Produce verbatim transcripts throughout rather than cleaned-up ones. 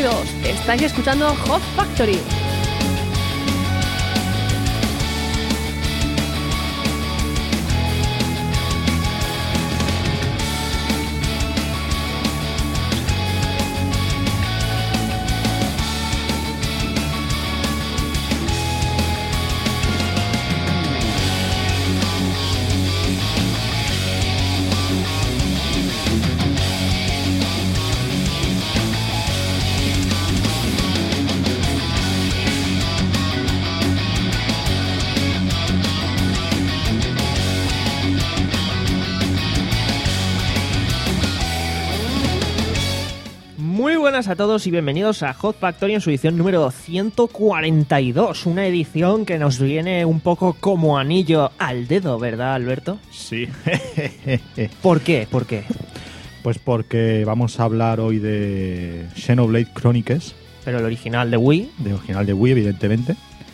Bienvenidos, estáis escuchando Hot Factory. A todos y bienvenidos a Hot Factory en su edición número ciento cuarenta y dos, una edición que nos viene un poco como anillo al dedo, ¿verdad, Alberto? Sí. ¿Por qué? ¿Por qué? Pues porque vamos a hablar hoy de Xenoblade Chronicles. Pero el original de Wii. De original de Wii, evidentemente.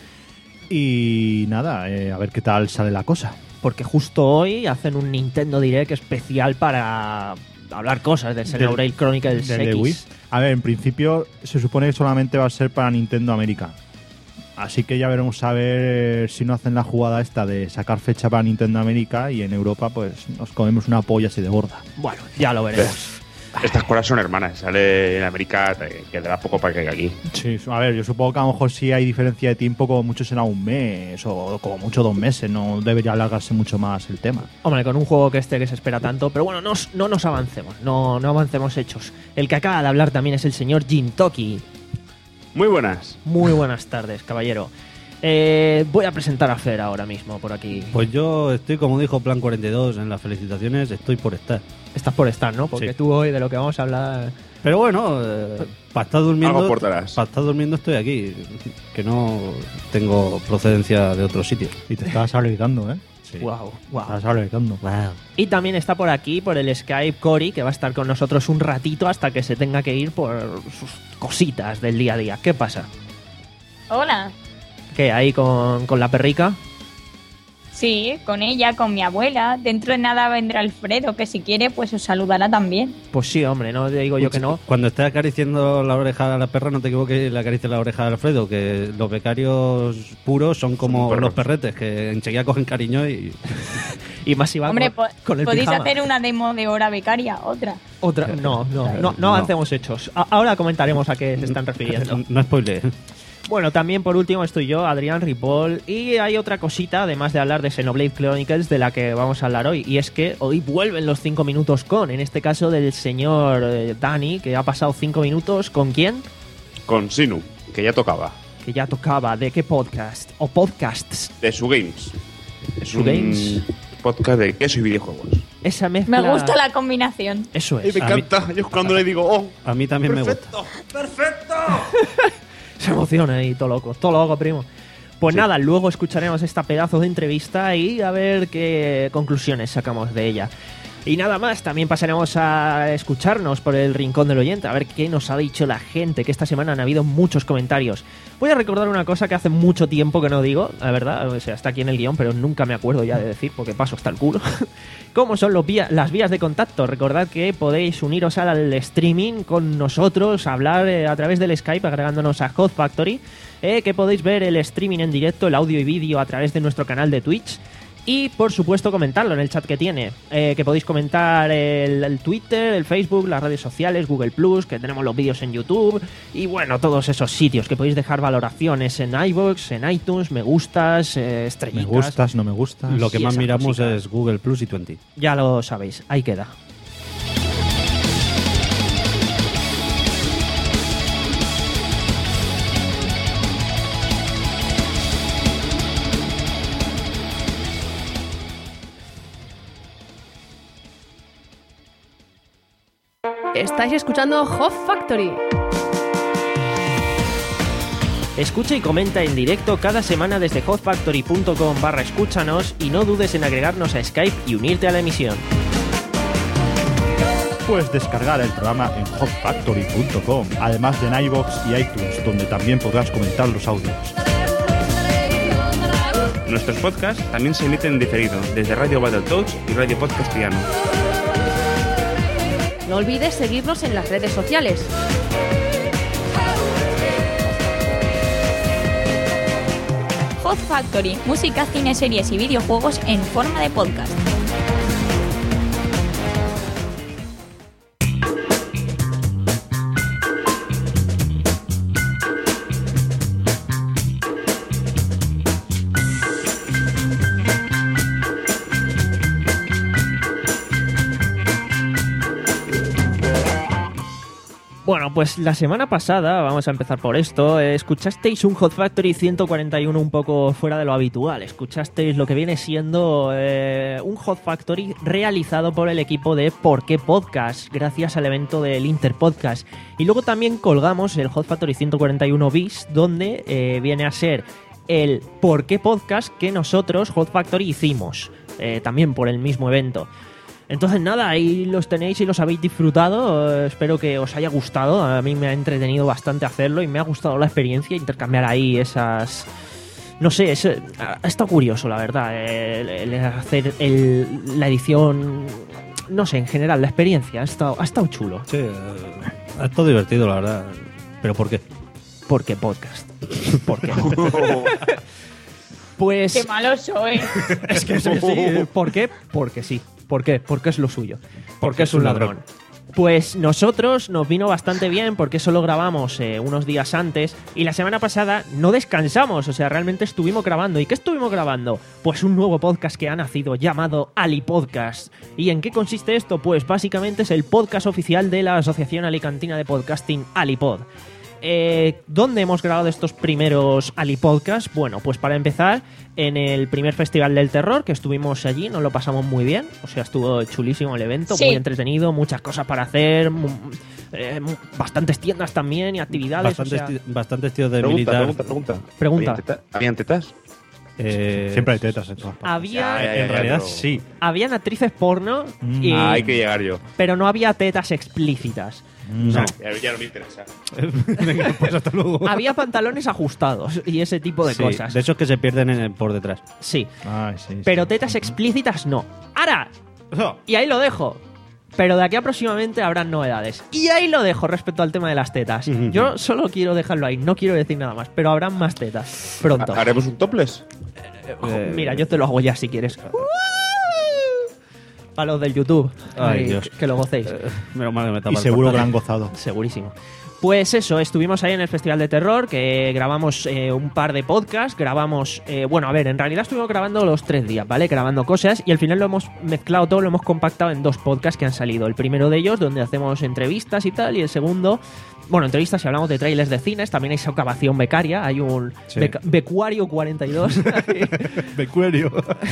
Y nada, eh, a ver qué tal sale la cosa. Porque justo hoy hacen un Nintendo Direct especial para hablar cosas del Xenoblade Chronicles de, de X. Wii. A ver, en principio se supone que solamente va a ser para Nintendo América. Así que ya veremos a ver si no hacen la jugada esta de sacar fecha para Nintendo América y en Europa pues nos comemos una polla así de gorda. Bueno, ya lo veremos. Estas cosas son hermanas. Sale en América, quedará poco para que caiga aquí. Sí, a ver, yo supongo que a lo mejor sí hay diferencia de tiempo, como mucho será un mes o como mucho dos meses. No debería alargarse mucho más el tema. Hombre, con un juego que este que se espera tanto. Pero bueno, no, no nos avancemos, no, no avancemos hechos. El que acaba de hablar también es el señor Jintoki. Muy buenas. Muy buenas tardes, caballero. Eh, voy a presentar a Fer ahora mismo por aquí. Pues yo estoy, como dijo Plan cuarenta y dos en las felicitaciones, estoy por estar. Estás por estar, ¿no? Porque sí. Tú hoy de lo que vamos a hablar... Pero bueno, eh, para estar durmiendo... Algo aportarás. Para estar durmiendo estoy aquí, que no tengo procedencia de otro sitio. Y te estabas alegrando, ¿eh? Sí. Wow, wow. Estabas alegrando. Wow. Y también está por aquí, por el Skype, Cory, que va a estar con nosotros un ratito hasta que se tenga que ir por sus cositas del día a día. ¿Qué pasa? Hola. ¿Qué? ¿Ahí con, con la perrica? Sí, con ella, con mi abuela. Dentro de nada vendrá Alfredo, que si quiere, pues os saludará también. Pues sí, hombre, no te digo yo que no. Cuando esté acariciando la oreja a la perra, no te equivoques, le acaricie la oreja a Alfredo, que los becarios puros son como Son los perretes, que enseguida cogen cariño y... Y más si va Hombre, con, po- con el podéis pijama. hacer una demo de hora becaria, otra. Otra, no, no, no, no No. avancemos hechos. A- ahora comentaremos a qué se están refiriendo. No spoiler. Bueno, también por último estoy yo, Adrián Ripoll, y hay otra cosita, además de hablar de Xenoblade Chronicles, de la que vamos a hablar hoy, y es que hoy vuelven los cinco minutos con, en este caso del señor eh, Dani, que ha pasado cinco minutos, ¿con quién? Con Sinu, que ya tocaba. Que ya tocaba, ¿de qué podcast? O podcasts. De Su Games. Es Su un Games. podcast de queso y videojuegos. Esa mezcla... Me gusta la combinación. Eso Y es. me encanta. Yo cuando le digo, oh, A mí también perfecto, perfecto. Se emociona ahí, todo loco, todo loco, primo. Pues Sí. nada, luego escucharemos esta pedazo de entrevista y a ver qué conclusiones sacamos de ella. Y nada más, también pasaremos a escucharnos por el Rincón del Oyente, a ver qué nos ha dicho la gente, que esta semana han habido muchos comentarios. Voy a recordar una cosa que hace mucho tiempo que no digo, la verdad, o sea, está aquí en el guión, pero nunca me acuerdo ya de decir, porque paso hasta el culo. ¿Cómo son los vía- las vías de contacto? Recordad que podéis uniros al streaming con nosotros, hablar eh, a través del Skype, agregándonos a Hot Factory, eh, que podéis ver el streaming en directo, el audio y vídeo a través de nuestro canal de Twitch. Y, por supuesto, comentarlo en el chat que tiene. Eh, que podéis comentar el, el Twitter, el Facebook, las redes sociales, Google Plus, que tenemos los vídeos en YouTube. Y, bueno, todos esos sitios que podéis dejar valoraciones en iVoox, en iTunes, me gustas, eh, estrellitas. Me gustas, no me gustas. Lo que Y más esas miramos cositas. es Google Plus y veinte. Ya lo sabéis, ahí queda. Estáis escuchando Hot Factory. Escucha y comenta en directo cada semana desde hotfactory.com barra escúchanos y no dudes en agregarnos a Skype y unirte a la emisión. Puedes descargar el programa en hot factory punto com, además de en iVoox y iTunes, donde también podrás comentar los audios. Nuestros podcasts también se emiten en diferido desde Radio Battletoads y Radio Podcast Piano. No olvides seguirnos en las redes sociales. Hot Factory, música, cine, series y videojuegos en forma de podcast. Bueno, pues la semana pasada, vamos a empezar por esto, eh, escuchasteis un Hot Factory ciento cuarenta y uno un poco fuera de lo habitual. Escuchasteis lo que viene siendo eh, un Hot Factory realizado por el equipo de Por qué Podcast, gracias al evento del Interpodcast. Y luego también colgamos el Hot Factory ciento cuarenta y uno bis, donde eh, viene a ser el Por qué Podcast que nosotros, Hot Factory, hicimos, eh, también por el mismo evento. Entonces nada, ahí los tenéis y los habéis disfrutado. Eh, espero que os haya gustado. A mí me ha entretenido bastante hacerlo y me ha gustado la experiencia, intercambiar ahí esas... No sé, es, ha estado curioso, la verdad, el, el hacer el, la edición... No sé, en general, la experiencia ha estado, ha estado chulo. Sí, eh, ha estado divertido, la verdad. ¿Pero por qué? Porque podcast. ¿Por qué? Pues... ¡Qué malo soy! Es que sí, sí. ¿Por qué? Porque sí. ¿Por qué? Porque es lo suyo. Porque es un ladrón. Pues nosotros nos vino bastante bien porque eso lo grabamos eh, unos días antes y la semana pasada no descansamos, o sea, realmente estuvimos grabando. ¿Y qué estuvimos grabando? Pues un nuevo podcast que ha nacido llamado Ali Podcast. ¿Y en qué consiste esto? Pues básicamente es el podcast oficial de la Asociación Alicantina de Podcasting Alipod. Eh, ¿Dónde hemos grabado estos primeros Ali Podcast? Bueno, pues para empezar, en el primer Festival del Terror, que estuvimos allí, nos lo pasamos muy bien. O sea, estuvo chulísimo el evento, sí. Muy entretenido, muchas cosas para hacer, mu- eh, mu- bastantes tiendas también y actividades. Bastantes, o sea, ti- bastantes tíos de Pregunta, militar. pregunta, pregunta. Pregunta. ¿Habían teta- ¿Habían tetas? eh, Siempre hay tetas en todas partes. había, Ya, ya, ya, En realidad pero- sí. habían actrices porno, y- Ah, hay que llegar yo. pero no había tetas explícitas. No. Ya, ya no me interesa. Venga, pues hasta luego. Había pantalones ajustados y ese tipo de Sí, cosas. de esos que se pierden en el- por detrás. Sí, Ay, sí, sí. pero tetas explícitas no. Ahora, y ahí lo dejo. Pero de aquí a próximamente habrán novedades. Y ahí lo dejo respecto al tema de las tetas. Ujú. Yo solo quiero dejarlo ahí, no quiero decir nada más. Pero habrán más tetas pronto. ¿Haremos un topless? Ojo, mira, yo te lo hago ya si quieres. Para los del YouTube. Ay, Ahí, Dios. que lo gocéis. Eh, menos mal que me tapa Y el seguro que lo portal. han gozado. Segurísimo. Pues eso, estuvimos ahí en el Festival de Terror, que grabamos eh, un par de podcasts, grabamos, eh, bueno, a ver, en realidad estuvimos grabando los tres días, ¿vale? Grabando cosas y al final lo hemos mezclado todo, lo hemos compactado en dos podcasts que han salido. El primero de ellos, donde hacemos entrevistas y tal, y el segundo, bueno, entrevistas y hablamos de trailers de cines, también hay excavación becaria, hay un Sí. beca- Becuario cuarenta y dos, Becuario.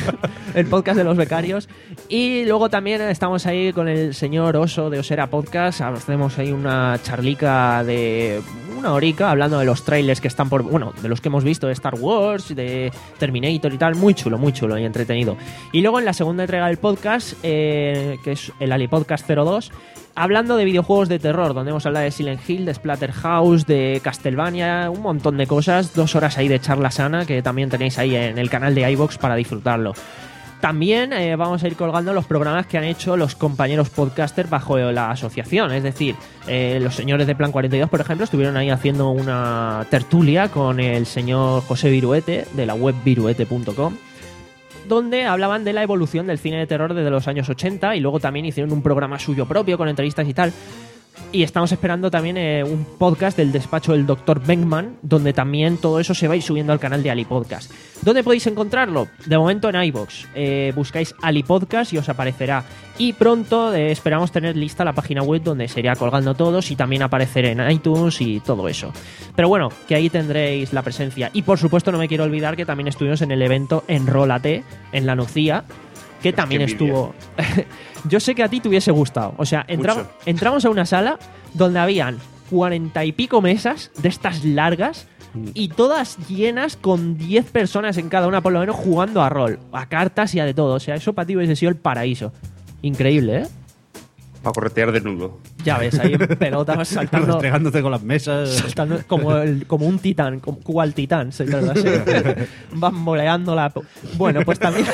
el podcast de los becarios. Y luego también estamos ahí con el señor Oso de Osera Podcast. Hacemos ahí una charlica de una horica hablando de los trailers que están por. Bueno, de los que hemos visto de Star Wars, de Terminator y tal. Muy chulo, muy chulo y entretenido. Y luego en la segunda entrega del podcast, eh, que es el Ali Podcast cero dos. Hablando de videojuegos de terror, donde hemos hablado de Silent Hill, de Splatterhouse, de Castlevania, un montón de cosas, dos horas ahí de charla sana que también tenéis ahí en el canal de iVoox para disfrutarlo. También eh, vamos a ir colgando los programas que han hecho los compañeros podcasters bajo la asociación, es decir, eh, los señores de Plan cuarenta y dos, por ejemplo, estuvieron ahí haciendo una tertulia con el señor José Viruete de la web viruete punto com, donde hablaban de la evolución del cine de terror desde los años ochenta y luego también hicieron un programa suyo propio con entrevistas y tal. Y estamos esperando también eh, un podcast del despacho del doctor Benkman, donde también todo eso se va a ir subiendo al canal de Ali Podcast. ¿Dónde podéis encontrarlo? De momento en iVoox. Eh, buscáis Ali Podcast y os aparecerá. Y pronto eh, esperamos tener lista la página web donde se irá colgando todos y también aparecer en iTunes y todo eso. Pero bueno, que ahí tendréis la presencia. Y por supuesto no me quiero olvidar que también estuvimos en el evento Enrólate, en La Nucía, que también Qué envidia. estuvo... Yo sé que a ti te hubiese gustado. O sea, entra- Mucho. entramos a una sala donde habían cuarenta y pico mesas de estas largas y todas llenas con diez personas en cada una, por lo menos, jugando a rol, a cartas y a de todo. O sea, eso para ti hubiese sido el paraíso. Increíble, ¿eh? Para corretear desnudo. Ya ves, ahí en pelotas saltando, Restregándote con las mesas. saltando como, el- como un titán, como cual titán, se trata así. Van boleando la... Bueno, pues también...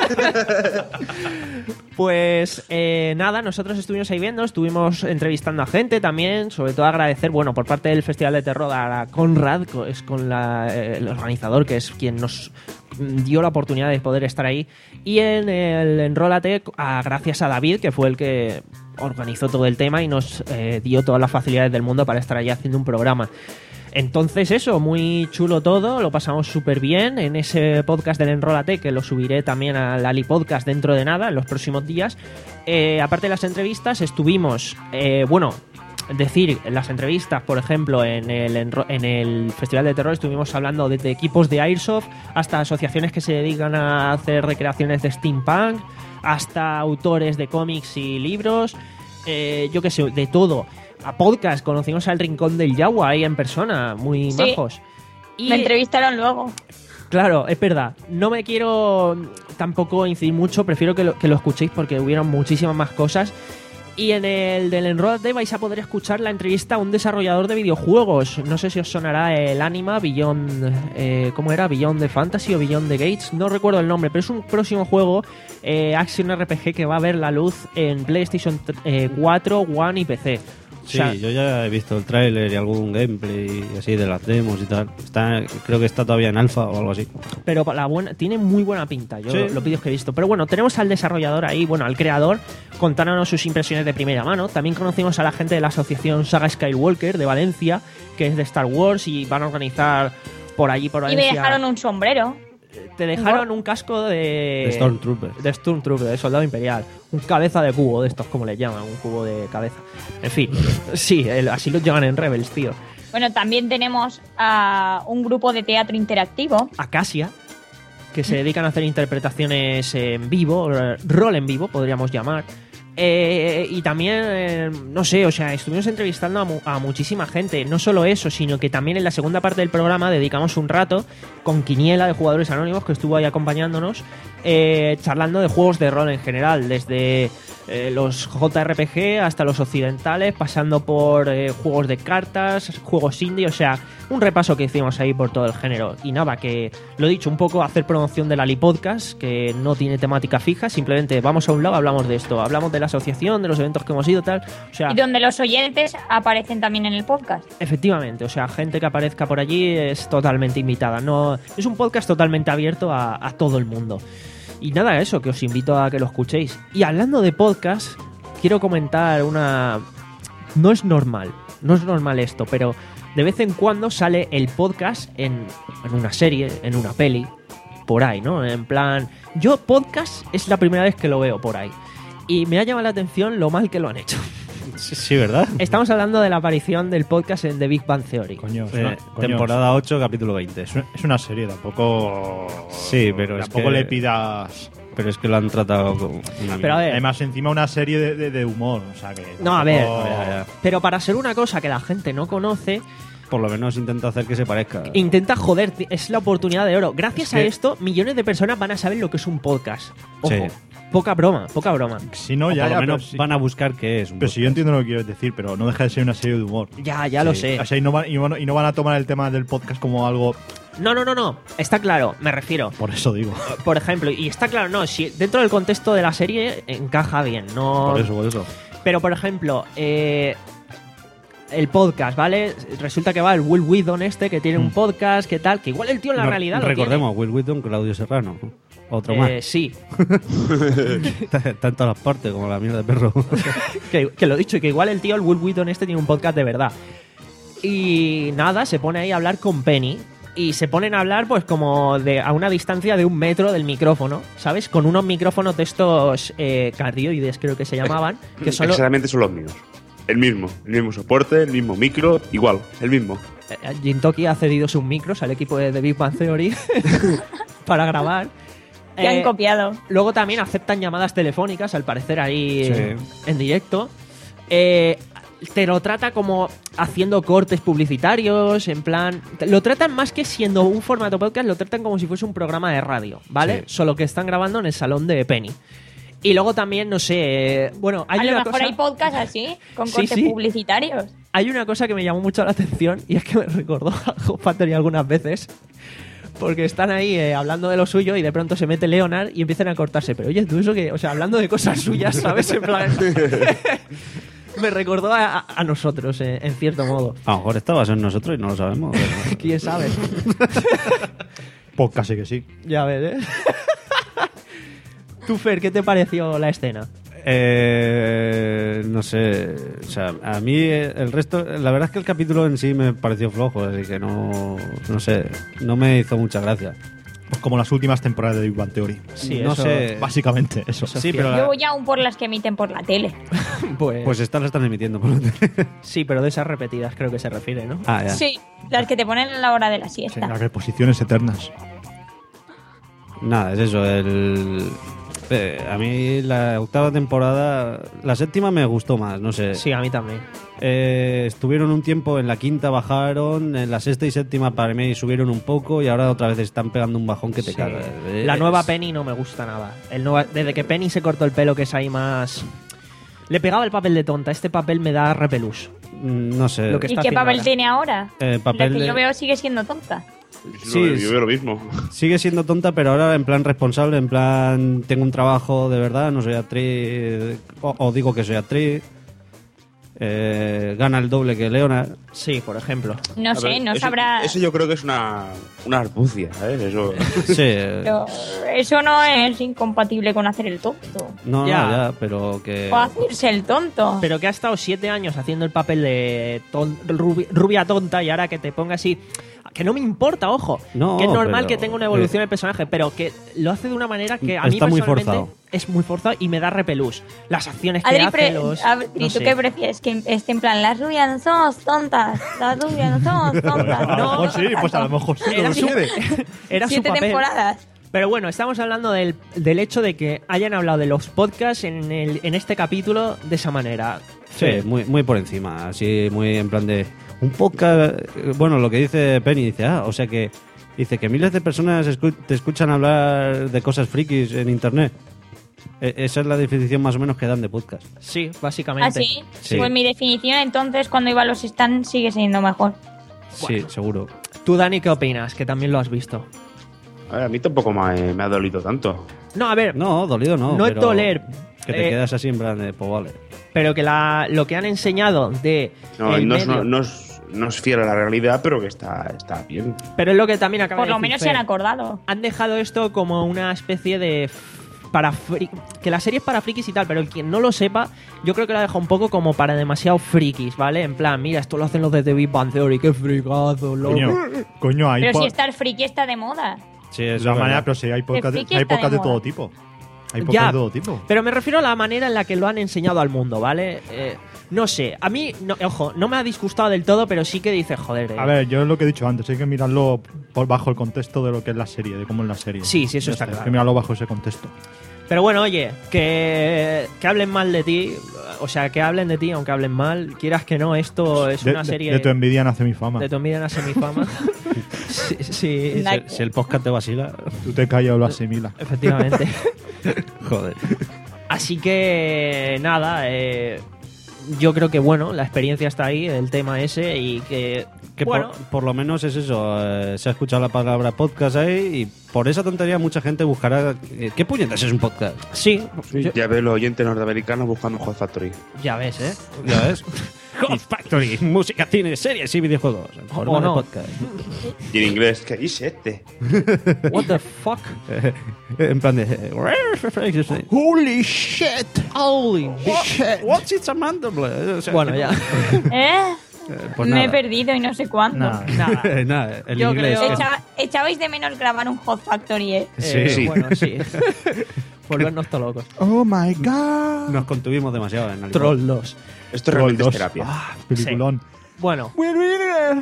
Pues eh, nada, nosotros estuvimos ahí viendo, estuvimos entrevistando a gente también, sobre todo agradecer, bueno, por parte del Festival de Terror a Conrad, co- es con la, eh, el organizador, que es quien nos dio la oportunidad de poder estar ahí, y en el Enrólate, a- gracias a David, que fue el que organizó todo el tema y nos eh, dio todas las facilidades del mundo para estar allí haciendo un programa. Entonces eso, muy chulo todo, lo pasamos súper bien en ese podcast del Enrólate, que lo subiré también al Ali Podcast dentro de nada, en los próximos días. Eh, aparte de las entrevistas, estuvimos, eh, bueno, decir, en las entrevistas, por ejemplo, en el, enro- en el Festival de Terror estuvimos hablando desde equipos de Airsoft hasta asociaciones que se dedican a hacer recreaciones de steampunk, hasta autores de cómics y libros, eh, yo qué sé, de todo. A podcast, conocimos al Rincón del Yagua ahí en persona, muy Sí. majos. Y, Me entrevistaron luego. claro, es verdad, no me quiero tampoco incidir mucho, prefiero que lo, que lo escuchéis porque hubieron muchísimas más cosas. Y en el del Enrólate vais a poder escuchar la entrevista a un desarrollador de videojuegos. No sé si os sonará el Anima, Beyond... Eh, ¿Cómo era? Beyond the Fantasy o Beyond the Gates. No recuerdo el nombre, pero es un próximo juego, eh, Action R P G, que va a ver la luz en PlayStation eh, cuatro, One y P C. O Sí, sea, yo ya he visto el tráiler y algún gameplay y así de las demos y tal. Está, creo que está todavía en alfa o algo así. pero la buena, tiene muy buena pinta, yo Sí. los vídeos que he visto. Pero bueno, tenemos al desarrollador ahí, bueno, al creador, contándonos sus impresiones de primera mano. También conocimos a la gente de la asociación Saga Skywalker de Valencia, que es de Star Wars, y van a organizar por allí, por Y Valencia. me dejaron un sombrero. Te dejaron un casco de... De Stormtrooper. De Stormtrooper, de soldado imperial. Un cabeza de cubo de estos, como le llaman, un cubo de cabeza. En fin, sí, el- así los llaman en Rebels, tío. Bueno, también tenemos a un grupo de teatro interactivo. Acacia, que se dedican a hacer interpretaciones en vivo, eh, rol en vivo, podríamos llamar. Eh, y también, eh, no sé, o sea, estuvimos entrevistando a, mu- a muchísima gente. No solo eso, sino que también en la segunda parte del programa dedicamos un rato con Quiniela de Jugadores Anónimos, que estuvo ahí acompañándonos, eh, charlando de juegos de rol en general, desde eh, los J R P G hasta los occidentales, pasando por eh, juegos de cartas, juegos indie, o sea, un repaso que hicimos ahí por todo el género. Y nada, que lo he dicho, un poco hacer promoción del Ali Podcast, que no tiene temática fija, simplemente vamos a un lado, hablamos de esto, hablamos de la asociación, de los eventos que hemos ido, tal. O sea, Y donde los oyentes aparecen también en el podcast. efectivamente, o sea, gente que aparezca por allí es totalmente invitada. No, es un podcast totalmente abierto a, a todo el mundo. Y nada, eso, que os invito a que lo escuchéis. Y hablando de podcast, quiero comentar una... No es normal, no es normal esto, pero de vez en cuando sale el podcast en, en una serie, en una peli, por ahí, ¿no? En plan... Yo podcast es la primera vez que lo veo por ahí. Y me ha llamado la atención lo mal que lo han hecho. Sí, sí, ¿verdad? Estamos hablando de la aparición del podcast en The Big Bang Theory. Coño, es Eh, una- coño, temporada ocho, capítulo veinte. es una, es una serie, tampoco. Sí, pero es tampoco que- le pidas. Pero es que lo han tratado como una Pero a mierda. ver, Además, encima una serie de, de- de humor. O sea que. No, a ver. tampoco- Ya, ya. pero para ser una cosa que la gente no conoce, Por lo menos intenta hacer que se parezca. intenta joder, ti- es la oportunidad de oro. Gracias Es a que- esto, millones de personas van a saber lo que es un podcast. Ojo, Sí. poca broma, poca broma. Si no, O ya, por ya, lo pero, menos si, van a buscar qué es. un pero si yo entiendo lo que quieres decir, pero no deja de ser una serie de humor. Ya, ya lo Sí. sé. O sea, y no, van, y, no, y no van a tomar el tema del podcast como algo. No, no, no, no. Está claro, me refiero. Por eso digo. Por ejemplo, y está claro, no, si dentro del contexto de la serie encaja bien, no. Por eso, por eso. Pero, por ejemplo, eh, el podcast, ¿vale? Resulta que va el Will Wheaton este, que tiene un podcast, que tal, que igual el tío en la No, realidad lo recordemos, Will Wheaton, Claudio Serrano. Otro tiene. más. Eh, sí, Está está en todas las partes, como la mierda de perro. que, que lo he dicho, y que igual el tío, el Will Wheaton este, tiene un podcast de verdad. Y nada, se pone ahí a hablar con Penny. Y se ponen a hablar, pues, como de a una distancia de un metro del micrófono, ¿sabes? Con unos micrófonos de estos eh, cardioides, creo que se llamaban. Que son los- Exactamente son los míos. El mismo, el mismo soporte, el mismo micro, igual, el mismo. Eh, Jintoki ha cedido sus micros al equipo de The Big Bang Theory para grabar. Que Eh, han copiado. Luego también aceptan llamadas telefónicas, al parecer ahí Sí. en, en directo. Eh, te lo trata como haciendo cortes publicitarios, en plan... te- Lo tratan más que siendo un formato podcast, lo tratan como si fuese un programa de radio, ¿vale? Sí. Solo que están grabando en el salón de Penny. Y luego también, no sé, eh, bueno, hay A lo una mejor cosa... hay podcasts así, con Sí, cortes sí. publicitarios. Hay una cosa que me llamó mucho la atención y es que me recordó a Hot Factory algunas veces. Porque están ahí eh, hablando de lo suyo y de pronto se mete Leonard y empiezan a cortarse. Pero oye, tú eso que... O sea, hablando de cosas suyas, ¿sabes? En plan... me recordó a, a nosotros, eh, en cierto modo. A lo mejor estabas en nosotros y no lo sabemos. ¿Quién sabe? Pues casi que sí. Ya ves, ¿eh? Tú, Fer, ¿qué te pareció la escena? Eh, no sé, o sea, a mí el resto, la verdad es que el capítulo en sí me pareció flojo, así que no, no sé, no me hizo mucha gracia. Pues como las últimas temporadas de Big Bang Theory. Sí, no eso- sé, Básicamente eso. Eso sí, es pero Yo la- voy aún por las que emiten por la tele. Pues, pues estas las están emitiendo por la tele. sí, pero de esas repetidas creo que se refiere, ¿no? Ah, ya. Sí, las que te ponen a la hora de la Sí, siesta. las reposiciones eternas. Nada, es eso, el... eh, a mí la octava temporada, la séptima me gustó más, no sé. Sí, a mí también. Eh, estuvieron un tiempo, en la quinta bajaron, en la sexta y séptima para mí subieron un poco y ahora otra vez están pegando un bajón que te Sí. cagas. La Es- nueva Penny no me gusta nada. El nueva- desde que Penny se cortó el pelo, que es ahí más... Le pegaba el papel de tonta. Este papel me da repelús. Mm, No sé. Lo que ¿Y está qué haciendo papel ahora. tiene ahora? Eh, papel la que de- yo veo sigue siendo tonta. Sí, yo, sí. yo veo lo mismo. Sigue siendo tonta, pero ahora en plan responsable, en plan tengo un trabajo de verdad, no soy actriz, o, o digo que soy actriz, eh, gana el doble que Leonard. Sí, por ejemplo. No A sé, ver, no eso, sabrá. Eso yo creo que es una, una arpucia, ¿sabes? Eso. Sí, Pero eso no es incompatible con hacer el tonto. no, Ya. no, ya, pero que... O hacerse el tonto. Pero que ha estado siete años haciendo el papel de ton- rubi- rubia tonta y ahora que te ponga así... Que no me importa, ojo. No, que es normal pero- que tenga una evolución el personaje, pero que lo hace de una manera que a mí Está muy personalmente forzado. es muy forzado y me da repelús. Las acciones que Adri, hace, pre- los... Adri, no ¿tú sé. qué prefieres? Que esté en plan, las rubias no somos tontas, las rubias no somos tontas. A lo No, mejor sí, pues a lo mejor sí, no Era lo su, quiere. era su Siete papel. temporadas. Pero bueno, estamos hablando del, del hecho de que hayan hablado de los podcasts en, el, en este capítulo de esa manera. Sí, muy, muy por encima, así muy en plan de... Un podcast, eh, bueno, lo que dice Penny, dice, ah, o sea que... Dice que miles de personas escu- te escuchan hablar de cosas frikis en internet. E- esa es la definición más o menos que dan de podcast. Sí, ¿Ah, básicamente. sí? Sí. Pues mi definición entonces cuando iba a los stands sigue siendo mejor. Sí, seguro. Tú, Dani, ¿qué opinas? Que también lo has visto. A, ver, a mí tampoco me, me ha dolido tanto. No, a ver, No, dolido no. No es pero doler, Que te eh, quedas así en plan de, pues vale. pero que la, lo que han enseñado de... No, el no, es, medio- no, no es, no es fiel a la realidad, pero que está, está bien. Pero es lo que también acaba Por de lo decir menos se Fer. han acordado. Han dejado esto como una especie de... f- Para fri- que la serie es para frikis y tal, pero el quien no lo sepa, yo creo que la deja un poco como para demasiado frikis, ¿vale? En plan, mira, esto lo hacen los de The Big Bang Theory, qué fricazo, loco. Coño, coño, hay Pero po- si estar friki está de moda. Sí, de eso todas es maneras, verdad. pero sí, hay podcast, de, friki hay está de podcast de moda. todo tipo. Hay Ya. podcast de todo tipo. Pero me refiero a la manera en la que lo han enseñado al mundo, ¿vale? Eh, no sé, a mí, no, ojo, no me ha disgustado del todo, pero sí que dice, joder. eh, A ver, yo es lo que he dicho antes, hay que mirarlo por bajo el contexto de lo que es la serie, de cómo es la serie. Sí, sí, eso Ya está Hay claro. que mirarlo bajo ese contexto. Pero bueno, oye, que, que hablen mal de ti, o sea, que hablen de ti, aunque hablen mal, quieras que no, esto es De, una de- serie... de tu envidia nace mi fama. de tu envidia nace mi fama. sí, sí, Like- Si, si el podcast te vacila, Tú te callas o lo asimilas. efectivamente. joder. Así que nada, eh, yo creo que bueno, la experiencia está ahí, el tema ese y que, Que bueno, por, por lo menos es eso, eh, se ha escuchado la palabra podcast ahí y por esa tontería mucha gente buscará... eh, ¿Qué puñetas es un podcast? sí, yo- Ya ves los oyentes norteamericanos buscando Hot Factory. ya ves, ¿eh? ¿Ya ves? Hot Factory, música, cine, series y videojuegos. En forma O de no. podcast. Y en inglés, ¿qué dice este? What the fuck? Eh, en plan de... ¡Holy shit! Holy shit. What's it mandible? O sea, Bueno, ya. ¿Eh? eh, pues Me he nada. perdido y no sé cuándo. Nada. Nada. Nada, el Yo inglés. creo- que- Echa- echabais de menos grabar un Hot Factory, ¿eh? Sí. Eh, Sí. Bueno, sí. Volvernos todos locos. ¡Oh my god! Nos contuvimos demasiado en el Troll dos. Esto realmente Troll es dos. terapia. Ah, peliculón. Bueno. We're winner.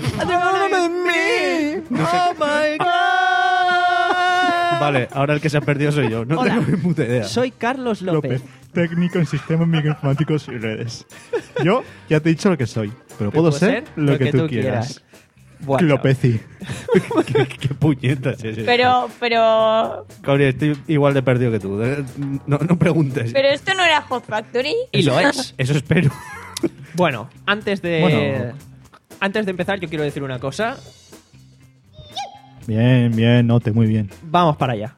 Oh my god. Vale, ahora el que se ha perdido soy yo. No Hola. tengo ni puta idea. Soy Carlos López. López, técnico en sistemas microinformáticos y redes. Yo ya te he dicho lo que soy, pero puedo puedo ser lo, que, tú quieras. Bueno, Clopeci. ¿Qué, qué puñetas es eso? Pero, pero, Cabri, estoy igual de perdido que tú. Eh, No, no preguntes. pero esto no era Hot Factory. y lo es. Eso espero. Bueno, antes de Bueno. antes de empezar yo quiero decir una cosa. Bien, bien, Note, muy bien. Vamos para allá.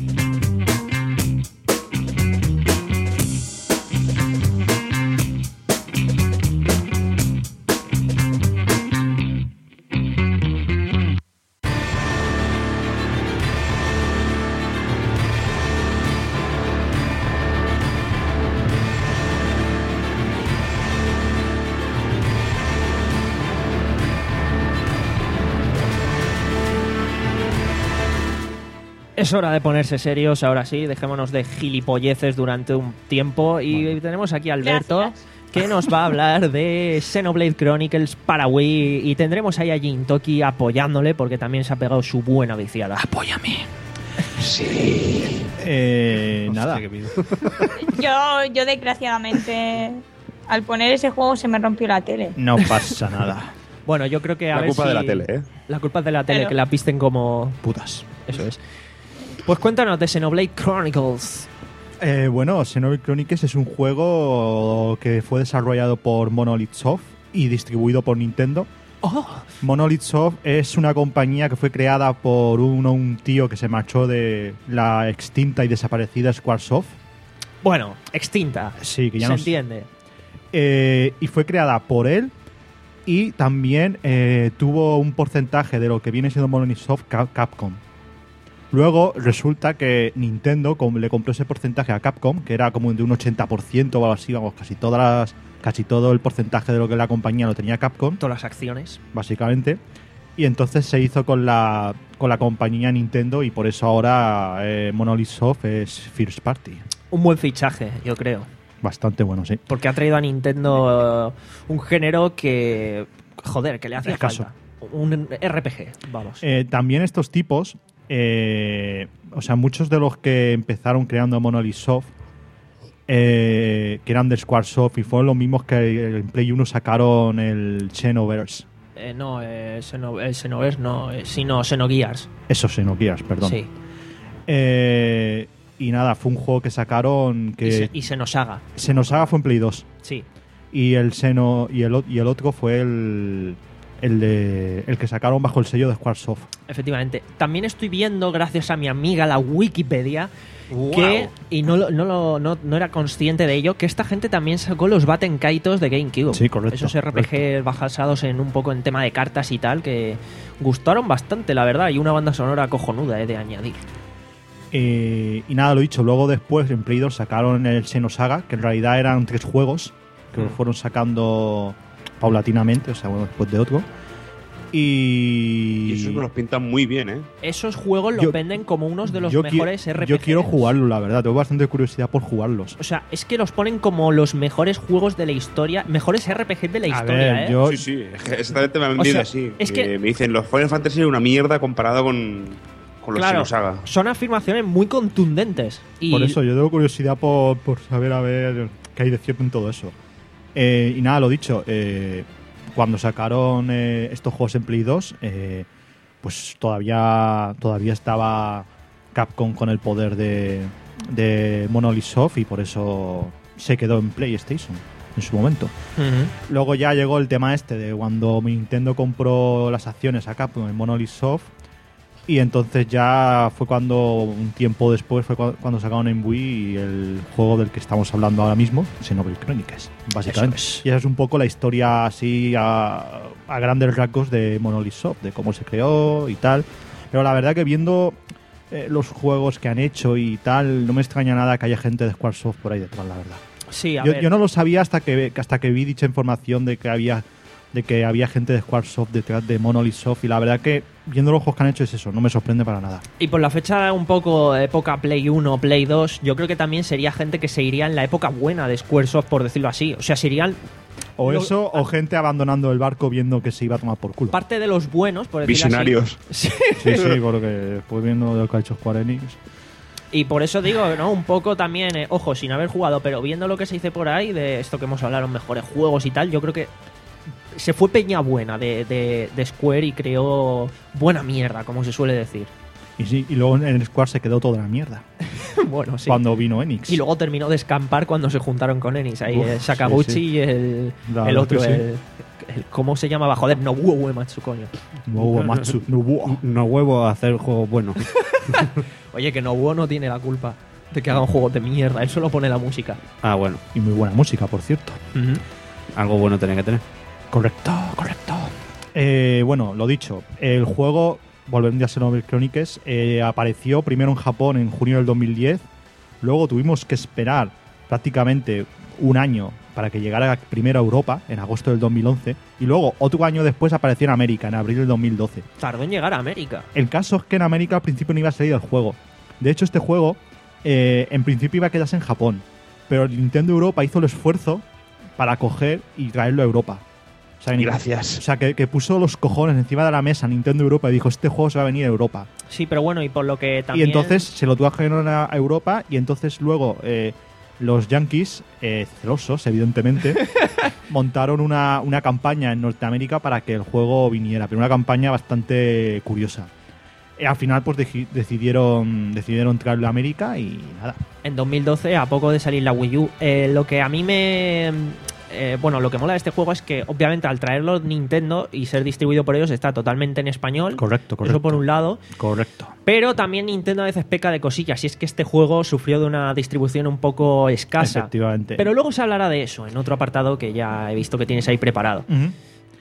Es hora de ponerse serios, ahora sí, dejémonos de gilipolleces durante un tiempo y tenemos aquí a Alberto Gracias. que nos va a hablar de Xenoblade Chronicles para Wii y tendremos ahí a Jintoki apoyándole porque también se ha pegado su buena viciada. Apóyame. Eh, nada. Hostia, qué miedo. Yo, yo desgraciadamente, al poner ese juego se me rompió la tele. No pasa nada. Bueno, yo creo que a La ver culpa si- de la tele, ¿eh? La culpa es de la tele, Pero- que la visten como... Putas. Eso es. Pues cuéntanos de Xenoblade Chronicles. Eh, bueno, Xenoblade Chronicles es un juego que fue desarrollado por Monolith Soft y distribuido por Nintendo. ¡Oh! Monolith Soft es una compañía que fue creada por un, un tío que se marchó de la extinta y desaparecida Squaresoft. Bueno, extinta. Sí, que ya se no s- entiende. Eh, y fue creada por él y también eh, tuvo un porcentaje de lo que viene siendo Monolith Soft Cap- Capcom. Luego resulta que Nintendo com- le compró ese porcentaje a Capcom, que era como de un ochenta por ciento o algo así, vamos, casi todas las, casi todo el porcentaje de lo que la compañía lo tenía Capcom, Todas las acciones. básicamente. Y entonces se hizo con la, con la compañía Nintendo y por eso ahora eh, Monolith Soft es First Party. Un buen fichaje, yo creo. Bastante bueno, sí. Porque ha traído a Nintendo eh, un género que... Joder, que le hacía Escaso. falta. Un R P G, vamos. Eh, también estos tipos, eh, o sea, muchos de los que empezaron creando Monolith Soft, eh, que eran de Squaresoft y fueron los mismos que en Play uno sacaron el Xenoverse. Eh, no, eh, Xeno- el Xenoverse no, eh, sino Xenogears. Eso, Xenogears, perdón. Sí. Eh, y nada, fue un juego que sacaron Y, que se, y Xenosaga. Xenosaga fue en Play dos Sí. y el Xeno y el, o- y el otro fue el el de el que sacaron bajo el sello de Squaresoft. Efectivamente. También estoy viendo, gracias a mi amiga la Wikipedia, que, y no, lo- no, lo- no, no era consciente de ello, que esta gente también sacó los Batenkaitos de GameCube. Sí, correcto, Esos R P Gs basados en un poco en tema de cartas y tal, que gustaron bastante, la verdad, y una banda sonora cojonuda, eh, de añadir. Eh, y nada, lo dicho, luego después en Play dos sacaron el Xenosaga, que en realidad eran tres juegos que Mm. los fueron sacando paulatinamente, o sea, uno después de otro. Y, Y esos me los pintan muy bien, ¿eh? Esos juegos los Yo- venden como unos de los yo qui- mejores R P Gs. Yo quiero jugarlo, la verdad, tengo bastante curiosidad por jugarlos. O sea, es que los ponen como los mejores juegos de la historia, mejores R P Gs de la A historia, ver, ¿eh? yo- Sí, sí, es que exactamente me han O vendido sea, así. es que que- me dicen, los Final Fantasy son una mierda comparado con, con los Claro, Xenosaga. son afirmaciones muy contundentes. Y Por eso yo tengo curiosidad por, por saber a ver qué hay de cierto en todo eso. Eh, y nada, lo dicho, eh, cuando sacaron eh, estos juegos en Play dos, eh, pues todavía, todavía estaba Capcom con el poder de, de Monolith Soft y por eso se quedó en PlayStation en su momento. Ujú. Luego ya llegó el tema este de cuando Nintendo compró las acciones a Capcom en Monolith Soft y entonces ya fue cuando, un tiempo después, fue cua- cuando sacaron en Wii el juego del que estamos hablando ahora mismo, Xenoblade Chronicles, básicamente. Eso es. Y esa es un poco la historia así a, a grandes rasgos de Monolith Soft, de cómo se creó y tal. Pero la verdad que viendo eh, los juegos que han hecho y tal, no me extraña nada que haya gente de Squaresoft por ahí detrás, la verdad. Sí, a Yo, ver. yo no lo sabía hasta que hasta que vi dicha información de que había de que había gente de Squaresoft detrás de Monolith Soft y la verdad que viendo los juegos que han hecho es eso, no me sorprende para nada. Y por la fecha un poco época Play uno, Play dos, yo creo que también sería gente que se iría en la época buena de Squaresoft, por decirlo así. O sea, serían O Lo- eso, o gente abandonando el barco viendo que se iba a tomar por culo. parte de los buenos, por decirlo Visionarios. así. Sí. Sí, sí, porque después viendo lo que ha hecho Square Enix. Y por eso digo, ¿no? Un poco también, eh, ojo, sin haber jugado, pero viendo lo que se dice por ahí, de esto que hemos hablado, los mejores juegos y tal, yo creo que se fue peña buena de, de, de Square y creó buena mierda, como se suele decir. Y sí, y luego en Square se quedó toda la mierda. Bueno, sí. Cuando vino Enix. Y luego terminó de escampar cuando se juntaron con Enix. Ahí Uf, el Sakaguchi sí, sí. y el, La el verdad otro, que sí. el, el- ¿cómo se llamaba? Joder, Nobuo Uematsu, coño. Nobuo Matsu. Nobuo. No huevo a hacer juegos buenos. Oye, que Nobuo no tiene la culpa de que hagan juegos de mierda. Él solo pone la música. Ah, bueno. Y muy buena música, por cierto. Algo bueno tenía que tener. Correcto, correcto. Eh, bueno, lo dicho, el juego, volviendo a Xenoblade Chronicles, eh, apareció primero en Japón en junio del dos mil diez. Luego tuvimos que esperar prácticamente un año para que llegara primero a Europa, en agosto del dos mil once. Y luego, otro año después, apareció en América, en abril del dos mil doce. Tardó en llegar a América. El caso es que en América al principio no iba a salir el juego. De hecho, este juego eh, en principio iba a quedarse en Japón. Pero el Nintendo Europa hizo el esfuerzo para coger y traerlo a Europa. O sea, ni- Gracias. O sea, que, que puso los cojones encima de la mesa Nintendo Europa y dijo, este juego se va a venir a Europa. Sí, pero bueno, y por lo que también... Y entonces se lo trajeron a a Europa y entonces luego eh, los yankees, eh, celosos evidentemente, montaron una, una campaña en Norteamérica para que el juego viniera, pero una campaña bastante curiosa. Y al final pues deji- decidieron, decidieron traerlo a América y nada. En dos mil doce, a poco de salir la Wii U, eh, lo que a mí me... eh, bueno, lo que mola de este juego es que, obviamente, al traerlo Nintendo y ser distribuido por ellos, está totalmente en español. Correcto, correcto. Eso por un lado. Correcto. Pero también Nintendo a veces peca de cosillas, y es que este juego sufrió de una distribución un poco escasa. Efectivamente. Pero luego se hablará de eso en otro apartado que ya he visto que tienes ahí preparado. Ujú.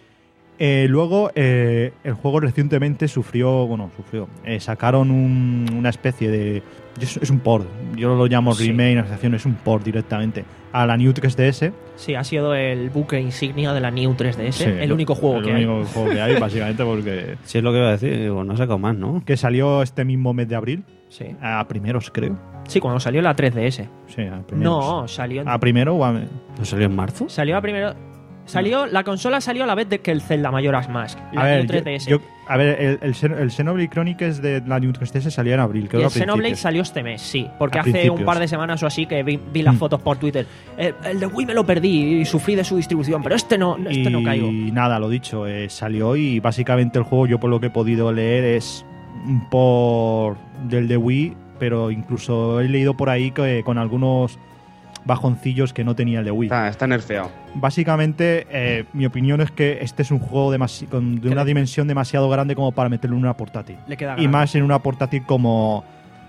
Eh, luego, eh, el juego recientemente sufrió, bueno, sufrió, eh, sacaron un- una especie de... Es, es un port, yo lo llamo Sí. remake, asociación, es un port directamente, a la New tres D S. Sí, ha sido el buque insignia de la New tres D S, Sí, el único juego el que único hay. juego que hay, básicamente, porque... Si es lo que iba a decir, digo, no saco más, ¿no? Que salió este mismo mes de abril, Sí. a primeros, creo. Sí, cuando salió la tres D S. Sí, a primeros. No, salió en- ¿A primero o a...? ¿No salió en marzo? Salió a primero. Salió, la consola salió a la vez de que el Zelda Majora's Mask, la A ver, New tres D S. yo- yo- a ver, el, el, Xen- el Xenoblade Chronicles de la New tres D S salía en abril, y creo que el a Xenoblade principios. salió este mes, sí, porque A hace un principios. par de semanas o así que vi, vi las Mm. fotos por Twitter. El, el de Wii me lo perdí y sufrí de su distribución, pero este no, este no caigo. Y nada, lo dicho, eh, salió y básicamente el juego, yo por lo que he podido leer, es un por del de Wii, pero incluso he leído por ahí que con algunos bajoncillos que no tenía el de Wii. Está, está nerfeado. Básicamente, eh, mi opinión es que este es un juego demasi- con- de una dimensión demasiado grande como para meterlo en una portátil. Le queda Y grande. más en una portátil como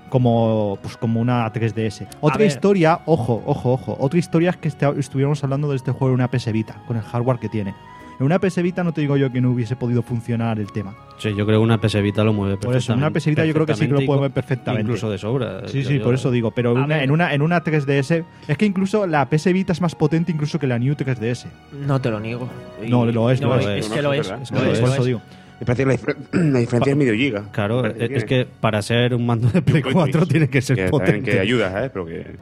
como pues como una tres D S. Otra ver. historia, ojo, ojo, ojo. Otra historia es que este- estuviéramos hablando de este juego en una P S Vita, con el hardware que tiene. En una P S Vita no te digo yo que no hubiese podido funcionar el tema. Sí, yo creo que una P S Vita lo mueve Por eso, en una perfectamente. P S Vita yo creo que sí que lo perfectamente, puede mover perfectamente. Incluso de sobra. Sí, Yo- sí, yo- por eso digo. Pero A una- ver. en, una, en una tres D S... Es que incluso la P S Vita es más potente incluso que la New tres D S. No te lo niego. No, lo es, No, lo es, es. es que lo es. Es lo Por es, eso lo es. digo. Me parece que la, dif- la diferencia es medio giga. Claro, Me parece es que para ser un mando de Play Play cuatro tres. tiene que ser que, también potente. que ayuda, ¿eh? Pero que...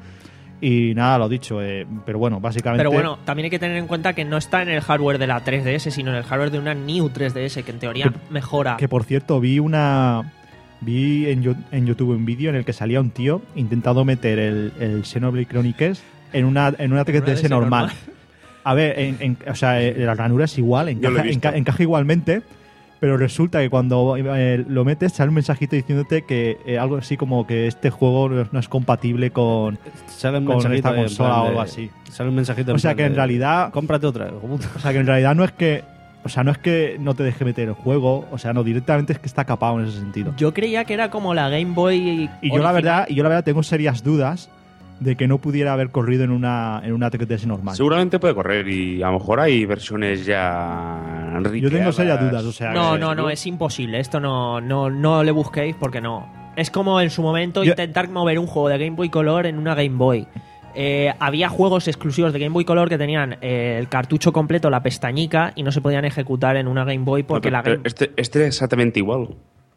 Y nada, lo dicho. eh, pero bueno, básicamente... Pero bueno, también hay que tener en cuenta que no está en el hardware de la tres D S, sino en el hardware de una New tres D S, que en teoría Que- mejora. Que por cierto, vi una. Vi en, Yo- en YouTube un vídeo en el que salía un tío intentando meter el, el Xenoblade Chronicles en una, en una tres D S normal. normal. A ver, en- en- o sea, eh, la ranura es igual, Yo lo encaja, he visto. enca- encaja igualmente, pero resulta que cuando eh, lo metes sale un mensajito diciéndote que eh, algo así como que este juego no es, no es compatible con. Sale un con mensajito esta en consola plan o de- algo así. Sale un mensajito O sea plan que en de, realidad. Cómprate otra. hijo puta. O sea que en realidad no es que. O sea, no es que no te deje meter el juego, o sea, no, directamente es que está capado en ese sentido. Yo creía que era como la Game Boy. Y yo la original. verdad, y yo la verdad tengo serias dudas de que no pudiera haber corrido en una en una tres D S normal. Seguramente puede correr y a lo mejor hay versiones ya Yo tengo riqueadas. serias dudas, o sea, No, que- no, no, es imposible. Esto no, no, no le busquéis porque no. Es como en su momento Yo- intentar mover un juego de Game Boy Color en una Game Boy. Eh, había juegos exclusivos de Game Boy Color que tenían eh, el cartucho completo, la pestañica, y no se podían ejecutar en una Game Boy porque No, la pero Game... este, este es exactamente igual.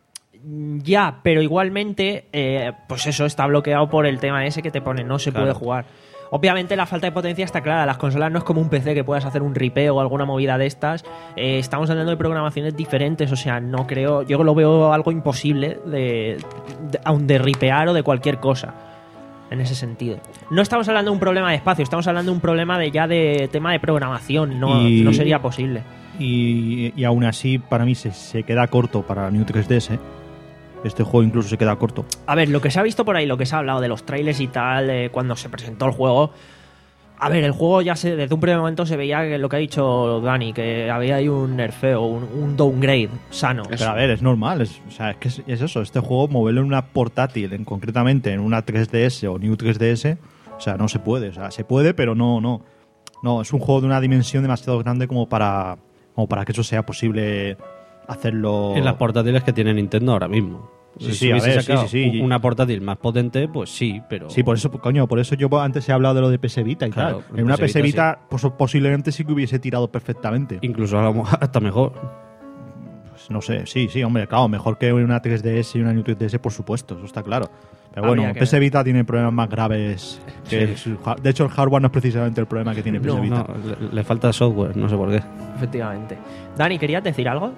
Ya, pero igualmente, eh, pues eso está bloqueado por el tema ese que te pone, no se Claro. puede jugar. Obviamente la falta de potencia está clara, las consolas no es como un P C que puedas hacer un ripeo o alguna movida de estas. Eh, estamos hablando de programaciones diferentes, o sea, no creo, yo lo veo algo imposible de, de, aun de ripear o de cualquier cosa. En ese sentido. No estamos hablando de un problema de espacio, estamos hablando de un problema de ya de tema de programación, no, Y- no sería posible. Y, y aún así, para mí se, se queda corto para la New tres D S. Este juego incluso se queda corto. A ver, lo que se ha visto por ahí, lo que se ha hablado de los trailers y tal, eh, cuando se presentó el juego. A ver, el juego ya se, desde un primer momento se veía que lo que ha dicho Dani, que había ahí un nerfeo, un, un downgrade sano. Pero a ver, es normal. Es, o sea, es que es, es eso. Este juego, moverlo en una portátil, en, concretamente en una tres D S o New tres D S, o sea, no se puede. O sea, se puede, pero no, no. No, es un juego de una dimensión demasiado grande como para, como para que eso sea posible hacerlo. En las portátiles que tiene Nintendo ahora mismo. Sí, Si sí, a hubiese ver, sí, sacado sí, sí. Una portátil más potente, pues sí, pero... Sí, por eso, coño, por eso yo antes he hablado de lo de P S Vita y Claro, tal. En una P S P S Vita, Vita, pues, posiblemente sí que hubiese tirado perfectamente. Incluso a lo mejor hasta mejor. Pues no sé, sí, sí, hombre, claro, mejor que una tres D S y una New tres D S, por supuesto, eso está claro. Pero bueno, Habría que P S ver. Vita tiene problemas más graves. Que Sí. el har- de hecho, el hardware no es precisamente el problema que tiene P S No, Vita. No, le, le falta software, no sé por qué. Efectivamente. Dani, ¿querías decir algo?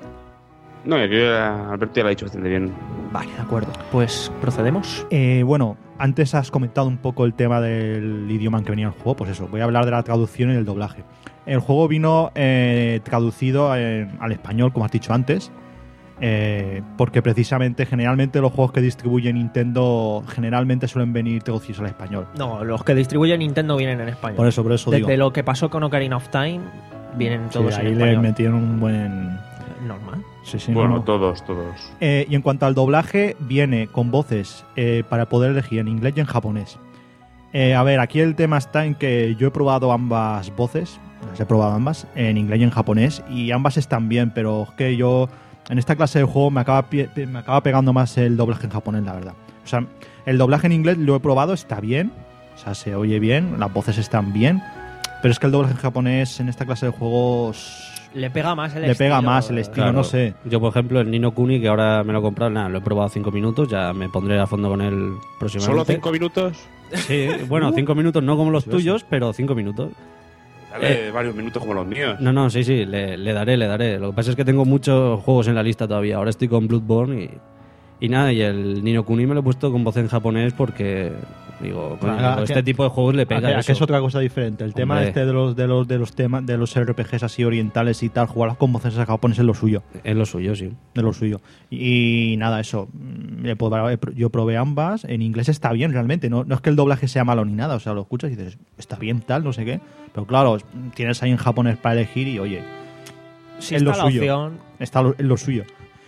No, yo creo que Alberto ya lo ha dicho bastante bien. Vale, de acuerdo. Pues procedemos. Eh, bueno, antes has comentado un poco el tema del idioma en que venía el juego, pues eso, voy a hablar de la traducción y del doblaje. El juego vino eh, traducido en- al español, como has dicho antes, eh, porque precisamente generalmente los juegos que distribuye Nintendo generalmente suelen venir traducidos al español. No, los que distribuye Nintendo vienen en español. Por eso, por eso Desde digo. lo que pasó con Ocarina of Time, vienen Sí, todos en ahí le español. metieron un buen... Normal. Sí, sí, Bueno, no, no. todos, todos. Eh, y en cuanto al doblaje, viene con voces eh, para poder elegir en inglés y en japonés. Eh, a ver, aquí el tema está en que yo he probado ambas voces, las he probado ambas, en inglés y en japonés, y ambas están bien, pero es que yo en esta clase de juego me acaba, pie- me acaba pegando más el doblaje en japonés, la verdad. O sea, el doblaje en inglés lo he probado, está bien, o sea, se oye bien, las voces están bien, pero es que el doblaje en japonés en esta clase de juegos Le pega más el le estilo. pega más el estilo, no sé. Yo, por ejemplo, el Ni no Kuni, que ahora me lo he comprado, nada, lo he probado cinco minutos, ya me pondré a fondo con él próximamente. ¿Solo cinco minutos? Sí, bueno, cinco minutos no como los Sí, tuyos, pero cinco minutos. Dale varios minutos como los míos. No, no, sí, sí, le, le daré, le daré. Lo que pasa es que tengo muchos juegos en la lista todavía. Ahora estoy con Bloodborne y, y nada, y el Ni no Kuni me lo he puesto con voz en japonés porque, digo, coño, Ah, digo, que- este tipo de juegos le Ah, pega que- que eso. es otra cosa diferente. El tema Hombre. este de los de los de los temas de los R P Gs así orientales y tal, jugarlas con voces japonesas es lo suyo, Es lo suyo, sí. de lo suyo. Y, nada, eso. mm, he probado- he pro- Yo probé ambas. En inglés está bien realmente. No, no es que el doblaje sea malo ni nada. O sea, lo escuchas y dices, está bien tal, no sé qué. Pero claro, es- tienes ahí en japonés para elegir y oye, Si es está lo la suyo. opción, está lo, es lo suyo.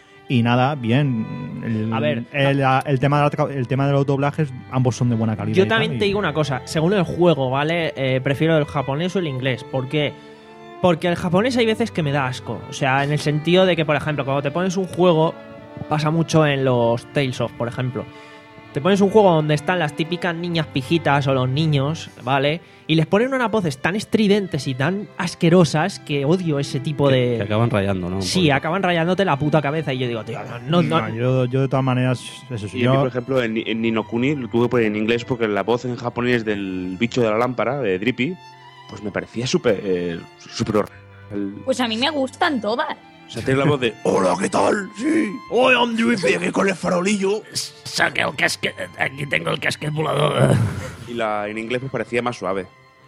Y nada, bien. El, A ver, el, el tema de la tra- el tema de los doblajes, ambos son de buena calidad. yo y tal, también y- te digo una cosa. Según el juego, ¿vale? Eh, prefiero el japonés o el inglés. ¿Por qué? Porque el japonés hay veces que me da asco. O sea, en el sentido de que, por ejemplo, cuando te pones un juego, pasa mucho en los Tales of, por ejemplo. Te pones un juego donde están las típicas niñas pijitas o los niños, ¿vale? Y les ponen unas voces tan estridentes y tan asquerosas que odio ese tipo Que, de... que acaban rayando, ¿no? Un Sí, poquito. acaban rayándote la puta cabeza y yo digo, tío, no, no, No, yo, yo de todas maneras, eso sí, Y a mí, yo- por ejemplo, en, en Ni no Kuni lo tuve que poner en inglés porque la voz en japonés del bicho de la lámpara, de Drippy, pues me parecía súper eh, súper horrible. El- Pues a mí me gustan todas. O sea, tiene la voz de Hola, ¿qué tal? Sí. Hoy I'm Drippy aquí con el farolillo. Saque el casquet. Aquí tengo el casquet volador. Y la en inglés me parecía más suave.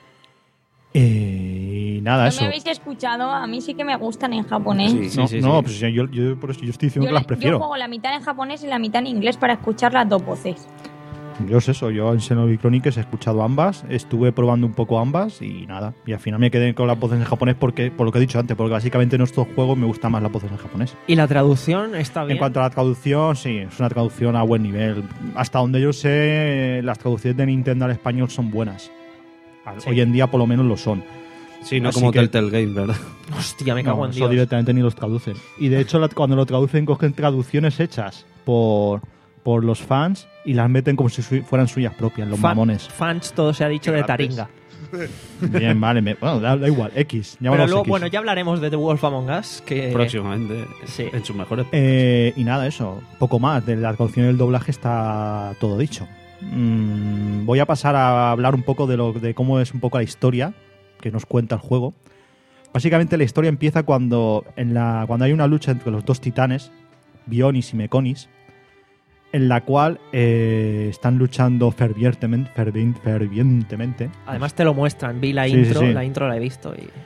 Eh, y nada, No eso. me habéis escuchado, a mí sí que me gustan en japonés. Sí. Sí, no, sí, no, sí. pues yo, yo por eso yo estoy diciendo Yo, que las le- yo prefiero. juego la mitad en japonés y la mitad en inglés para escuchar las dos voces. Yo es eso, yo en Xenoblade Chronicles he escuchado ambas, estuve probando un poco ambas y nada. Y al final me quedé con las voces en japonés porque, por lo que he dicho antes, porque básicamente en estos juegos me gustan más las voces en japonés. Y la traducción está bien. En cuanto a la traducción, sí, es una traducción a buen nivel. Hasta donde yo sé, las traducciones de Nintendo al español son buenas. Al- Sí. Hoy en día por lo menos lo son. Sí, no Así como que- Telltale Games, ¿verdad? Hostia, me cago No, en eso Dios. directamente ni los traducen. Y de hecho, la- cuando lo traducen, cogen traducciones hechas por, por los fans y las meten como si su- fueran suyas propias, los Fan- mamones. Fans, todo se ha dicho Qué de grandes. Taringa. Bien, vale, me- bueno, da, da igual, X. Pero llámalos luego, X. bueno, ya hablaremos de The Wolf Among Us. Que... Próximamente, sí. en sus mejores. Eh, y nada, eso, poco más. De la traducción y el doblaje está todo dicho. Mm, voy a pasar a hablar un poco de, lo, de cómo es un poco la historia que nos cuenta el juego. Básicamente la historia empieza cuando, en la, cuando hay una lucha entre los dos titanes, Bionis y Meconis, en la cual eh, están luchando fervientemente, fervien- fervientemente. Además te lo muestran. Vi la Sí, intro, sí, sí. la intro la he visto y...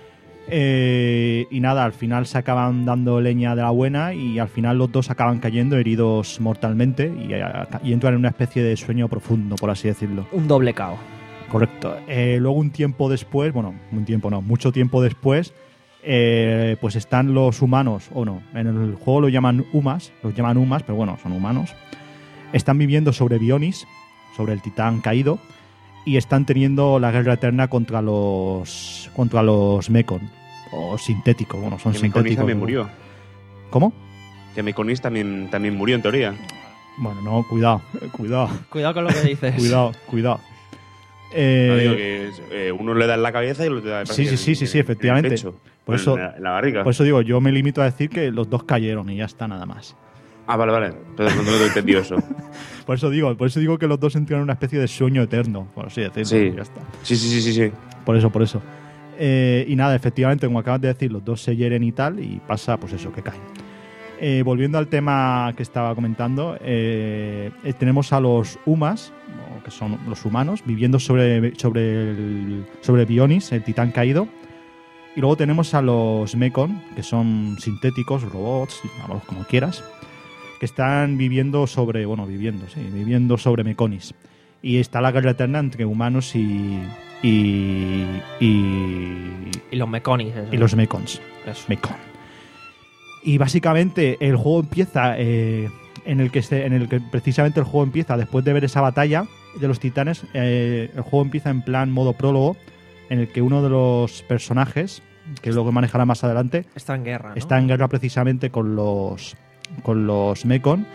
Eh, y nada, al final se acaban dando leña de la buena y al final los dos acaban cayendo heridos mortalmente y, y entran en una especie de sueño profundo, por así decirlo. Un doble cao. Correcto. Eh, luego un tiempo después, bueno, un tiempo no, mucho tiempo después, eh, pues están los humanos, o no, en el juego lo llaman humas, los llaman humas, pero bueno, son humanos. Están viviendo sobre Bionis, sobre el titán caído, y están teniendo la guerra eterna contra los contra los Mekon, o sintéticos, bueno, son Que sintéticos. Meconis también murió. ¿Cómo? Que Meconis también, también murió, en teoría. Bueno, no, cuidado, cuidado, Cuidado con lo que dices. cuidado, cuidado. Eh, No digo que eh, uno le da en la cabeza y el otro le da Sí, sí, sí, sí, sí, en el efectivamente. pecho, Por en eso- la, en la barriga. Por eso digo, yo me limito a decir que los dos cayeron y ya está, nada más. Ah, vale, vale. Entonces no lo he entendido eso. Por eso digo, por eso digo que los dos entran en una especie de sueño eterno, por así decirlo. Sí. Ya está. Sí, sí, sí, sí, sí. Por eso, por eso. Eh, y nada, efectivamente, como acabas de decir, los dos se hieren y tal, y pasa, pues eso, que caen. Eh, volviendo al tema que estaba comentando, eh, eh, tenemos a los humas, o que son los humanos, viviendo sobre, sobre, el, sobre Bionis, el titán caído. Y luego tenemos a los Mekon, que son sintéticos, robots, llamarlos como quieras, que están viviendo sobre, bueno, viviendo, sí, viviendo sobre Meconis. Y está la guerra eterna entre humanos y y y, Y los Meconis. eso. y los Mekons. Eso. Mekon. Y básicamente el juego empieza eh, en el que se, en el que precisamente el juego empieza después de ver esa batalla de los titanes. Eh, el juego empieza en plan modo prólogo, en el que uno de los personajes, que es lo que manejará más adelante, Está en guerra, ¿no? está en guerra precisamente con los con los Mekon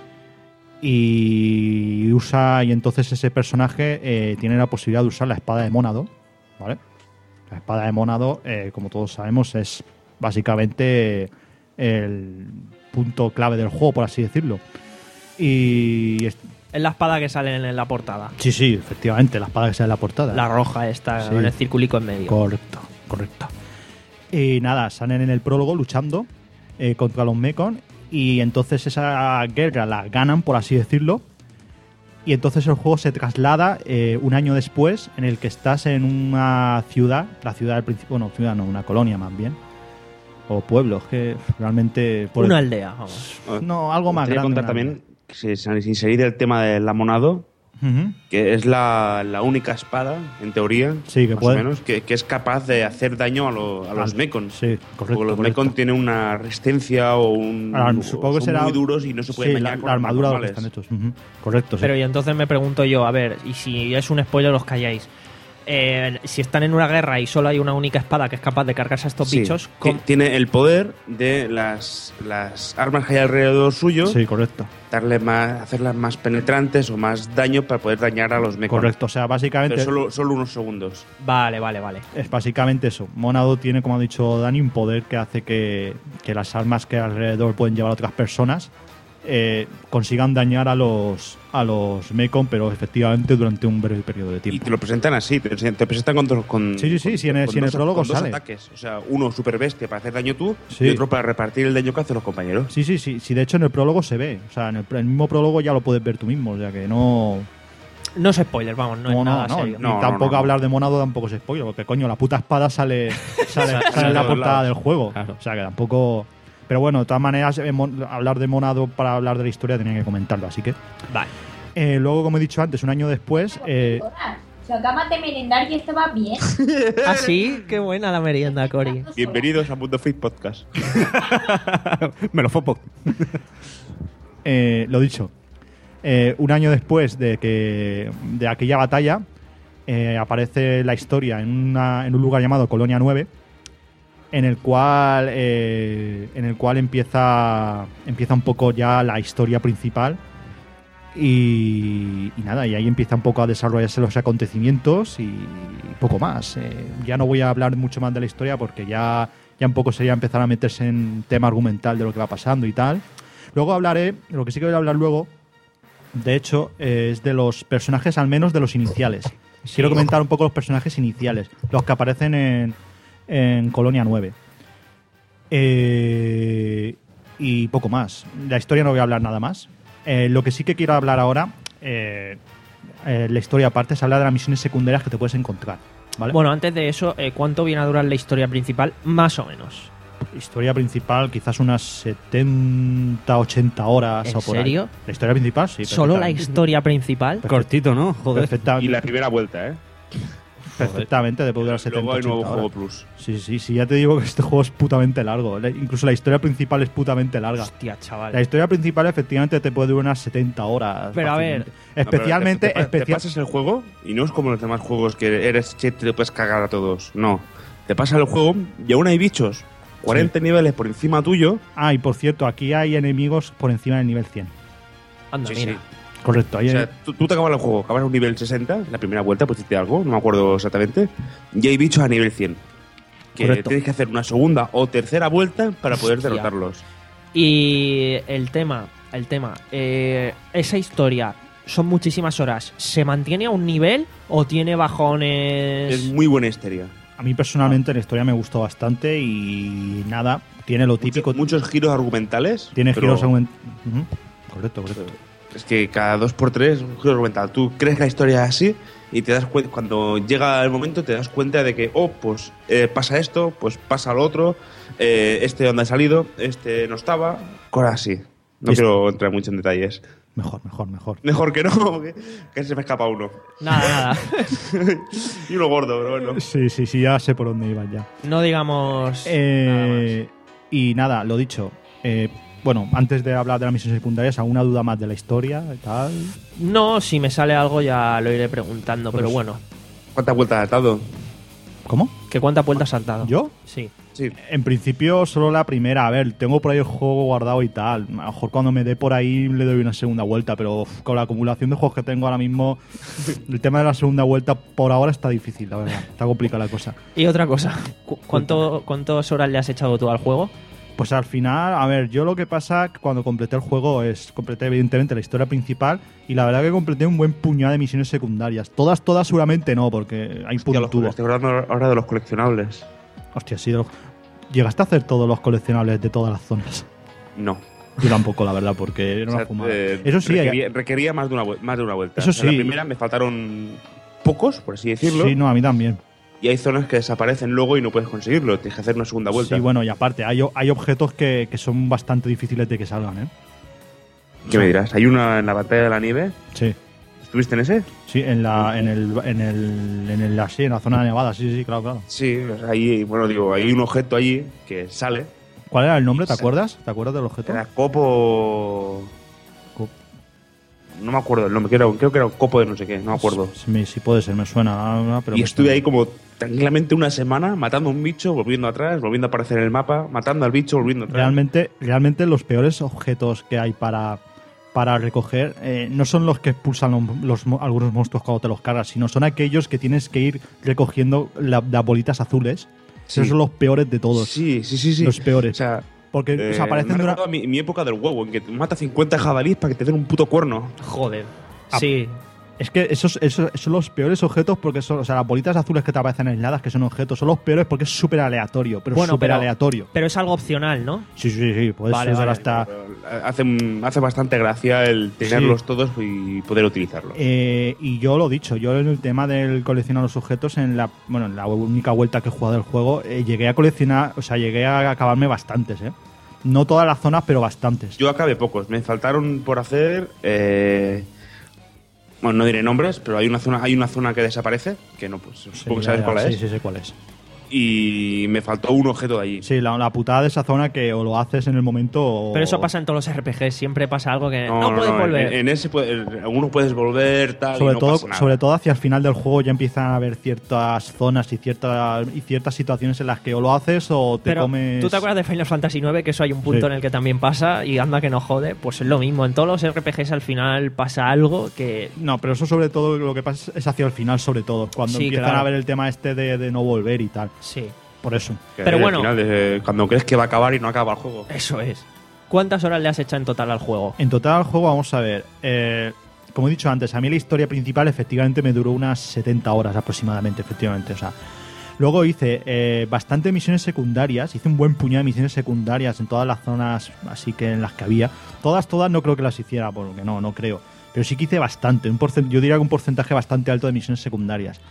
y usa y entonces ese personaje eh, tiene la posibilidad de usar la espada de Mónado, ¿vale? La espada de Mónado, eh, como todos sabemos, es básicamente el punto clave del juego, por así decirlo. Y es- Es la espada que sale en la portada. sí, sí, efectivamente, la espada que sale en la portada. La roja esta, Sí. con el circulico en medio. Correcto, correcto. Y nada, salen en el prólogo luchando eh, contra los Mekon y entonces esa guerra la ganan, por así decirlo. Y entonces el juego se traslada eh, un año después, en el que estás en una ciudad, la ciudad del principio, bueno, ciudad no, una colonia más bien, o pueblo, es que realmente... por Una el- aldea, vamos. No, algo más Quería grande. contar una también, si- sin salir del tema del amonado, Ujú. que es la, la única espada, en teoría, Sí, que más puede- o menos, que, que es capaz de hacer daño a, lo- a los Al- Mekon. Sí, correcto. Porque los correcto. Mekon tienen una resistencia o un. Ahora, o supongo que son será muy duros y no se pueden sí, dañar la, con la armas armadura de lo que normales. están hechos. Ujú. Correcto, sí. Pero y entonces me pregunto yo, a ver, y si es un spoiler, os calláis. Eh, si están en una guerra y solo hay una única espada que es capaz de cargarse a estos Sí. bichos, Ti- ¿cómo- Tiene el poder de las, las armas que hay alrededor suyo, Sí, correcto. darle más, hacerlas más penetrantes o más daño para poder dañar a los Mekon. Correcto, o sea, básicamente Pero solo, solo unos segundos. Vale, vale, vale. es básicamente eso. Mónado tiene, como ha dicho Dani, un poder que hace que, que las armas que alrededor pueden llevar a otras personas eh, consigan dañar a los a los Mekon, pero efectivamente durante un breve periodo de Y tiempo. te lo presentan así, te, presen- te presentan con dos, con, Sí, sí, sí, con- sí, en el- con sí, en el dos- prólogo con dos sale. ataques. O sea, uno super bestia para hacer daño tú Sí. y otro para repartir el daño que hacen los compañeros. Sí, sí, sí, sí, de hecho en el prólogo se ve. O sea, en el, el mismo prólogo ya lo puedes ver tú mismo, o sea que no... No es spoiler, vamos, no, No, es no, nada no, serio. ni No, no, tampoco no, no. hablar de Mónado tampoco es spoiler, porque coño, la puta espada sale, sale, sale en la de todos portada lados. del juego. Claro. O sea que tampoco. Pero bueno, de todas maneras, eh, mon- hablar de Mónado para hablar de la historia tenía que comentarlo, así que. Vale. Eh, luego, como he dicho antes, un año después. Eh, Se acabas de merendar y esto va bien. Ah, sí, qué buena la merienda, Cori. Bienvenidos a Mundo Freak Podcast. Me lo fopo. eh, lo dicho. Eh, un año después de que de aquella batalla, eh, aparece la historia en, una, en un lugar llamado Colonia nueve, en el cual eh, en el cual empieza empieza un poco ya la historia principal y, y nada, y ahí empieza un poco a desarrollarse los acontecimientos y poco más. Eh, ya no voy a hablar mucho más de la historia porque ya, ya un poco sería empezar a meterse en tema argumental de lo que va pasando y tal. Luego hablaré, lo que sí que voy a hablar luego, de hecho, eh, es de los personajes, al menos de los iniciales. Quiero comentar un poco los personajes iniciales, los que aparecen en, en Colonia nueve. Eh, y poco más. La historia no voy a hablar nada más. Eh, lo que sí que quiero hablar ahora, eh, eh, la historia aparte, es hablar de las misiones secundarias que te puedes encontrar. ¿vale? Bueno, antes de eso, eh, ¿cuánto viene a durar la historia principal? Más o menos. Historia principal, quizás unas setenta, ochenta horas ¿En o por ahí. serio? La historia principal, sí. ¿Solo la perfectamente. historia principal? Cortito, ¿no? Joder. Perfectamente, Y la primera vuelta, ¿eh? perfectamente de durar setenta, Luego hay nuevo ochenta juego horas. plus. Sí, sí, sí, ya te digo que este juego es putamente largo. La- Incluso la historia principal es putamente larga. Hostia, chaval. La historia principal efectivamente te puede durar unas setenta horas. Pero a fácilmente. ver, No, pero Especialmente, te, te, te especial- pasas el juego y no es como los demás juegos que eres che, te puedes cagar a todos. No. Te pasas el juego y aún hay bichos. cuarenta niveles por encima tuyo. Ah, y por cierto, aquí hay enemigos por encima del nivel cien. anda, Sí, mira. sí. Correcto, ahí O sea, hay- tú, tú te acabas el juego, acabas a un nivel sesenta, la primera vuelta, pues hiciste algo, no me acuerdo exactamente, y hay bichos a nivel cien. Que Correcto. tienes que hacer una segunda o tercera vuelta para poder Hostia. derrotarlos. Y el tema, el tema, eh, esa historia son muchísimas horas. ¿Se mantiene a un nivel o tiene bajones? Es muy buena historia. A mí personalmente la historia me gustó bastante y nada, tiene lo típico. Mucho- muchos giros argumentales. tiene pero giros argument- Ujú. Correcto, correcto. Es que cada dos por tres es un giro argumental. Tú crees que la historia es así y te das cuenta, cuando llega el momento te das cuenta de que, oh, pues eh, pasa esto, pues pasa lo otro, eh, este donde ha salido, este no estaba, cosas así. No Y es- quiero entrar mucho en detalles. Mejor, mejor, mejor. Mejor que no, que, que se me escapa uno. Nada, nada. Y uno gordo, pero bueno. Sí, sí, sí, ya sé por dónde iban ya. No digamos Eh, y nada, lo dicho. eh, bueno, antes de hablar de las misiones secundarias, ¿alguna duda más de la historia y tal? nada más. No, si me sale algo ya lo iré preguntando, Pues- pero bueno. ¿Cuántas vueltas has dado? ¿Cómo? ¿Qué cuántas vueltas has dado? ¿Yo? Sí. Sí. En principio solo la primera. A ver, tengo por ahí el juego guardado y tal. A lo mejor cuando me dé por ahí le doy una segunda vuelta, pero uf, con la acumulación de juegos que tengo ahora mismo, el tema de la segunda vuelta por ahora está difícil, la verdad. Está complicada la cosa. Y otra cosa, ¿cu- ¿cuánto, ¿cuántas horas le has echado tú al juego? Pues al final, a ver, yo lo que pasa que cuando completé el juego es, completé evidentemente la historia principal y la verdad que completé un buen puñado de misiones secundarias. Todas, todas seguramente no, porque hay Hostia, los- puntudo. estoy hablando ahora de los coleccionables. Hostia, sí, lo- llegaste a hacer todos los coleccionables de todas las zonas. No. Yo tampoco, la verdad, porque era O una sea, fumada. eh, Eso sí, requería, requería más, de una, vuel- más de una vuelta. Eso O sea, sí. La primera me faltaron pocos, por así decirlo. sí, no, a mí también. Y hay zonas que desaparecen luego y no puedes conseguirlo. Tienes que hacer una segunda vuelta. Sí, bueno, y aparte, hay, hay objetos que, que son bastante difíciles de que salgan, ¿eh? ¿Qué me dirás? Hay una en la batalla de la nieve. Sí, ¿Estuviste en ese? sí, en la, en el, en el, en el, así, en la zona de nevada, sí, sí, claro, claro. Sí, o sea, ahí, bueno, digo, hay un objeto allí que sale. ¿Cuál era el nombre? ¿Te Sí. acuerdas? ¿Te acuerdas del objeto? Era copo. Cop- No me acuerdo el nombre, creo, creo que era un copo de no sé qué, no me acuerdo. Sí, me- sí puede ser, me suena. ah, Pero Y me estuve suena. ahí como tranquilamente una semana matando a un bicho, volviendo atrás, volviendo a aparecer en el mapa, matando al bicho, volviendo atrás. Realmente, realmente los peores objetos que hay para, para recoger eh, no son los que expulsan los, los mo- algunos monstruos cuando te los cargas, sino son aquellos que tienes que ir recogiendo la- las bolitas azules. Sí. Esos son los peores de todos. Sí, sí, sí, sí. Los peores. O sea, Porque eh, o sea, aparecen me ha de una- recordado mi, mi época del huevo, en que te mata cincuenta jabalíes para que te den un puto cuerno. Joder. Ah, Sí. Es que esos, esos son los peores objetos porque son, o sea, las bolitas azules que te aparecen aisladas, que son objetos, son los peores porque es súper aleatorio, pero Bueno, súper pero- aleatorio. Pero es algo opcional, ¿no? Sí, sí, sí, puedes Vale, usar vale. hasta... Hace, hace bastante gracia el tenerlos Sí. todos y poder utilizarlos. Eh, y yo lo dicho, yo en el tema del coleccionar los objetos, en la bueno, en la única vuelta que he jugado del juego, eh, llegué a coleccionar, o sea, llegué a acabarme bastantes, ¿eh? No todas las zonas, pero bastantes. Yo acabé pocos. Me faltaron por hacer. eh, bueno, no diré nombres, pero hay una zona, hay una zona que desaparece, que no, pues supongo que Sí, sabes ya, cuál ya, es. Sí, sí, sé cuál es. Y me faltó un objeto de allí. Sí, la, la putada de esa zona que o lo haces en el momento o... Pero eso pasa en todos los R P Gs, siempre pasa algo que no, No, no, puedes no, volver. En, en ese puede- en algunos puedes volver, tal. y sobre no todo pasa nada. sobre todo hacia el final del juego ya empiezan a haber ciertas zonas y ciertas y ciertas situaciones en las que o lo haces o te Pero comes... ¿tú te acuerdas de Final Fantasy nueve? Que eso hay un punto Sí. en el que también pasa y anda que no jode. Pues es lo mismo. En todos los R P Gs al final pasa algo que... No, pero eso sobre todo lo que pasa es hacia el final sobre todo, cuando Sí, empiezan claro. a ver el tema este de, de no volver y tal. Sí, Por eso. Que pero al bueno. final, de- cuando crees que va a acabar y no acaba el juego. eso es. ¿Cuántas horas le has echado en total al juego? En total al juego vamos a ver. eh, como he dicho antes, a mí la historia principal efectivamente me duró unas setenta horas aproximadamente, efectivamente. O sea, luego hice eh, bastante misiones secundarias, hice un buen puñado de misiones secundarias en todas las zonas así que en las que había. Todas, todas no creo que las hiciera, porque no, no creo. Pero sí que hice bastante, un porcent- yo diría que un porcentaje bastante alto de misiones secundarias.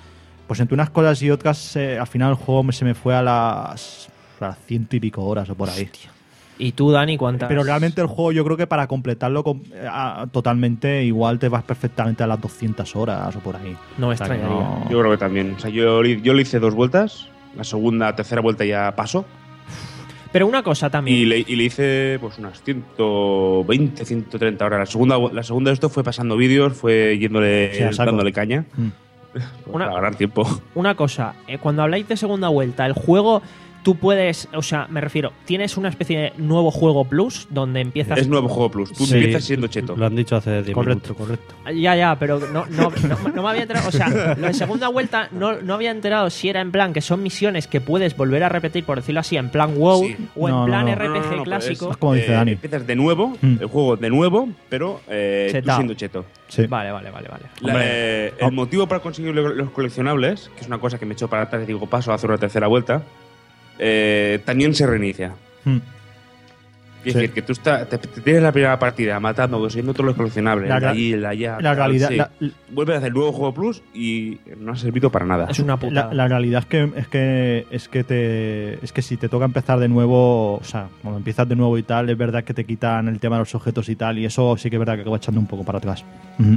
Pues entre unas cosas y otras, eh, al final el juego me- se me fue a las, a las ciento y pico horas o por ahí. ¿Y tú, Dani, cuántas? Pero realmente el juego yo creo que para completarlo com- eh, a- totalmente igual te vas perfectamente a las doscientas horas o por ahí. No me O sea que extrañaría. no- Yo creo que también. O sea, yo, li- yo le hice dos vueltas. La segunda, tercera vuelta ya pasó. Pero una cosa también. Y le, y le hice pues unas ciento veinte, ciento treinta horas. La segunda, la segunda de esto fue pasando vídeos, fue yéndole, Sí, a saco. dándole caña. Mm. Pues, Una- para ganar tiempo. Una cosa, eh, cuando habláis de segunda vuelta, el juego, tú puedes, o sea, me refiero, tienes una especie de nuevo juego plus donde empiezas. Es nuevo juego plus. Tú Sí, empiezas siendo cheto. Lo han dicho hace diez Correcto, minutos. correcto. Ya, ya, pero no, no, no, no me había enterado. O sea, lo de segunda vuelta no, no había enterado si era en plan que son misiones que puedes volver a repetir, por decirlo así, en plan WoW Sí. o en No, no, plan no. R P G No, no, no, clásico. pues Es como dice Eh, Dani. Empiezas de nuevo, Mm. el juego de nuevo, pero eh, tú Chetao. siendo cheto. Sí. Vale, vale, vale, vale. La- Hombre. eh, Oh. el motivo para conseguir lo- los coleccionables, que es una cosa que me echó para atrás y digo paso a hacer una tercera vuelta, eh, también se reinicia. Mm. Es Sí. decir, que tú está- te, te tienes la primera partida matando, consiguiendo todos los coleccionables, La el de ra- allí, el de allá. La tal, realidad, sí. la, Vuelves a hacer el nuevo juego plus y no ha servido para nada. Es una puta. la- la realidad es que es que es que te es que si te toca empezar de nuevo, o sea, cuando empiezas de nuevo y tal, es verdad que te quitan el tema de los objetos y tal, y eso sí que es verdad que acaba echando un poco para atrás. Ujú.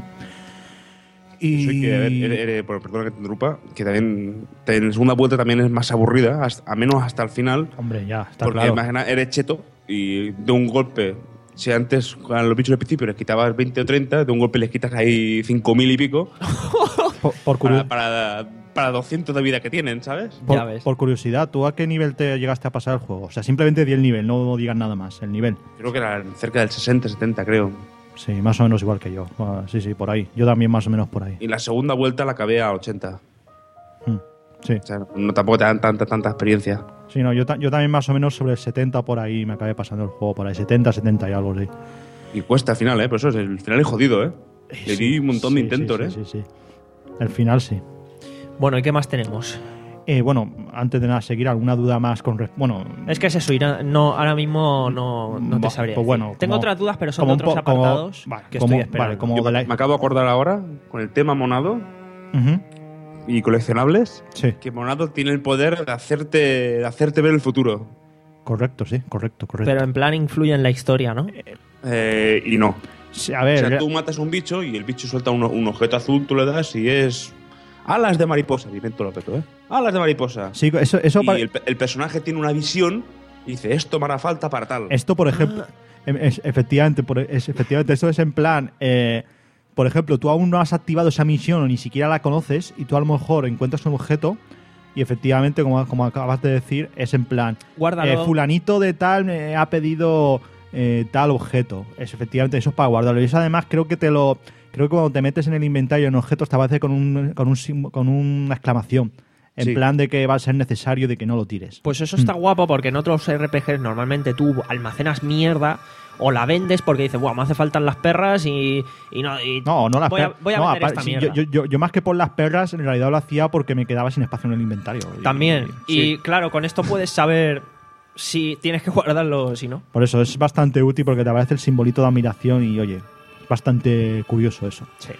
Y Eso hay que, a ver, ere- ere- por- perdona que te interrumpa, que también te- en la segunda vuelta también es más aburrida, hasta- a menos hasta el final, hombre, ya está porque claro. imagina, eres cheto y de un golpe, si antes a los bichos del principio les quitabas veinte o treinta, de un golpe les quitas ahí cinco mil y pico Por, por curio- para, para, para doscientos de vida que tienen, ¿sabes? por- Ya ves. por curiosidad, ¿tú a qué nivel te llegaste a pasar el juego? O sea, simplemente di el nivel, no digas nada más, el nivel. Creo que era cerca del sesenta, setenta, creo. Sí, más o menos igual que yo. Ah, sí, sí, por ahí. Yo también más o menos por ahí. Y la segunda vuelta la acabé a ochenta. Mm, Sí. O sea, no tampoco te dan tanta, tanta experiencia. Sí, no, yo, ta- yo también más o menos sobre el setenta por ahí me acabé pasando el juego, por ahí, setenta, setenta y algo así. Y cuesta al final, ¿eh? Pero eso es, el final es jodido, ¿eh? Le di un montón de Sí, intentos, sí, ¿eh? Sí, sí, sí. El final sí. Bueno, ¿y qué más tenemos? Eh, bueno, antes de nada, seguir, ¿alguna duda más con... res- Bueno, Es que es eso, Irán, no, ahora mismo no, no te Bah, sabría pues decir. bueno, Tengo como- otras dudas, pero son de como un otros po- como- apartados vale, que como- estoy esperando. vale, como Yo de la- me acabo de acordar ahora con el tema Monado Ujú, y coleccionables, sí, que Monado tiene el poder de hacerte, de hacerte ver el futuro. correcto, sí, correcto, correcto. Pero en plan influye en la historia, ¿no? Eh, y no. Sí, a O ver, sea, ya- tú matas un bicho y el bicho suelta un, un objeto azul, tú le das y es alas de mariposa. Invento lo peto, ¿eh? Alas de mariposa. sí, eso, eso y pare- el, pe- el personaje tiene una visión y dice, esto me hará falta para tal. Esto, por ejemplo, em- es- efectivamente, por- es- efectivamente, eso es en plan, eh, por ejemplo, tú aún no has activado esa misión o ni siquiera la conoces y tú a lo mejor encuentras un objeto y efectivamente, como, como acabas de decir, es en plan, Guárdalo. eh, fulanito de tal me ha pedido eh, tal objeto. Es efectivamente, eso es para guardarlo. Y eso además creo que te lo... Creo que cuando te metes en el inventario en objetos te aparece con, un, con, un, sim- con una exclamación. En Sí. plan de que va a ser necesario de que no lo tires. Pues eso está guapo porque en otros R P Gs normalmente tú almacenas mierda o la vendes porque dices, Buah, me hace falta las perras y, y no. y No, no las voy a, per- voy a no, vender aparte, esta sí, mierda. yo, yo- yo más que por las perras, en realidad lo hacía porque me quedaba sin espacio en el inventario. Y- También. y- Y claro, con esto puedes saber si tienes que guardarlo o si no. Por eso es bastante útil porque te aparece el simbolito de admiración y oye, es bastante curioso eso. Sí.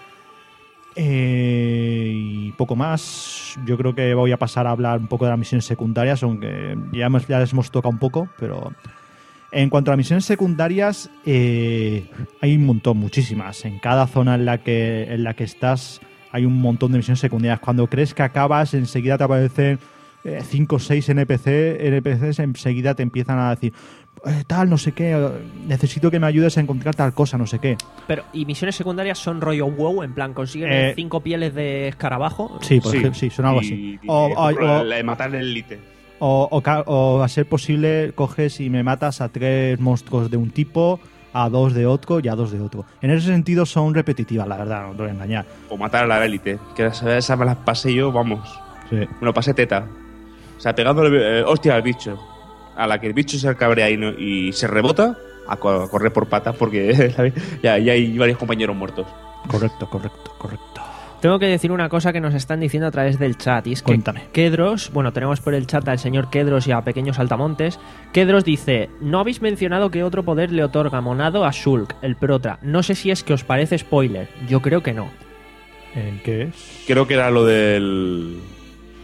Eh, y poco más. Yo creo que voy a pasar a hablar un poco de las misiones secundarias, aunque ya, hemos, ya les hemos tocado un poco, pero en cuanto a las misiones secundarias, eh, hay un montón, muchísimas. En cada zona en la que, en la que estás hay un montón de misiones secundarias. Cuando crees que acabas, enseguida te aparecen cinco o seis N P C, N P Cs, enseguida te empiezan a decir eh, tal, no sé qué, eh, necesito que me ayudes a encontrar tal cosa, no sé qué. Pero, ¿y misiones secundarias son rollo WoW? En plan, ¿consiguen Eh, cinco pieles de escarabajo? Sí, por Sí. ejemplo, sí, son algo Y- así. y- O, y- o- la- o- la de matar el elite. o- o ca- o a ser posible, coges y me matas a tres monstruos de un tipo, a dos de otro y a dos de otro. En ese sentido son repetitivas, la verdad, no te voy a engañar. O matar a la élite. Que esa, esa me las pasé yo, vamos. Sí. Me lo pasé teta. O sea, pegándole eh, hostia al bicho. A la que el bicho se cabrea y, no- y se rebota, a, co- a correr por patas porque ¿sabes? ya, ya hay varios compañeros muertos. Correcto, correcto, correcto. Tengo que decir una cosa que nos están diciendo a través del chat. Y es que Cuéntame. Kedros, bueno, tenemos por el chat al señor Kedros y a Pequeños Altamontes. Kedros dice: no habéis mencionado qué otro poder le otorga Monado a Shulk, el Protra. No sé si es que os parece spoiler. Yo creo que no. ¿En qué es? Creo que era lo del.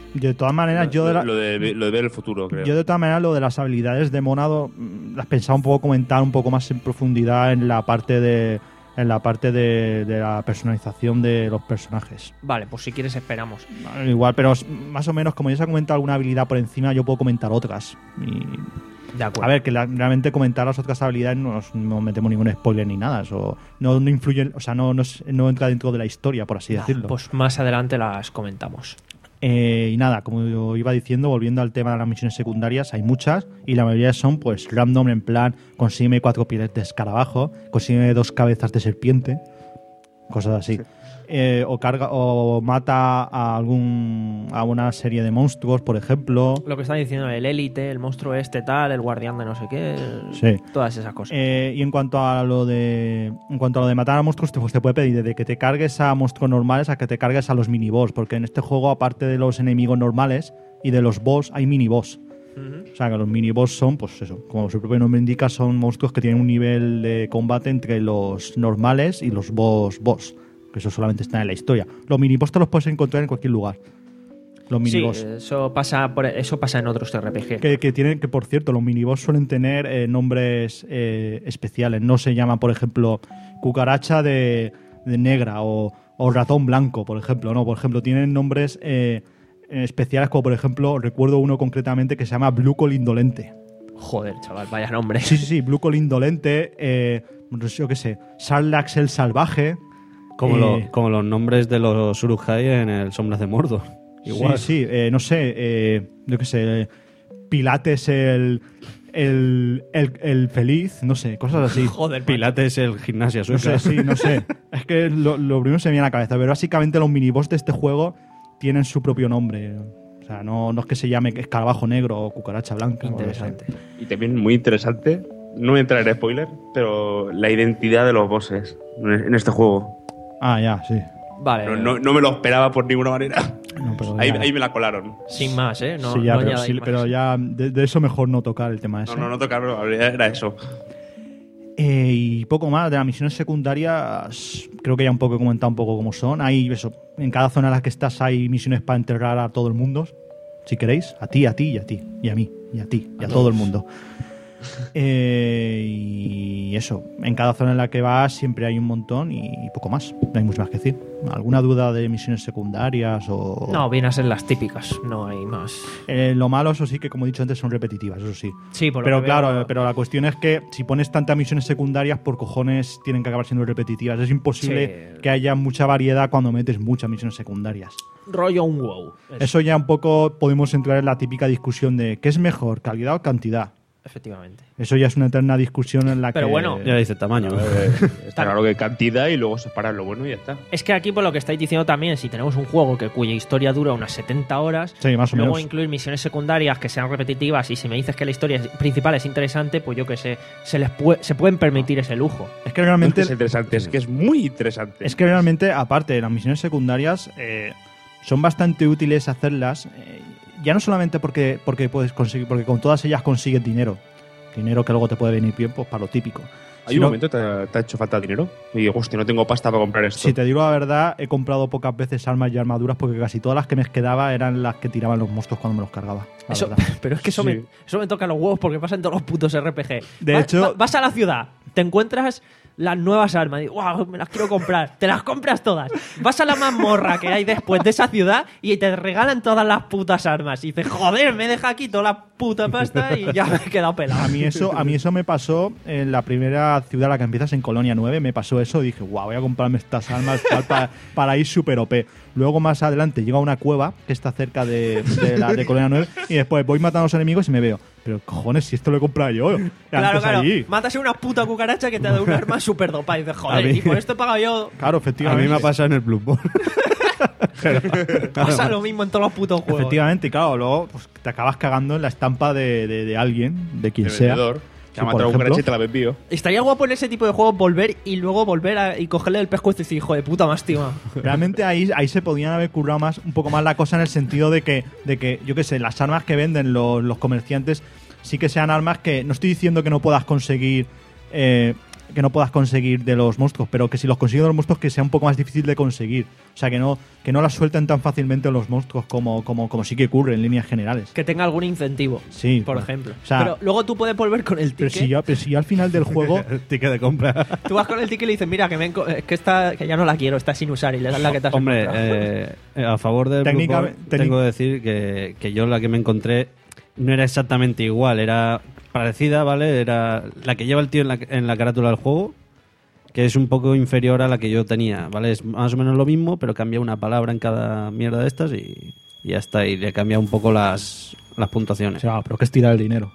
De todas maneras, yo de, la, lo, de, lo de ver el futuro, creo. yo de todas maneras lo de las habilidades de Monado mm, las pensaba un poco comentar un poco más en profundidad en la parte de en la parte de, de la personalización de los personajes. Vale, pues si quieres esperamos. Igual, pero más o menos, como ya se ha comentado alguna habilidad por encima, yo puedo comentar otras. Y, De acuerdo. a ver, que la, realmente comentar las otras habilidades no, nos- no metemos ningún spoiler ni nada. Eso no, no influye, o sea, no, no, es- no entra dentro de la historia, por así Nada, decirlo. pues más adelante las comentamos. Eh, y nada, como yo iba diciendo, volviendo al tema de las misiones secundarias, hay muchas y la mayoría son pues random, en plan, consígueme cuatro pieles de escarabajo, consígueme dos cabezas de serpiente, cosas así. Eh, o carga o mata a algún a una serie de monstruos, por ejemplo. Lo que está diciendo, el élite, el monstruo este tal, el guardián de no sé qué, Sí. todas esas cosas. Eh, y en cuanto a lo de en cuanto a lo de matar a monstruos, te, pues te puede pedir desde que te cargues a monstruos normales a que te cargues a los miniboss, porque en este juego, aparte de los enemigos normales y de los boss, hay miniboss. Ujú. O sea, que los miniboss son, pues eso, como su propio nombre indica, son monstruos que tienen un nivel de combate entre los normales y los boss boss, que eso solamente está en la historia. Los miniboss te los puedes encontrar en cualquier lugar. Los Sí, miniboss. eso pasa, por, eso pasa en otros R P G. Que, que tienen, que por cierto, los miniboss suelen tener eh, nombres eh, especiales. No se llama, por ejemplo, cucaracha de, de negra o, o ratón blanco, por ejemplo. No, por ejemplo, tienen nombres eh, especiales, como por ejemplo, recuerdo uno concretamente que se llama Blucol Indolente. Joder, chaval, vaya nombre. Sí, sí, sí, Blucol Indolente, eh, no sé, yo qué sé, Sarlax el Salvaje. Como, eh, lo- como los nombres de los Uruk-hai en el Sombras de Mordor. Igual. Sí, sí, eh, no sé, eh, yo qué sé, Pilates el, el, el, el feliz, no sé, cosas así. Joder, Pilates el gimnasia No sueca. sé, sí, no sé. Es que lo, lo primero se me viene a la cabeza, pero básicamente los miniboss de este juego tienen su propio nombre. O sea, no, no es que se llame escarabajo negro o cucaracha blanca. o lo que interesante. sea. Y también muy interesante, no voy a entrar en spoiler, pero la identidad de los bosses en este juego. Ah, ya, sí. Vale, No, no, no me lo esperaba por ninguna manera. No, pero Ahí, ya, ahí me la colaron. sin más, ¿eh? No, sí, ya, no pero, añadáis sí, más. pero ya de, de eso mejor no tocar el tema ese. No, no, no tocaron, era eso. Eh, y poco más, de las misiones secundarias, creo que ya un poco he comentado un poco cómo son. Hay eso, en cada zona en la que estás hay misiones para enterrar a todo el mundo, si queréis, a ti, a ti y a ti, y a mí, y a ti, y a, todo el mundo. Eh, y eso, en cada zona en la que vas siempre hay un montón y poco más, no hay mucho más que decir. ¿Alguna duda de misiones secundarias o...? No, vienen a ser las típicas, no hay más. Eh, lo malo, eso sí, que como he dicho antes, son repetitivas, eso sí. Sí, por lo Pero que claro, veo- pero la cuestión es que si pones tantas misiones secundarias, por cojones tienen que acabar siendo repetitivas. Es imposible Sí. que haya mucha variedad cuando metes muchas misiones secundarias. rollo un wow. Eso, Eso ya un poco podemos entrar en la típica discusión de ¿qué es mejor, calidad o cantidad? efectivamente. Eso ya es una eterna discusión en la Pero que... bueno, Ya dice tamaño. Está claro que cantidad y luego separar lo bueno y ya está. Es que aquí, por lo que estáis diciendo también, si tenemos un juego que cuya historia dura unas setenta horas, Sí, más o luego menos. incluir misiones secundarias que sean repetitivas y si me dices que la historia es- principal es interesante, pues yo que sé, se les pue- se pueden permitir ese lujo. Es que No es realmente... que es interesante, es que es muy interesante. Es que realmente, aparte de las misiones secundarias, eh, son bastante útiles hacerlas, eh, ya no solamente porque, porque puedes conseguir, porque con todas ellas consigues dinero. Dinero que luego te puede venir bien pues, para lo típico. ¿Hay Sino- un momento que te, te ha hecho falta dinero? Y digo, hostia, no tengo pasta para comprar esto. Si te digo la verdad, he comprado pocas veces armas y armaduras porque casi todas las que me quedaba eran las que tiraban los monstruos cuando me los cargaba. la Eso, verdad. pero es que eso, Sí. me, eso me toca los huevos porque pasa en todos los putos R P G. De Va- hecho- va- vas a la ciudad, te encuentras las nuevas armas y dices, wow, me las quiero comprar. Te las compras todas. Vas a la mazmorra que hay después de esa ciudad y te regalan todas las putas armas. Y dices, joder, me deja aquí toda la puta pasta y ya me he quedado pelado. A mí eso, a mí eso me pasó en la primera ciudad a la que empiezas, en Colonia nueve, me pasó eso, dije, guau, voy a comprarme estas armas tal, para, para ir súper O P. Luego más adelante llego a una cueva que está cerca de, de la de Colonia nueve y después voy matando a los enemigos y me veo, pero cojones, si esto lo he comprado yo. Claro, antes claro. allí. Matas a una puta cucaracha que te da un arma súper dopada y dices, A joder, mí- y por esto he pagado yo. Claro, A efectivamente. mí me ha pasado en el Bloodborne. Pasa lo mismo en todos los putos juegos. Efectivamente, y claro, luego pues, te acabas cagando en la estampa de, de- de alguien, de quien El sea. vendedor, que Sí, ha por matado a un ejemplo. cucaracha y te la envío. Estaría guapo en ese tipo de juegos volver y luego volver a, y cogerle el pescuezo y decir, hijo de puta, más estima. Realmente ahí, ahí se podían haber currado más, un poco más la cosa en el sentido de que, de que yo qué sé, las armas que venden los, los comerciantes sí que sean armas que no estoy diciendo que no puedas conseguir eh, que no puedas conseguir de los monstruos, pero que si los consigues de los monstruos que sea un poco más difícil de conseguir. O sea, que no que no las suelten tan fácilmente los monstruos como, como, como sí que ocurre en líneas generales. Que tenga algún incentivo, Sí, por pues, ejemplo. o sea, pero luego tú puedes volver con el Pero ticket. si, yo, pero si yo al final del juego... El ticket de compra. Tú vas con el ticket y le dices, mira, que, me enco- es que, está, que ya no la quiero, está sin usar, y le das la que te has Hombre, encontrado. eh, a favor del Técnicamente- Bloodborne, técnic- tengo que decir que, que yo la que me encontré no era exactamente igual, era parecida, ¿vale? Era la que lleva el tío en la, en la carátula del juego, que es un poco inferior a la que yo tenía, ¿vale? Es más o menos lo mismo, pero cambia una palabra en cada mierda de estas y, y ya está, y le cambia un poco las, las puntuaciones. O sea, pero que es tirar el dinero.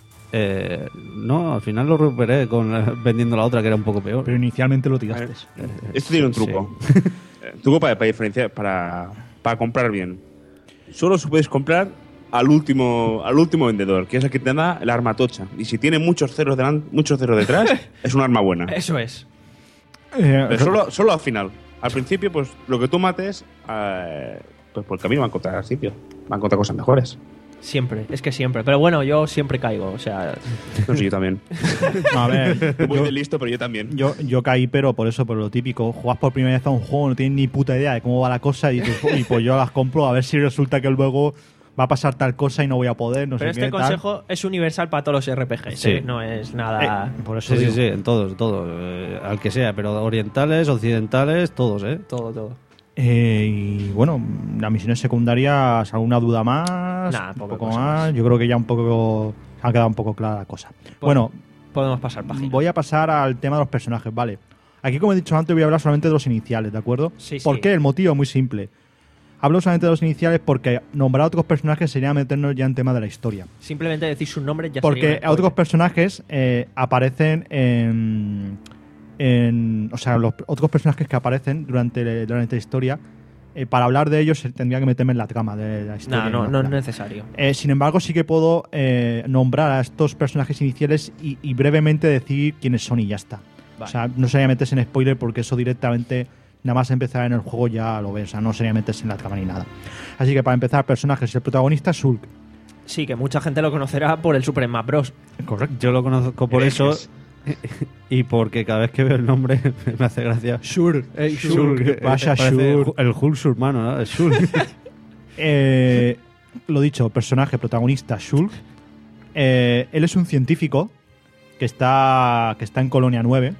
Eh, no, al final lo recuperé con, eh, vendiendo la otra, que era un poco peor. Pero inicialmente lo tiraste. Esto tiene un truco. Eh, truco para, para diferenciar, para, para comprar bien. Solo se puedes comprar al último, al último vendedor, que es el que te da el arma tocha. Y si tiene muchos ceros, delan- muchos ceros detrás, es un arma buena. Eso es. Eh, Pero solo, solo al final. Al principio, pues lo que tú mates, eh, pues por el camino va a encontrar sitio. Va a encontrar cosas mejores. Siempre, es que siempre. Pero bueno, yo siempre caigo, o sea... No sé, yo también. no, a ver, Muy yo, de listo, pero yo también. yo, yo caí, pero por eso, por lo típico. Juegas por primera vez a un juego, no tienes ni puta idea de cómo va la cosa y, dices, y pues yo las compro a ver si resulta que luego va a pasar tal cosa y no voy a poder, no Pero sé este qué, tal. consejo es universal para todos los R P Gs, Sí. ¿eh? No es nada... Eh, por eso Sí, sí, digo. sí, en todos, todos. eh, al que sea, pero orientales, occidentales, todos, ¿eh? Todo, todo. Eh, y bueno, las misiones secundarias, ¿alguna duda más? Nah, un poca poco cosa más. más. Yo creo que ya un poco ha quedado un poco clara la cosa. Bueno, Podemos pasar página. voy a pasar al tema de los personajes, vale. Aquí, como he dicho antes, voy a hablar solamente de los iniciales, ¿de acuerdo? Sí, ¿Por sí. qué? El motivo es muy simple. Hablo solamente de los iniciales porque nombrar a otros personajes sería meternos ya en tema de la historia. Simplemente decir sus nombres ya Porque sería un a otros spoiler. personajes eh, aparecen en, en- O sea, los otros personajes que aparecen durante, durante la historia, eh, para hablar de ellos eh, tendría que meterme en la trama de la historia. Nah, no, ¿no? no es Claro. necesario. Eh, sin embargo, sí que puedo eh, nombrar a estos personajes iniciales y, y brevemente decir quiénes son y ya está. Vale. O sea, no sería meterse en spoiler porque eso directamente, nada más empezar en el juego ya lo ves. O sea, no sería meterse en la trama ni nada. Así que para empezar, personajes, el protagonista es Shulk. Sí, que mucha gente lo conocerá por el Super Smash Bros. Correcto. Yo lo conozco por eso Herejes. y porque cada vez que veo el nombre me hace gracia. Shulk. Shulk, eh, Vaya parece Shulk. El Hulk su hermano, ¿no? El Shulk. Eh, lo dicho, personaje, protagonista, Shulk. Eh, él es un científico que está, que está en Colonia nueve,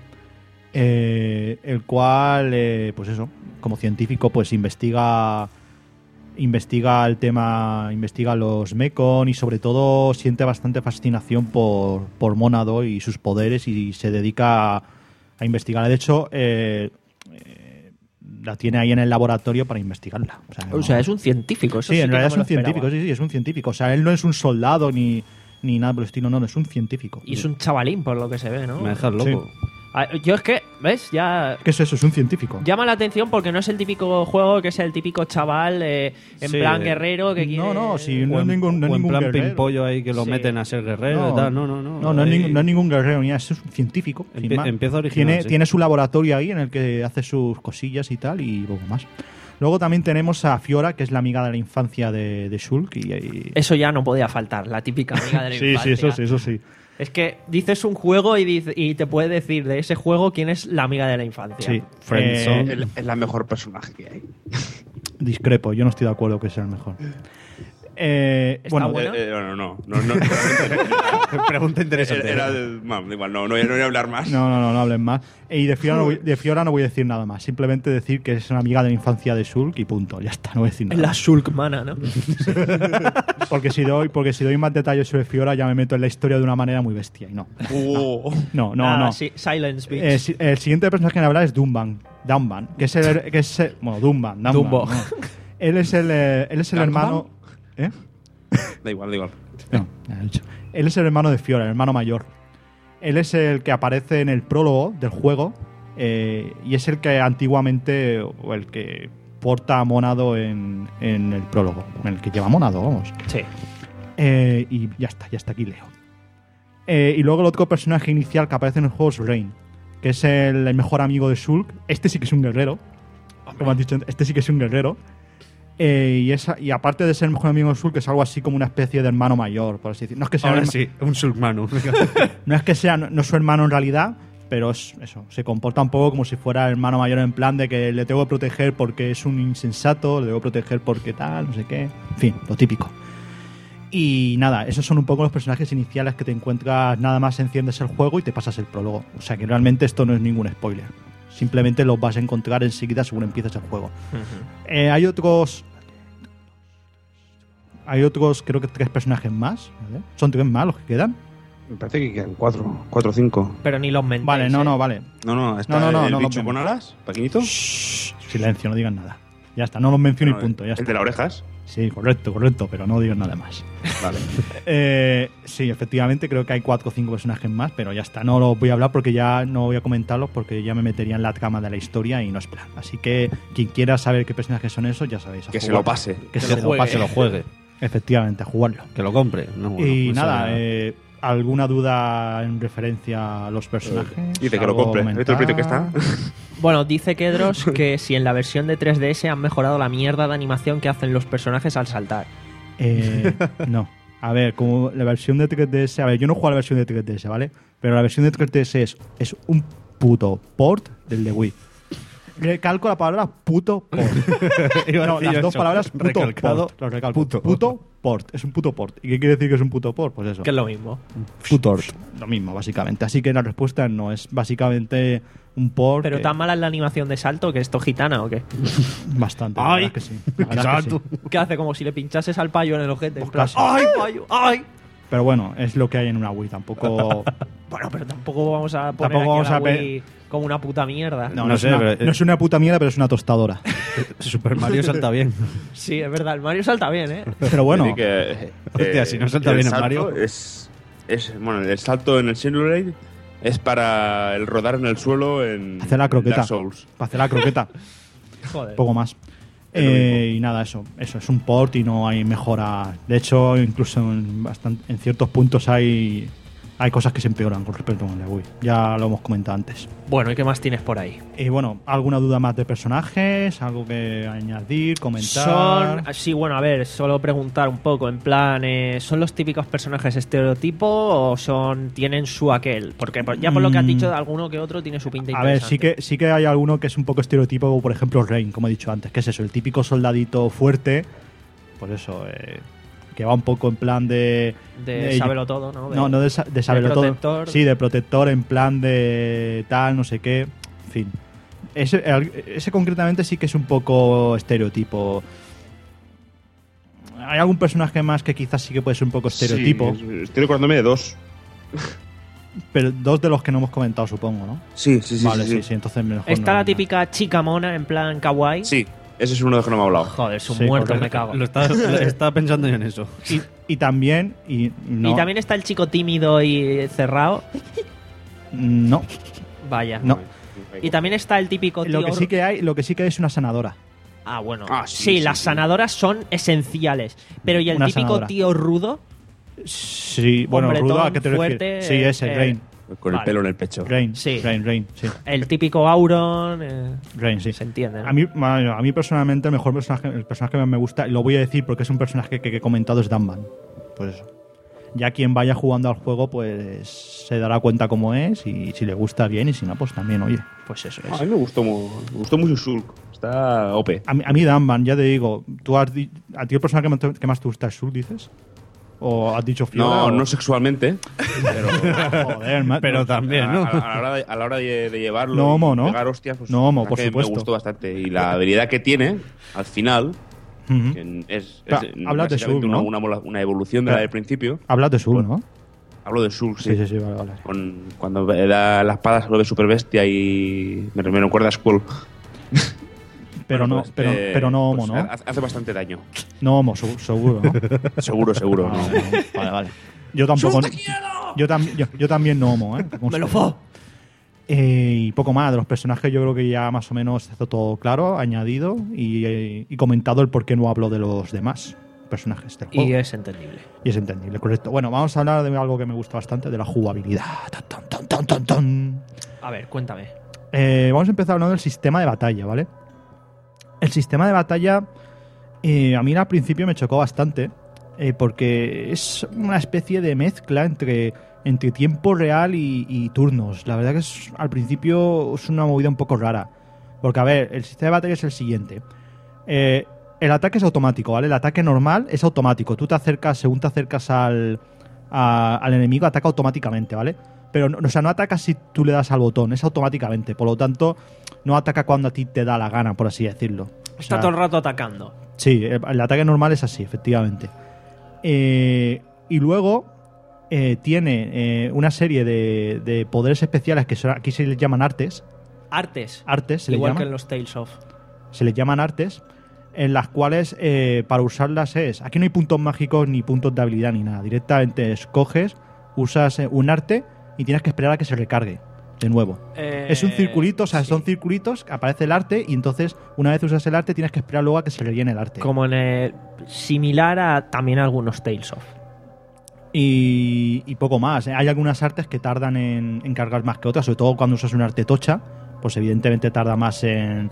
eh, el cual, eh, pues eso, como científico, pues investiga investiga el tema, investiga los Mekon y sobre todo siente bastante fascinación por, por Monado y sus poderes y se dedica a, a investigar. De hecho, eh, eh, la tiene ahí en el laboratorio para investigarla. O sea, O no- sea, es un científico. Eso Sí, sí en que realidad no es me un lo esperaba. científico, sí, sí, es un científico. O sea, él no es un soldado ni, ni nada por el estilo, no, no, es un científico. Y es un chavalín, por lo que se ve, ¿no? Me dejas loco. Ah, Yo es que, ¿ves? Ya ¿Qué es eso? Es un científico. llama la atención porque no es el típico juego que es el típico chaval eh, en Sí, plan eh, guerrero que quiere... No, no, sí, no O es en, ningún, no es o en ningún plan guerrero. pimpollo ahí que lo Sí. meten a ser guerrero No. y tal. No, no, no. No, no es, Ahí- ningún, no es ningún guerrero, ni nada, es un científico. sin Empie- más. empieza original, Tiene, sí. tiene su laboratorio ahí en el que hace sus cosillas y tal, y poco más. Luego también tenemos a Fiora, que es la amiga de la infancia de, de Shulk. Y, y- Eso ya no podía faltar, la típica amiga de la sí, sí, infancia. eso sí, eso sí. Es que dices un juego y, dice- y te puede decir de ese juego quién es la amiga de la infancia. Sí. Friendzone. Eh, Es es la mejor personaje que hay. discrepo, yo no estoy de acuerdo que sea el mejor. Eh, ¿Está bueno, buena? Eh, eh, no, no, no. no, no realmente- Pregunta interesante. Era, era de- bueno, da igual, no, no, voy a- no voy a hablar más. No, no, no, no hablen más. Y de Fiora, no voy, de Fiora no voy a decir nada más. Simplemente decir que es una amiga de la infancia de Shulk y punto. Ya está, no voy a decir Es nada. la más. Shulkmana, ¿no? Porque si doy, porque si doy más detalles sobre Fiora ya me meto en la historia de una manera muy bestia. Y no, Oh. no, no, Ah, no. sí, Silence Beach. Eh, si- el siguiente personaje que hablar es Dumban. Dumban, que es el, que es el- bueno, Dumban, Dumban, Dumbo. ¿no? Él es el, eh, él es el ¿Dumban? hermano. ¿Eh? Da igual, da igual. No, ya he dicho. Él es el hermano de Fiora, el hermano mayor. Él es el que aparece en el prólogo del juego eh, y es el que antiguamente, o el que porta a Monado en, en el prólogo, en el que lleva a Monado, vamos. Sí. Eh, y ya está, ya está aquí Leo. Eh, y luego el otro personaje inicial que aparece en el juego es Rain, que es el, el mejor amigo de Shulk. Este sí que es un guerrero. Como has dicho, este sí que es un guerrero. Eh, y, esa, y aparte de ser el mejor amigo de Shulk, es algo así como una especie de hermano mayor, por así decirlo. No es que sea, Ahora un- sí, un Shulkmanu. no es, que sea no, no su hermano en realidad, pero es eso, se comporta un poco como si fuera el hermano mayor, en plan de que le tengo que proteger porque es un insensato, le tengo que proteger porque tal, no sé qué, en fin, lo típico. Y nada, esos son un poco los personajes iniciales que te encuentras, nada más enciendes el juego y te pasas el prólogo. O sea que realmente esto no es ningún spoiler. Simplemente los vas a encontrar enseguida según empiezas el juego. Uh-huh. Eh, hay otros... Hay otros, creo que tres personajes más. ¿Vale? ¿Son tres más los que quedan? Me parece que quedan cuatro, cuatro o cinco. Pero ni los mentéis. Vale, no, ¿eh? no, vale. No, no, está no, no, no, el no bicho los con vemos. alas, pequeñito. Shh, silencio, no digan nada. Ya está, no los menciono No, y punto. Ya el está. de las orejas. Sí, correcto, correcto, pero no digan nada más. Vale. eh, sí, efectivamente, creo que hay cuatro o cinco personajes más, pero ya está. No los voy a hablar porque ya no voy a comentarlos porque ya me metería en la trama de la historia y no es plan. Así que quien quiera saber qué personajes son esos, ya sabéis. Que se jugarlo. lo pase. Que, Que se lo lo juegue. pase. Que lo juegue. Efectivamente, a jugarlo. Que lo compre. No, bueno, y eso nada, ya- eh, ¿alguna duda en referencia a los personajes? Dice que lo ¿Algo compre. comentar? ¿Viste el precio que está? Bueno, dice Kedros que si en la versión de tres D S han mejorado la mierda de animación que hacen los personajes al saltar. Eh, no. A ver, como la versión de tres D S... A ver, yo no juego a la versión de tres D S, ¿vale? Pero la versión de tres D S es, es un puto port del de Wii. Recalco la palabra puto port. Iba a No, decir las dos eso. palabras puto Recalcado. port. Lo recalco. Puto. Puto port. Es un puto port. ¿Y qué quiere decir que es un puto port? Pues eso. Que es lo mismo. Puto Lo mismo, básicamente. Así que la respuesta no es básicamente un port. Pero que- tan mala es la animación de salto que esto gitana o qué. Bastante. la ¡Ay! verdad es que sí. La verdad es que sí. ¿Qué hace? Como si le pinchases al payo en el ojete. En Pues plan, casi. ¡ay, payo! ¡Ay! Pero bueno, es lo que hay en una Wii. Tampoco... Bueno, pero tampoco vamos a poner Tampoco aquí vamos la a ver- Wii como una puta mierda. No, No no, es sé, una, pero- no es una puta mierda, pero es una tostadora. Super Mario salta bien. Sí, es verdad. El Mario salta bien, ¿eh? Pero bueno, Así que, eh, Hostia, si no salta el bien en salto Mario. Es, es, bueno, el salto en el Xenoblade es para el rodar en el suelo en hacer la croqueta. Dark Souls. Para hacer la croqueta. Joder. Poco más. Es lo Eh, y nada, eso. Eso es un port y no hay mejora. De hecho, incluso en, bastan- en ciertos puntos hay, hay cosas que se empeoran con respecto a la Wii. Ya lo hemos comentado antes. Bueno, ¿y qué más tienes por ahí? Y bueno, ¿alguna duda más de personajes? ¿Algo que añadir, comentar? Son, sí, bueno, a ver, solo preguntar un poco, en plan, eh, ¿son los típicos personajes estereotipo o son tienen su aquel? Porque por- ya por lo que has Mm. dicho, de alguno que otro tiene su pinta A ver, interesante. sí que, sí que hay alguno que es un poco estereotipo, como por ejemplo Rain, como he dicho antes, que es eso, el típico soldadito fuerte, pues eso, eh, que va un poco en plan de... De sábelo todo, ¿no? De- no, no de, sa- de saberlo todo. protector. Sí, de protector en plan de tal, no sé qué, en fin. Ese, el- ese concretamente sí que es un poco estereotipo. Hay algún personaje más que quizás sí que puede ser un poco estereotipo, Sí, estoy recordándome de dos. pero dos de los que no hemos comentado, supongo, ¿no? Sí, sí, sí. vale, sí, sí, sí. sí, entonces mejor Está no- la típica chica mona, en plan kawaii. Sí, ese es uno de los que no me ha hablado. Joder, es un Sí, muerto, correcto. me cago. Lo estaba, lo estaba pensando yo en eso. Y, y también... Y, no, Y también está el chico tímido y cerrado. No, Vaya. no. Y también está el típico tío... Lo que sí que hay, lo que sí que hay es una sanadora. Ah, bueno. Ah, sí, sí, sí, las sí. sanadoras son esenciales. Pero ¿y el Una típico sanadora. tío rudo? Sí, bueno, Hombretón, rudo, ¿a qué te fuerte, refieres? Sí, ese, eh, Rain. Con el Vale. pelo en el pecho. Rain, Sí. Rain, Rain, sí. El típico Auron. eh, Rain, sí. se entiende, ¿no? A mí, bueno, a mí personalmente el mejor personaje, el personaje que más me gusta, y lo voy a decir porque es un personaje que, que he comentado, es Danban. Pues eso. Ya quien vaya jugando al juego, pues se dará cuenta cómo es y si le gusta bien y si no, pues también, oye, pues eso A es. mí me gustó, mu- me gustó mucho Shulk. Está O P. A mí, a mí Danban, ya te digo, tú has di- ¿a ti el personaje que más te, que más te gusta es Shulk, dices? ¿O has dicho Fiora? No, o- no sexualmente, pero Joder, ma- Pero no, también, a, ¿no? a- a la hora de, a la hora de, de llevarlo No, y homo, ¿no? pegar hostias, pues No, homo, la por verdad que supuesto. me gustó bastante. Y la habilidad que tiene, al final, Ujú. que es, Pero es hablas de básicamente Shulk, una, ¿no? una, mola- una evolución de Pero- la del principio. Hablas de Shulk, ¿no? Hablo de Shulk, sí. Sí, sí, sí, vale, vale. Con, cuando da la espada se vuelve super bestia y me, me recuerda a Skull. Pero Bueno, no, pues, pero, eh, pero no homo, pues, ¿no? Hace, hace bastante daño. No homo, segu- seguro, ¿no? Seguro, seguro. Ah, ¿no? bueno, vale, vale. Yo tampoco. Yo, tam- yo, yo también no homo, ¿eh? ¡Me lo fo! Eh, y poco más. De los personajes yo creo que ya más o menos está todo claro, añadido y, eh, y comentado el por qué no hablo de los demás personajes del juego. Y es entendible. Y es entendible, correcto. Bueno, vamos a hablar de algo que me gusta bastante, de la jugabilidad. Tan, tan, tan, tan, tan, tan. A ver, cuéntame. Eh, vamos a empezar hablando del sistema de batalla, ¿vale? El sistema de batalla eh, a mí al principio me chocó bastante eh, porque es una especie de mezcla entre entre tiempo real y, y turnos. La verdad que es, al principio es una movida un poco rara. Porque, a ver, el sistema de batalla es el siguiente. Eh, el ataque es automático, ¿vale? El ataque normal es automático. Tú te acercas, según te acercas al, a, al enemigo, ataca automáticamente, ¿vale? Pero, no, o sea, no ataca si tú le das al botón, es automáticamente. Por lo tanto, no ataca cuando a ti te da la gana, por así decirlo. O Está sea, todo el rato atacando. Sí, el, el ataque normal es así, efectivamente. Eh, y luego eh, tiene eh, una serie de, de poderes especiales que son, aquí se les llaman artes. Artes. Artes, se les Igual llaman. que en los Tales of. Se les llaman artes, en las cuales eh, para usarlas es... Aquí no hay puntos mágicos ni puntos de habilidad ni nada. Directamente escoges, usas eh, un arte y tienes que esperar a que se recargue de nuevo. Eh, es un circulito, o sea, sí. son circulitos, aparece el arte y entonces una vez usas el arte tienes que esperar luego a que se rellene el arte. Como en el... Similar a también algunos Tales of. Y, y poco más. Hay algunas artes que tardan en, en cargar más que otras, sobre todo cuando usas un arte tocha, pues evidentemente tarda más en,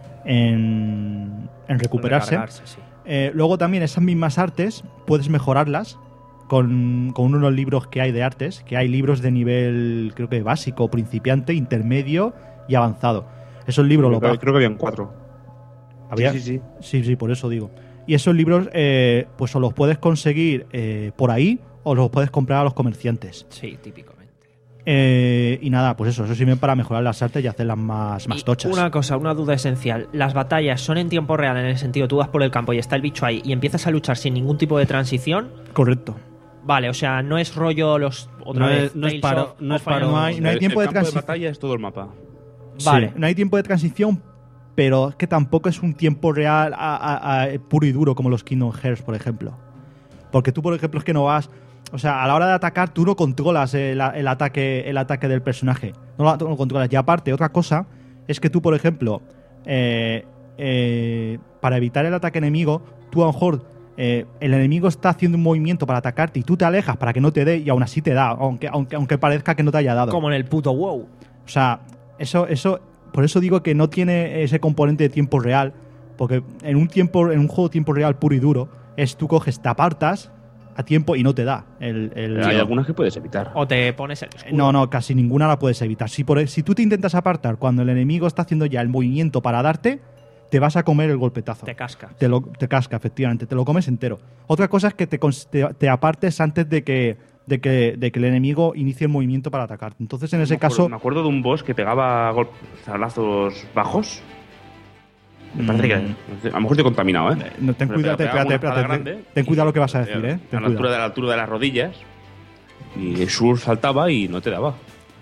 en, en recuperarse. Recargarse, sí. Eh, luego también esas mismas artes puedes mejorarlas con, con uno de los libros que hay de artes, que hay libros de nivel, creo que básico, principiante, intermedio y avanzado. Esos libros Creo, los que- creo que habían cuatro. ¿Había? Sí, sí, sí. Sí, sí, por eso digo. Y esos libros, eh, pues o los puedes conseguir eh, por ahí o los puedes comprar a los comerciantes. Sí, típicamente. Eh, y nada, pues eso, eso sirve para mejorar las artes y hacerlas más, más Y tochas. Una cosa, una duda esencial. Las batallas son en tiempo real en el sentido, tú vas por el campo y está el bicho ahí y empiezas a luchar sin ningún tipo de transición. Correcto. Vale, o sea, no es rollo los... Otra No vez, es- no es Tales paro- of- no es of Iron paro- No hay, no hay El- tiempo el de campo transición. batalla es todo el mapa. Vale. Sí, no hay tiempo de transición, pero es que tampoco es un tiempo real a- a- a- puro y duro como los Kingdom Hearts, por ejemplo. Porque tú, por ejemplo, es que no vas... O sea, a la hora de atacar, tú no controlas el, el ataque, el ataque del personaje. No lo, no lo controlas. Y aparte, otra cosa es que tú, por ejemplo, eh, eh, para evitar el ataque enemigo, tú a lo mejor eh, el enemigo está haciendo un movimiento para atacarte y tú te alejas para que no te dé y aún así te da, aunque, aunque, aunque parezca que no te haya dado. Como en el puto WoW. O sea, eso, eso, por eso digo que no tiene ese componente de tiempo real, porque en un tiempo, en un juego de tiempo real puro y duro, es tú coges, te apartas a tiempo y no te da. El, el- Pero hay algunas que puedes evitar. O te pones el escudo. no, no, casi ninguna la puedes evitar. Si, por, si tú te intentas apartar cuando el enemigo está haciendo ya el movimiento para darte, te vas a comer el golpetazo. Te casca. Te, lo, te casca, efectivamente, te lo comes entero. Otra cosa es que te, cons- te, te apartes antes de que, de, que, de que el enemigo inicie el movimiento para atacarte. Entonces, en ese Me acuerdo- caso... Me acuerdo de un boss que pegaba gol- sablazos bajos. Me parece que. Mm. A lo mejor te he contaminado, ¿eh? No, ten Pero cuidado, pegaba espérate, una espérate, espada ten- grande ten cuidado y- lo que vas a decir, ¿eh? Ten a, la altura, cuidado. de la altura de las rodillas. Y el sur saltaba y no te daba.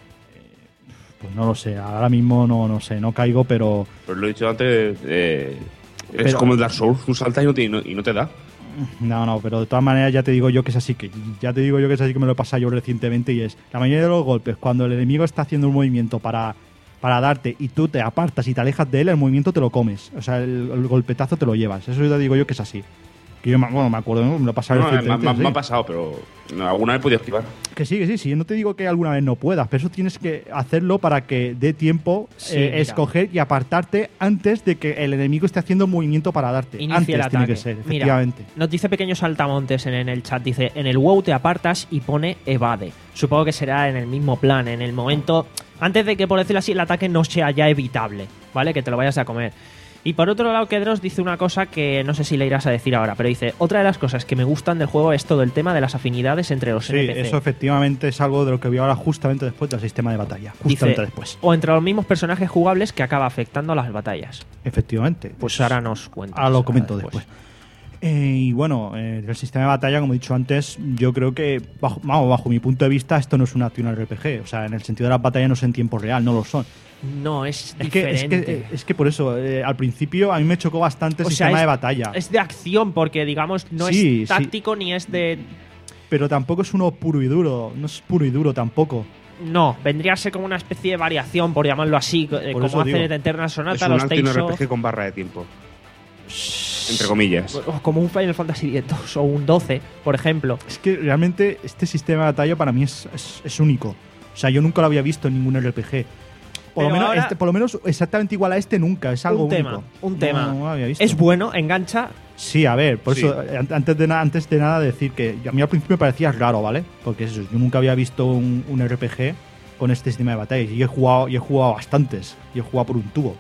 Pues no lo sé, ahora mismo no, no sé, no caigo, pero Pero lo he dicho antes. eh, es Pero- como el Dark Souls, tú saltas y no te, y no, y no te da. no, no, pero de todas maneras ya te digo yo que es así, que ya te digo yo que es así que me lo he pasado yo recientemente y es la mayoría de los golpes, cuando el enemigo está haciendo un movimiento para, para darte y tú te apartas y te alejas de él, el movimiento te lo comes, o sea, el, el golpetazo te lo llevas, eso ya te digo yo que es así. Que yo, me- bueno, me acuerdo, ¿no? me lo he pasado No, me, recientemente. me- sí. me ha pasado, pero no, alguna vez he podido esquivar. Que sí, que sí, sí. No te digo que alguna vez no puedas, pero eso tienes que hacerlo para que dé tiempo Sí, eh, mira. escoger y apartarte antes de que el enemigo esté haciendo un movimiento para darte. Inicia antes el ataque. tiene que ser, Mira, efectivamente. nos dice Pequeño Saltamontes en, en el chat, dice, en el WoW te apartas y pone evade. Supongo que será en el mismo plan, en el momento, antes de que, por decirlo así, el ataque no sea ya evitable, ¿vale? Que te lo vayas a comer. Y por otro lado, Kedros dice una cosa que no sé si le irás a decir ahora, pero dice, otra de las cosas que me gustan del juego es todo el tema de las afinidades entre los Sí, N P C. eso efectivamente es algo de lo que voy ahora justamente después del sistema de batalla. Justamente Dice, después. o entre los mismos personajes jugables que acaba afectando a las batallas. Efectivamente. Pues ahora nos cuentas. Ahora lo comento ahora después. Eh, y bueno, eh, el sistema de batalla, como he dicho antes, yo creo que, bajo, vamos, bajo mi punto de vista, esto no es un action R P G. O sea, en el sentido de las batallas no es en tiempo real, no lo son. No, es Es que, es, diferente. que, es que por eso, eh, al principio a mí me chocó bastante el O sea, sistema es- de batalla. Es de acción, porque digamos, no Sí, sí. es táctico ni es de. Pero tampoco es uno puro y duro. No es puro y duro tampoco. No, vendría a ser como una especie de variación, por llamarlo así, eh, Por eso como hacen digo. en Eterna Es Sonata, un los action Tales R P of. G con barra de tiempo. Entre comillas. o como un Final Fantasy dos o un doce, por ejemplo. Es que realmente este sistema de batalla para mí es, es, es único. O sea, yo nunca lo había visto en ningún R P G. Por lo, Pero menos, ahora- este- por lo menos exactamente igual a este nunca. Es algo un tema, único. un No, tema. no lo había visto. Es bueno, engancha. Sí, a ver, por Sí. eso, eh, antes de, na- antes de nada decir que a mí al principio me parecía raro, ¿vale? Porque eso, yo nunca había visto un, un R P G con este sistema de batallas. Y he jugado, y he jugado bastantes. Y he jugado por un tubo.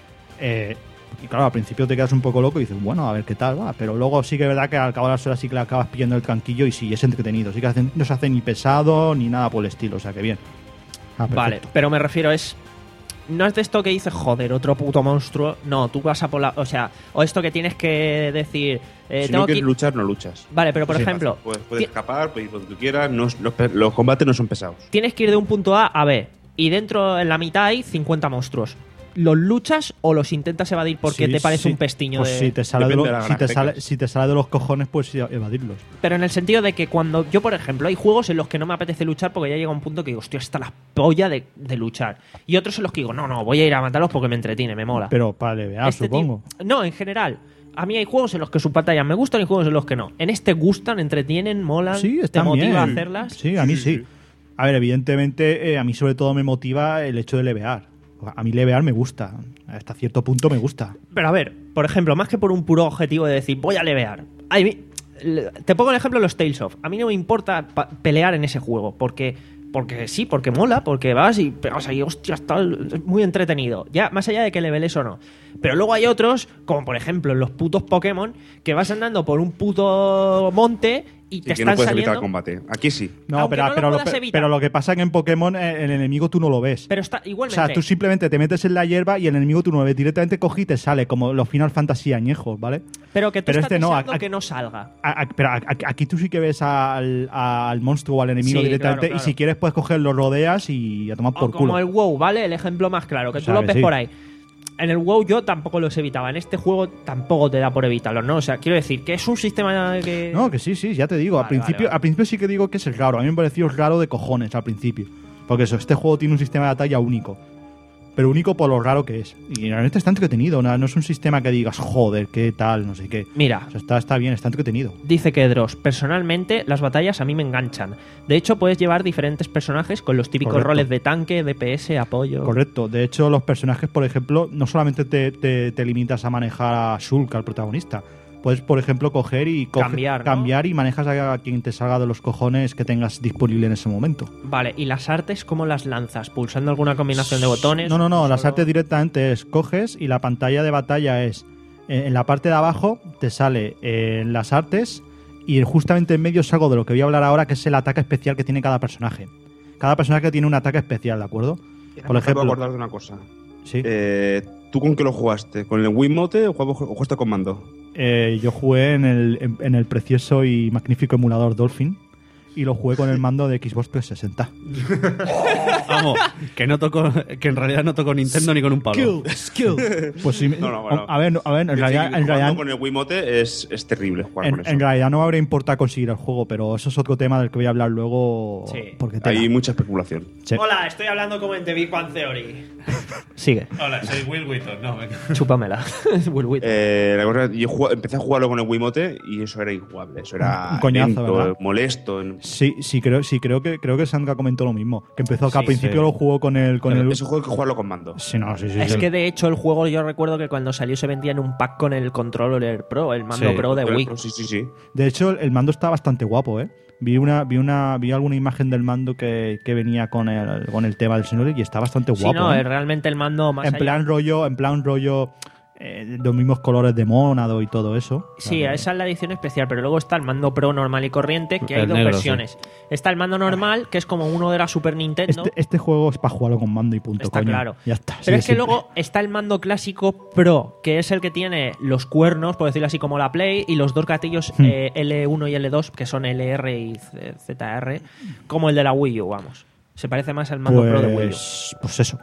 Eh, y claro, al principio te quedas un poco loco y dices, bueno, a ver qué tal va. Pero luego sí que es verdad que al cabo de las horas sí que le acabas pillando el tranquillo y sí, es entretenido. Sí que hacen- no se hace ni pesado ni nada por el estilo, o sea que bien. Ah, Vale, perfecto. pero me refiero, es. No es de esto que dices, joder, otro puto monstruo. No, tú vas a por la. O sea, o esto que tienes que decir. eh, si tengo no que quieres ir- luchar, no luchas. Vale, pero por Sí, ejemplo, Puedes, puedes ti- escapar, puedes ir donde tú quieras. No es- los, pe- los combates no son pesados. tienes que ir de un punto A a B. Y dentro, en la mitad, hay cincuenta monstruos. ¿Los luchas o los intentas evadir porque Sí, te parece sí. un pestiño Pues de.? si te sale de, Depende lo- de las si, te granjecas. sale, si te sale de los cojones, pues sí, evadirlos. Pero en el sentido de que cuando yo, por ejemplo, hay juegos en los que no me apetece luchar porque ya llega un punto que digo, hostia, está la polla de, de luchar. Y otros en los que digo, no, no, voy a ir a matarlos porque me entretiene, me mola. Pero para levear, Este supongo. tipo- no, en general. A mí hay juegos en los que sus batallas me gustan y juegos en los que no. En este gustan, entretienen, molan, Sí, te están motiva bien. a hacerlas. Sí, a mí sí. A ver, evidentemente, eh, a mí sobre todo me motiva el hecho de levear. A mí levear me gusta. Hasta cierto punto me gusta. Pero a ver, por ejemplo, más que por un puro objetivo de decir, voy a levear. A mí- le- te pongo el ejemplo de los Tales of. A mí no me importa pa- pelear en ese juego, porque porque sí, porque mola, porque vas y pegas ahí, hostia, está es muy entretenido. Ya, más allá de que leveles o no. Pero luego hay otros, como por ejemplo en los putos Pokémon, que vas andando por un puto monte y Y te que no están puedes evitar saliendo. el combate. Aquí sí. No, Aunque pero, no lo pero, lo, puedas pe- evitar. pero lo que pasa es que en Pokémon eh, el enemigo tú no lo ves. Pero está O igualmente. sea, tú simplemente te metes en la hierba y el enemigo tú no lo ves. Directamente coge y te sale, como los Final Fantasy añejos, ¿vale? pero que tú pero estás este no, deseando a- que no salga. A- a- pero a- a- aquí tú sí que ves al, al monstruo o al enemigo Sí, directamente claro, claro. y si quieres puedes coger, lo rodeas y a tomar O por como culo. el WoW, ¿vale? El ejemplo más claro, que O tú sea, lo que ves sí. por ahí. En el WoW yo tampoco los evitaba. En este juego tampoco te da por evitarlos, ¿no? O sea, quiero decir que es un sistema que. No, que sí, sí, ya te digo. Vale, al, principio, vale, vale. al principio sí que digo que es raro. A mí me pareció raro de cojones al principio. Porque eso, este juego tiene un sistema de batalla único. Pero único por lo raro que es. Y realmente está entretenido. No, no es un sistema que digas, joder, qué tal, no sé qué. Mira, O sea, está, está bien, está entretenido. dice Kedros, personalmente las batallas a mí me enganchan. De hecho, puedes llevar diferentes personajes con los típicos Correcto. roles de tanque, D P S, apoyo. Correcto. De hecho, los personajes, por ejemplo, no solamente te, te- te limitas a manejar a Shulk, al protagonista. Puedes, por ejemplo, coger y coge- Cambiar, ¿no? cambiar y manejas a, a quien te salga de los cojones que tengas disponible en ese momento. Vale, ¿y las artes cómo las lanzas? ¿Pulsando alguna combinación de botones? No, no, no. ¿Solo- Las artes directamente es coges y la pantalla de batalla es eh, en la parte de abajo te sale eh, las artes y justamente en medio es algo de lo que voy a hablar ahora, que es el ataque especial que tiene cada personaje. Cada personaje tiene un ataque especial, ¿de acuerdo? Por Me ejemplo, acabo de acordar de una cosa. sí. Eh, ¿Tú con qué lo jugaste? ¿Con el Wiimote o jugaste- o jugaste con mando? Eh, yo jugué en el, en, en el precioso y magnífico emulador Dolphin y lo jugué con el mando de Xbox trescientos sesenta. Vamos, que no toco, que en realidad no toco Nintendo ni con un palo. Pues sí, No, no, bueno. a ver, no- a ver, en Sí, realidad, en jugando realidad, con el Wiimote es, es terrible jugar en, con eso. en realidad no me habría importado conseguir el juego, pero eso es otro tema del que voy a hablar luego. Sí. Porque tela. Hay mucha especulación. Sí. Hola, estoy hablando como en The Big Bang Theory. Sigue, Hola, soy Will Wheaton. No, venga. chúpamela. Will Wheaton. Eh, la cosa, yo jugaba- empecé a jugarlo con el Wiimote y eso era injugable. Eso era Un coñazo, lento, ¿verdad? molesto. Sí, sí, creo, sí, creo que creo que Sandra comentó lo mismo. Que empezó que al Sí, principio sí. lo jugó con el. Con Pero el ese juego hay que jugarlo con mando. sí, no, sí, sí, Es sí. que de hecho el juego yo recuerdo que cuando salió se vendía en un pack con el controller Pro, el mando Sí, Pro de Pero- Wii. Sí, sí, sí. De hecho, el mando está bastante guapo, ¿eh? Vi una, vi una, vi alguna imagen del mando que, que venía con el, con el tema del señor y está bastante Sí, guapo. no, ¿eh? es realmente el mando más En allá- plan rollo, en plan rollo, eh, los mismos colores de mónado y todo eso. Sí, Claro. esa es la edición especial, pero luego está el mando Pro normal y corriente, que hay El dos negro, versiones. Está el mando normal, que es como uno de la Super Nintendo. Este, este juego es para jugarlo con mando y punto. Está coño. claro. Ya está. Pero sigue es que siempre. luego está el mando clásico Pro, que es el que tiene los cuernos, por decirlo así, como la Play, y los dos gatillos Hmm. eh, L uno y L dos, que son L R y Z- ZR, como el de la Wii U, vamos. Se parece más al mando Pro de Wii U. Pues, pues eso.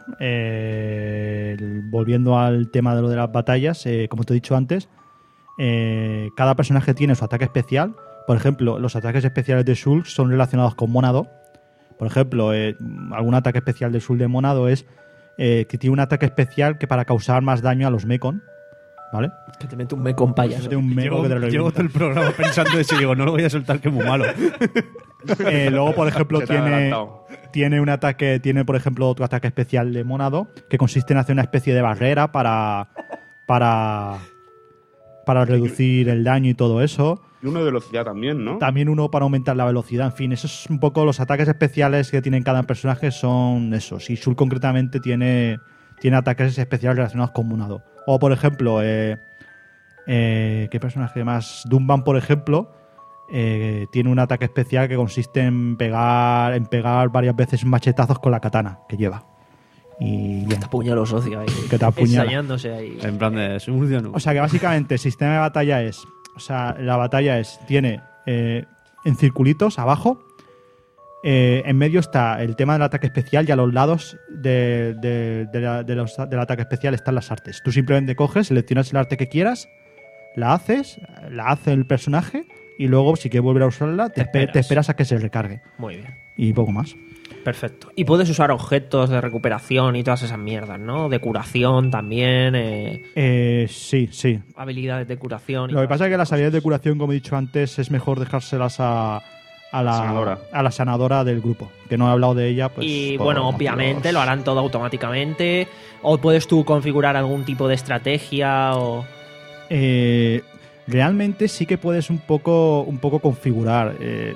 Eh, el- volviendo al tema de lo de las batallas, eh, como te he dicho antes, eh, cada personaje tiene su ataque especial. Por ejemplo, los ataques especiales de Shulk son relacionados con Monado. Por ejemplo, eh, algún ataque especial de Shulk de Monado es eh, que tiene un ataque especial que para causar más daño a los Mekon. ¿Vale? Que te mete un meco payaso. Tiene un Meko Llevo, que te llevo revienta. todo el programa pensando eso y digo, no lo voy a soltar que es muy malo. Eh, luego, por ejemplo, Se te ha tiene, adelantado. tiene un ataque, tiene, por ejemplo, otro ataque especial de Monado que consiste en hacer una especie de barrera para. para. para reducir el daño y todo eso. Y uno de velocidad también, ¿no? También uno para aumentar la velocidad. En fin, esos es un poco los ataques especiales que tienen cada personaje son esos. Y Shul concretamente tiene, tiene ataques especiales relacionados con Munado. O, por ejemplo, eh, eh, ¿qué personaje más? Dunban, por ejemplo, eh, tiene un ataque especial que consiste en pegar, en pegar varias veces machetazos con la katana que lleva. Y bien. Está puñalo socio ahí. Que te apuñala. Ensayándose ahí. En plan de, soy murciano. O sea que básicamente el sistema de batalla es, o sea, la batalla es, tiene eh, en circulitos abajo, eh, en medio está el tema del ataque especial y a los lados de, de, de la- de los- del ataque especial están las artes. Tú simplemente coges, seleccionas el arte que quieras, la haces, la hace el personaje y luego si quieres volver a usarla te, Te espe- esperas. te esperas a que se recargue Muy bien. y poco más. Perfecto. Y puedes usar objetos de recuperación y todas esas mierdas, ¿no? De curación también, eh, Eh, sí, sí. habilidades de curación. y Lo que todas pasa es que esas las cosas. habilidades de curación, como he dicho antes, es mejor dejárselas a, a, la, Sanadora. a la sanadora del grupo. Que no he hablado de ella, pues. Y por bueno, motivos- obviamente lo harán todo automáticamente. O puedes tú configurar algún tipo de estrategia o... Eh, realmente sí que puedes un poco, un poco configurar. Eh,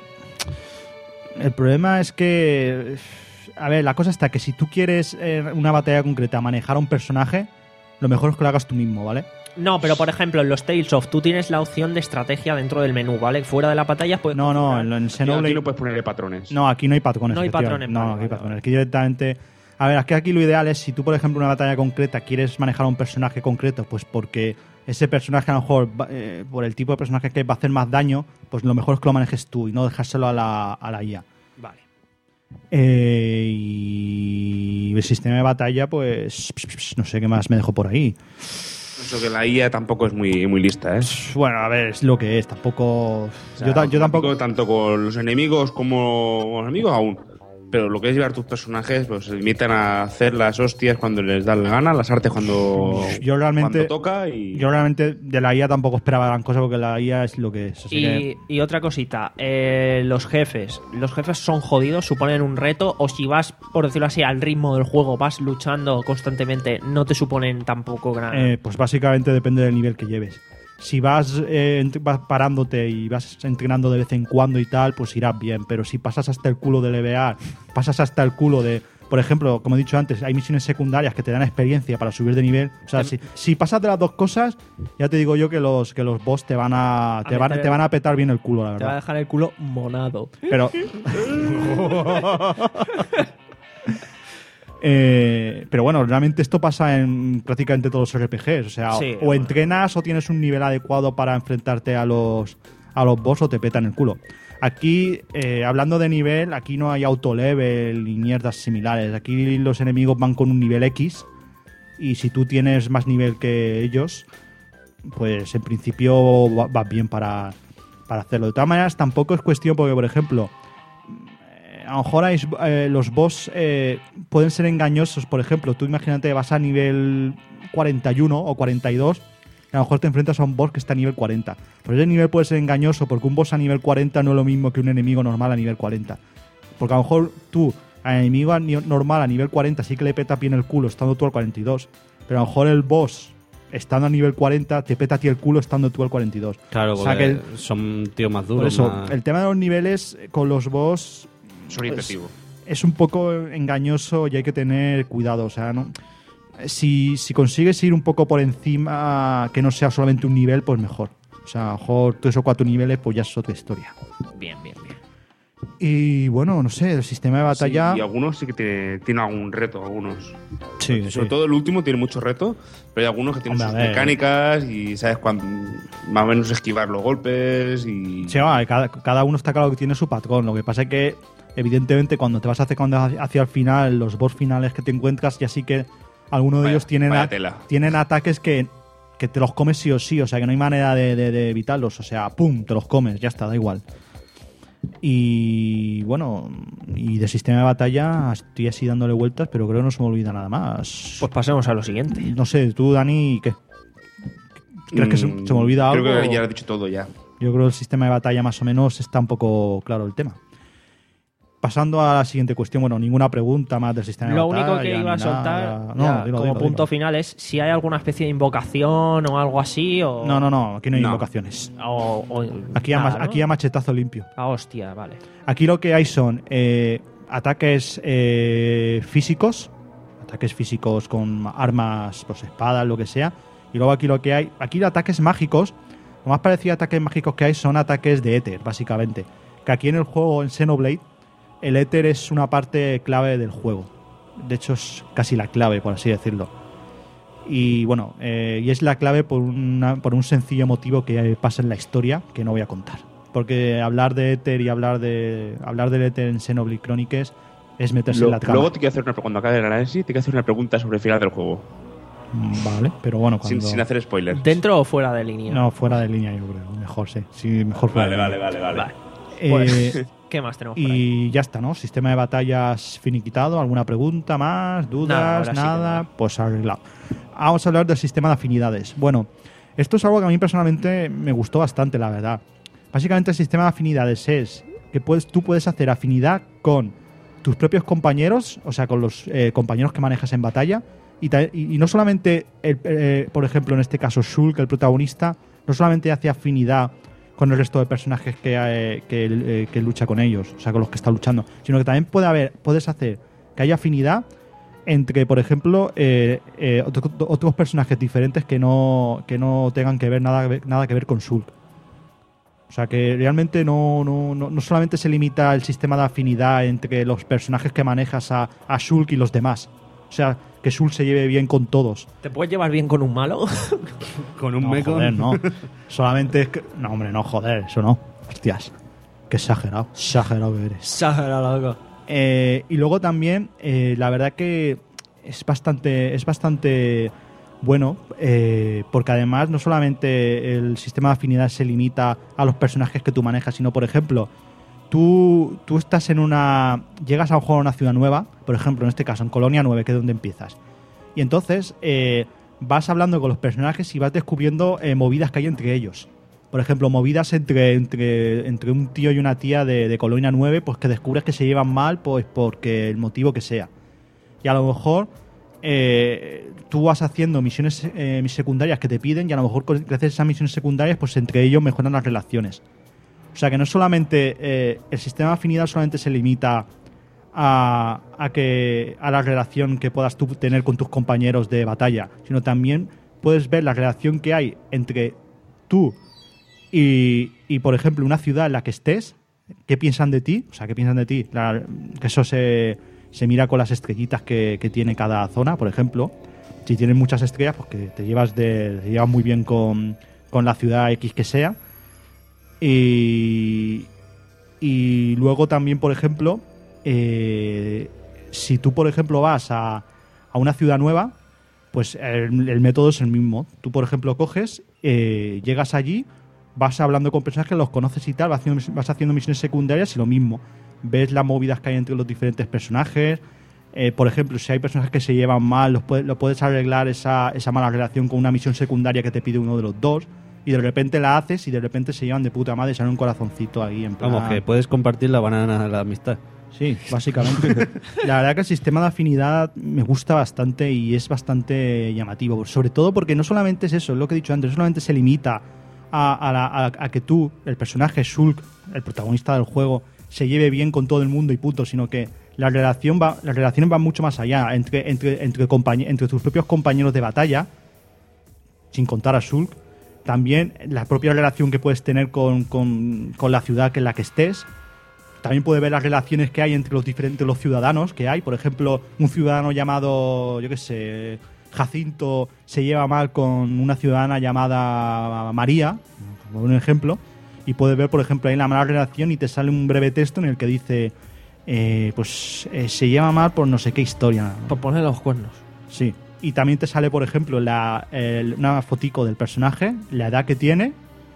el problema es que. A ver, la cosa está que si tú quieres eh, una batalla concreta manejar a un personaje, lo mejor es que lo hagas tú mismo, ¿vale? No, pero por ejemplo, en los Tales of tú tienes la opción de estrategia dentro del menú, ¿vale? Fuera de la pantalla pues No, no, en, en Y Xenoblade. aquí no puedes ponerle patrones. No, aquí no hay patrones. No hay efectivamente. patrones, No, vale, aquí hay vale, patrones. vale. Aquí directamente. A ver, es que aquí lo ideal es si tú, por ejemplo, una batalla concreta quieres manejar a un personaje concreto, pues porque ese personaje a lo mejor, va- eh, por el tipo de personaje que va a hacer más daño, pues lo mejor es que lo manejes tú y no dejárselo a la, a la I A. Vale. Eh, y el sistema de batalla, pues no sé qué más me dejo por ahí. Eso que la I A tampoco es muy, muy lista, ¿eh? Bueno, a ver, es lo que es. Tampoco. O sea, yo, ta- yo tampoco. automático tanto con los enemigos como con los amigos aún. Pero lo que es llevar tus personajes, pues se limitan a hacer las hostias cuando les da la gana, las artes cuando, Yo realmente- cuando toca y... Yo realmente de la I A tampoco esperaba gran cosa porque la I A es lo que es. Así que- Y, y otra cosita, eh, los jefes. Los jefes son jodidos, suponen un reto, o si vas, por decirlo así, al ritmo del juego, vas luchando constantemente, no te suponen tampoco gran... Eh, pues básicamente depende del nivel que lleves. Si vas, eh, ent- vas parándote y vas entrenando de vez en cuando y tal, pues irás bien. Pero si pasas hasta el culo de levear, pasas hasta el culo de... Por ejemplo, como he dicho antes, hay misiones secundarias que te dan experiencia para subir de nivel. O sea, si, si pasas de las dos cosas, ya te digo yo que los, que los boss te van a, te van, meter- te van a petar bien el culo, la te va a verdad. dejar el culo monado. Pero... Eh, pero bueno, realmente esto pasa en prácticamente todos los R P Gs. O sea, Sí, o bueno. entrenas o tienes un nivel adecuado para enfrentarte a los a los boss o te petan el culo. Aquí, eh, hablando de nivel, aquí no hay autolevel ni mierdas similares. Aquí los enemigos van con un nivel X y si tú tienes más nivel que ellos, pues en principio va- vas bien para, para hacerlo. De todas maneras, tampoco es cuestión porque, por ejemplo, eh, a lo mejor hay, eh, los boss eh, pueden ser engañosos. Por ejemplo, tú imagínate, vas a nivel cuarenta y uno o cuarenta y dos y a lo mejor te enfrentas a un boss que está a nivel cuarenta. Pero ese nivel puede ser engañoso porque un boss a nivel cuarenta no es lo mismo que un enemigo normal a nivel cuarenta. Porque a lo mejor tú, al enemigo a ni- normal a nivel cuarenta sí que le peta bien el culo estando tú al cuarenta y dos. Pero a lo mejor el boss, estando a nivel cuarenta, te peta a ti el culo estando tú al cuarenta y dos. Claro, O sea porque que- son tíos más Por duros. eso, más- el tema de los niveles eh, con los boss Son pues, impetivo. es un poco engañoso y hay que tener cuidado. O sea, ¿no? Si, si consigues ir un poco por encima, que no sea solamente un nivel, pues mejor. O sea, a lo mejor tres o cuatro niveles, pues ya es otra historia. Bien, bien, bien. Y bueno, no sé, el sistema de batalla. Sí, y algunos sí que te- tienen algún reto, algunos. Sí, sí. Sobre todo el último tiene mucho reto, pero hay algunos que tienen Hombre, sus a ver. mecánicas y sabes cuándo más o menos esquivar los golpes y... Sí, va, cada, cada uno está claro que tiene su patrón. Lo que pasa es que, evidentemente, cuando te vas acercando hacia hacia el final, los boss finales que te encuentras, ya sí que algunos de Vaya- ellos tienen, vaya a- tela. tienen ataques que, que te los comes sí o sí. O sea, que no hay manera de, de- de evitarlos. O sea, pum, te los comes, ya está, da igual. Y bueno, y de sistema de batalla estoy así dándole vueltas, pero creo que no se me olvida nada más. Pues pasemos a lo siguiente. No sé, tú, Dani, ¿qué? ¿Crees que se, Mm, se me olvida algo? Creo que ya lo he dicho todo ya. Yo creo que el sistema de batalla más o menos está un poco claro el tema. pasando a la siguiente cuestión, bueno, ninguna pregunta más del sistema de Lo batalla. único que ni iba a nada. soltar No, ya, dilo, como dilo, punto dilo. final es si hay alguna especie de invocación o algo así o... No, no, no, aquí no hay No. invocaciones. o- o- Aquí a, nada, ma- ¿no? aquí a machetazo limpio. Ah, hostia, vale. Aquí lo que hay son eh, ataques eh, físicos, ataques físicos con armas, pues espadas, lo que sea. Y luego aquí lo que hay, aquí ataques mágicos, lo más parecido a ataques mágicos que hay son ataques de éter, básicamente. Que aquí en el juego, en Xenoblade, el éter es una parte clave del juego. De hecho, es casi la clave, por así decirlo. Y bueno, eh, y es la clave por, una, por un sencillo motivo que pasa en la historia que no voy a contar. Porque hablar de éter y hablar de hablar del éter en Xenoblade Chronicles es meterse Lo- en la trama. luego te quiero hacer una, cuando acabe el análisis, te quiero hacer una pregunta sobre el final del juego. Vale, pero bueno, Sin, cuando... sin hacer spoilers. ¿Dentro o fuera de línea? No, fuera de línea yo creo. Mejor, sí. Sí, mejor fuera Vale, de vale, línea. vale, vale. Eh, Pues, ¿qué más tenemos por ahí? y ya está, ¿no? Sistema de batallas finiquitado. ¿Alguna pregunta más? Nada, ¿Dudas? ahora sí que Nada. nada. Pues arreglado. Vamos a hablar del sistema de afinidades. Bueno, esto es algo que a mí personalmente me gustó bastante, la verdad. Básicamente el sistema de afinidades es que puedes, tú puedes hacer afinidad con tus propios compañeros, o sea, con los eh, compañeros que manejas en batalla. Y, ta- y- y no solamente, el, eh, por ejemplo, en este caso Shulk, el protagonista, no solamente hace afinidad con el resto de personajes que, eh, que, eh, que lucha con ellos, o sea, con los que está luchando, sino que también puede haber, puedes hacer que haya afinidad entre, por ejemplo, eh, eh, otro- otros personajes diferentes que no, que no tengan que ver nada, nada que ver con Shulk. O sea, que realmente no, no, no, no solamente se limita el sistema de afinidad entre los personajes que manejas a, a Shulk y los demás. O sea, que Shulk se lleve bien con todos. ¿Te puedes llevar bien con un malo? Con un No, meco. joder, no. Solamente es que... No, hombre, no, joder, eso no. Hostias. Qué exagerado. Exagerado que eres. Exagerado, loco. Eh, y luego también, eh, la verdad que es bastante, es bastante bueno, eh, porque además no solamente el sistema de afinidad se limita a los personajes que tú manejas, sino, por ejemplo, tú, tú estás en una... Llegas a un juego a una ciudad nueva, por ejemplo, en este caso, en Colonia nueve, que es donde empiezas. Y entonces eh, vas hablando con los personajes y vas descubriendo eh, movidas que hay entre ellos. Por ejemplo, movidas entre, entre, entre un tío y una tía de, de Colonia nueve, pues que descubres que se llevan mal, pues porque el motivo que sea. Y a lo mejor eh, tú vas haciendo misiones eh, secundarias que te piden y a lo mejor con- gracias a esas misiones secundarias, pues entre ellos mejoran las relaciones. O sea que no solamente eh, el sistema de afinidad solamente se limita a, a que a la relación que puedas tú tener con tus compañeros de batalla, sino también puedes ver la relación que hay entre tú y, y, por ejemplo, una ciudad en la que estés, qué piensan de ti, o sea, qué piensan de ti, La- que eso se, se mira con las estrellitas que, que tiene cada zona, por ejemplo. Si tienes muchas estrellas, pues que te llevas, de, te llevas muy bien con, con la ciudad X que sea. Y, y luego también, por ejemplo, eh, si tú, por ejemplo, vas a, a una ciudad nueva, pues el, el método es el mismo. Tú, por ejemplo, coges, eh, llegas allí, vas hablando con personajes, los conoces y tal, vas haciendo, vas haciendo misiones secundarias y lo mismo. Ves las movidas que hay entre los diferentes personajes. Eh, por ejemplo, si hay personajes que se llevan mal, los puedes, lo puedes arreglar esa, esa mala relación con una misión secundaria que te pide uno de los dos. Y de repente la haces y de repente se llevan de puta madre y sale un corazoncito ahí en plan... Vamos, que puedes compartir la banana de la amistad. Sí, básicamente. La verdad que el sistema de afinidad me gusta bastante y es bastante llamativo. Sobre todo porque no solamente es eso, es lo que he dicho antes, no solamente se limita a, a, la- a- a que tú, el personaje Shulk, el protagonista del juego, se lleve bien con todo el mundo y punto, sino que la relación va, las relaciones van mucho más allá entre, entre, entre, compañe- entre tus propios compañeros de batalla, sin contar a Shulk. También la propia relación que puedes tener con, con, con la ciudad en la que estés. También puedes ver las relaciones que hay entre los diferentes los ciudadanos que hay. Por ejemplo, un ciudadano llamado, yo qué sé, Jacinto se lleva mal con una ciudadana llamada María, por un ejemplo. Y puedes ver, por ejemplo, ahí la mala relación y te sale un breve texto en el que dice, eh, pues eh, se lleva mal por no sé qué historia. Por poner los cuernos. Sí. Y también te sale, por ejemplo, la, el- una fotico del personaje, la edad que tiene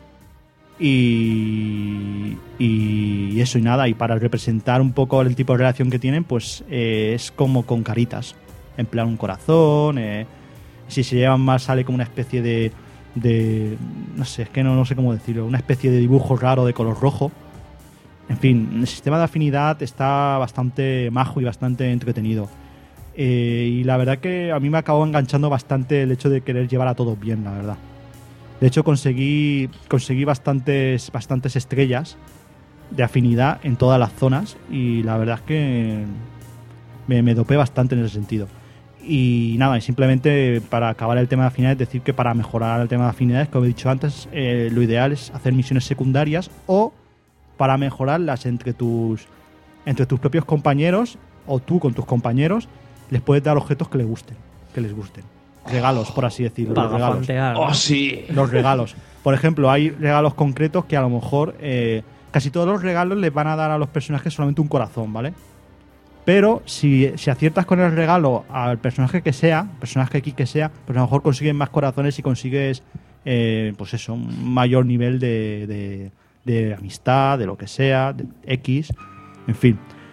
y, y eso y nada. Y para representar un poco el tipo de relación que tienen, pues eh, es como con caritas. En plan un corazón. eh, si se llevan mal sale como una especie de... de no sé, es que no, no sé cómo decirlo. Una especie de dibujo raro de color rojo. En fin, el sistema de afinidad está bastante majo y bastante entretenido. Eh, y la verdad que a mí me acabó enganchando bastante el hecho de querer llevar a todos bien, la verdad. De hecho, conseguí, conseguí bastantes, bastantes estrellas de afinidad en todas las zonas y la verdad es que me, me dopé bastante en ese sentido. Y nada, y simplemente para acabar el tema de afinidades, decir que para mejorar el tema de afinidades, como he dicho antes, eh, lo ideal es hacer misiones secundarias o para mejorarlas entre tus, entre tus propios compañeros o tú con tus compañeros, les puedes dar objetos que les gusten, que les gusten. Regalos, por así decirlo. Los regalos. fantear, ¿no? ¡Oh, sí! Los regalos. Por ejemplo, hay regalos concretos que a lo mejor eh, casi todos los regalos les van a dar a los personajes solamente un corazón, ¿vale? Pero si, si aciertas con el regalo al personaje que sea, personaje aquí que sea, pues a lo mejor consigues más corazones y consigues, eh, pues eso, un mayor nivel de, de, de amistad, de lo que sea, de X, en fin.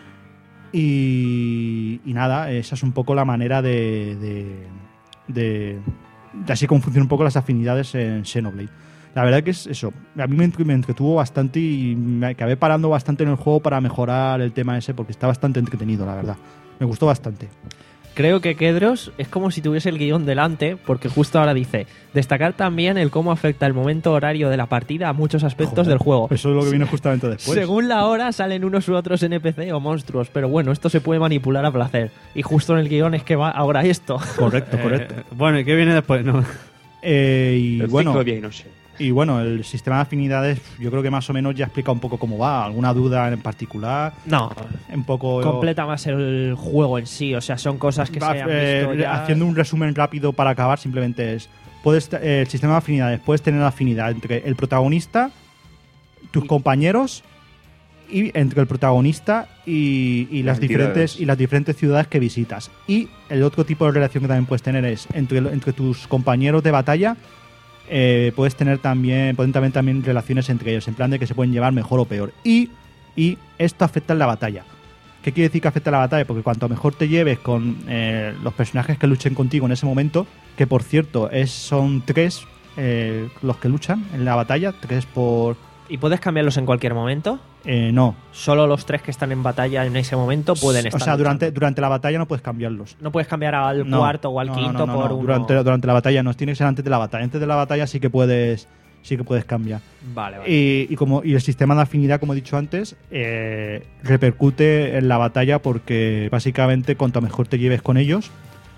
Y, y nada, esa es un poco la manera de, de, de, de así como funcionan un poco las afinidades en Xenoblade. La verdad que es eso, a mí me, me entretuvo bastante y me acabé parando bastante en el juego para mejorar el tema ese porque está bastante entretenido, la verdad. Me gustó bastante. Creo que Kedros es como si tuviese el guión delante, porque justo ahora dice, destacar también el cómo afecta el momento horario de la partida a muchos aspectos Joder, del juego. Eso es lo que viene justamente después. Según la hora salen unos u otros N P C o monstruos, pero bueno, esto se puede manipular a placer. Y justo en el guión es que va ahora esto. Correcto, correcto. Eh, bueno, ¿y qué viene después? No. Eh, y El bueno, ciclo día y noche. y bueno, el sistema de afinidades yo creo que más o menos ya explica un poco cómo va. ¿Alguna duda en particular? No, Un poco... completa más el juego en sí, o sea, son cosas que Va, se han eh, visto ya. Haciendo un resumen rápido para acabar, simplemente es puedes eh, el sistema de afinidades, puedes tener afinidad entre el protagonista, tus compañeros y entre el protagonista y, y las Las entidades. diferentes y las diferentes ciudades que visitas. Y el otro tipo de relación que también puedes tener es entre, entre tus compañeros de batalla. Eh, puedes tener también pueden también también relaciones entre ellos en plan de que se pueden llevar mejor o peor y, y esto afecta en la batalla. ¿Qué quiere decir que afecta a la batalla? Porque cuanto mejor te lleves con eh, los personajes que luchen contigo en ese momento, que por cierto es, son tres eh, los que luchan en la batalla, tres por... ¿Y puedes cambiarlos en cualquier momento? Eh, no. Solo los tres que están en batalla en ese momento pueden estar O sea, durante, luchando. durante la batalla no puedes cambiarlos. No puedes cambiar al No, cuarto o al no, quinto no, no, por no. uno. Durante, durante la batalla no, tiene que ser antes de la batalla. Antes de la batalla sí que puedes, sí que puedes cambiar. Vale, vale. Y, y como y el sistema de afinidad, como he dicho antes, eh, repercute en la batalla porque básicamente cuanto mejor te lleves con ellos,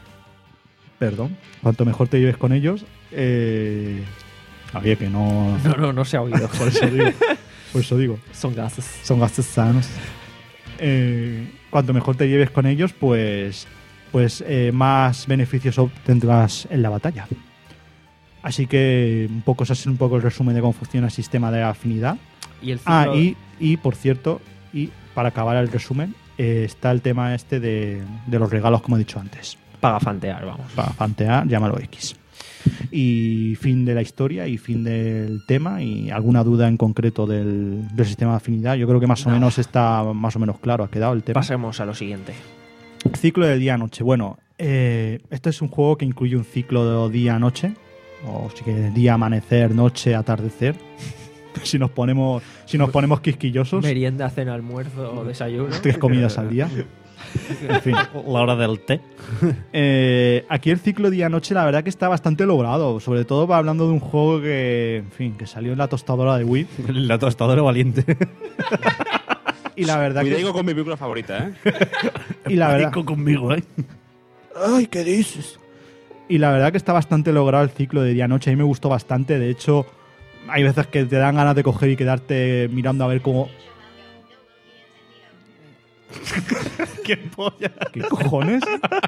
perdón, cuanto mejor te lleves con ellos, eh, había que no, No, no, no se ha oído. por eso digo, por eso digo, Son gases. son gastos sanos. Eh, cuanto mejor te lleves con ellos, pues, pues eh, más beneficios obtendrás en la batalla. Así que un poco ese es un poco el resumen de cómo funciona el sistema de afinidad. Y el ciclo... Ah, y, y por cierto, y para acabar el resumen, eh, está el tema este de, de los regalos, como he dicho antes. Paga fantear, vamos. Para fantear, llámalo X. Y fin de la historia y fin del tema. Y alguna duda en concreto del, del sistema de afinidad. Yo creo que más o No. menos está más o menos claro, ha quedado el tema. Pasemos a lo siguiente. Ciclo de día-noche. Bueno, eh, esto es un juego que incluye un ciclo de día-noche. O si que día, amanecer, noche, atardecer. si nos ponemos si nos ponemos quisquillosos. Merienda, cena, almuerzo o desayuno. Tres comidas al día. En fin. La hora del té. Eh, aquí el ciclo día-noche la verdad que está bastante logrado. Sobre todo va hablando de un juego que, en fin, que salió en la tostadora de Wii. La tostadora valiente. Y la verdad que... Cuidado con mi película favorita, ¿eh? Y la verdad... Marico conmigo, ¿eh? Ay, ¿qué dices? Y la verdad que está bastante logrado el ciclo de día-noche. A mí me gustó bastante. De hecho, hay veces que te dan ganas de coger y quedarte mirando a ver cómo... ¡Qué polla! ¿Qué cojones?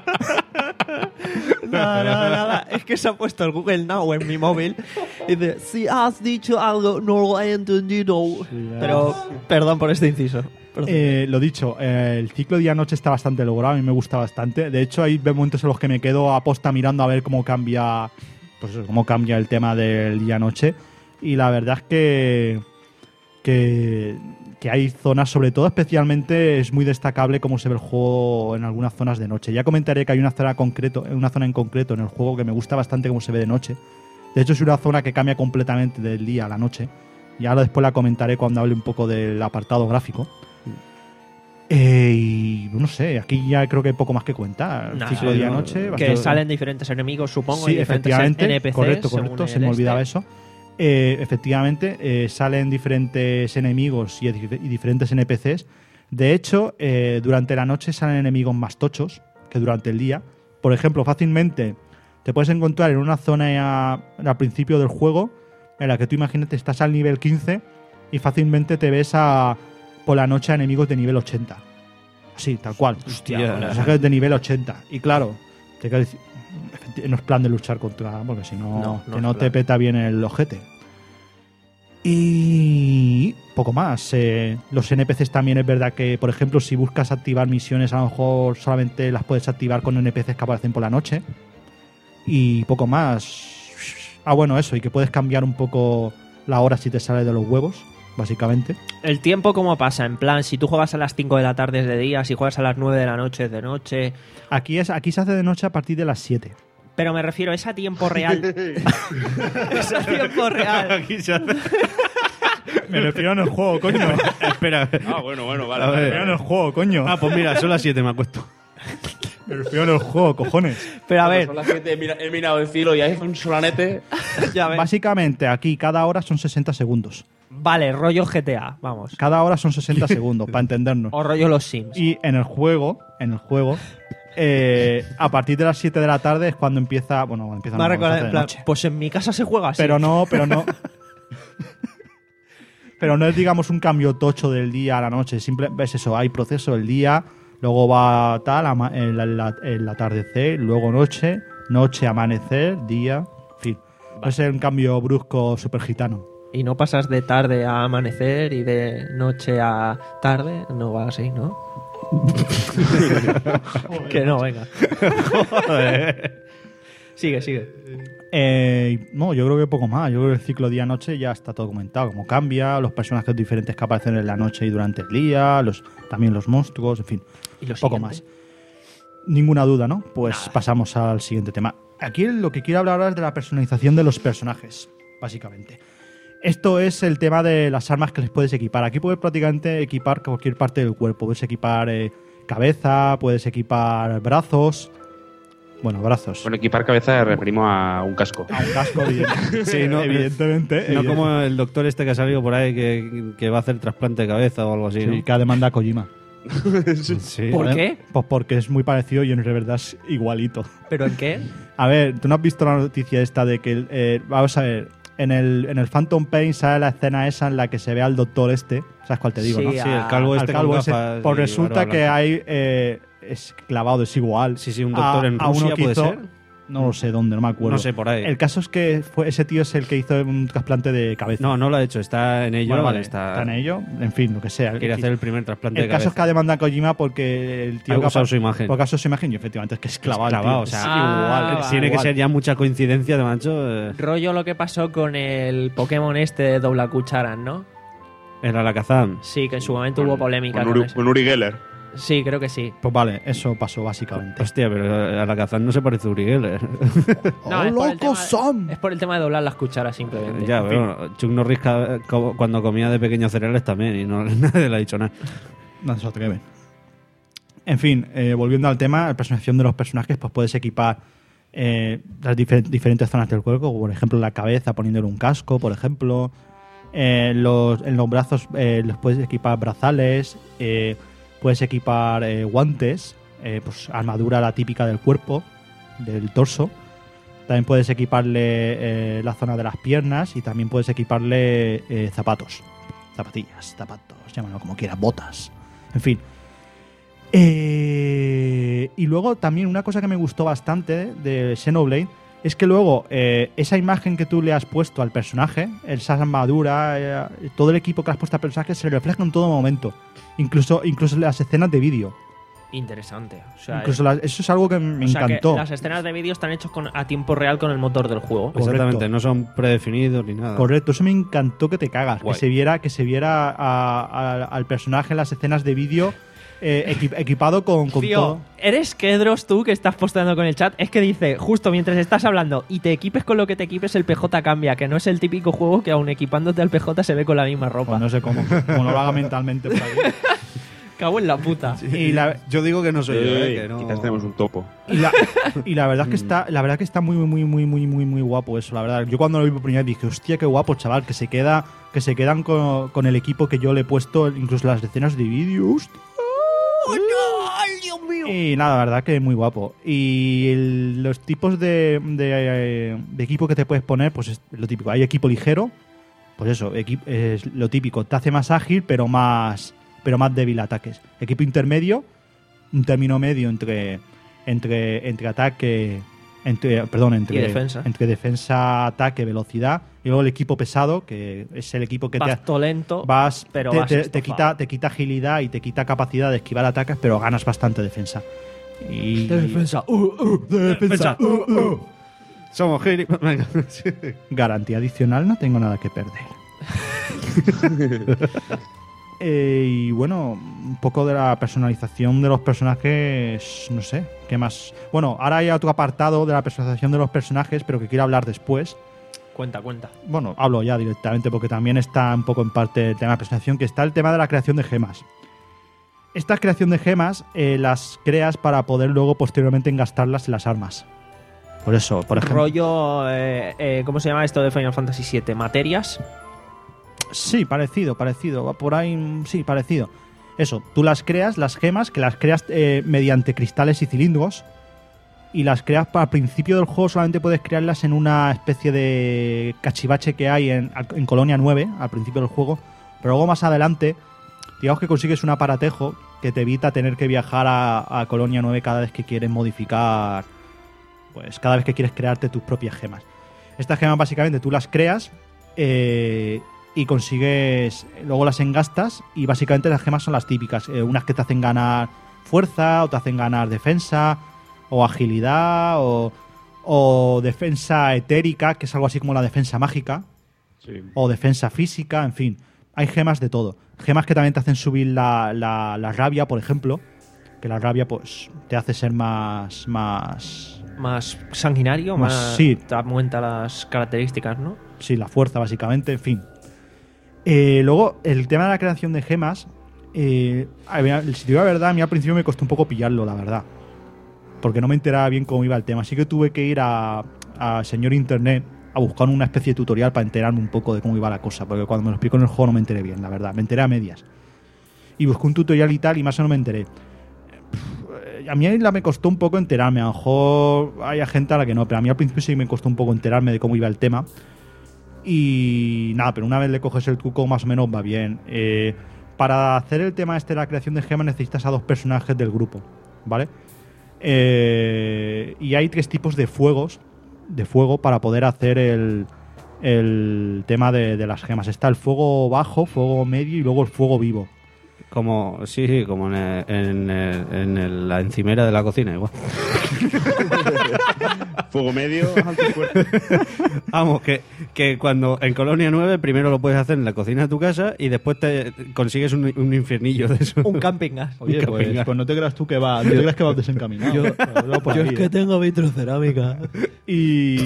Nada, nada, nada. Es que se ha puesto el Google Now en mi móvil y dice, si has dicho algo, no lo he entendido. Pero, perdón por este inciso. Perdón. Eh, lo dicho, eh, el ciclo día-noche está bastante logrado, a mí me gusta bastante. De hecho, hay momentos en los que me quedo a posta mirando a ver cómo cambia, pues eso, cómo cambia el tema del día-noche. Y la verdad es que, que, que hay zonas, sobre todo especialmente, es muy destacable cómo se ve el juego en algunas zonas de noche. Ya comentaré que hay una zona concreto, una zona en concreto en el juego que me gusta bastante cómo se ve de noche. De hecho, es una zona que cambia completamente del día a la noche. Ya después la comentaré cuando hable un poco del apartado gráfico. Eh, y no sé, aquí ya creo que hay poco más que contar. Nah, Ciclo sí, día-noche. Que bastante- salen diferentes enemigos, supongo, Sí, y diferentes efectivamente. N P Cs. Correcto, según correcto. Se el me olvidaba este. eso. Eh, efectivamente, eh, salen diferentes enemigos y, y diferentes N P Cs. De hecho, eh, durante la noche salen enemigos más tochos que durante el día. Por ejemplo, fácilmente te puedes encontrar en una zona a- al principio del juego en la que tú imagínate estás al nivel quince y fácilmente te ves a, por la noche a enemigos de nivel ochenta. Así, tal cual. Hostia, Personajes de nivel ochenta. Y claro, te quedas- no es plan de luchar contra, porque si no, No, no que es no te plan. peta bien el ojete. Y poco más. Eh, los N P Cs también es verdad que, por ejemplo, si buscas activar misiones, a lo mejor solamente las puedes activar con N P Cs que aparecen por la noche. Y poco más. Ah, bueno, eso, y que puedes cambiar un poco la hora si te sale de los huevos, básicamente. ¿El tiempo cómo pasa? En plan, si tú juegas a las cinco de la tarde es de día, si juegas a las nueve de la noche es de noche. Aquí, es, aquí se hace de noche a partir de las siete. Pero me refiero, ¿es a tiempo real? ¿Es a tiempo real? Aquí se hace... Me refiero en el juego, coño. Espera. Ah, bueno, bueno, vale. A Me ver. refiero en el juego, coño. Ah, pues mira, son las siete, me acuesto. Me refiero en el juego, cojones. Pero a ver, Son las siete, he mira- he mirado el cielo y hay un solanete. ya ves. Básicamente, aquí cada hora son sesenta segundos. Vale, rollo G T A, vamos. Cada hora son sesenta segundos, para entendernos. O rollo Los Sims. Y en el juego, en el juego, eh, a partir de las siete de la tarde es cuando empieza, bueno, cuando empieza Me ha no, cuando recordado, se hace en de plan, noche. pues en mi casa se juega así. Pero no, pero no. Pero no es, digamos, un cambio tocho del día a la noche. Simple, es eso, hay proceso del día, luego va tal, ama- el, el- el atardecer, luego noche, noche, amanecer, día, en fin. Es un cambio brusco súper gitano. Y no pasas de tarde a amanecer y de noche a tarde, no va así, ¿no? Que no, venga. Sigue, sigue. Eh, no, yo creo que poco más. Yo creo que el ciclo día-noche ya está todo comentado. Cómo cambia, los personajes diferentes que aparecen en la noche y durante el día, los, también los monstruos, en fin. ¿Y lo Poco siguiente? más. Ninguna duda, ¿no? Pues pasamos al siguiente tema. Aquí lo que quiero hablar ahora es de la personalización de los personajes, básicamente. Esto es el tema de las armas que les puedes equipar. Aquí puedes prácticamente equipar cualquier parte del cuerpo. Puedes equipar eh, cabeza, puedes equipar brazos. Bueno, brazos. Con equipar cabeza referimos a un casco. A un casco, evidentemente. Sí, no, evidentemente. No evidente- como el doctor este que ha salido por ahí que, que va a hacer trasplante de cabeza o algo así, Sí, ¿no? que demanda a Kojima. Sí. ¿Por Joder, qué? Pues porque es muy parecido y en verdad es igualito. ¿Pero en qué? A ver, ¿tú no has visto la noticia esta de que... eh, vamos a ver, en el, en el Phantom Pain sale la escena esa en la que se ve al doctor este. ¿Sabes cuál te digo, Sí, no? a- Sí, el calvo Al este calvo con ese. gafas Pues y resulta barba que blanca. hay... eh, es clavado, es igual. Sí, sí, un doctor a- en a uno Rusia que puede hizo- ser. No lo sé dónde, no me acuerdo. No sé, por ahí. El caso es que fue, ese tío es el que hizo un trasplante de cabeza. No, no lo ha hecho, está en ello. Bueno, vale, está, está en ello. En fin, lo que sea. Quiere hacer el primer trasplante El de caso es cabeza. que ha demandado a Kojima porque el tío Ha que usado apa- su imagen. Porque ha usado su imagen y efectivamente es que es clavado. Es clavado, tío. o sea, Es Ah, igual. vale. Tiene que igual. ser ya mucha coincidencia de macho. eh, Rollo lo que pasó con el Pokémon este de Dobla Cucharan, ¿no? El Alakazam. Sí, que en su momento hubo polémica Con, con Uri, eso. con Uri Geller. Sí, creo que sí. Pues vale, eso pasó básicamente. Hostia, pero Alakazam no se parece a Uri Geller. No, ¡Oh, es por el loco tema- son! Es por el tema de doblar las cucharas simplemente. Ya, En fin. pero bueno, Chuck Norris ca- co- cuando comía de pequeños cereales también y no, nadie le ha dicho nada. No se atreven. En fin, eh, volviendo al tema, la personalización de los personajes, pues puedes equipar eh, las difer- diferentes zonas del cuerpo, como por ejemplo la cabeza poniéndole un casco, por ejemplo. Eh, los, en los brazos eh, les puedes equipar brazales, eh, puedes equipar eh, guantes, eh, pues armadura la típica del cuerpo, del torso. También puedes equiparle eh, la zona de las piernas y también puedes equiparle eh, zapatos. Zapatillas, zapatos, llámalo como quieras, botas. En fin. Eh, y luego también una cosa que me gustó bastante de Xenoblade es que luego eh, esa imagen que tú le has puesto al personaje, esa armadura, eh, todo el equipo que has puesto al personaje se refleja en todo momento. Incluso, incluso en las escenas de vídeo. Interesante. O sea, Incluso las- eso es algo que me o sea que encantó. las escenas de vídeo están hechas con, a tiempo real con el motor del juego. Correcto. Exactamente, no son predefinidos ni nada. Correcto, eso me encantó que te cagas. Guay. Que se viera, que se viera a- a- al personaje en las escenas de vídeo eh, equi- equipado con, con Tío, todo. eres Kedros tú que estás posteando con el chat. Es que dice, justo mientras estás hablando y te equipes con lo que te equipes, el P J cambia. Que no es el típico juego que aun equipándote al P J se ve con la misma ropa. Pues no sé cómo, como no lo haga mentalmente por ahí. Cago en la puta. Y la, Yo digo que no soy yo, Ey, eh, que no... Quizás tenemos un topo. Y la, y la verdad es que está, la verdad que está muy, muy, muy, muy, muy, muy guapo eso, la verdad. Yo cuando lo vi por primera vez dije, hostia, qué guapo, chaval, que se queda, que se quedan con, con el equipo que yo le he puesto, incluso las decenas de vídeos. Y nada, la verdad que muy guapo. Y el- los tipos de, de, de equipo que te puedes poner, pues es lo típico. Hay equipo ligero, pues eso, equi- es lo típico. Te hace más ágil, pero más, pero más débil a ataques. Equipo intermedio, un término medio entre, entre, entre ataque, entre, perdón, entre Y defensa. entre defensa, ataque, velocidad. Y luego el equipo pesado, que es el equipo que te Vas todo lento, vas pero te, vas te- te estofado. quita te quita agilidad y te quita capacidad de esquivar ataques, pero ganas bastante defensa. Y de defensa. Uh, uh, de defensa. Uh, uh. Somos giri... Venga. Sí. Garantía adicional, no tengo nada que perder. Eh, y bueno, un poco de la personalización de los personajes, no sé, ¿qué más? Bueno, ahora hay otro apartado de la personalización de los personajes, pero que quiero hablar después. Cuenta, cuenta. Bueno, hablo ya directamente porque también está un poco en parte el tema de presentación, que está el tema de la creación de gemas. Esta creación de gemas eh, las creas para poder luego posteriormente engastarlas en las armas. Por eso, por ejemplo... Rollo, eh, eh, ¿cómo se llama esto de Final Fantasy siete? ¿Materias? Sí, parecido, parecido. Va por ahí, mm, sí, parecido. Eso, tú las creas, las gemas, que las creas eh, mediante cristales y cilindros. Y las creas para al principio del juego, solamente puedes crearlas en una especie de cachivache que hay en, en Colonia nueve, al principio del juego. Pero luego más adelante, digamos que consigues un aparatejo que te evita tener que viajar a, a Colonia nueve cada vez que quieres modificar, pues cada vez que quieres crearte tus propias gemas. Estas gemas básicamente tú las creas eh, y consigues, luego las engastas y básicamente las gemas son las típicas. Eh, unas que te hacen ganar fuerza o te hacen ganar defensa o agilidad o, o defensa etérica, que es algo así como la defensa mágica, Sí. o defensa física, en fin. Hay gemas de todo. Gemas que también te hacen subir la, la, la rabia, por ejemplo, que la rabia pues te hace ser más... más Más sanguinario, Más- más... sí. Te aumenta las características, ¿no? sí, la fuerza básicamente, en fin. Eh, luego, el tema de la creación de gemas, eh, a ver, si te digo la verdad, a mí al principio me costó un poco pillarlo, la verdad. Porque no me enteraba bien cómo iba el tema. Así que tuve que ir a, a señor Internet a buscar una especie de tutorial para enterarme un poco de cómo iba la cosa. Porque cuando me lo explicó en el juego no me enteré bien, la verdad. Me enteré a medias. Y busqué un tutorial y tal y más o menos me enteré. A mí la me costó un poco enterarme. A lo mejor hay gente a la que no, pero a mí al principio sí me costó un poco enterarme de cómo iba el tema. Y nada, pero una vez le coges el truco más o menos va bien. Eh, para hacer el tema este de la creación de gemas necesitas a dos personajes del grupo, ¿vale? Eh, y hay tres tipos de fuegos, de fuego para poder hacer el, el tema de, de las gemas. Está el fuego bajo, fuego medio y luego el fuego vivo. Como, sí, sí, como en, el- en, el- en el- la encimera de la cocina, igual. Fuego medio, alto y fuerte. Vamos, que, que cuando en Colonia nueve primero lo puedes hacer en la cocina de tu casa y después te consigues un, un infiernillo de eso. Un camping gas. Oye, Un pues, camping. pues no te creas tú que va, no te creas que vas desencaminado. Yo, por ahí, ¿eh? tengo vitrocerámica. Y.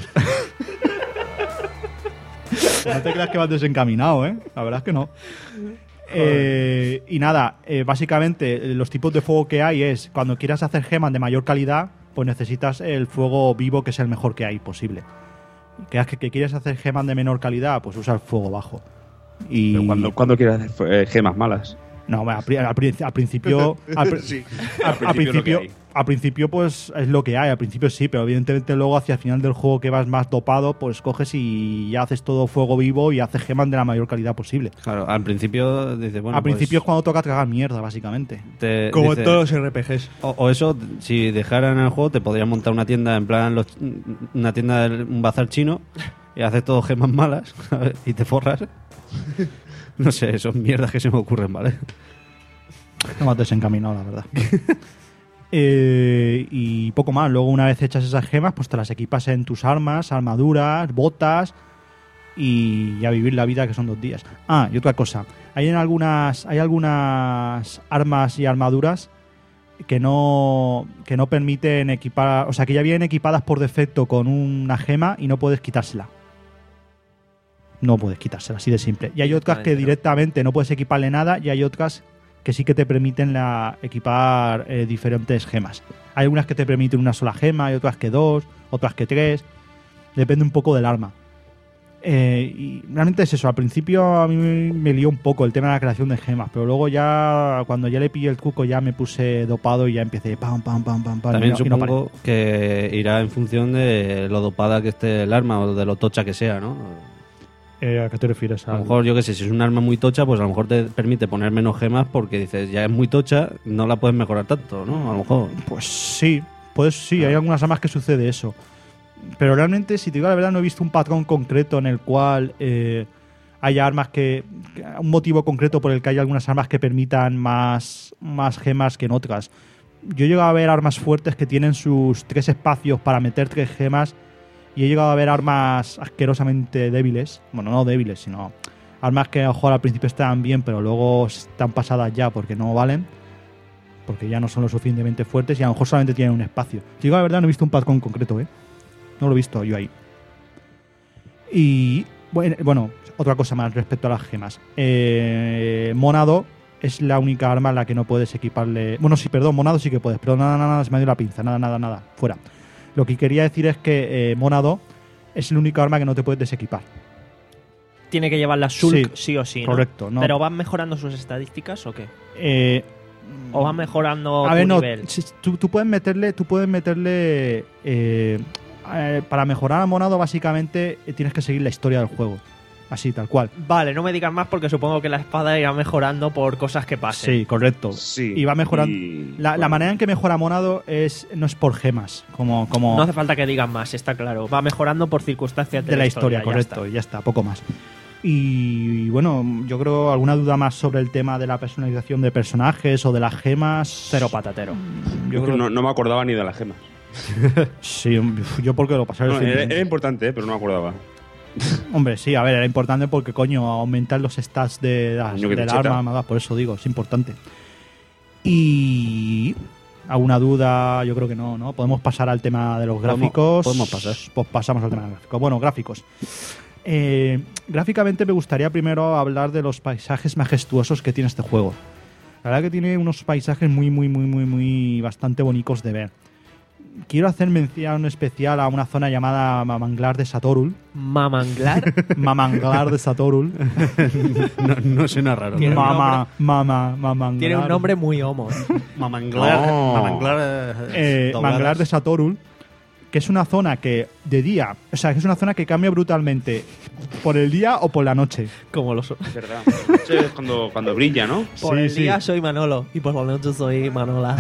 No te creas que vas desencaminado, ¿eh? La verdad es que no. Eh, y nada, eh, básicamente eh, los tipos de fuego que hay es cuando quieras hacer gemas de mayor calidad, pues necesitas el fuego vivo, que es el mejor que hay posible. Que, que, que quieres hacer gemas de menor calidad, pues usa el fuego bajo. Y Pero cuando, cuando quieres hacer eh, gemas malas. no, al, pri- al pri- al principio, al, pri- Sí, al- al al principio es lo que principio, hay. al principio pues es lo que hay, al principio sí, pero evidentemente luego hacia el final del juego que vas más dopado, pues coges y ya haces todo fuego vivo y haces gemas de la mayor calidad posible. Claro, al principio dices, bueno, al principio es pues, cuando toca tragar mierda, básicamente. te Como dice- en todos los R P Gs. O, o eso, si dejaran el juego, te podrían montar una tienda en plan los, una tienda de un bazar chino y haces todo gemas malas ¿sabes? Y te forras. No sé, son mierdas que se me ocurren, ¿vale? No más desencaminado, la verdad. Eh, y poco más. Luego, una vez hechas esas gemas, pues te las equipas en tus armas, armaduras, botas y a vivir la vida, que son dos días. Ah, y otra cosa, hay en algunas hay algunas armas y armaduras que no que no permiten equipar, o sea, que ya vienen equipadas por defecto con una gema y no puedes quitársela. No puedes quitársela, así de simple. Y hay otras que directamente no puedes equiparle nada, y hay otras que sí que te permiten la, equipar eh, diferentes gemas. Hay algunas que te permiten una sola gema, hay otras que dos, otras que tres. Depende un poco del arma. Eh, y realmente es eso. Al principio a mí me lió un poco el tema de la creación de gemas, pero luego ya, cuando ya le pillé el truco, ya me puse dopado y ya empecé pam, pam, pam, pam, pam. También y no, y no supongo paré. que irá en función de lo dopada que esté el arma o de lo tocha que sea, ¿no? Eh, ¿A qué te refieres? A lo mejor, yo qué sé, si es un arma muy tocha, pues a lo mejor te permite poner menos gemas porque dices, ya es muy tocha, no la puedes mejorar tanto, ¿no? A lo mejor. Pues sí, pues sí, hay algunas armas que sucede eso. Pero realmente, si te digo la verdad, no he visto un patrón concreto en el cual eh, haya armas que, que... un motivo concreto por el que haya algunas armas que permitan más, más gemas que en otras. Yo he llegado a ver armas fuertes que tienen sus tres espacios para meter tres gemas, y he llegado a ver armas asquerosamente débiles. Bueno, no débiles, sino armas que a lo mejor al principio estaban bien, pero luego están pasadas ya porque no valen, porque ya no son lo suficientemente fuertes y a lo mejor solamente tienen un espacio. Te digo la verdad, no he visto un patrón concreto, ¿eh? No lo he visto yo ahí. Y bueno, bueno otra cosa más respecto a las gemas. Eh, Monado es la única arma a la que no puedes equiparle... Bueno, sí, perdón, Monado sí que puedes, pero nada, nada, nada, se me ha ido la pinza, nada, nada, nada, fuera. Lo que quería decir es que eh, Monado es el único arma que no te puedes desequipar. Tiene que llevar la Shulk Sí, sí o sí, ¿no? correcto, ¿no? ¿Pero van mejorando sus estadísticas o qué? Eh, ¿O van mejorando a tu ver, no, nivel? si- tú, tú puedes meterle, tú puedes meterle eh, eh, para mejorar a Monado básicamente eh, tienes que seguir la historia del juego, así tal cual. Vale, no me digas más porque supongo que la espada irá mejorando por cosas que pasen. Sí, correcto. Sí. Y va mejorando. Y- La, la bueno. manera en que mejora Monado es no es por gemas, como como No hace falta que digan más, está claro. Va mejorando por circunstancias de, de la historia, ya correcto, está. y ya está, poco más. Y bueno, yo creo alguna duda más sobre el tema de la personalización de personajes o de las gemas. Cero patatero. Yo Yo creo no, no me acordaba ni de las gemas. sí, yo porque lo pasé No, era, recientemente. era importante, ¿eh? Pero no me acordaba. Hombre, sí, a ver, era importante porque, coño, aumentar los stats de las, Coño, que te del cheta. arma, nada, por eso digo, es importante. Y... ¿Alguna duda? Yo creo que no, ¿no? Podemos pasar al tema de los Podemos- gráficos. podemos pasar. Pues pasamos al tema de los gráficos. Bueno, gráficos. Eh, gráficamente me gustaría primero hablar de los paisajes majestuosos que tiene este juego. La verdad que tiene unos paisajes muy, muy, muy, muy, muy bastante bonitos de ver. Quiero hacer mención especial a una zona llamada Mamanglar de Satorul. Mamanglar. Mamanglar de Satorul. No, no suena raro. Tiene un Mama, mama, mamanglar. Tiene un nombre muy homo. Mamanglar. No. Mamanglar. eh, Eh, dobladas. Manglar de Satorul, que es una zona que de día, o sea, que es una zona que cambia brutalmente por el día o por la noche. Como lo soy. Es verdad. Eso es cuando, cuando brilla, ¿no? Por Sí, el sí. día soy Manolo y por la noche soy Manola.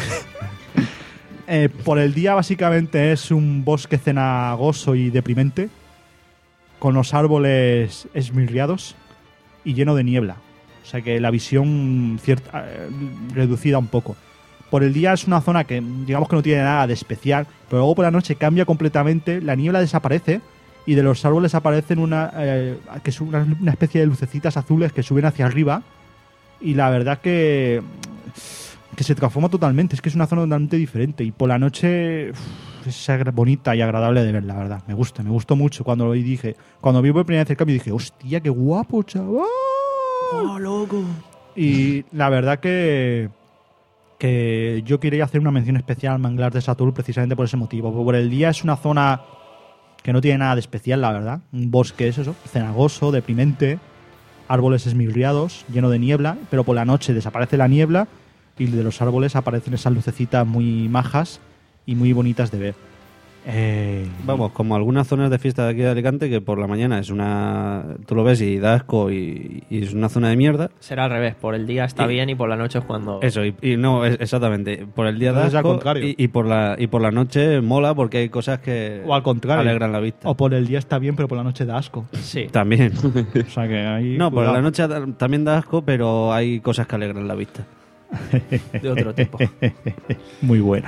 Eh, por el día básicamente es un bosque cenagoso y deprimente, con los árboles esmirriados y lleno de niebla. O sea que la visión cierta, eh, reducida un poco. Por el día es una zona que digamos que no tiene nada de especial, pero luego por la noche cambia completamente, la niebla desaparece y de los árboles aparecen una, eh, que es una, una especie de lucecitas azules que suben hacia arriba, y la verdad que que se transforma totalmente, es que es una zona totalmente diferente y por la noche uf, es agra- bonita y agradable de ver, la verdad. Me gusta, me gustó mucho cuando lo vi, dije, cuando vi por primera vez el cambio dije, hostia, qué guapo, chaval. ¡Oh, loco! Y la verdad que que yo quería hacer una mención especial al Manglar de Saturn precisamente por ese motivo. Porque por el día es una zona que no tiene nada de especial, la verdad. Un bosque es eso, cenagoso, deprimente, árboles esmirriados, lleno de niebla, pero por la noche desaparece la niebla y de los árboles aparecen esas lucecitas muy majas y muy bonitas de ver. Eh, Vamos, como algunas zonas de fiesta de aquí de Alicante que por la mañana es una... Tú lo ves y da asco y, y es una zona de mierda. Será al revés. Por el día está Y- bien y por la noche es cuando... Eso, y, y no, es- exactamente. Por el día da Entonces, al asco contrario. y, y por la, y por la noche mola porque hay cosas que o al contrario. alegran la vista. O por el día está bien, pero por la noche da asco. Sí. También. O sea que ahí... No, por cuidado. la noche da- también da asco, pero hay cosas que alegran la vista. De otro tipo. Muy buena.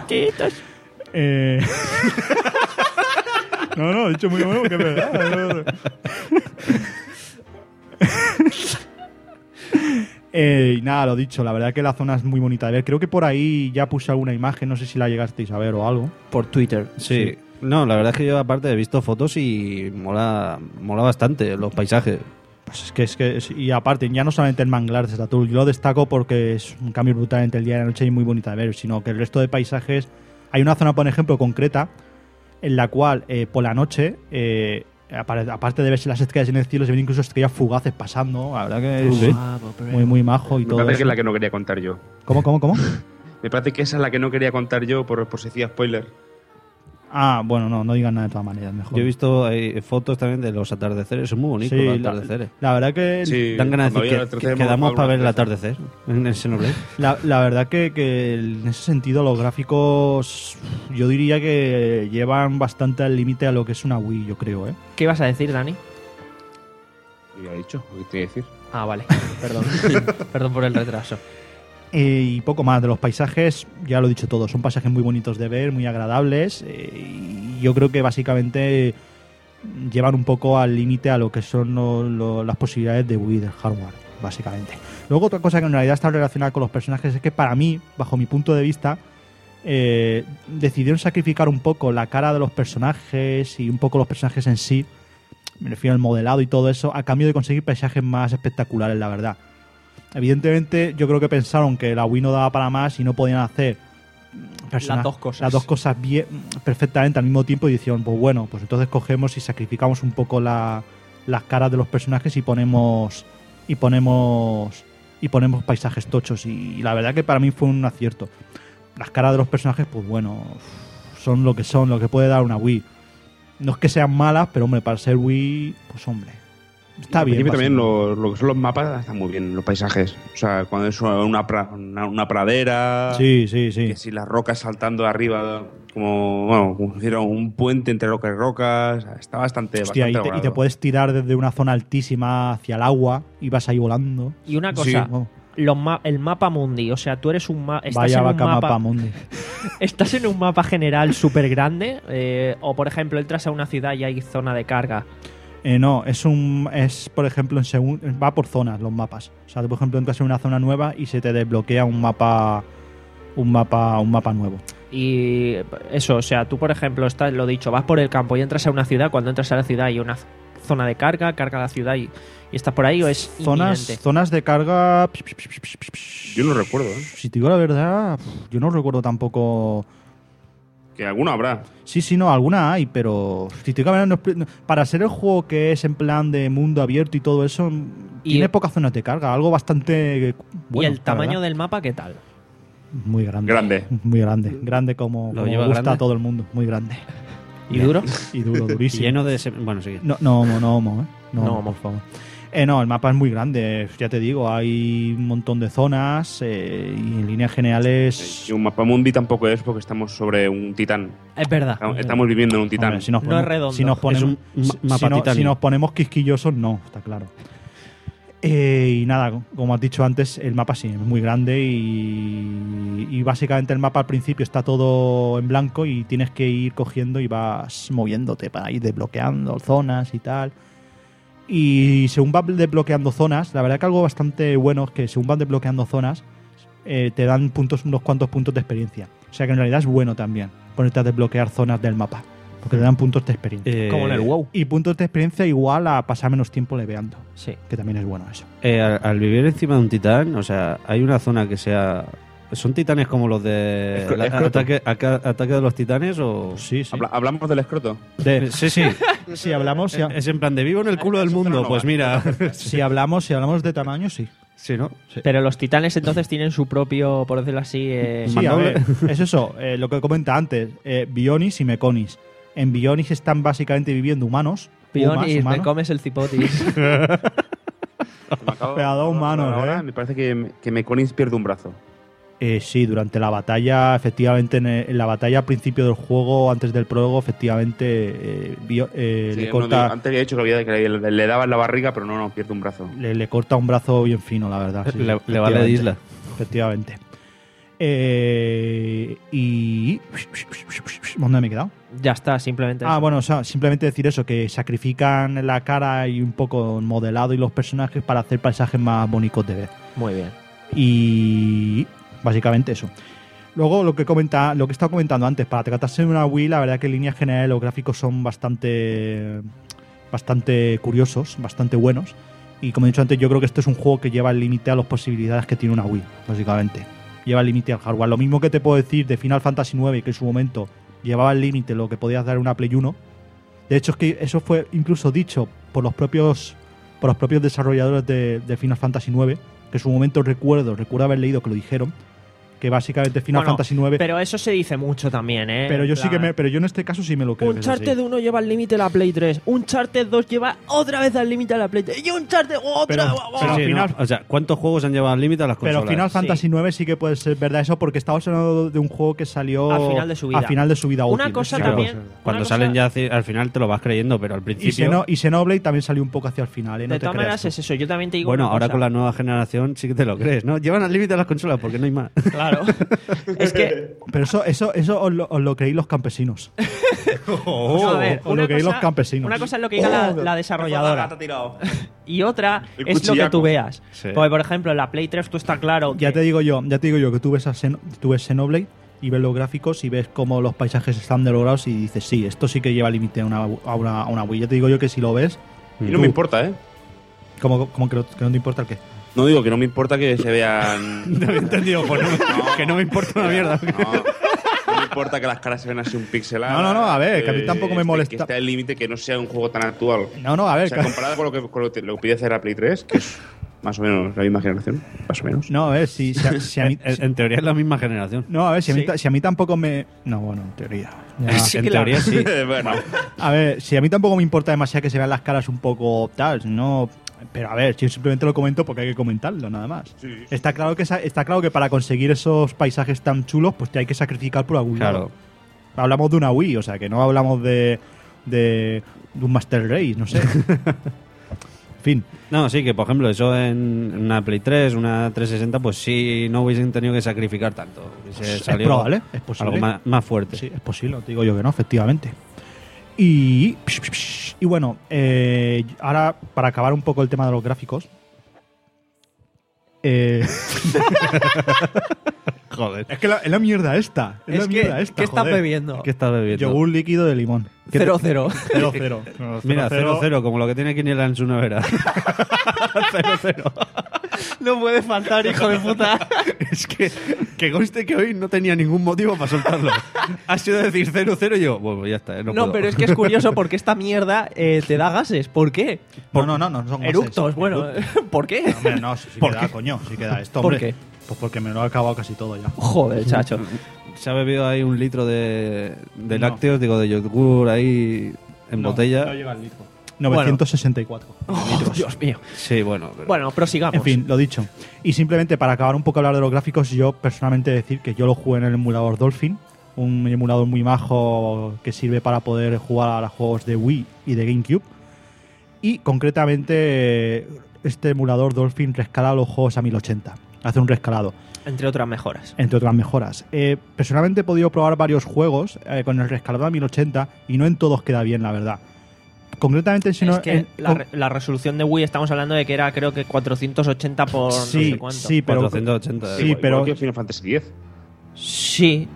Eh... no, no, he dicho muy bueno porque es verdad. Eh, y nada, lo dicho, la verdad que la zona es muy bonita de ver. Creo que por ahí ya puse alguna imagen, no sé si la llegasteis a ver o algo. Por Twitter. Sí. No, la verdad es que yo aparte he visto fotos y mola, mola bastante los paisajes. Pues es que es que es- y aparte, ya no solamente el manglar de Statul, yo lo destaco porque es un cambio brutal entre el día y la noche y muy bonita de ver, sino que el resto de paisajes, hay una zona, por ejemplo, concreta, en la cual eh, por la noche, eh, apare- aparte de verse las estrellas en el cielo, se ven incluso estrellas fugaces pasando, la verdad que es Sí. muy, muy majo y Me todo parece eso. que es la que no quería contar yo. ¿Cómo, cómo, cómo? Me parece que esa es la que no quería contar yo por, por si hacía spoiler. Ah, bueno, no, no digan nada de todas maneras, mejor. Yo he visto ahí fotos también de los atardeceres, son muy bonitos Sí, los la, atardeceres. la verdad que Sí, Dan ganas de cuando decir había que, el que tercer quedamos modo, para ver el alguna vez. atardecer en el Xenoblade. La, la verdad que, que en ese sentido los gráficos yo diría que llevan bastante al límite a lo que es una Wii, yo creo, ¿eh? ¿Qué ibas a decir, Dani? Ya he dicho, ¿qué te iba a decir? Ah, vale. Perdón. Perdón por el retraso. Eh, y poco más de los paisajes, ya lo he dicho todo, son paisajes muy bonitos de ver, muy agradables, eh, y yo creo que básicamente llevan un poco al límite a lo que son lo- lo- las posibilidades de Wii del hardware, básicamente. Luego otra cosa que en realidad está relacionada con los personajes es que para mí, bajo mi punto de vista, eh, decidieron sacrificar un poco la cara de los personajes y un poco los personajes en sí, me refiero al modelado y todo eso, a cambio de conseguir paisajes más espectaculares, la verdad. Evidentemente, yo creo que pensaron que la Wii no daba para más y no podían hacer persona- Las dos cosas. las dos cosas bien, perfectamente al mismo tiempo y dijeron, pues bueno, pues entonces cogemos y sacrificamos un poco la- las caras de los personajes y ponemos y ponemos y ponemos paisajes tochos y, la verdad que para mí fue un acierto. Las caras de los personajes, pues bueno, son lo que son, lo que puede dar una Wii. No es que sean malas, pero hombre, para ser Wii, pues hombre, está Al bien. principio también básicamente. lo, lo que son los mapas están muy bien, los paisajes. O sea, cuando es una, pra- una, una pradera, Sí, sí, sí. que si las rocas saltando arriba, como, bueno, como si fuera un puente entre rocas y rocas, está bastante, Hostia, y bastante te, y te logrado. puedes tirar desde una zona altísima hacia el agua y vas ahí volando. Y una Sí. cosa, Oh, los ma- el mapa mundi, o sea, tú eres un ma- estás vaya en un vaca mapa, mapa mundi. estás en un mapa general súper grande, eh, o por ejemplo entras a una ciudad y hay zona de carga. Eh, no, es un es por ejemplo en segun- va por zonas los mapas. O sea, tú, por ejemplo entras en una zona nueva y se te desbloquea un mapa un mapa un mapa nuevo. Y eso, o sea, tú por ejemplo estás, lo dicho, vas por el campo y entras a una ciudad, cuando entras a la ciudad hay una zona de carga, carga la ciudad y, y estás por ahí o es Zonas inminente. zonas de carga. Yo no recuerdo, ¿eh? Si te digo la verdad, yo no recuerdo tampoco. Que alguno habrá. Sí, sí, no, alguna hay, pero si te digo la verdad, no- no- para ser el juego que es en plan de mundo abierto y todo eso, Y- tiene pocas zonas de carga, algo bastante bueno. ¿Y el la tamaño verdad. del mapa qué tal? Muy grande. Grande. Muy grande. Grande como, ¿Lo como lleva gusta grande? a todo el mundo. Muy grande. ¿Y duro? Y duro, durísimo. Lleno de... sem- Bueno, sí. No, no, homo, no, homo, ¿eh? No, No homo, homo. por favor. Eh, no, el mapa es muy grande, ya te digo, hay un montón de zonas eh, y en líneas generales... Y un mapa mundi tampoco es porque estamos sobre un titán. Es verdad. Estamos- Estamos viviendo en un titán. Hombre, si nos No ponemos, es redondo, si nos es ponemos, un ma- si- mapa si, no- titanio. si nos ponemos quisquillosos, no, está claro. Eh, y nada, como has dicho antes, el mapa sí, es muy grande y, y básicamente el mapa al principio está todo en blanco y tienes que ir cogiendo y vas moviéndote para ir desbloqueando zonas y tal. Y según vas desbloqueando zonas, la verdad que algo bastante bueno es que según vas desbloqueando zonas, eh, te dan puntos, unos cuantos puntos de experiencia. O sea que en realidad es bueno también ponerte a desbloquear zonas del mapa, porque te dan puntos de experiencia. Eh, Como en el WoW. Y puntos de experiencia igual a pasar menos tiempo leveando, Sí. que también es bueno eso. eh, al, al vivir encima de un titán, o sea, hay una zona que sea... ¿Son titanes como los de Escro- la- escroto. ataque, aca- ataque de los titanes o...? Sí, sí. Habla- ¿Hablamos del escroto? De- Sí, sí. si hablamos, si, Es en plan de vivo en el culo del mundo, pues mira. si hablamos, si hablamos de tamaño, sí. Sí, ¿no? Pero los titanes entonces tienen su propio, por decirlo así, eh, Sí, a Mandoble. ver, es eso, eh, lo que comenta antes, eh, Bionis y Meconis. En Bionis están básicamente viviendo humanos. Pionis, humas, me humanos. comes el cipotis. Me acabo- Pegador humano, ahora ¿eh? me parece que, que Meconis pierde un brazo. Eh, sí, durante la batalla, efectivamente, en, en la batalla al principio del juego, antes del prólogo, efectivamente, eh, Bio- eh, Sí, le, no, corta, digo, antes había dicho que, había, que le, le daba en la barriga, pero no, no, pierde un brazo. le, le corta un brazo bien fino, la verdad. sí, Le- le vale de efectivamente. isla. Efectivamente. Eh, y... ¿Dónde me he quedado? Ya está, simplemente. Ah, eso. bueno, o sea, simplemente decir eso, que sacrifican la cara y un poco el modelado y los personajes para hacer paisajes más bonitos de ver. Muy bien. Y básicamente eso. Luego, lo que comenta, lo que he estado comentando antes, para tratarse de una Wii, la verdad que en líneas generales los gráficos son bastante, bastante curiosos, bastante buenos. Y como he dicho antes, yo creo que esto es un juego que lleva el límite a las posibilidades que tiene una Wii, básicamente. Lleva el límite al hardware. Lo mismo que te puedo decir de Final Fantasy nueve, que en su momento llevaba el límite lo que podías dar una Play uno. De hecho, es que eso fue incluso dicho por los propios, por los propios desarrolladores de, de Final Fantasy nueve, que en su momento recuerdo, recuerdo haber leído que lo dijeron, que básicamente Final Bueno, Fantasy nueve... Pero eso se dice mucho también, ¿eh? Pero yo En sí que plan, me, pero yo en este caso sí me lo creo. que es así. Uncharted uno lleva al límite la Play tres. Uncharted dos lleva otra vez al límite la Play tres. Y Uncharted otra. Pero- ¡Guau! pero Sí, al final- ¿no? O sea, ¿cuántos juegos han llevado al límite a las Pero consolas? Final Fantasy Sí. nueve sí que puede ser verdad eso, porque estamos hablando de un juego que salió Al final de su vida. a final de su vida Una útil. cosa Eso sí que también- puede ser. Cuando Una cosa- salen ya hacia- al final te lo vas creyendo, pero al Y, principio... Xeno- y Xenoblade también salió un poco hacia el final, ¿eh? No De te todas creas maneras tú. es eso. Yo también te digo Bueno, una ahora cosa. con la nueva generación sí que te lo crees, ¿no? Llevan al límite a las consolas porque no hay más. Claro. Es que... Pero eso, eso, eso os lo, os lo creéis los campesinos. No, a ver, o una lo creéis cosa- los campesinos. Una cosa es lo que diga la, la desarrolladora. y otra El es lo que cuchillaco. tú veas. Sí. Porque, por ejemplo, en la Play tres tú está claro Ya que- te digo yo, ya te digo yo que tú ves, a Xeno- tú ves Xenoblade y ves los gráficos y ves cómo los paisajes están logrados y dices, sí, esto sí que lleva límite a una, a, una, a una Wii. Ya te digo yo que si lo ves, Y no Tú. me importa, ¿eh? como, como que, no- que no te importa el qué. No digo que no me importa que se vean. No había entendido, pues no, que no me importa una mierda. No, no me importa que las caras se ven así un pixelado. No, no, no, a ver, que a mí tampoco me molesta. Que esté al límite, que no sea un juego tan actual. No, no, a ver. O sea, que- comparado con lo que, con lo que lo que pide hacer la Play tres, que es más o menos la misma generación, más o menos. No, a ver, si, si, a, si a mí... En, en teoría es la misma generación. No, a ver, si a, mí, Sí. ta- si a mí tampoco me... No, bueno, en teoría. Ya. Sí en que la- teoría sí. bueno, A ver, si a mí tampoco me importa demasiado que se vean las caras un poco tal, no... Pero a ver, yo simplemente lo comento porque hay que comentarlo, nada más. Sí, sí. Está claro que esa- está claro que para conseguir esos paisajes tan chulos, pues te hay que sacrificar por algún Claro. lado. Hablamos de una Wii, o sea, que no hablamos de, de, de un Master Race, no sé. En fin. No, sí, que por ejemplo, eso en una Play tres, una trescientos sesenta, pues sí, no hubiesen tenido que sacrificar tanto. Hubiese Es salido probable, es posible. Algo más, más fuerte. Sí, es posible, te digo yo que no, efectivamente. Y, y bueno, eh, ahora para acabar un poco el tema de los gráficos. Eh, Joder. es que la, es la mierda esta. Es, Es la que, mierda esta. ¿qué estás joder. bebiendo? ¿Qué estás bebiendo? Yogur líquido de limón. ¿Qué te- Cero, cero. Cero, cero. No, Mira, cero, cero, como lo que tiene Quiniela en su nevera. Cero, cero. No puede faltar, hijo de puta. Es que, que conste que hoy no tenía ningún motivo para soltarlo. Ha sido decir cero, cero y yo, bueno, ya está, eh, no, No, puedo. pero es que es curioso porque esta mierda eh, te da gases. ¿Por qué? No, no, no, no son gases. Eructos, bueno. ¿Por qué? Hombre, no, sí, sí ¿Por queda, qué? coño, sí queda esto, ¿Por hombre. qué? Pues porque me lo he acabado casi todo ya. Joder, chacho. Se ha bebido ahí un litro de, de No. lácteos, digo, de yogur ahí en No, botella. no llega al litro. novecientos sesenta y cuatro. Oh, Dios mío. Sí, bueno. pero- Bueno, prosigamos. En fin, lo dicho. Y simplemente para acabar un poco a hablar de los gráficos, yo personalmente decir que yo lo jugué en el emulador Dolphin, un emulador muy majo que sirve para poder jugar a los juegos de Wii y de GameCube. Y concretamente este emulador Dolphin rescala los juegos a mil ochenta. Hace un rescalado, Entre otras mejoras. entre otras mejoras. Eh, personalmente he podido probar varios juegos eh, con el rescalado a mil ochenta y no en todos queda bien, la verdad. Concretamente, si no, es que en- la, con- re- la resolución de Wii estamos hablando de que era creo que cuatrocientos ochenta por Sí, no sé cuánto. sí, pero- cuatrocientos ochenta. Sí, igual, pero- igual que Final Fantasy X. Sí.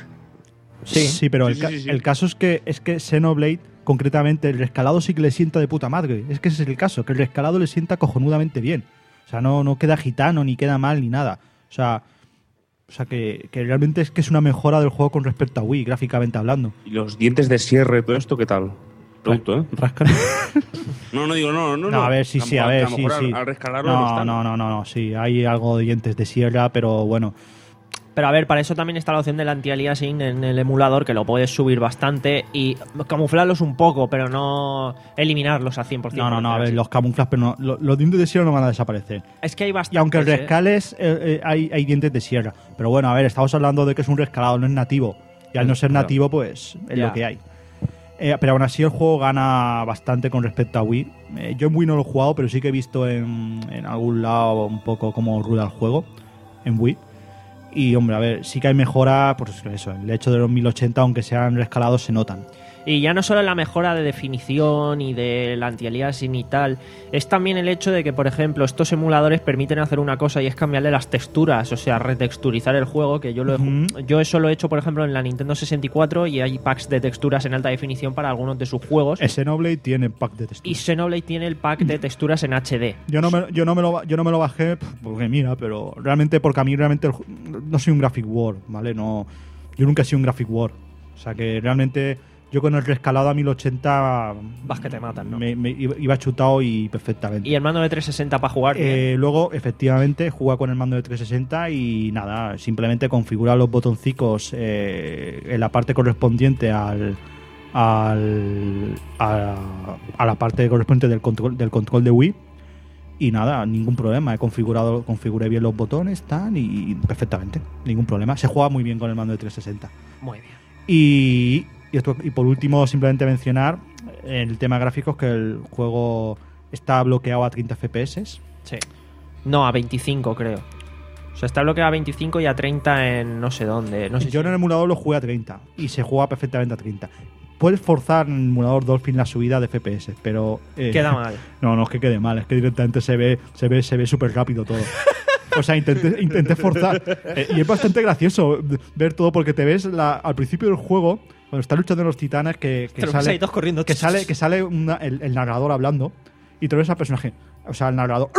Sí. Sí, pero Sí, el, sí, ca- sí, sí. el caso es que es que Xenoblade, concretamente, el rescalado sí que le sienta de puta madre. Es que ese es el caso, que el rescalado le sienta cojonudamente bien. O sea, no, no queda gitano, ni queda mal, ni nada. O sea, o sea que, que realmente es que es una mejora del juego con respecto a Wii, gráficamente hablando. Y los dientes de cierre, todo esto, ¿qué tal? Pregunto, ¿eh? Rascan. No, no digo, no, no. No, a ver, sí, sí, a ver, lo sí, mejor sí. Al, al rescalarlo No, están. no, no, no, no, sí, hay algo de dientes de sierra, pero bueno. Pero a ver, para eso también está la opción del anti-aliasing en el emulador, que lo puedes subir bastante y camuflarlos un poco, pero no eliminarlos al cien por ciento. No, no, no, a por ver, decirlo los camuflas, pero no, lo- los dientes de sierra no van a desaparecer. así. Es que hay bastantes. Y aunque el ¿eh? rescales eh, eh, hay, hay dientes de sierra. Pero bueno, a ver, estamos hablando de que es un rescalado, no es nativo. Y al no ser Claro. nativo, pues es Ya. lo que hay. Eh, pero aún así el juego gana bastante con respecto a Wii. Eh, yo en Wii no lo he jugado, pero sí que he visto en, en algún lado un poco cómo rueda el juego en Wii. Y hombre, a ver, sí que hay mejora, pues eso, el hecho de los mil ochenta, aunque sean rescalados, se notan. Y ya no solo la mejora de definición y del anti-aliasing y tal, es también el hecho de que, por ejemplo, estos emuladores permiten hacer una cosa y es cambiarle las texturas, o sea, retexturizar el juego, que yo lo he, Ujú. yo eso lo he hecho, por ejemplo, en la Nintendo sesenta y cuatro y hay packs de texturas en alta definición para algunos de sus juegos. Xenoblade tiene pack de Y texturas. Xenoblade tiene el pack de texturas en H D. Yo no, me, yo, no me lo, yo no me lo bajé pf, porque mira, pero realmente porque a mí realmente el ju- no soy un graphic war, ¿vale? No, yo nunca he sido un graphic war. O sea que realmente yo con el rescalado a mil ochenta Vas que te matan, ¿no? me, me iba iba chutado y perfectamente. Y el mando de trescientos sesenta para jugar. bien. Eh, luego, efectivamente, juega con el mando de trescientos sesenta y nada, simplemente configura los botoncicos eh, en la parte correspondiente al, al a, a la parte correspondiente del control del control de Wii y nada, ningún problema. He configurado, configuré bien los botones, tan y perfectamente, ningún problema. Se juega muy bien con el mando de trescientos sesenta. Muy bien. Y, y, esto- y por último, simplemente mencionar el tema gráficos, que el juego está bloqueado a treinta F P S. Sí. No, a veinticinco creo. O sea, está bloqueado a veinticinco y a treinta en no sé dónde. No sé Yo si- en el emulador lo jugué a treinta y se juega perfectamente a treinta. Puedes forzar en el emulador Dolphin la subida de F P S, pero eh, Queda mal. No, no es que quede mal, es que directamente se ve se ve se ve súper rápido todo. O sea, intenté, intenté forzar eh, y es bastante gracioso ver todo porque te ves la- al principio del juego cuando están luchando los titanes que, que Te lo ves sale ahí todos corriendo. que sale que sale una- el, el narrador hablando y te ves al personaje, o sea, el narrador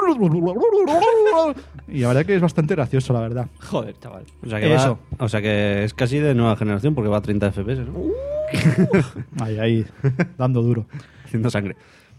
y la verdad que es bastante gracioso, la verdad. Joder, chaval. O sea, que Eso. va- o sea que es casi de nueva generación porque va a treinta F P S, ¿no? Ahí, ahí, dando duro. Haciendo sangre.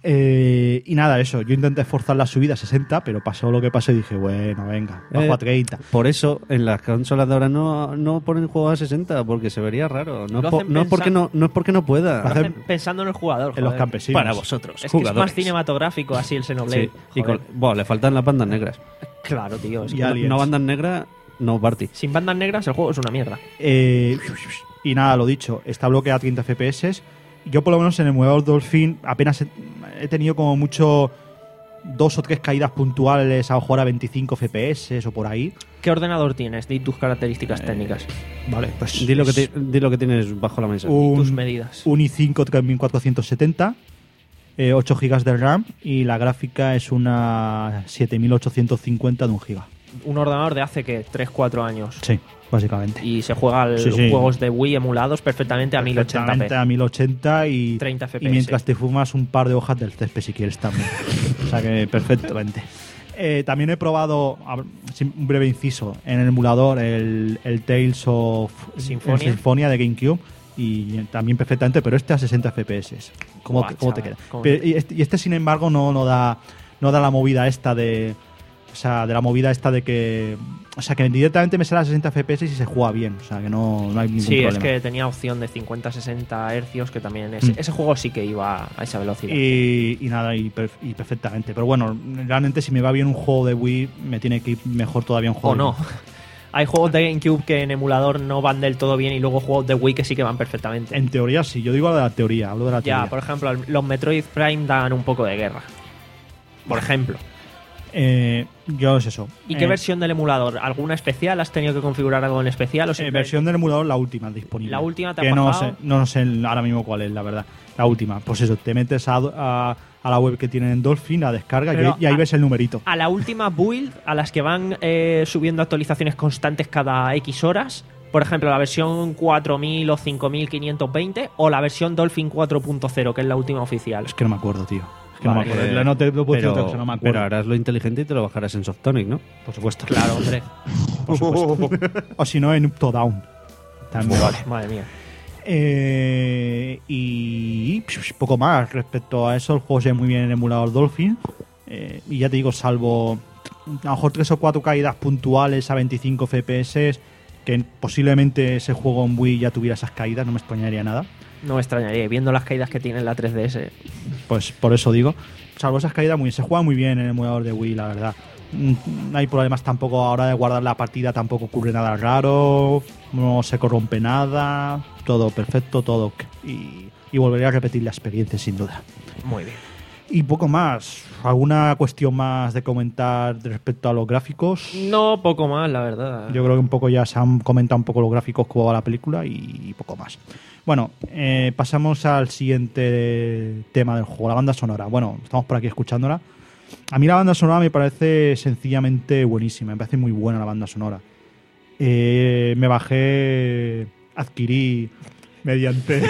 Eh, y nada, eso. Yo intenté forzar la subida a sesenta, pero pasó lo que pasó y dije, bueno, venga, bajo Eh, a treinta. Por eso en las consolas de ahora no, no ponen juegos a sesenta, porque se vería raro. No, Lo es po- hacen no, es porque no, no es porque no pueda. Lo Hacen- hacen pensando en el jugador. En los joder. campesinos. Para vosotros, Es que es más jugadores. cinematográfico así el Xenoblade. Sí, y Joder. con, bueno, le faltan las bandas negras. Claro, tío. es Y que a- no- aliens. No bandas negras, no party. sin bandas negras el juego es una mierda. Eh, y nada, lo dicho, está bloqueado a treinta F P S. Yo, por lo menos, en el emulador Dolphin apenas he, he tenido como mucho dos o tres caídas puntuales, a lo mejor a veinticinco F P S o por ahí. ¿Qué ordenador tienes? Di tus características técnicas. Vale, pues. Di lo, que es ti- di lo que tienes bajo la mesa. un, tus medidas. un i cinco tres mil cuatrocientos setenta, eh, ocho gigas de RAM y la gráfica es una siete mil ochocientos cincuenta de un giga. Un ordenador de hace que tres cuatro años. Sí, básicamente. Y se juega al- Sí, sí. juegos de Wii emulados perfectamente a mil ochenta Perfectamente p. a mil ochenta y, treinta F P S. y mientras te fumas un par de hojas del césped si quieres también. O sea que perfectamente. Eh, también he probado, a ver, sin- un breve inciso, en el emulador el, el Tales of Symphonia. el Symphonia de GameCube y también perfectamente, pero este a sesenta F P S. ¿Cómo, Buah, te, cómo te chaval, queda? cómo Pero- te- y, este, y este, sin embargo, no, no da no da la movida esta de... O sea, de la movida esta de que... O sea, que directamente me sale a sesenta F P S y se juega bien. O sea, que no, no hay ningún Sí, problema. es que tenía opción de cincuenta a sesenta hercios que también es, Mm. ese juego sí que iba a esa velocidad. Y, y nada, y, per- y perfectamente. Pero bueno, realmente si me va bien un juego de Wii, me tiene que ir mejor todavía un juego O de no. Wii. Hay juegos de GameCube que en emulador no van del todo bien y luego juegos de Wii que sí que van perfectamente. En teoría sí, yo digo de la teoría, hablo de la Ya, teoría. por ejemplo, los Metroid Prime dan un poco de guerra. Por ejemplo. Eh, yo es eso. ¿Y Eh, qué versión del emulador? ¿Alguna especial? ¿Has tenido que configurar algo en especial? O eh, simplemente- versión del emulador, la última disponible. ¿La última te ha Que no bajado? sé, no sé ahora mismo cuál es, la verdad. La última. Pues eso, te metes a, a, a la web que tienen en Dolphin, la descarga y, Pero y ahí a- ves el numerito. A la última build, a las que van eh, subiendo actualizaciones constantes cada X horas, por ejemplo, la versión cuatro mil o cinco mil quinientos veinte o la versión Dolphin cuatro punto cero, que es la última oficial. Es que no me acuerdo, tío. Es que no Vale. me acuerdo. No te lo puedo decir pero, otra cosa, no me pero acuerdo. harás lo inteligente y te lo bajarás en Softonic, ¿no? Por supuesto. Claro, hombre. Por supuesto. O si no, en Up to Down. También vale. Madre mía. Eh, y psh, poco más respecto a eso. El juego se ve muy bien en emulador Dolphin. Eh, y ya te digo, salvo a lo mejor tres o cuatro caídas puntuales a veinticinco F P S, que posiblemente ese juego en Wii ya tuviera esas caídas, no me extrañaría nada. No me extrañaría. Viendo las caídas que tiene la tres D S. Pues por eso digo. Salvo esas caídas, muy, se juega muy bien en el emulador de Wii, la verdad. Mm, No hay problemas tampoco a la hora de guardar la partida, tampoco ocurre nada raro, no se corrompe nada, todo perfecto, todo ok. Y, y volveré a repetir la experiencia sin duda. Muy bien. Y poco más. ¿Alguna cuestión más de comentar respecto a los gráficos? No, poco más, la verdad. Yo creo que un poco ya se han comentado un poco los gráficos que va la película y poco más. Bueno, eh, pasamos al siguiente tema del juego, la banda sonora. Bueno, estamos por aquí escuchándola. A mí la banda sonora me parece sencillamente buenísima, me parece muy buena la banda sonora. Eh, me bajé, adquirí mediante...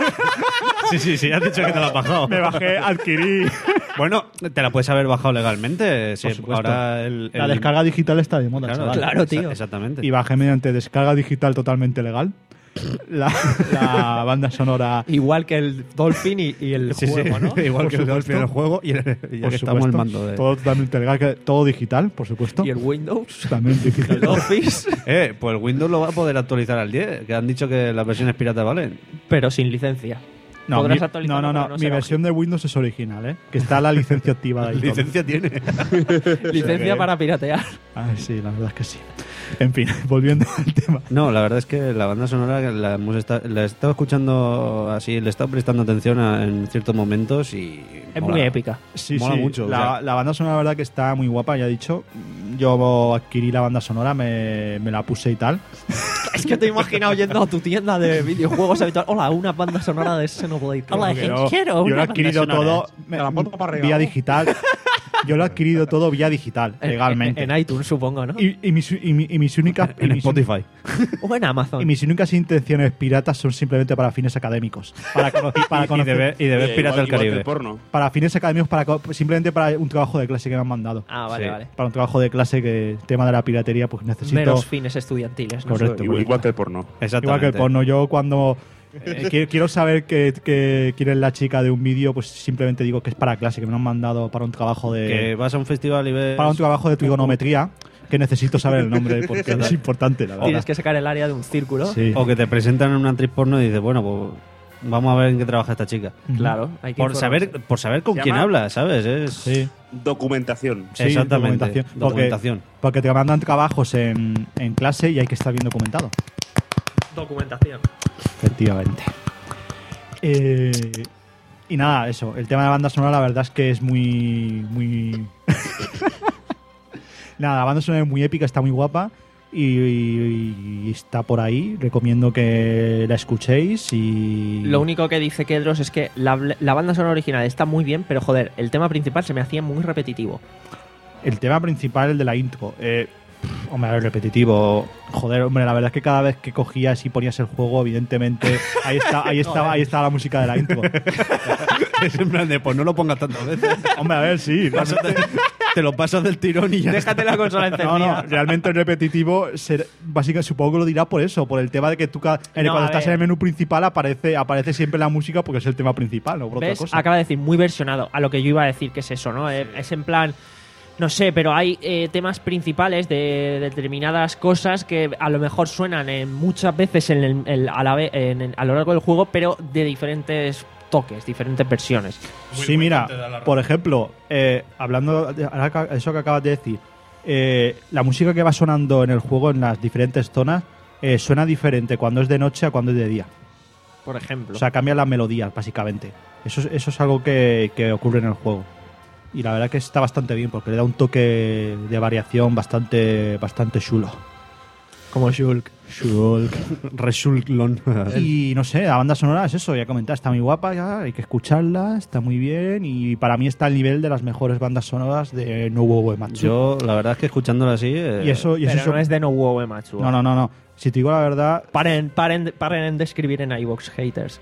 Sí, sí, sí, has dicho que te lo has bajado. me bajé, adquirí... Bueno, te la puedes haber bajado legalmente. Sí, Por supuesto. ahora el, el- La descarga digital está de moda, Claro, chaval. claro, exa- tío. Exactamente. Y bajé mediante descarga digital totalmente legal la, la banda sonora. Igual que el Dolphin y, y el Sí, sí, juego, ¿no? igual Por que el supuesto. Dolphin en el juego y, el, y ya Por que supuesto, estamos el mando de... todo totalmente legal, que- todo digital, por supuesto. Y el Windows, También digital. el Office, Eh, pues el Windows lo va a poder actualizar al diez, que han dicho que las versiones piratas valen. pero sin licencia. No, Podrás mi, actualizarlo, no, no, pero no, no mi será versión de Windows es original, ¿eh? Que está la licencia activada ahí. Licencia tiene. Licencia que- para piratear. Ah, sí, la verdad es que sí. En fin, volviendo al tema. No, la verdad es que la banda sonora que la hemos estado, la he estado escuchando así, le he estado prestando atención a- en ciertos momentos y... Es mola. muy épica. Sí, Mola sí. mucho, o La, sea. la banda sonora, la verdad, que está muy guapa, ya he dicho. Yo adquirí la banda sonora, me, me la puse y tal. Es que te he imaginado yendo a tu tienda de videojuegos habitual. Hola, una banda sonora de Xenoblade. Hola, Que no, quiero yo una lo he adquirido banda sonora. todo me- vía digital. Yo lo he adquirido todo vía digital, En- legalmente. En, en iTunes, supongo, ¿no? y, y mis, y, mi- y mis únicas y En mis- Spotify. O en Amazon. Y mis únicas intenciones piratas son simplemente para fines académicos. Para, cono- para Y conocer, de ver, y de ver Eh, Pirata igual- del igual que Caribe. el porno. para fines académicos, para co- simplemente para un trabajo de clase que me han mandado. Ah, vale, Sí. vale. Para un trabajo de clase que el tema de la piratería, pues necesito. Meros fines estudiantiles, ¿no? Correcto. Igual, igual que el porno. Exactamente. Igual que el porno. Yo cuando eh, quiero, quiero saber que, que quién es la chica de un vídeo, pues simplemente digo que es para clase, que me lo han mandado para un trabajo de Que vas a un festival y ves... para un trabajo de trigonometría, que necesito saber el nombre porque es importante, la verdad. Tienes que sacar el área de un círculo. Sí. O que te presentan en una actriz porno y dices, bueno, pues vamos a ver en qué trabaja esta chica. Claro. Hay que Por informarse. saber, por saber con Se quién llama- habla, ¿sabes? Es... Sí. Documentación. Sí, Exactamente. documentación. Porque- Documentación. Porque te mandan trabajos en, en clase y hay que estar bien documentado. Documentación. Efectivamente. Eh, y nada, eso. El tema de la banda sonora, la verdad es que es muy. muy. Nada, la banda sonora es muy épica, está muy guapa. Y, y- y está por ahí. Recomiendo que la escuchéis. Y. Lo único que dice Kedros es que la, la banda sonora original está muy bien, pero joder, el tema principal se me hacía muy repetitivo. El tema principal, el de la intro. Eh, pff, hombre, a ver, repetitivo. Joder, hombre, la verdad es que cada vez que cogías y ponías el juego, evidentemente, ahí está, ahí estaba, ahí estaba la música de la intro. Es en plan de, pues no lo pongas tantas veces. Hombre, a ver, sí. realmente- Te lo pasas del tirón y ya Déjate la consola No, encendida. no, realmente el repetitivo, ser- básicamente supongo que lo dirá por eso, por el tema de que tú ca- en- No, cuando a estás ver. en el menú principal aparece, aparece siempre la música porque es el tema principal, no por ¿Ves? otra cosa. Acaba de decir muy versionado a lo que yo iba a decir que es eso, ¿no? Eh, Es en plan, no sé, pero hay eh, temas principales de, de determinadas cosas que a lo mejor suenan eh, muchas veces en el- el- a, la ve- en- en- a lo largo del juego, pero de diferentes toques, diferentes versiones. Sí, mira, por ejemplo, eh, hablando de ahora que- eso que acabas de decir, eh, la música que va sonando en el juego en las diferentes zonas eh, suena diferente cuando es de noche a cuando es de día. Por ejemplo. O sea, cambian las melodías, básicamente. Eso, es- eso es algo que, que ocurre en el juego. Y la verdad que está bastante bien, porque le da un toque de variación bastante, bastante chulo. como Shulk. Shulk. Resulklon. Y no sé, la banda sonora es eso, ya comenté, está muy guapa, ya hay que escucharla, está muy bien y para mí está al nivel de las mejores bandas sonoras de Nobuo Uematsu. Yo, la verdad es que escuchándola así... eh, y eso, y eso Pero no es de Nobuo Uematsu. no, no, no, no. Si te digo la verdad, Paren, paren, paren de escribir en iVoox, haters.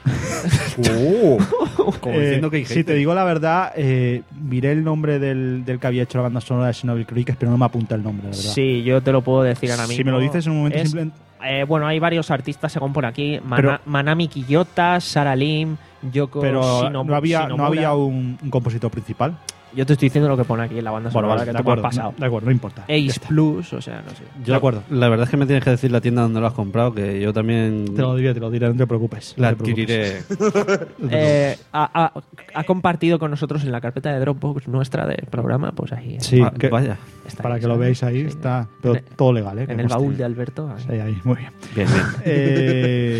como eh, diciendo que hay si gente. te digo la verdad, eh, miré el nombre del, del que había hecho la banda sonora de Xenoblade Chronicles, pero no me apunta el nombre, la verdad. Sí, yo te lo puedo decir ahora mismo. Si me lo dices en un momento Es- simplemente... eh, bueno, hay varios artistas según por aquí. Mana- Pero- Manami Kiyota, Sara Lim, Yoko Pero Shinobu- no había, no Shinomura. había un, un compositor principal. Yo te estoy diciendo lo que pone aquí en la banda Bueno, sonora vale, que de tú me has acuerdo, pasado. de acuerdo, no importa. Ya Ace está. Plus, o sea, no sé. Yo, de acuerdo. La verdad es que me tienes que decir la tienda donde lo has comprado, que yo también Te lo diré, te lo diré, no te preocupes. la no te preocupes. adquiriré. Eh, ha, ha- ha compartido con nosotros en la carpeta de Dropbox nuestra del programa, pues ahí. Sí, Ah, que- vaya. está para ahí, que lo ¿sabes? veáis ahí, Sí. está pero En el- todo legal, ¿eh? En Que el conste. baúl de Alberto. ahí. Sí, ahí, muy bien. Bien, bien. Eh,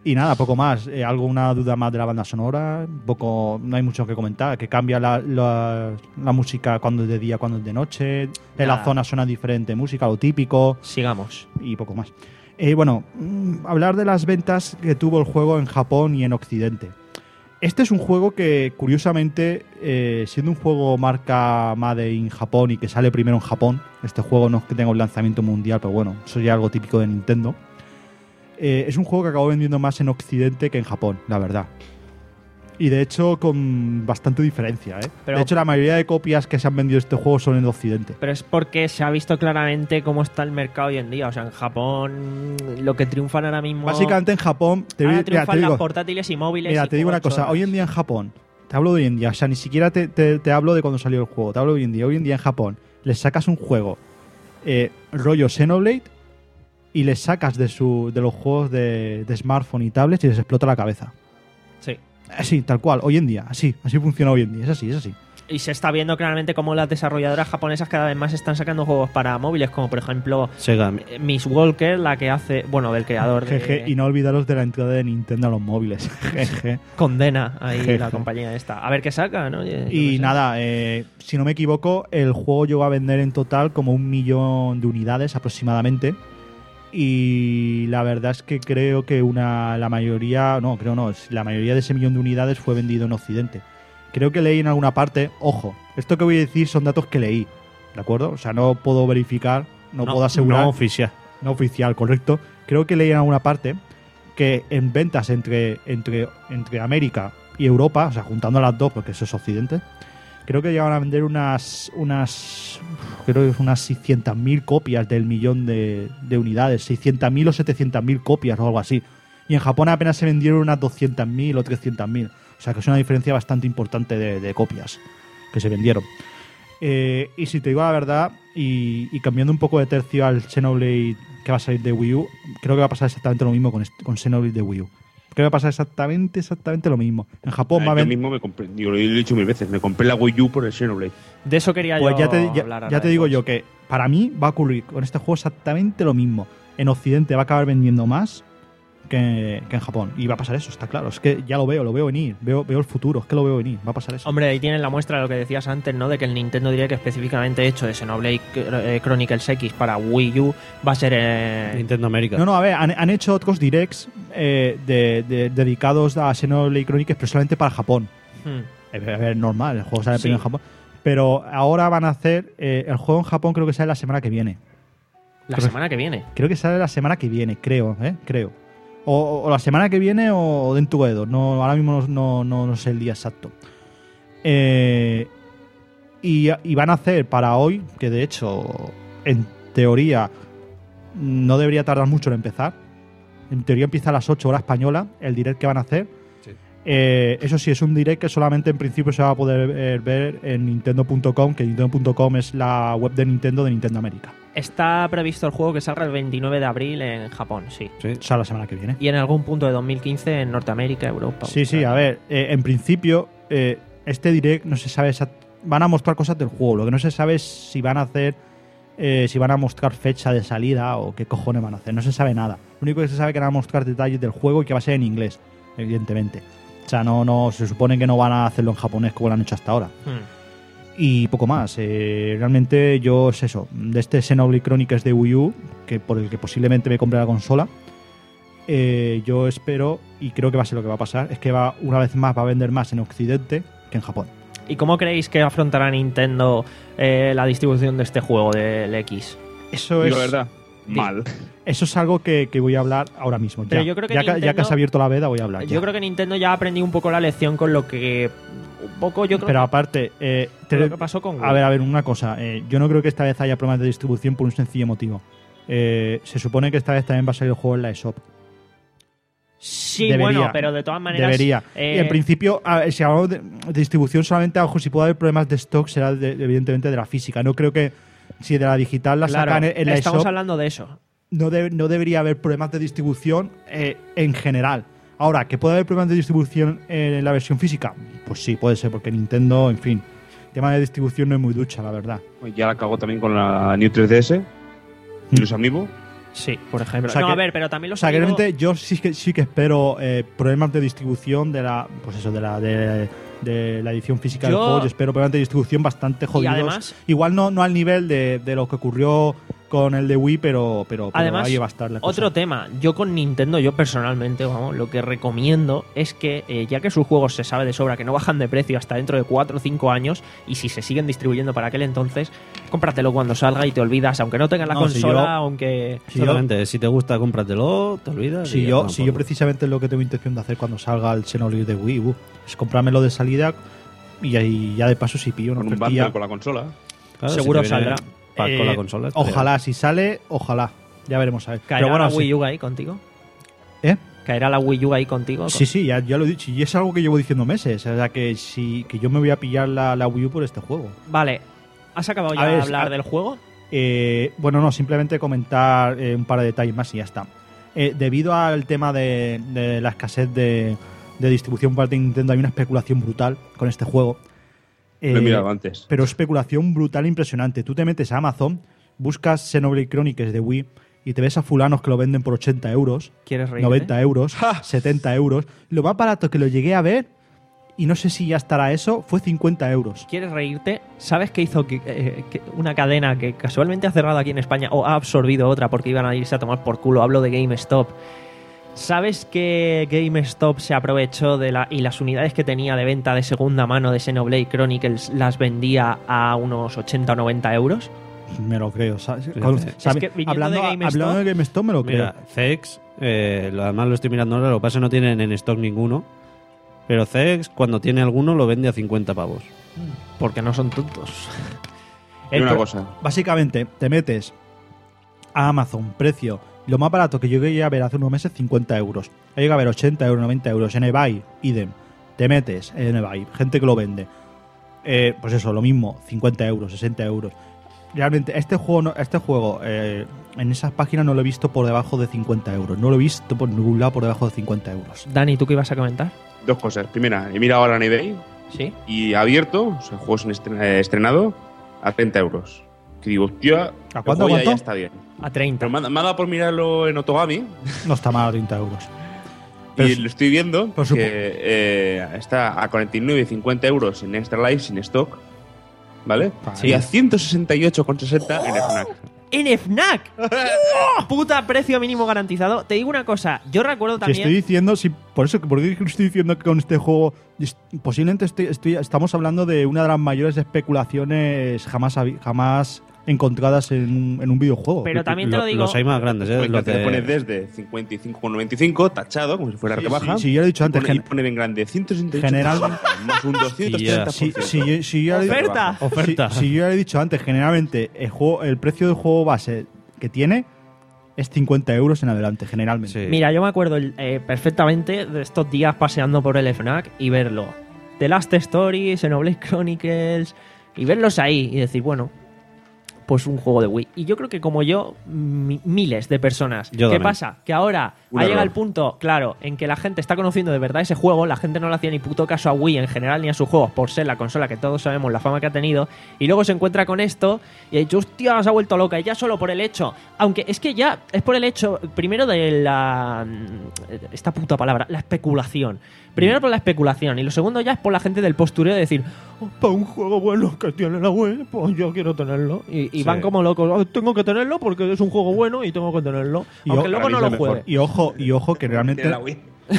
Y nada, poco más. Eh, ¿Alguna duda más de la banda sonora? Poco, no hay mucho que comentar. Que cambia la, la, la música cuando es de día, cuando es de noche. En Nada. la zona suena diferente música, lo típico. Sigamos. Y poco más. Eh, bueno, mm, hablar de las ventas que tuvo el juego en Japón y en Occidente. Este es un juego que, curiosamente, eh, siendo un juego marca Made in Japón y que sale primero en Japón, este juego no es que tenga un lanzamiento mundial, pero bueno, eso ya es algo típico de Nintendo. Eh, es un juego que acabó vendiendo más en Occidente que en Japón, la verdad. Y de hecho, con bastante diferencia, ¿eh? Pero- de hecho, la mayoría de copias que se han vendido de este juego son en Occidente. Pero es porque se ha visto claramente cómo está el mercado hoy en día. O sea, en Japón lo que triunfan ahora mismo... Básicamente en Japón, te, ahora mira, triunfan te digo, las portátiles y móviles. mira, y te digo una juegos cosa, chorras. hoy en día en Japón, te hablo de hoy en día, o sea, ni siquiera te, te- te hablo de cuando salió el juego, te hablo de hoy en día. Hoy en día en Japón, les sacas un juego eh, rollo Xenoblade y les sacas de su de los juegos de, de smartphone y tablets y les explota la cabeza. Sí. Así, tal cual, hoy en día, así, así funciona hoy en día, es así, es así. Y se está viendo claramente cómo las desarrolladoras japonesas cada vez más están sacando juegos para móviles, como por ejemplo Sega. eh, Miss Walker, la que hace, bueno, del creador de Jeje, y no olvidaros de la entrada de Nintendo a los móviles. Jeje. Condena, ahí Jeje. la compañía esta. A ver qué saca, ¿no? Oye, yo qué Y sé. nada, eh, si no me equivoco, el juego llegó a vender en total como un millón de unidades aproximadamente. Y la verdad es que creo que una la mayoría, no, creo no, es- la mayoría de ese millón de unidades fue vendido en Occidente. Creo que leí en alguna parte, ojo, esto que voy a decir son datos que leí, ¿de acuerdo? O sea, no puedo verificar, no, puedo asegurar. No oficial. No oficial, correcto. Creo que leí en alguna parte que en ventas entre, entre, entre América y Europa, o sea, juntando las dos, porque eso es Occidente, creo que llegaban a vender unas, unas creo que unas seiscientas mil copias del millón de, de unidades, seiscientas mil o setecientas mil copias o algo así. Y en Japón apenas se vendieron unas doscientas mil o trescientas mil. O sea, que es una diferencia bastante importante de, de copias que se vendieron. Eh, y si te digo la verdad, y, y cambiando un poco de tercio al Xenoblade que va a salir de Wii U, creo que va a pasar exactamente lo mismo con, este- con Xenoblade de Wii U. Creo que va a pasar exactamente, exactamente lo mismo. En Japón Ah, va a yo vender... mismo me compré, digo, lo he dicho mil veces, me compré la Wii U por el Xenoblade. De eso quería Pues yo ya te, ya, hablar ya ahora te digo después. yo que para mí va a ocurrir con este juego exactamente lo mismo. En Occidente va a acabar vendiendo más que, que en Japón. Y va a pasar eso, está claro. Es que ya lo veo, lo veo venir. Veo, veo el futuro, es que lo veo venir. Va a pasar eso. Hombre, ahí tienen la muestra de lo que decías antes, ¿no? De que el Nintendo Direct específicamente hecho de Xenoblade eh, Chronicles X para Wii U va a ser... eh, Nintendo América. No, no, a ver, han, han hecho otros directs eh, de, de- dedicados a Xenoblade Chronicles, pero solamente para Japón. hmm. A ver, normal, el juego sale Sí. primero en Japón. Pero ahora van a hacer... eh, el juego en Japón creo que sale la semana que viene. La Correcto. semana que viene. Creo que sale la semana que viene, creo, ¿eh? Creo. O, o la semana que viene o dentro de dos. No, ahora mismo no, no, no- no sé el día exacto. Eh, y, y van a hacer para hoy, que de hecho, en teoría, no debería tardar mucho en empezar. En teoría empieza a las ocho horas española, el direct que van a hacer. Sí. Eh, eso sí, es un direct que solamente en principio se va a poder eh, ver en Nintendo punto com, que Nintendo punto com es la web de Nintendo de Nintendo América. Está previsto el juego que salga el veintinueve de abril en Japón, sí. Sí. O sea, la semana que viene. Y en algún punto de dos mil quince en Norteamérica, Europa. Sí, sí, a ver, eh, en principio, eh, este direct no se sabe exact- van a mostrar cosas del juego, lo que no se sabe es si van a hacer, eh, si van a mostrar fecha de salida o qué cojones van a hacer, no se sabe nada. Lo único que se sabe es que van a mostrar detalles del juego y que va a ser en inglés, evidentemente. O sea, no, no, se supone que no van a hacerlo en japonés como lo han hecho hasta ahora. Hmm. Y poco más. Eh, realmente yo es eso, de este Xenoblade Chronicles de Wii U, que por el que posiblemente me compre la consola, eh, yo espero y creo que va a ser lo que va a pasar, es que va una vez más va a vender más en Occidente que en Japón. ¿Y cómo creéis que afrontará Nintendo eh, la distribución de este juego del X? Eso Digo es, la verdad, mal. eso es algo que, que voy a hablar ahora mismo. Pero ya. yo creo que ya, que- ya que Nintendo- has abierto la veda voy a hablar. Yo ya. creo que Nintendo ya ha aprendido un poco la lección con lo que... Un poco yo creo Pero que- aparte, eh, con te- lo que pasó con Wii. a ver, a ver, una cosa. eh, yo no creo que esta vez haya problemas de distribución por un sencillo motivo. Eh, se supone que esta vez también va a salir el juego en la eShop. Sí, Debería. bueno, pero de todas maneras... Debería. eh, Y en principio, a ver, si hablamos de, de distribución, solamente a lo mejor si puede haber problemas de stock, será de- evidentemente de la física. No creo que si de la digital la claro, sacan en, en la estamos eShop, hablando de eso. no, de- no debería haber problemas de distribución eh, en general. Ahora, ¿que puede haber problemas de distribución en la versión física? Pues sí, puede ser, porque Nintendo, en fin, el tema de distribución no es muy ducha, la verdad. Pues ya la cagó también con la New tres D S y Mm. los Amiibo. Sí, por ejemplo. O sea no, que- a ver, pero también O los sea, que amigos- realmente yo sí que, sí que espero eh, problemas de distribución de la, pues eso, de la, de, de la edición física Yo- del juego. Yo espero problemas de distribución bastante jodidos. además- Igual no, no al nivel de, de lo que ocurrió con el de Wii, pero, pero, pero Además, ahí va a estar la cosa. otro tema, yo con Nintendo, yo personalmente, vamos, lo que recomiendo es que, eh, ya que sus juegos se sabe de sobra que no bajan de precio hasta dentro de cuatro o cinco años, y si se siguen distribuyendo para aquel entonces, cómpratelo cuando salga y te olvidas, aunque no tengas la No, si consola, yo- aunque... Si yo, Exactamente, si te gusta, cómpratelo, te olvidas. si y ya yo, toman si por yo culo. precisamente es lo que tengo intención de hacer cuando salga el Xenoblade de Wii, uh, es comprármelo de salida y ahí ya de paso si pillo una Con un ofertilla. bundle con la consola. Claro, seguro si te viene saldrá. pack Eh, con la consola. estaría Ojalá, si sale, ojalá. Ya veremos a ver. ¿Caerá Pero bueno, la sí. Wii U ahí contigo? ¿Eh? ¿Caerá la Wii U ahí contigo? Sí, sí, ya, ya lo he dicho. Y es algo que llevo diciendo meses. O sea, que, si, que yo me voy a pillar la, la Wii U por este juego. Vale, ¿has acabado ya A de ver, hablar a- del juego? Eh, bueno, no, simplemente comentar eh, un par de detalles más y ya está. Eh, debido al tema de, de la escasez de, de distribución por parte de Nintendo, hay una especulación brutal con este juego. Lo he Eh, mirado antes. Pero especulación brutal e impresionante. Tú te metes a Amazon, buscas Xenoblade Chronicles de Wii y te ves a fulanos que lo venden por ochenta euros, ¿Quieres reírte? noventa euros, setenta euros. Lo más barato que lo llegué a ver, y no sé si ya estará eso, fue cincuenta euros. ¿Quieres reírte? ¿Sabes qué hizo que- eh, que una cadena que casualmente ha cerrado aquí en España o ha absorbido otra porque iban a irse a tomar por culo? Hablo de GameStop. ¿Sabes que GameStop se aprovechó de la y las unidades que tenía de venta de segunda mano de Xenoblade Chronicles las vendía a unos ochenta o noventa euros? Me lo creo. ¿sabes? Fíjate. Con- Es sabe- que viniendo hablando, de GameStop- hablando de GameStop, me lo creo. Mira, Zex, eh, lo- además lo estoy mirando ahora, lo que pasa es que no tienen en stock ninguno. Pero Zex, cuando tiene alguno, lo vende a cincuenta pavos. Porque no son tontos. Y El una pro- cosa. Básicamente, te metes a Amazon, precio. Lo más barato que yo llegué a ver hace unos meses, cincuenta euros. Ha llegado a ver ochenta euros, noventa euros. En eBay, idem. Te metes en eBay, gente que lo vende. Eh, pues eso, lo mismo, cincuenta euros, sesenta euros. Realmente, este juego, no- este juego eh, en esas páginas no lo he visto por debajo de cincuenta euros. No lo he visto por ningún lado por debajo de cincuenta euros. Dani, ¿tú qué ibas a comentar? Dos cosas. Primera, he mirado ahora en eBay Sí. y abierto, o sea, juegos en estre- eh, estrenado, a treinta euros. Que digo, tío, el cuánto, juego ya- cuánto? ya está bien. A treinta. Pero me ha, me ha dado por mirarlo en Otogami No está mal a treinta euros. Pero y es- lo estoy viendo por que supu- eh, está a cuarenta y nueve y cincuenta euros en Extra Life sin stock, ¿vale? Vale. Y a ciento sesenta y ocho con sesenta en Fnac. ¡En FNAC! ¡Oh! Puta precio mínimo garantizado. Te digo una cosa, yo recuerdo Si también... estoy diciendo, si, por eso, por qué estoy diciendo que con este juego es- posiblemente estoy, estoy- estamos hablando de una de las mayores especulaciones jamás, habi- jamás encontradas en, un- en un videojuego. Pero también te lo digo... Los hay más grandes, ¿eh? Porque Los te de- pone desde cincuenta y cinco con noventa y cinco, tachado, como si fuera Sí, rebaja. sí, sí, ya lo he dicho y antes, Pone, y gen- pone bien grande, ciento sesenta y ocho General- más un doscientos treinta por ciento. Si, si, si yo ya le- ¡Oferta! Oferta. Si, si yo ya he dicho antes, generalmente el, juego, el precio del juego base que tiene es cincuenta euros en adelante, generalmente. Sí. Mira, yo me acuerdo eh, perfectamente de estos días paseando por el FNAC y verlo. The Last Story, Xenoblade Chronicles, y verlos ahí y decir, bueno, pues un juego de Wii. Y yo creo que como yo, mi- miles de personas. Yo ¿Qué también. pasa? Que ahora Un ha llegado error. el punto, claro, en que la gente está conociendo de verdad ese juego, la gente no le hacía ni puto caso a Wii en general ni a sus juegos por ser la consola que todos sabemos la fama que ha tenido, y luego se encuentra con esto y ha dicho, hostia, se ha vuelto loca, y ya solo por el hecho, aunque es que ya es por el hecho, primero de la... esta puta palabra, la especulación. Primero por la especulación y lo segundo ya es por la gente del postureo de decir, oh, para un juego bueno que tiene la Wii, pues yo quiero tenerlo. Y, y Sí. van como locos, "Oh, tengo que tenerlo porque es un juego bueno y tengo que tenerlo. Y Aunque o- luego no para mí lo es el juegue. mejor. Y ojo, y ojo que realmente Tiene la Wii.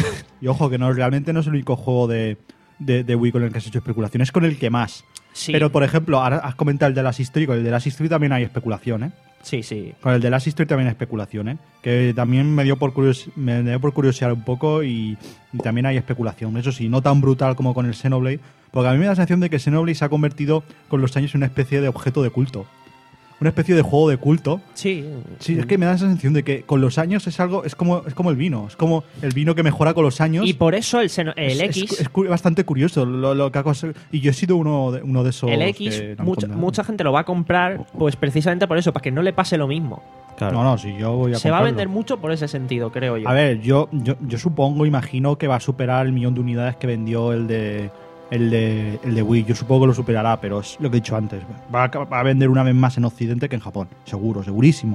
y ojo que no realmente no es el único juego de, de, de Wii con el que has hecho especulación, es con el que más. Sí, Pero por ejemplo, ahora has comentado el de Last History, con el de Last History también hay especulación, ¿eh? sí, sí. Con el de Last History también hay especulación, ¿eh? Que también me dio por curios me dio por curiosear un poco y, y también hay especulación. Eso sí, no tan brutal como con el Xenoblade, porque a mí me da la sensación de que Xenoblade se ha convertido con los años en una especie de objeto de culto. Una especie de juego de culto. Sí. Sí, es que me da la sensación de que con los años es algo, es como, es como el vino, es como el vino que mejora con los años. Y por eso el, Xeno- el Es- X... es, es cu- bastante curioso lo, lo que ha cos- y yo he sido uno de, uno de esos el que X, no han mucha, contado. mucha gente lo va a comprar pues precisamente por eso, para que no le pase lo mismo. Claro. No, no, si yo voy a Se va a comprarlo. vender mucho por ese sentido, creo yo. A ver, yo, yo, yo supongo, imagino que va a superar el millón de unidades que vendió el de el de, el de Wii. Yo supongo que lo superará, pero es lo que he dicho antes. Va a, va a vender una vez más en Occidente que en Japón. Seguro, segurísimo.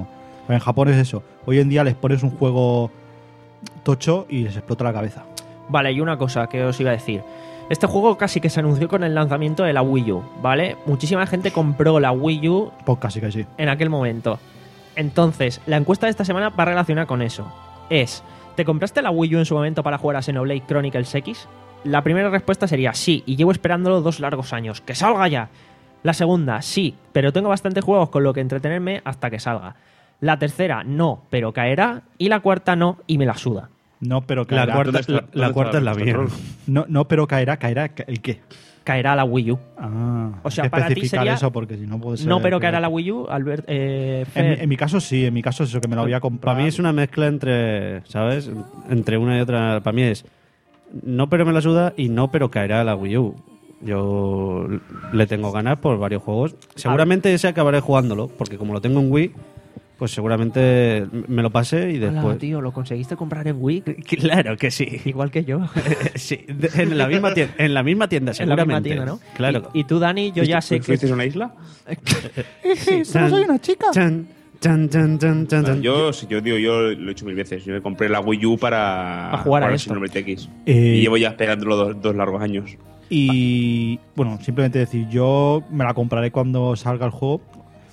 Pero en Japón es eso. Hoy en día les pones un juego tocho y les explota la cabeza. Vale, y una cosa que os iba a decir. Este juego casi que se anunció con el lanzamiento de la Wii U, ¿vale? Muchísima gente compró la Wii U Pues casi que sí. en aquel momento. Entonces, la encuesta de esta semana va relacionada con eso. Es, ¿te compraste la Wii U en su momento para jugar a Xenoblade Chronicles X? La primera respuesta sería sí, y llevo esperándolo dos largos años. ¡Que salga ya! La segunda, sí, pero tengo bastantes juegos con lo que entretenerme hasta que salga. La tercera, no, pero caerá. Y la cuarta, no, y me la suda. No, pero La caerá. cuarta, está- la, dónde la está cuarta es la el mía. control? No, no, pero caerá, caerá. ca- ¿El qué? Caerá la Wii U. Ah, O sea, hay que para ti especificar sería- eso porque si no puede ser. No, pero que- caerá la Wii U, Albert. Eh, En, mi- Fer. en mi caso sí, en mi caso es eso, que me lo voy a comprar. Para mí es una mezcla entre, ¿sabes? Entre una y otra. Para mí es no, pero me la suda y no, pero caerá la Wii U. Yo le tengo ganas por varios juegos. Seguramente ese acabaré jugándolo, porque como lo tengo en Wii, pues seguramente me lo pasé y Hola, después. tío, ¿lo conseguiste comprar en Wii? Claro que sí. Igual que yo. Sí, de- en la misma tienda, en la misma tienda En la misma seguramente. tienda, ¿no? Claro. Y, y tú, Dani, yo ya sé que... ¿Fuisteis a una isla? Sí, solo soy una chica. Chan, chan, chan, chan, chan, chan. Yo, sí, yo digo, yo lo he hecho mil veces. Yo me compré la Wii U para, A jugar a esto. Xenoblade X. Eh, Y llevo ya esperándolo dos, dos largos años. Y bueno, simplemente decir, yo me la compraré cuando salga el juego.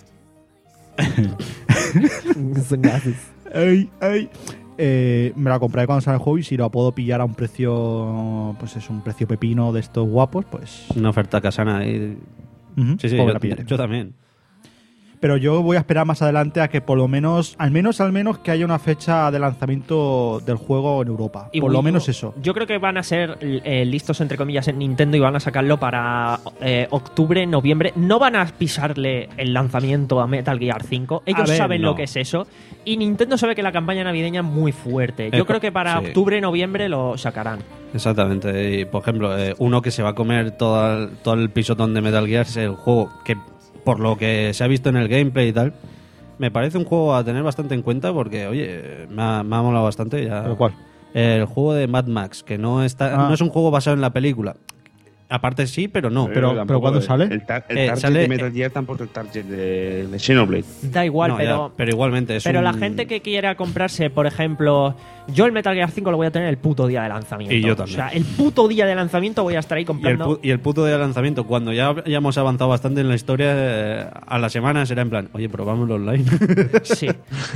Ay, ay. Eh, me la compraré cuando salga el juego y si lo puedo pillar a un precio, pues es un precio pepino de estos guapos, pues Una oferta casana ahí. ujú, Sí, sí, pues me yo, la pillaré. yo también. Pero yo voy a esperar más adelante a que por lo menos, al menos, al menos que haya una fecha de lanzamiento del juego en Europa. Y por Wii lo U, menos eso. Yo creo que van a ser eh, listos, entre comillas, en Nintendo y van a sacarlo para eh, octubre, noviembre. No van a pisarle el lanzamiento a Metal Gear cinco. Ellos A ver, saben no. lo que es eso. Y Nintendo sabe que la campaña navideña es muy fuerte. Yo Eh, creo que para sí. octubre, noviembre lo sacarán. Exactamente. Y, por ejemplo, eh, uno que se va a comer todo el, todo el pisotón de Metal Gear es el juego que, por lo que se ha visto en el gameplay y tal, me parece un juego a tener bastante en cuenta porque, oye, me ha, me ha molado bastante. Ya. ¿Pero cuál? El juego de Mad Max, que no está Ah. no es un juego basado en la película. Aparte sí, pero no. pero- tampoco ¿cuándo el- sale? El, tar- el Eh, target sale- de Metal Gear tampoco es el target de, de Xenoblade. Da igual, No, ya, pero... pero igualmente es Pero un- la gente que quiera comprarse, por ejemplo, yo el Metal Gear cinco lo voy a tener el puto día de lanzamiento. Y yo también. O sea, el puto día de lanzamiento voy a estar ahí Y el, comprando. pu- y el puto de lanzamiento, cuando ya hayamos avanzado bastante en la historia, eh, a la semana será en plan, oye, probámoslo online. Sí.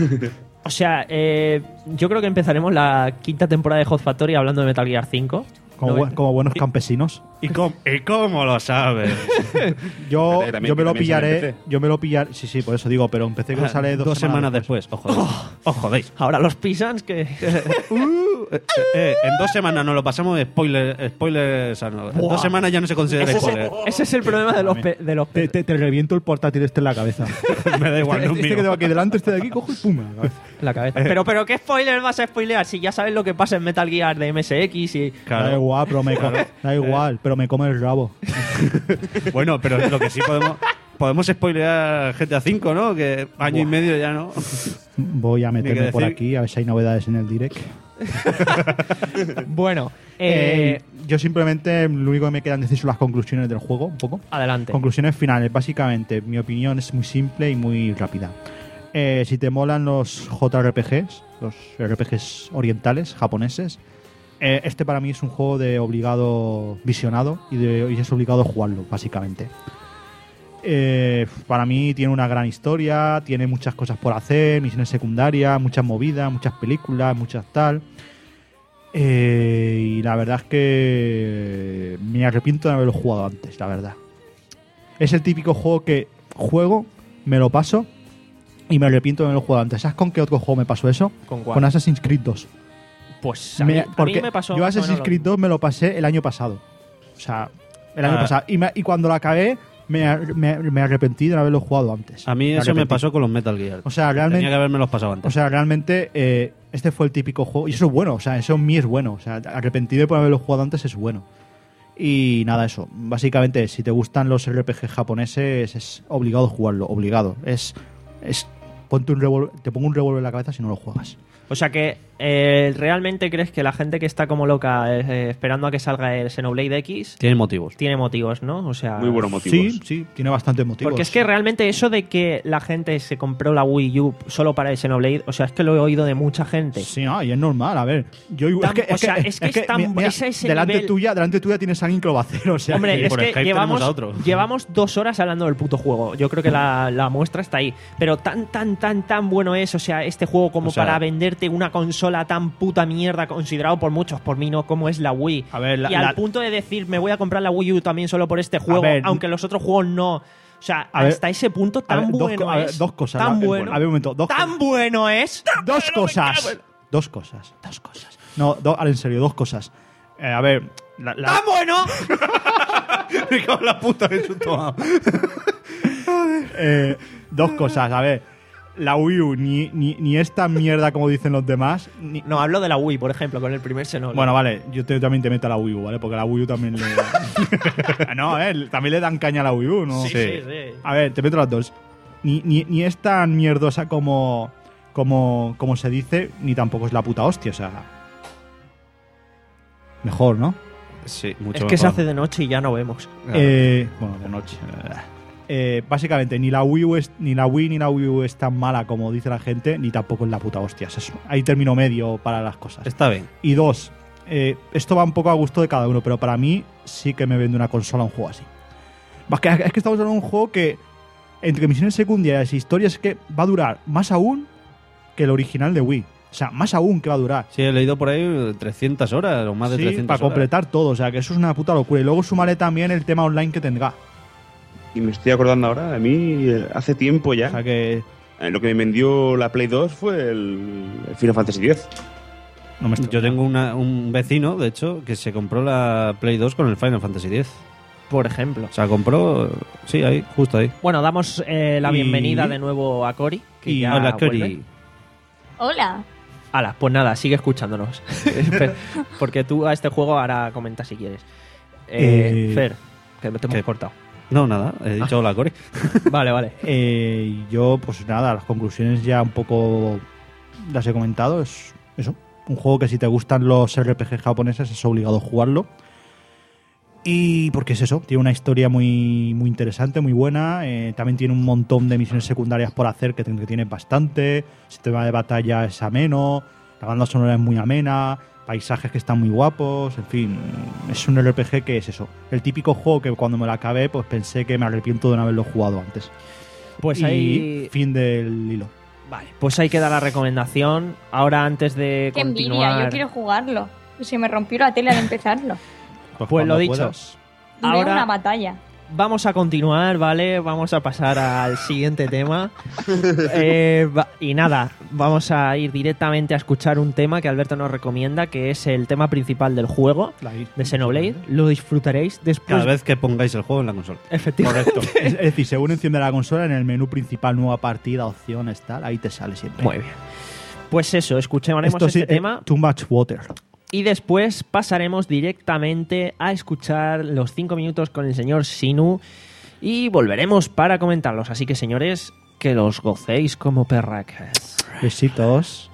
O sea, eh, yo creo que empezaremos la quinta temporada de Hot Factory hablando de Metal Gear cinco. Como, No, bu- como buenos campesinos. ¿Y cómo, ¿Y cómo lo sabes? Yo, Que también- yo me que lo también sale en pillaré. P C. Yo me lo pillaré. Sí, sí, por eso digo, pero empecé que sale dos, Dos semanas después. Os jodéis. Os jodéis. Ahora los pisans que... Eh, eh, en dos semanas nos lo pasamos de spoiler, spoiler sano. En Buah. dos semanas ya no se considera ese, es, spoiler. ese es el problema de los... pe- de los Te, te- te reviento el portátil este en la cabeza. Me da igual, no este, es este mío. que tengo aquí delante, este de aquí, cojo y pum, en la cabeza. la cabeza. Pero, pero ¿qué spoiler vas a spoilear? Si ya sabes lo que pasa en Metal Gear de M S X y... Claro. Da igual, pero me, co- da igual, pero me come el rabo. Bueno, pero lo que sí podemos... Podemos spoilear G T A cinco, ¿no? Que año y medio ya no. Voy a meterme que por decir- aquí a ver si hay novedades en el direct. Bueno, eh, Eh, yo simplemente lo único que me quedan decir son las conclusiones del juego, un poco. adelante. Conclusiones finales, básicamente. Mi opinión es muy simple y muy rápida. Eh, si te molan los J R P Gs, los R P Gs orientales, japoneses, eh, este para mí es un juego de obligado visionado y, de, y es obligado jugarlo, básicamente. Eh, para mí tiene una gran historia, tiene muchas cosas por hacer, misiones secundarias, muchas movidas, muchas películas, muchas tal. Eh, y la verdad es que me arrepiento de haberlo jugado antes, la verdad. Es el típico juego que juego, me lo paso y me arrepiento de haberlo jugado antes. ¿Sabes con qué otro juego me pasó eso? ¿Con cuál? Con Assassin's Creed dos. Pues a mí, Me- a mí porque me pasó... yo más o Assassin's menos lo Creed dos me lo pasé el año pasado. O sea, el año Ah. pasado. Y, me- y cuando lo acabé, me, ar- me, me arrepentí de no haberlo jugado antes. A mí eso me arrepentí. pasado con los Metal Gear. O sea, Tenía realmente... que haberme los pasado antes. O sea, realmente eh, este fue el típico juego. Y eso es bueno, o sea, eso en mí es bueno. O sea, arrepentido por haberlo jugado antes es bueno. Y nada, eso. Básicamente, si te gustan los R P G japoneses, es obligado jugarlo, obligado. Es. es ponte un revólver, te pongo un revólver en la cabeza si no lo juegas. O sea que eh, realmente crees que la gente que está como loca eh, esperando a que salga el Xenoblade X Tiene motivos. tiene motivos, ¿no? O sea, Muy buenos motivos. Sí, sí, tiene bastantes motivos. porque es que realmente eso de que la gente se compró la Wii U solo para el Xenoblade, o sea, es que lo he oído de mucha gente. Sí, no, y es normal, a ver. Yo igual. Tan- o sea, es que es tan- mira, mira, es ese delante nivel- tuya, delante tuya tienes a alguien que lo va a hacer, o sea. Hombre, que- es por que Skype llevamos, tenemos a otro. llevamos dos horas hablando del puto juego. Yo creo que la, la muestra está ahí. Pero tan, tan, tan, tan bueno es, o sea, este juego como O sea- para venderte una consola tan puta mierda, considerado por muchos, por mí no, como es la Wii. A ver, la- y al la- punto de decir, me voy a comprar la Wii U también solo por este juego, ver, aunque los otros juegos no. O sea, a ver, hasta ese punto a tan ver, dos bueno co- a ver, es. dos cosas. Tan la- bueno. A ver, un momento. Dos, Tan bueno es. dos cosas. Dos cosas. Dos cosas. No, do- ahora en serio, dos cosas. Eh, a ver. La, la- ¡Tan bueno! Me cago en la puta que se tomado. eh, dos cosas. A ver. La Wii U ni, ni, ni es tan mierda como dicen los demás. Ni, No, hablo de la Wii, por ejemplo, con el primer Xenoblade. Bueno, vale, yo te- también te meto a la Wii U, ¿vale? Porque a la Wii U también le. no, eh, también le dan caña a la Wii U, ¿no? sí, sí, sí. A ver, te meto las dos. Ni, ni, ni es tan mierdosa como, como, como se dice, ni tampoco es la puta hostia, o sea. Mejor, ¿no? Sí, mucho Es que se mejor. hace de noche y ya no vemos. Claro. Eh, bueno, de noche. Eh, básicamente, ni la, Wii U es, ni la Wii ni la Wii U es tan mala como dice la gente, ni tampoco es la puta hostia. O sea, es- hay término medio para las cosas. Está bien. Y dos, eh, esto va un poco a gusto de cada uno, pero para mí sí que me vende una consola un juego así. Es que, es que estamos hablando de un juego que, entre misiones secundarias y historias, es que va a durar más aún que el original de Wii. O sea, más aún que va a durar. Sí, he leído por ahí trescientas horas o más de Sí, trescientas para horas. completar todo. O sea, que eso es una puta locura. Y luego sumaré también el tema online que tendrá. Y me estoy acordando ahora, a mí eh, hace tiempo ya, O sea, que eh, lo que me vendió la Play dos fue el, el Final Fantasy X. no me extraña. Yo tengo una- un vecino, de hecho, que se compró la Play dos con el Final Fantasy X. Por ejemplo. O sea, compró... Sí, ahí, justo ahí. Bueno, damos eh, la Y- bienvenida de nuevo a Cory. Que y- ya Hola, Cory. vuelve. Hola. Hala, pues nada, sigue escuchándonos. Fer, porque tú a este juego ahora comentas si quieres. Eh, Eh, Fer, que te hemos ¿qué? cortado. No, nada, he dicho hola, Cory. Vale, vale. Eh, yo, pues nada, las conclusiones ya un poco las he comentado. Es eso, un juego que si te gustan los R P G japoneses es obligado jugarlo. Y porque es eso, tiene una historia muy, muy interesante, muy buena. Eh, también tiene un montón de misiones secundarias por hacer que, que tiene bastante. El sistema de batalla es ameno. La banda sonora es muy amena. Paisajes que están muy guapos. En fin, es un R P G que es eso. El típico juego que cuando me lo acabé, pues pensé que me arrepiento de no haberlo jugado antes. Pues y ahí. fin del hilo. Vale, pues ahí queda la recomendación. Ahora, antes de Qué envidia, continuar. yo quiero jugarlo. Se me rompió la tele al empezarlo. Pues cuando lo dicho. puedas. Duré Ahora- una batalla. Vamos a continuar, ¿vale? Vamos a pasar al siguiente tema. Eh, va- y nada, vamos a ir directamente a escuchar un tema que Alberto nos recomienda, que es el tema principal del juego La- de Xenoblade. Lo disfrutaréis después. Cada vez que pongáis el juego en la consola. Efectivamente. Correcto. es, es decir, según enciende la consola, en el menú principal, nueva partida, opciones, tal, ahí te sale siempre. Muy bien. Pues eso, escucharemos Esto este sí, eh, tema Too much water. y después pasaremos directamente a escuchar los cinco minutos con el señor Sinu y volveremos para comentarlos. Así que, señores, que los gocéis como perracas. Besitos.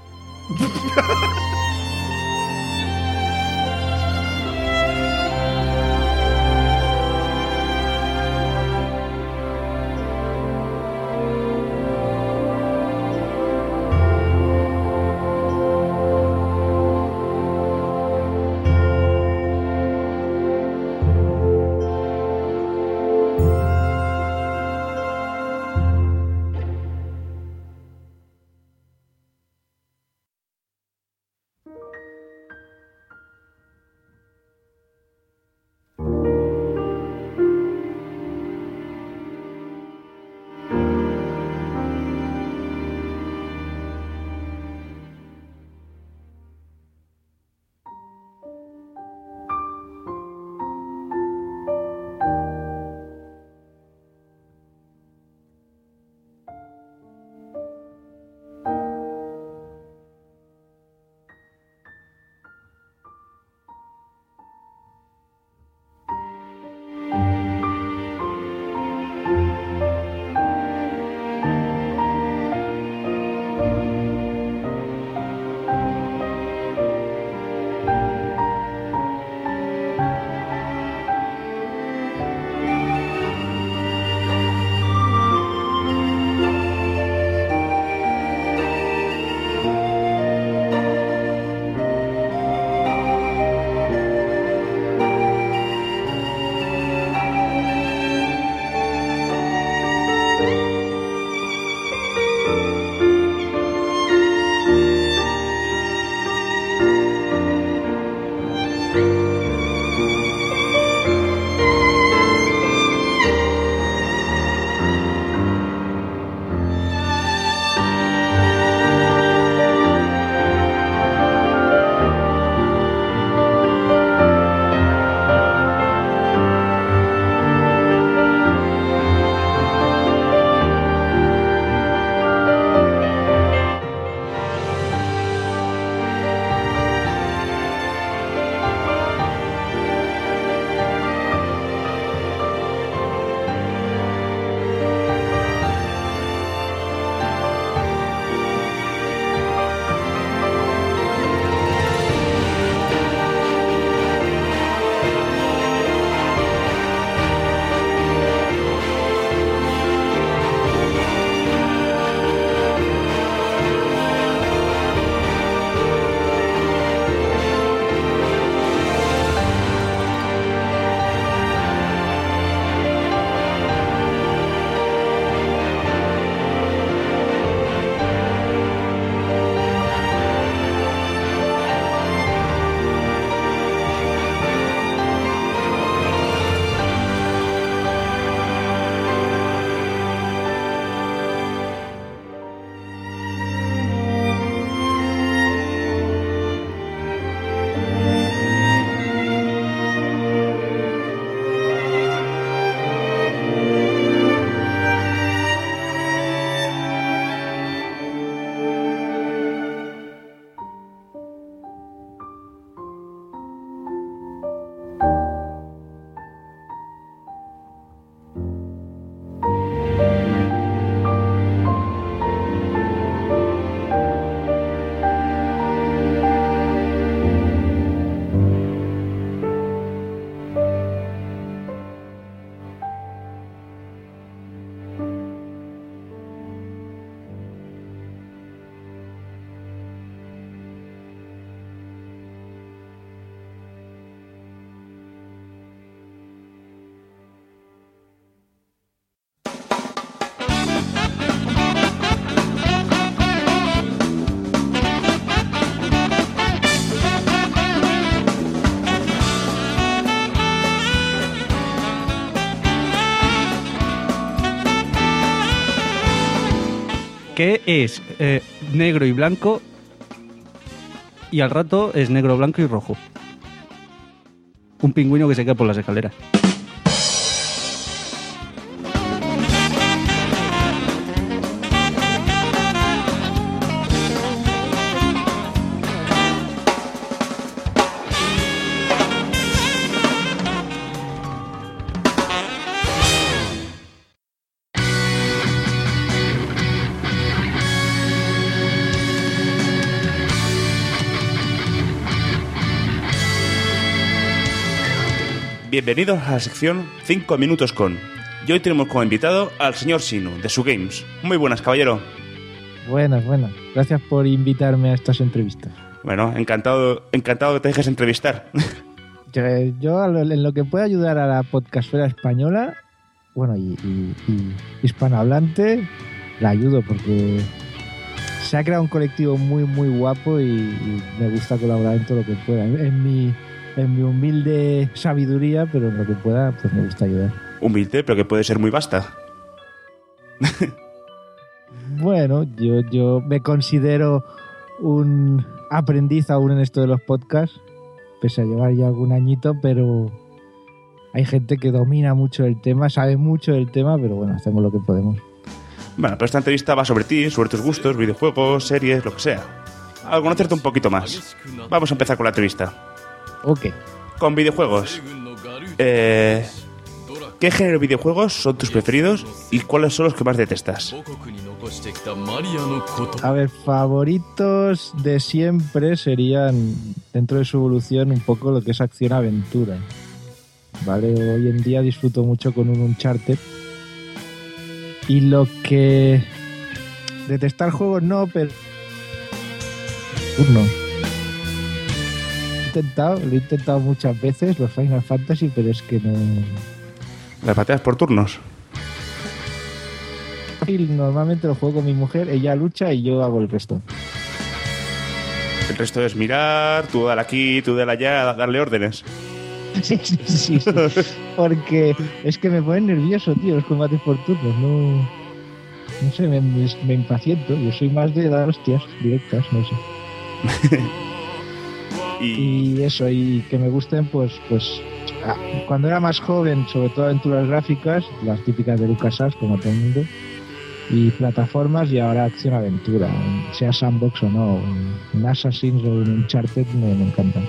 que es eh, negro y blanco y al rato es negro, blanco y rojo. Un pingüino que se cae por las escaleras. Bienvenidos a la sección cinco minutos con. Y hoy tenemos como invitado al señor Sinu, de Su Games. Muy buenas, caballero. Buenas, buenas. Gracias por invitarme a estas entrevistas. Bueno, encantado, encantado que te dejes entrevistar. Yo, yo en lo que pueda ayudar a la podcastfera española, bueno, y, y, y hispanohablante, la ayudo porque se ha creado un colectivo muy, muy guapo y, y me gusta colaborar en todo lo que pueda. En mi... En mi humilde sabiduría, pero en lo que pueda, pues me gusta ayudar. Humilde, pero que puede ser muy vasta. Bueno, yo, yo me considero un aprendiz aún en esto de los podcasts, pese a llevar ya algún añito, pero hay gente que domina mucho el tema, sabe mucho del tema, pero bueno, hacemos lo que podemos. Bueno, pero esta entrevista va sobre ti, sobre tus gustos, videojuegos, series, lo que sea. A conocerte un poquito más. Vamos a empezar con la entrevista. Ok. Con videojuegos. Eh, ¿Qué género de videojuegos son tus preferidos y cuáles son los que más detestas? A ver, favoritos de siempre serían, dentro de su evolución, un poco lo que es acción-aventura. Vale, hoy en día disfruto mucho con un Uncharted. Y lo que... Detestar juegos no, pero... Turnos. He intentado, lo he intentado muchas veces, los Final Fantasy, pero es que no... ¿Las batallas por turnos? Y normalmente lo juego con mi mujer, ella lucha y yo hago el resto. El resto es mirar, tú dale aquí, tú dale allá, darle órdenes. Sí, sí, sí, sí. Porque es que me ponen nervioso, tío, los combates por turnos. No, no sé, me, me, me impaciento. Yo soy más de dar hostias directas, no sé. y... y eso, y que me gusten, pues, pues ah, cuando era más joven, sobre todo aventuras gráficas, las típicas de LucasArts, como todo el mundo, y plataformas, y ahora acción-aventura, sea sandbox o no, un Assassin's o un Uncharted me, me encantan.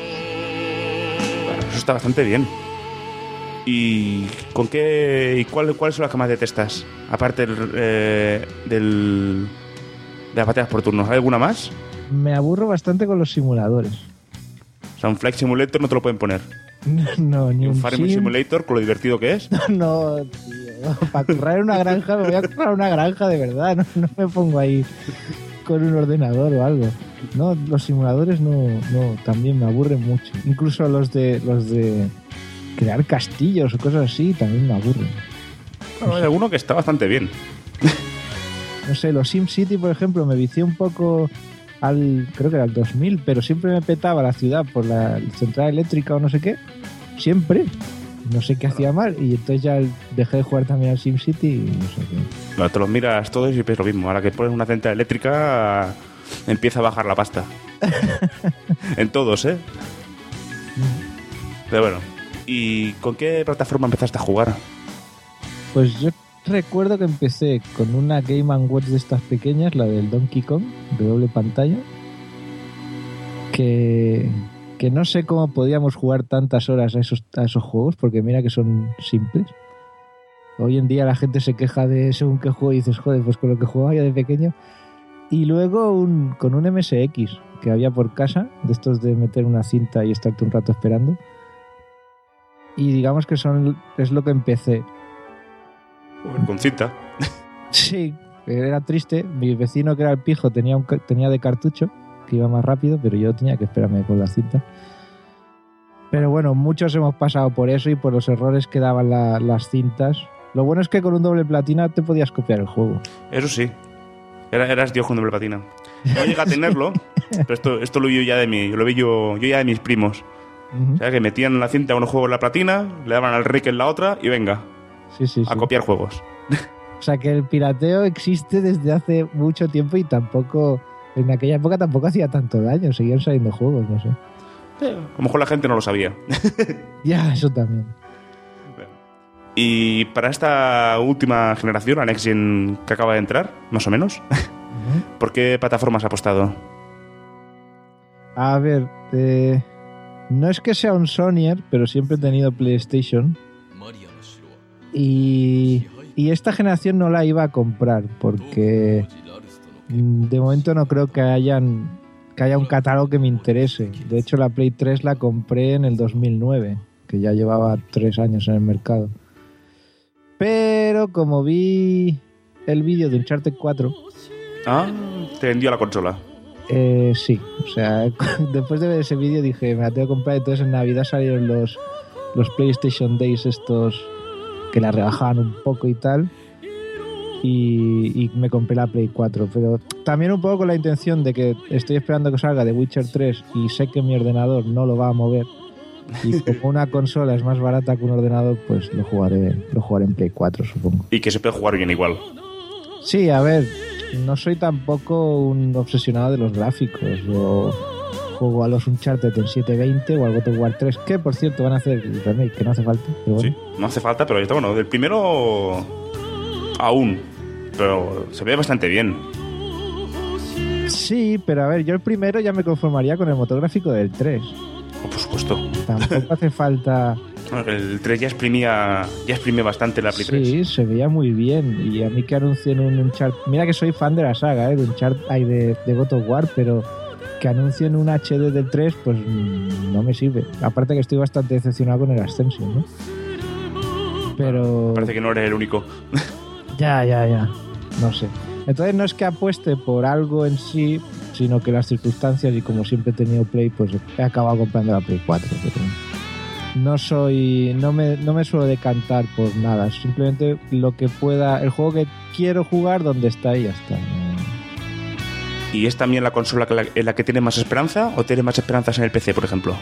Eso está bastante bien. ¿Y con qué y cuál, cuáles son las que más detestas? Aparte del, eh, del de las batallas por turnos, ¿hay alguna más? Me aburro bastante con los simuladores. O sea, un Flight Simulator no te lo pueden poner. No, no ni un un Farming sim... Simulator con lo divertido que es. No, tío. Para currar en una granja me voy a currar una granja de verdad. No, no me pongo ahí con un ordenador o algo. No, los simuladores no, no, también me aburren mucho. Incluso los de los de crear castillos o cosas así también me aburren. Bueno, hay alguno que está bastante bien. No sé, los SimCity, por ejemplo, me vicié un poco al, creo que era el dos mil, pero siempre me petaba la ciudad por la central eléctrica o no sé qué. Siempre. No sé qué hacía mal y entonces ya dejé de jugar también al SimCity y no sé qué. Bueno, te los miras todos y ves lo mismo. Ahora que pones una central eléctrica, empieza a bajar la pasta. En todos, ¿eh? Pero bueno. ¿Y con qué plataforma empezaste a jugar? Pues yo recuerdo que empecé con una Game and Watch de estas pequeñas, la del Donkey Kong, de doble pantalla, que, que no sé cómo podíamos jugar tantas horas a esos, a esos juegos, porque mira que son simples. Hoy en día la gente se queja de según qué juego y dices, joder, pues con lo que jugaba yo de pequeño. Y luego un, con un M S X que había por casa, de estos de meter una cinta y estarte un rato esperando. Y digamos que son es lo que empecé. Con cinta. Sí, era triste. Mi vecino, que era el pijo, tenía, un, tenía de cartucho, que iba más rápido, pero yo tenía que esperarme con la cinta. Pero bueno, muchos hemos pasado por eso y por los errores que daban la, las cintas. Lo bueno es que con un doble platina te podías copiar el juego. Eso sí. Era, eras Dios con doble platina. No llegué a tenerlo, pero esto, esto lo vi ya de mí. Lo vi yo, yo ya de mis primos. Uh-huh. O sea, que metían la cinta a uno juego en la platina, le daban al Rick en la otra y venga, sí, sí, a sí. copiar juegos. O sea que el pirateo existe desde hace mucho tiempo y tampoco, en aquella época tampoco hacía tanto daño, seguían saliendo juegos, no sé. A lo mejor la gente no lo sabía. Ya, eso también. Y para esta última generación, la Next Gen que acaba de entrar, más o menos, uh-huh. ¿por qué plataformas ha apostado? A ver, eh, no es que sea un Sonyer, pero siempre he tenido PlayStation. Y, y esta generación no la iba a comprar porque de momento no creo que hayan que haya un catálogo que me interese. De hecho, la Play tres la compré en el dos mil nueve, que ya llevaba tres años en el mercado. Pero como vi el vídeo de Uncharted cuatro... Ah, te vendió la consola. Eh, sí, o sea, después de ver ese vídeo dije, me la tengo que comprar. Entonces en Navidad salieron los, los PlayStation Days estos que la rebajaban un poco y tal. Y, y me compré la Play cuatro, pero también un poco con la intención de que estoy esperando que salga The Witcher tres y sé que mi ordenador no lo va a mover y como una consola es más barata que un ordenador, pues lo jugaré lo jugaré en Play cuatro, supongo. Y que se puede jugar bien igual. Sí, a ver, no soy tampoco un obsesionado de los gráficos. Yo juego a los Uncharted en setecientos veinte o al God of War tres, que por cierto van a hacer el remake, que no hace falta, pero bueno. Sí, no hace falta, pero está bueno. Del primero aún, pero se ve bastante bien. Sí, pero a ver, yo el primero ya me conformaría con el motor gráfico del tres. Oh, por supuesto. Tampoco hace falta... El tres ya exprimía, ya exprimía bastante la Play tres. Sí, se veía muy bien. Y a mí que anuncien un Uncharted... Mira que soy fan de la saga, ¿eh? De Uncharted, ay, de, de God of War, pero que anuncien un H D del tres, pues no me sirve. Aparte que estoy bastante decepcionado con el Ascension, ¿no? Pero... Parece que no eres el único. Ya, ya, ya. No sé. Entonces no es que apueste por algo en sí, sino que las circunstancias, y como siempre he tenido Play, pues he acabado comprando la Play cuatro. Pero no soy... No me, no me suelo decantar por nada. Simplemente lo que pueda... El juego que quiero jugar, donde está y ya está. ¿Y es también la consola que la, en la que tiene más esperanza o tiene más esperanzas en el P C, por ejemplo?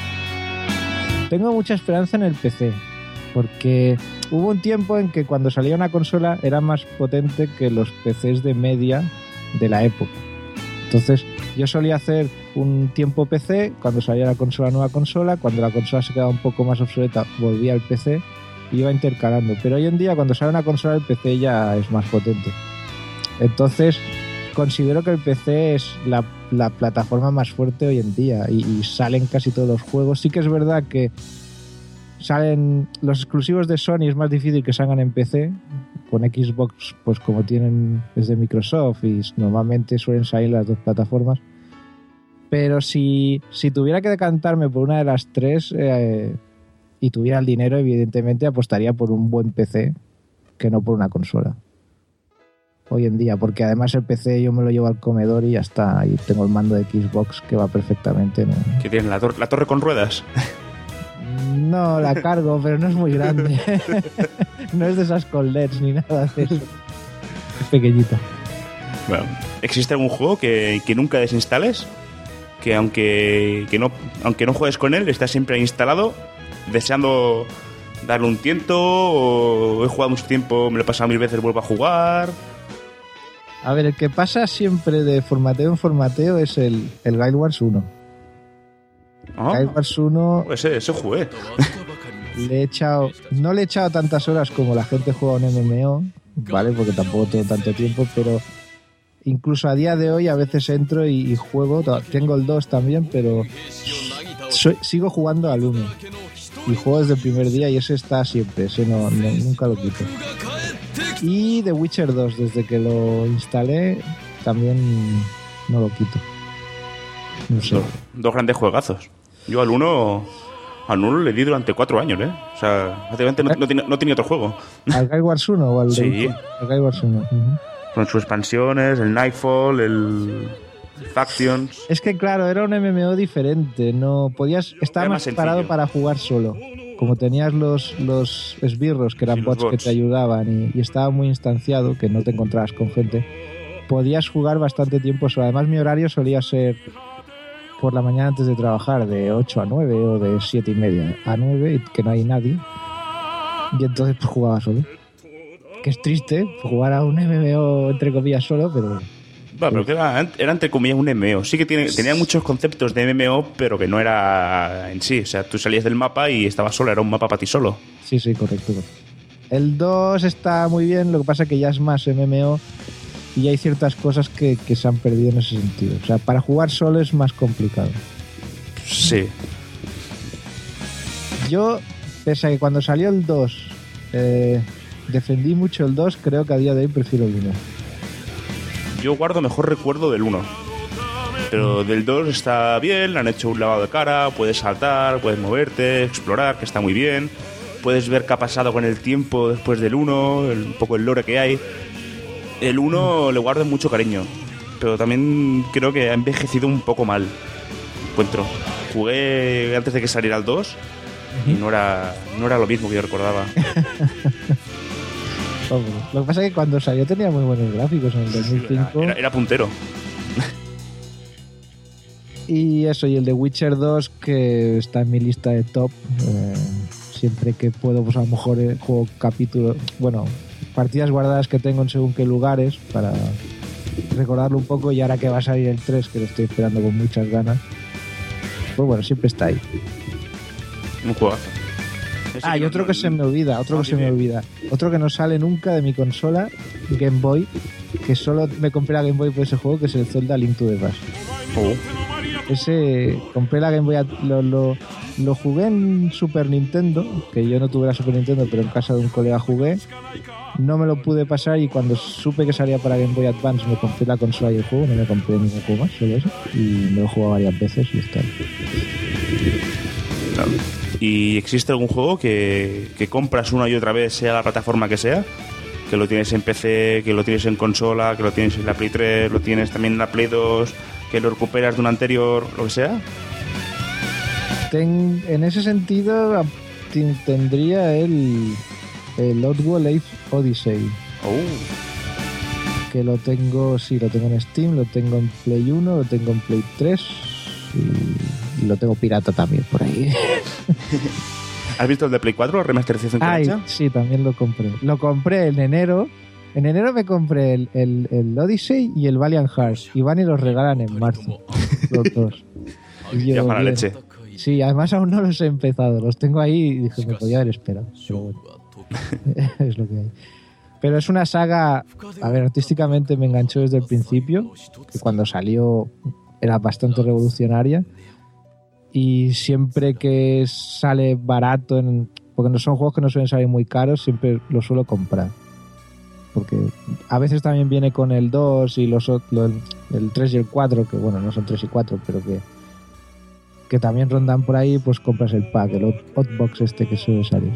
Tengo mucha esperanza en el P C, porque hubo un tiempo en que cuando salía una consola era más potente que los P Cs de media de la época. Entonces yo solía hacer un tiempo P C, cuando salía la consola, nueva consola, cuando la consola se quedaba un poco más obsoleta volvía al P C y iba intercalando. Pero hoy en día cuando sale una consola el P C ya es más potente. Entonces considero que el P C es la, la plataforma más fuerte hoy en día y, y salen casi todos los juegos. Sí que es verdad que salen los exclusivos de Sony, es más difícil que salgan en P C. Con Xbox, pues como tienen desde Microsoft y normalmente suelen salir las dos plataformas. Pero si, si tuviera que decantarme por una de las tres eh, y tuviera el dinero, evidentemente apostaría por un buen P C que no por una consola hoy en día, porque además el P C yo me lo llevo al comedor y ya está, y tengo el mando de Xbox que va perfectamente, ¿no? ¿Qué tiene la, tor- la torre con ruedas? No, la cargo, pero no es muy grande. No es de esas con L E Ds ni nada de eso. Es pequeñita. Bueno, ¿existe algún juego que, que nunca desinstales? Que aunque, que no, aunque no juegues con él, está siempre instalado, deseando darle un tiento, o he jugado mucho tiempo, me lo he pasado mil veces, vuelvo a jugar. A ver, el que pasa siempre de formateo en formateo es el, el Guild Wars uno. ¿Ah? Guild Wars uno... Ese, ese jugué. Le he echado... No le he echado tantas horas como la gente juega un M M O, ¿vale? Porque tampoco tengo tanto tiempo, pero incluso a día de hoy a veces entro y, y juego. Tengo el dos también, pero soy, sigo jugando al uno. Y juego desde el primer día y ese está siempre, ese no, no, nunca lo quito. Y The Witcher dos, desde que lo instalé, también no lo quito. No sé. Dos, dos grandes juegazos. Yo al uno al uno le di durante cuatro años, ¿eh? O sea, prácticamente no, no, tenía, no tenía otro juego. ¿Al Guild Wars uno o al Sí. de... Al Guild Wars uno. Uh-huh. Con sus expansiones, el Nightfall, el Factions. Es que claro, era un M M O diferente, no podías, estaba Era más más preparado sencillo. para jugar solo. Como tenías los, los esbirros, que eran Sí, los bots, que bots. te ayudaban y, y estaba muy instanciado, que no te encontrabas con gente, podías jugar bastante tiempo solo. Además mi horario solía ser por la mañana antes de trabajar, de ocho a nueve o de siete y media a nueve, y que no hay nadie, y entonces pues jugaba solo. que es triste jugar a un M M O entre comillas solo, pero... Bueno, pero que era, era entre comillas un M M O. Sí que tiene, tenía muchos conceptos de M M O, pero que no era en sí. O sea, tú salías del mapa y estabas solo, era un mapa para ti solo. Sí, sí, correcto. El dos está muy bien, lo que pasa es que ya es más M M O y hay ciertas cosas que, que se han perdido en ese sentido. O sea, para jugar solo es más complicado. Sí. Yo, pese a que cuando salió el dos eh, defendí mucho el dos, creo que a día de hoy prefiero el uno. Yo guardo mejor recuerdo del uno. Pero del dos está bien, le han hecho un lavado de cara, puedes saltar, puedes moverte, explorar, que está muy bien. Puedes ver qué ha pasado con el tiempo después del uno, el, un poco el lore que hay. El uno le guardo mucho cariño, pero también creo que ha envejecido un poco mal. Encuentro. Jugué antes de que saliera el dos y no era, no era lo mismo que yo recordaba. Hombre, lo que pasa es que cuando salió tenía muy buenos gráficos en el dos mil cinco. Era, era puntero. Y eso, y el de Witcher dos, que está en mi lista de top. Eh, siempre que puedo, pues a lo mejor eh, juego capítulos, bueno, partidas guardadas que tengo en según qué lugares para recordarlo un poco. Y ahora que va a salir el tres, que lo estoy esperando con muchas ganas, pues bueno, siempre está ahí. Un juegazo. Ah, y otro que se me olvida, otro que se me olvida. Otro que no sale nunca de mi consola, Game Boy, que solo me compré la Game Boy por ese juego, que es el Zelda Link to the Past. Oh. Ese, compré la Game Boy, lo, lo, lo jugué en Super Nintendo, que yo no tuve la Super Nintendo, pero en casa de un colega jugué. No me lo pude pasar y cuando supe que salía para Game Boy Advance me compré la consola y el juego, no me compré ningún juego más, solo eso. Y me lo he jugado varias veces y está. Claro. ¿Y existe algún juego que, que compras una y otra vez, sea la plataforma que sea? Que lo tienes en P C, que lo tienes en consola, que lo tienes en la Play tres, lo tienes también en la Play dos, que lo recuperas de un anterior, lo que sea. Ten, en ese sentido tendría el, el Oddworld Ace Odyssey. Oh. Que lo tengo, sí, lo tengo en Steam, lo tengo en Play uno, lo tengo en Play tres y, y lo tengo pirata también por ahí. ¿Has visto el de Play cuatro, remasterización que Ay, hecha? sí, también lo compré. Lo compré en enero. En enero me compré el, el, el Odyssey y el Valiant Hearts. Y van y los regalan en marzo. Los dos. Y yo, Ya para la bien. leche. Sí, además aún no los he empezado. Los tengo ahí y dije, me podía haber esperado. Pero bueno. Es lo que hay. Pero es una saga, a ver, artísticamente me enganchó desde el principio, que cuando salió era bastante revolucionaria. Y siempre que sale barato, en, porque no son juegos que no suelen salir muy caros, siempre los suelo comprar. Porque a veces también viene con el dos y los, lo, el tres y el cuatro, que bueno, no son tres y cuatro, pero que, que también rondan por ahí, pues compras el pack, el Hotbox este que suele salir.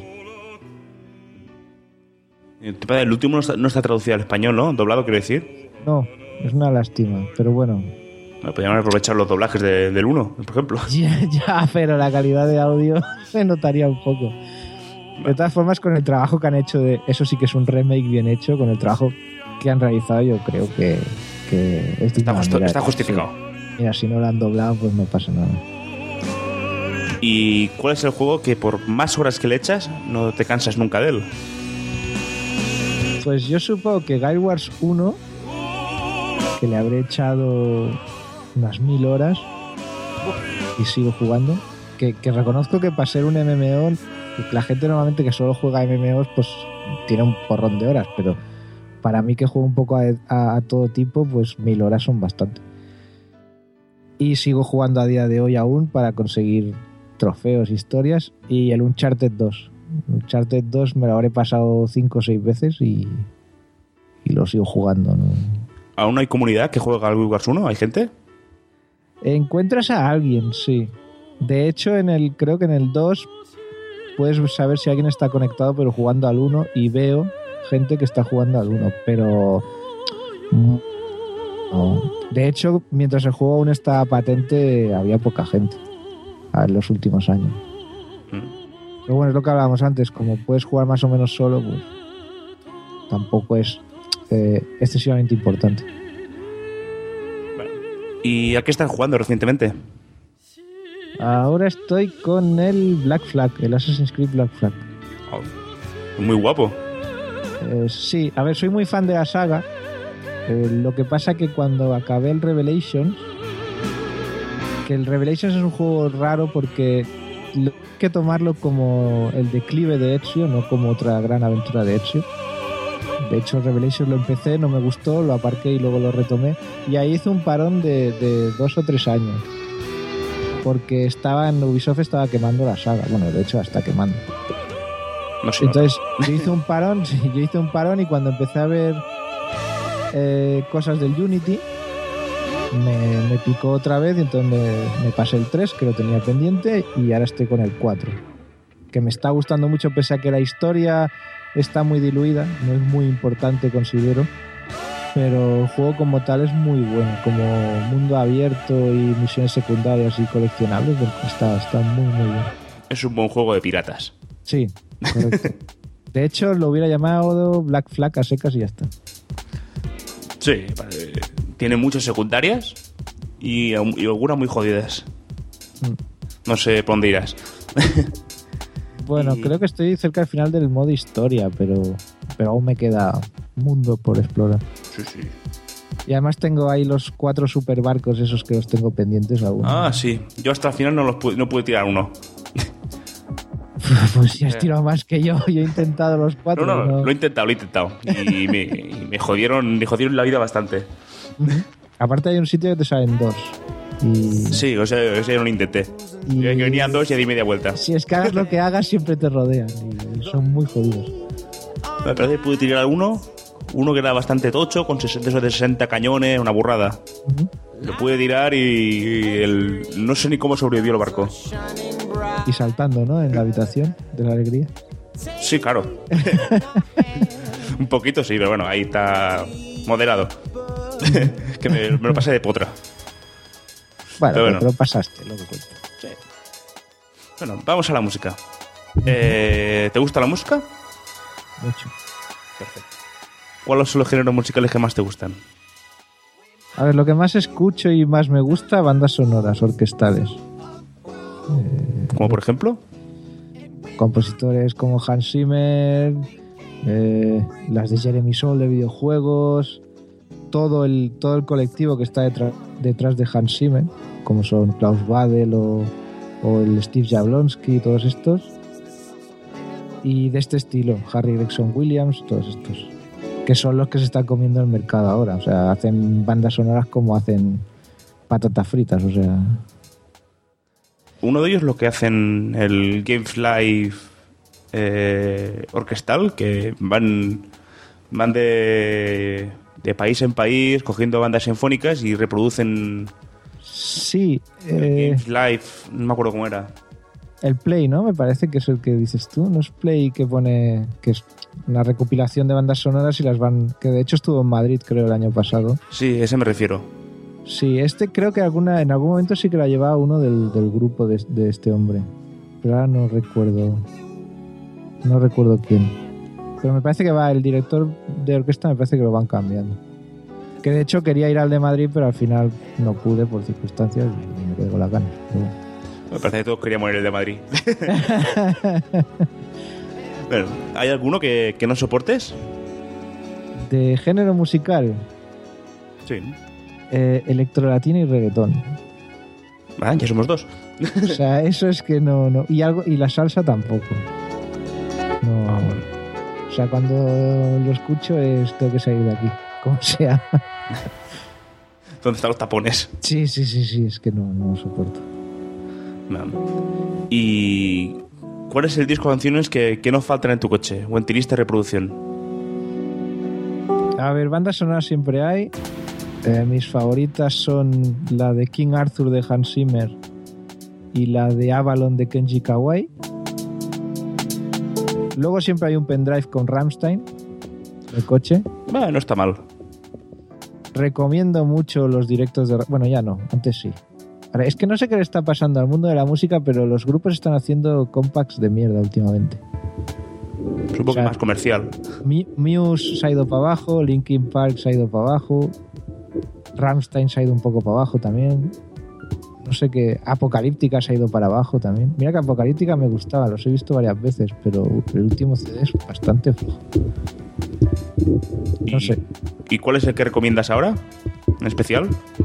El último no está, no está traducido al español, ¿no? Doblado, quiero decir. No, es una lástima, pero bueno. Bueno, podríamos aprovechar los doblajes de, del uno, por ejemplo. Ya, ya, pero la calidad de audio se notaría un poco. De todas formas, con el trabajo que han hecho, de eso sí que es un remake bien hecho, con el trabajo que han realizado, yo creo que, que es está, justo, manera, está justificado. Sí. Mira, si no lo han doblado, pues no pasa nada. ¿Y cuál es el juego que por más horas que le echas no te cansas nunca de él? Pues yo supongo que Guild Wars uno, que le habré echado unas mil horas y sigo jugando, que, que reconozco que para ser un M M O, la gente normalmente que solo juega M M Os pues tiene un porrón de horas, pero para mí que juego un poco a, a, a todo tipo, pues mil horas son bastante. Y sigo jugando a día de hoy aún para conseguir trofeos, historias, y el Uncharted dos. Uncharted dos me lo habré pasado cinco o seis veces y, y lo sigo jugando, ¿no? ¿Aún hay comunidad que juega al Guild Wars uno? ¿Hay gente? Encuentras a alguien, sí. De hecho, en el creo que en el dos puedes saber si alguien está conectado pero jugando al uno, y veo gente que está jugando al uno, pero no. De hecho, mientras el juego aún estaba patente, había poca gente en los últimos años. Mm. Pero bueno, es lo que hablábamos antes, como puedes jugar más o menos solo, pues tampoco es eh, excesivamente importante. ¿Y a qué estás jugando recientemente? Ahora estoy con el Black Flag, el Assassin's Creed Black Flag. Oh, muy guapo. Eh, sí, a ver, soy muy fan de la saga. Eh, lo que pasa que cuando acabé el Revelations, que el Revelations es un juego raro porque lo- hay que tomarlo como el declive de Ezio, no como otra gran aventura de Ezio. De hecho, Revelations lo empecé, no me gustó, lo aparqué y luego lo retomé. Y ahí hice un parón de, de dos o tres años. Porque estaba en Ubisoft estaba quemando la saga. Bueno, de hecho, hasta quemando. No sé. Entonces, yo hice un parón, sí, yo hice un parón y cuando empecé a ver eh, cosas del Unity, me, me picó otra vez y entonces me, me pasé el tres, que lo tenía pendiente, y ahora estoy con el cuatro. Que me está gustando mucho, pese a que la historia está muy diluida, no es muy importante, considero. Pero el juego como tal es muy bueno, como mundo abierto y misiones secundarias y coleccionables, está, está muy, muy bien. Es un buen juego de piratas. Sí, correcto. De hecho, lo hubiera llamado Black Flag a secas y ya está. Sí, vale. Tiene muchas secundarias y, y algunas muy jodidas. Mm. No sé por dónde irás. Bueno, Y- creo que estoy cerca del final del modo historia, pero, pero aún me queda mundo por explorar. Sí, sí. Y además tengo ahí los cuatro super barcos, esos que los tengo pendientes aún. Ah, sí. Yo hasta el final no, los pude, no pude tirar uno. Pues si has tirado más que yo, yo he intentado los cuatro. No, no, ¿no? lo he intentado, lo he intentado. Y me, y me jodieron, me jodieron la vida bastante. Ujú. Aparte hay un sitio que te salen dos. Y Sí, o sea, o sea, yo no lo intenté. Y- Yo que venían dos y di media vuelta. si es que hagas lo que hagas, siempre te rodean. Y son muy jodidos. Me parece que pude tirar uno, uno que era bastante tocho, con sesenta, esos de sesenta cañones, una burrada. Ujú. Lo pude tirar y, y el, no sé ni cómo sobrevivió el barco. Y saltando, ¿no? En la habitación de la alegría. Sí, claro. Un poquito sí, pero bueno, ahí está moderado. Que me, me lo pasé de potra. Bueno, Pero bueno. pero pasaste, lo que cuenta. Bueno, vamos a la música. Eh, ¿Te gusta la música? Mucho. Perfecto. ¿Cuáles son los géneros musicales que más te gustan? A ver, lo que más escucho y más me gusta, bandas sonoras, orquestales. Como por ejemplo. Compositores como Hans Zimmer, eh, las de Jeremy Soule de videojuegos, todo el, todo el colectivo que está detrás, detrás de Hans Zimmer, como son Klaus Badel o, o el Steve Jablonsky, todos estos. Y de este estilo, Harry Gregson Williams, todos estos. Que son los que se están comiendo el mercado ahora. O sea, hacen bandas sonoras como hacen patatas fritas, o sea... Uno de ellos lo que hacen el Games Live eh, orquestal, que van, van de, de país en país cogiendo bandas sinfónicas y reproducen Sí, el eh, Games Live, no me acuerdo cómo era. el Play, ¿no? Me parece que es el que dices tú. No es Play que pone que es una recopilación de bandas sonoras y las van... Que de hecho estuvo en Madrid, creo, el año pasado. Sí, ese me refiero. Sí, este creo que alguna en algún momento sí que la llevaba uno del, del grupo de, de este hombre. Pero ahora no recuerdo... No recuerdo quién. Pero me parece que va el director de orquesta, me parece que lo van cambiando. Que de hecho quería ir al de Madrid, pero al final no pude por circunstancias y me quedé con las ganas. Pero bueno. Me parece que todos queríamos ir el de Madrid. Bueno, ¿hay alguno que, que no soportes? De género musical, Sí. eh, electrolatino y reggaetón. Ah, ya somos dos. O sea, eso es que no, no. Y algo, y la salsa tampoco. No. Ah, bueno. O sea, cuando lo escucho es tengo que salir de aquí, como sea. ¿Dónde están los tapones? Sí, sí, sí, sí, es que no, no lo soporto. No. ¿Y cuál es el disco de canciones que, que no faltan en tu coche o en tu lista de reproducción? A ver, bandas sonoras siempre hay. Eh, mis favoritas son la de King Arthur de Hans Zimmer y la de Avalon de Kenji Kawai. Luego siempre hay un pendrive con Rammstein, el coche. Bueno, no está mal. Recomiendo mucho los directos de... Bueno, ya no, antes sí. Ahora, es que no sé qué le está pasando al mundo de la música, pero los grupos están haciendo compacts de mierda últimamente. Supongo O sea, que más comercial. Mi- Muse se ha ido para abajo, Linkin Park se ha ido para abajo, Rammstein se ha ido un poco para abajo también. No sé qué... Apocalíptica se ha ido para abajo también. Mira que Apocalíptica me gustaba, los he visto varias veces, pero el último C D es bastante flojo. No ¿Y, sé. ¿Y cuál es el que recomiendas ahora? ¿En especial?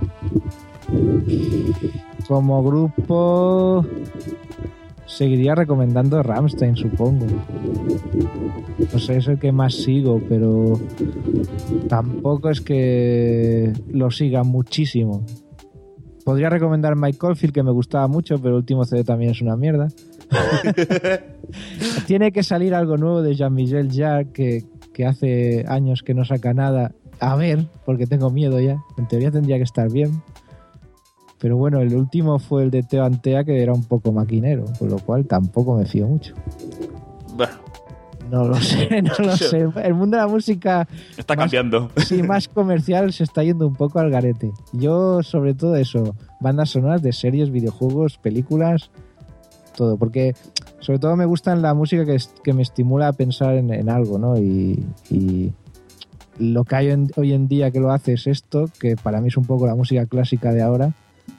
Como grupo seguiría recomendando Rammstein, supongo. No sé, es el que más sigo, pero tampoco es que lo siga muchísimo. Podría recomendar Mike Oldfield, que me gustaba mucho, pero el último C D también es una mierda. Tiene que salir algo nuevo de Jean-Michel Jarre, que, que hace años que no saca nada. A ver, porque tengo miedo ya. En teoría tendría que estar bien. Pero bueno, el último fue el de Teo Antea, que era un poco maquinero, con lo cual tampoco me fío mucho. Bueno, No lo sé, no lo sé. El mundo de la música... está más- cambiando. Sí, más comercial se está yendo un poco al garete. Yo, sobre todo eso, bandas sonoras de series, videojuegos, películas, todo. Porque sobre todo me gusta la música que, es- que me estimula a pensar en, en algo, ¿no? Y, y lo que hay en- hoy en día que lo hace es esto, que para mí es un poco la música clásica de ahora.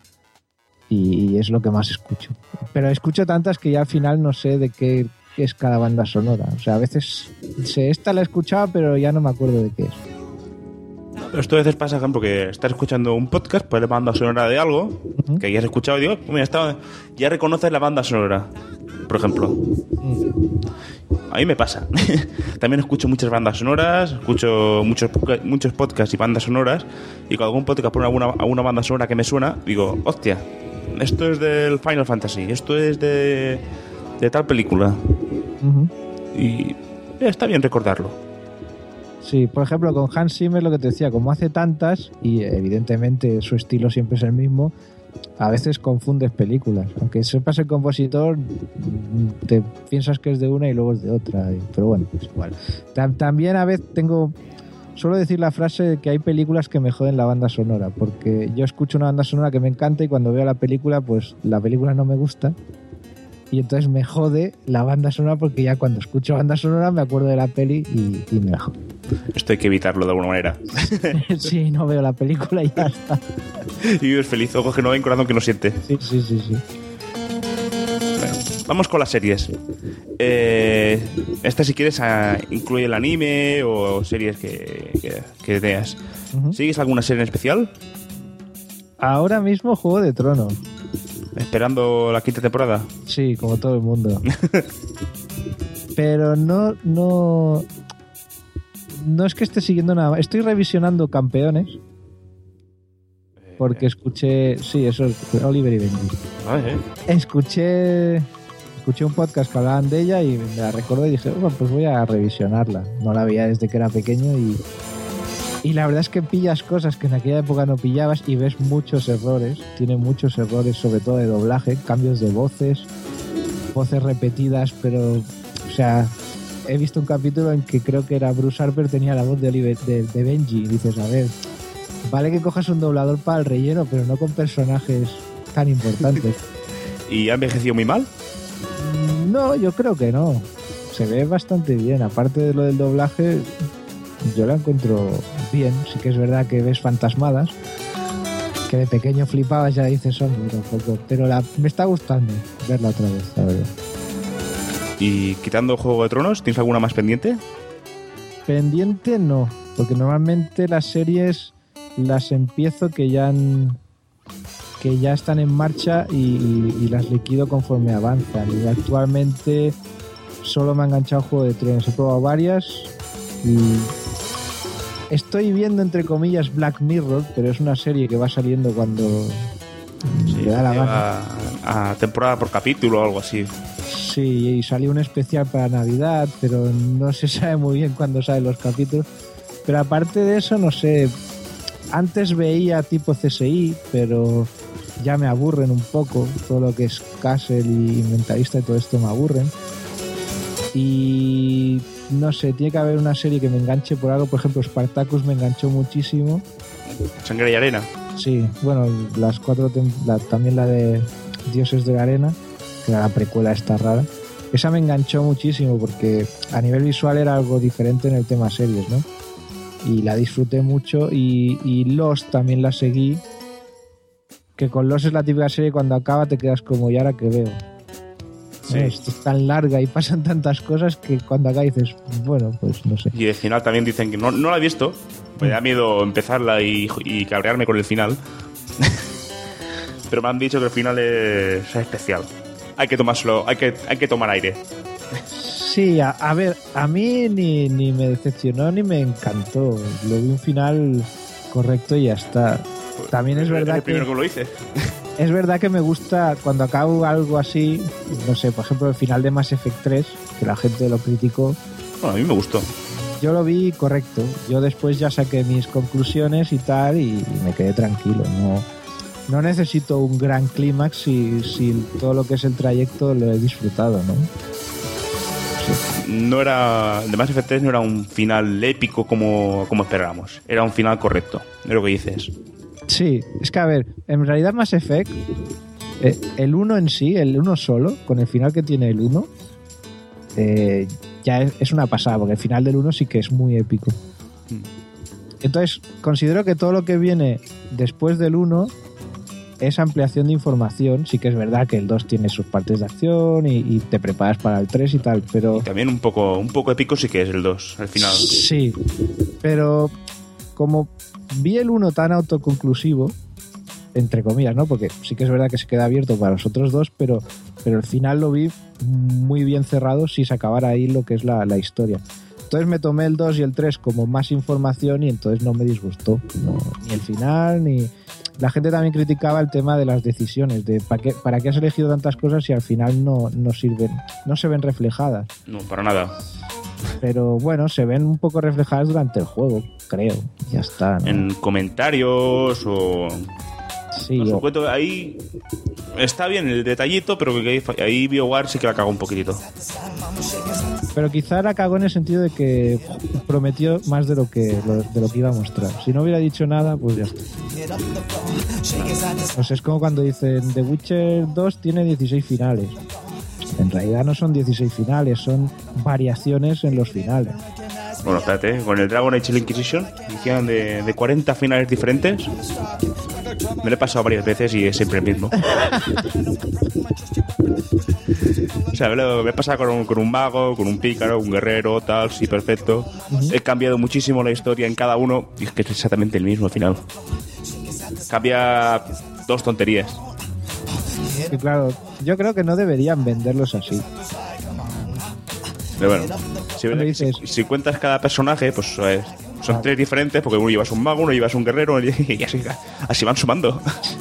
Y, y es lo que más escucho. Pero escucho tantas que ya al final no sé de qué es cada banda sonora. O sea, a veces sé, esta la he escuchado, pero ya no me acuerdo de qué es. Pero esto a veces pasa, por ejemplo, que estás escuchando un podcast, pues la banda sonora de algo, Ujú. que ya has escuchado y digo, mira, está- ya reconoces la banda sonora, por ejemplo. A mí me pasa. También escucho muchas bandas sonoras, escucho muchos, podca- muchos podcasts y bandas sonoras, y cuando algún podcast pone alguna, alguna banda sonora que me suena, digo, hostia, esto es del Final Fantasy, esto es de, de tal película. Ujú. Y eh, está bien recordarlo. Sí, por ejemplo, con Hans Zimmer lo que te decía, como hace tantas, y evidentemente su estilo siempre es el mismo, a veces confundes películas. Aunque sepas el compositor, mm, te piensas que es de una y luego es de otra. y- Pero bueno, es igual. Tam- También a veces tengo... Suelo decir la frase de que hay películas que me joden la banda sonora, porque yo escucho una banda sonora que me encanta y cuando veo la película, pues la película no me gusta. Y entonces me jode la banda sonora porque ya cuando escucho banda sonora me acuerdo de la peli y, y me la jodo. Esto hay que evitarlo de alguna manera. Sí, no veo la película y ya está. Y vives feliz, ojos que no ven, corazón que no siente. Sí, sí, sí, sí. Bueno, vamos con las series. Eh, esta, si quieres, a- incluye el anime o series que, que, que veas. Ujú. ¿Sigues alguna serie en especial? Ahora mismo Juego de Tronos. ¿Esperando la quinta temporada? Sí, como todo el mundo. Pero no, no... No es que esté siguiendo nada más. Estoy revisionando Campeones. Porque escuché... Sí, eso es Oliver y Benji. Ah, eh. Escuché... Escuché un podcast que hablaban de ella y me la recordé y dije, bueno, pues voy a revisionarla. No la veía desde que era pequeño y... Y la verdad es que pillas cosas que en aquella época no pillabas y ves muchos errores. Tiene muchos errores, sobre todo de doblaje, cambios de voces, voces repetidas, pero... O sea, he visto un capítulo en que creo que era Bruce Harper tenía la voz de, Oliver, de, de Benji. Y dices, a ver, vale que cojas un doblador para el relleno, pero no con personajes tan importantes. ¿Y ha envejecido muy mal? No, yo creo que no. Se ve bastante bien. Aparte de lo del doblaje, yo la encuentro bien. Sí que es verdad que ves fantasmadas, que de pequeño flipabas, ya dices, hombre, tampoco. Pero la, me está gustando verla otra vez, la verdad. ¿Y quitando Juego de Tronos, tienes alguna más pendiente? Pendiente no, porque normalmente las series las empiezo que ya han, que ya están en marcha y, y- y las liquido conforme avanzan. Y actualmente solo me ha enganchado Juego de Tronos. He probado varias y estoy viendo entre comillas Black Mirror, pero es una serie que va saliendo cuando me da la gana. a, a temporada por capítulo o algo así. Sí, y salió un especial para Navidad, pero no se sabe muy bien cuándo salen los capítulos. Pero aparte de eso, no sé. Antes veía tipo C S I, pero ya me aburren un poco. Todo lo que es Castle y Mentalista y todo esto me aburren. Y no sé, tiene que haber una serie que me enganche por algo. Por ejemplo, Spartacus me enganchó muchísimo. Sangre y arena. Sí, bueno, las cuatro tem- la- también la de Dioses de la Arena, que era la precuela esta rara. Esa me enganchó muchísimo porque a nivel visual era algo diferente en el tema series, ¿no? Y la disfruté mucho y, y Lost también la seguí, que con Lost es la típica serie cuando acaba te quedas como, ¿y ahora qué veo? Sí. ¿eh? Esto es tan larga y pasan tantas cosas que cuando acá dices, bueno, pues no sé. Y el final también dicen que no, no la he visto. Me da miedo empezarla y, y cabrearme con el final. Pero me han dicho que el final es, es especial. Hay que tomárselo, hay que, hay que tomar aire. Sí, a, a ver, a mí ni, ni me decepcionó ni me encantó. Lo vi un final correcto y ya está. También es verdad el primero que, que lo hice. es verdad que me gusta cuando acabo algo así, no sé, por ejemplo el final de Mass Effect tres, que la gente lo criticó. Bueno, a mí me gustó. Yo lo vi correcto. Yo después ya saqué mis conclusiones y tal y, y me quedé tranquilo. No, no necesito un gran clímax si, si todo lo que es el trayecto lo he disfrutado, ¿no? No era. De Mass Effect tres no era un final épico como, como esperábamos. Era un final correcto. Es lo que dices. Sí, es que a ver, en realidad Mass Effect, eh, el uno en sí, el uno solo, con el final que tiene el uno, eh, ya es, es una pasada, porque el final del uno sí que es muy épico. Entonces, considero que todo lo que viene después del uno es ampliación de información. Sí que es verdad que el dos tiene sus partes de acción y, y te preparas para el tres y tal, pero... Y también un poco, un poco épico sí que es el dos, al final. Sí, pero como vi el uno tan autoconclusivo, entre comillas, ¿no? Porque sí que es verdad que se queda abierto para los otros dos, pero, pero el final lo vi muy bien cerrado si se acabara ahí lo que es la, la historia. Entonces me tomé el dos y el tres como más información y entonces no me disgustó. No, ni el final, ni... La gente también criticaba el tema de las decisiones, de ¿para qué, para qué has elegido tantas cosas si al final no, no sirven, no se ven reflejadas? No, para nada. Pero bueno, se ven un poco reflejadas durante el juego, creo. Ya está, ¿no? En comentarios o... Sí, no, o... supuesto, ahí está bien el detallito, pero que ahí, ahí BioWare sí que la cagó un poquitito. Pero quizá la cagó en el sentido de que prometió más de lo que de lo que iba a mostrar. Si no hubiera dicho nada, pues ya está. O sea, es como cuando dicen The Witcher dos tiene dieciséis finales. En realidad no son dieciséis finales, son variaciones en los finales. Bueno, espérate, con el Dragon Age Inquisition hicieron de, de cuarenta finales diferentes. Me lo he pasado varias veces y es siempre el mismo. O sea, me lo me he pasado con un, con un mago, con un pícaro, un guerrero, tal, sí, perfecto. Uh-huh. He cambiado muchísimo la historia en cada uno y es que es exactamente el mismo al final. Cambia dos tonterías. Y claro, yo creo que no deberían venderlos así. Pero bueno, si, dices... si, si cuentas cada personaje, pues eh, son ah. tres diferentes, porque uno llevas un mago, uno llevas un guerrero y así, así van sumando.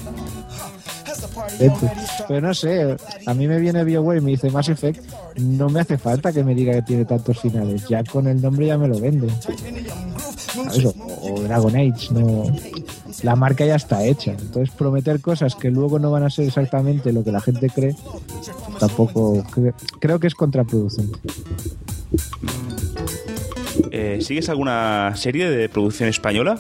Pero no sé, a mí me viene BioWare y me dice Mass Effect, no me hace falta que me diga que tiene tantos finales, ya con el nombre ya me lo vende. ¿Sabes? O Dragon Age, no, la marca ya está hecha, entonces prometer cosas que luego no van a ser exactamente lo que la gente cree, tampoco cre- creo que es contraproducente. Eh, ¿Sigues alguna serie de producción española?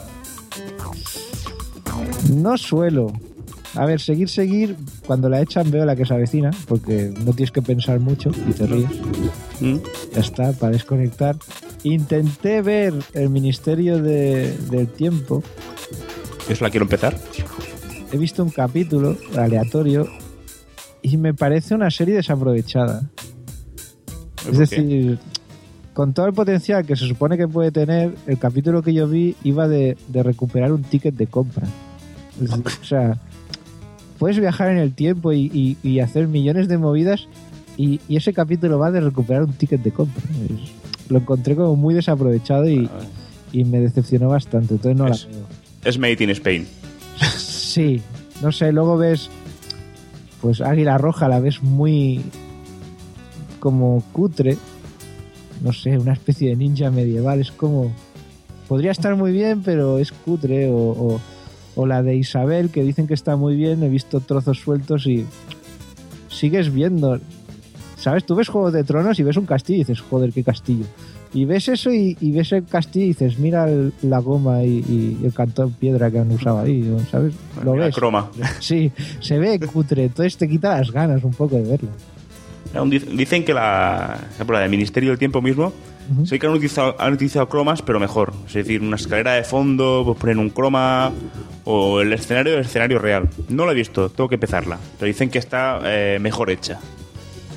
No suelo. A ver, seguir, seguir, cuando la echan veo la que se avecina, porque no tienes que pensar mucho y te ríes. ¿Mm? Ya está, para desconectar. Intenté ver El Ministerio de, del Tiempo. ¿Eso la quiero empezar? He visto un capítulo aleatorio y me parece una serie desaprovechada. Es decir, con todo el potencial que se supone que puede tener, el capítulo que yo vi iba de, de recuperar un ticket de compra. O sea... Puedes viajar en el tiempo y, y, y hacer millones de movidas y, y ese capítulo va de recuperar un ticket de compra. Es, lo encontré como muy desaprovechado y, y me decepcionó bastante. Entonces no es, la veo. Es Made in Spain. Sí, no sé, luego ves pues Águila Roja, la ves muy como cutre. No sé, una especie de ninja medieval. Es como... Podría estar muy bien, pero es cutre o... o O la de Isabel, que dicen que está muy bien. He visto trozos sueltos y sigues viendo. ¿Sabes? Tú ves Juego de Tronos y ves un castillo y dices, joder, qué castillo. Y ves eso y, y ves el castillo y dices, mira el, la goma y, y el cantón piedra que han usado ahí, ¿sabes? Lo mira ves. La croma. Sí, se ve cutre. Entonces te quita las ganas un poco de verlo. Dicen que la, la del Ministerio del Tiempo mismo, uh-huh. sí que han utilizado, han utilizado cromas, pero mejor. Es decir, una escalera de fondo, pues poner un croma, o el escenario el escenario real. No lo he visto, tengo que empezarla. Pero dicen que está eh, mejor hecha.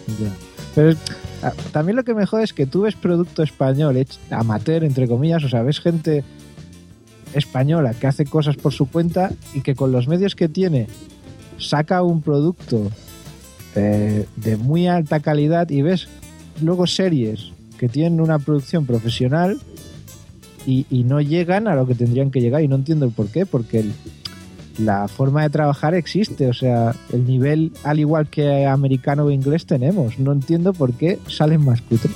Ya. Pero a, también lo que me jode es que tú ves producto español, hecho, amateur, entre comillas, o sea, ves gente española que hace cosas por su cuenta y que con los medios que tiene saca un producto eh, de muy alta calidad, y ves luego series que tienen una producción profesional y, y no llegan a lo que tendrían que llegar, y no entiendo el por qué, porque el, la forma de trabajar existe, o sea, el nivel al igual que americano o inglés tenemos, no entiendo por qué salen más cutres.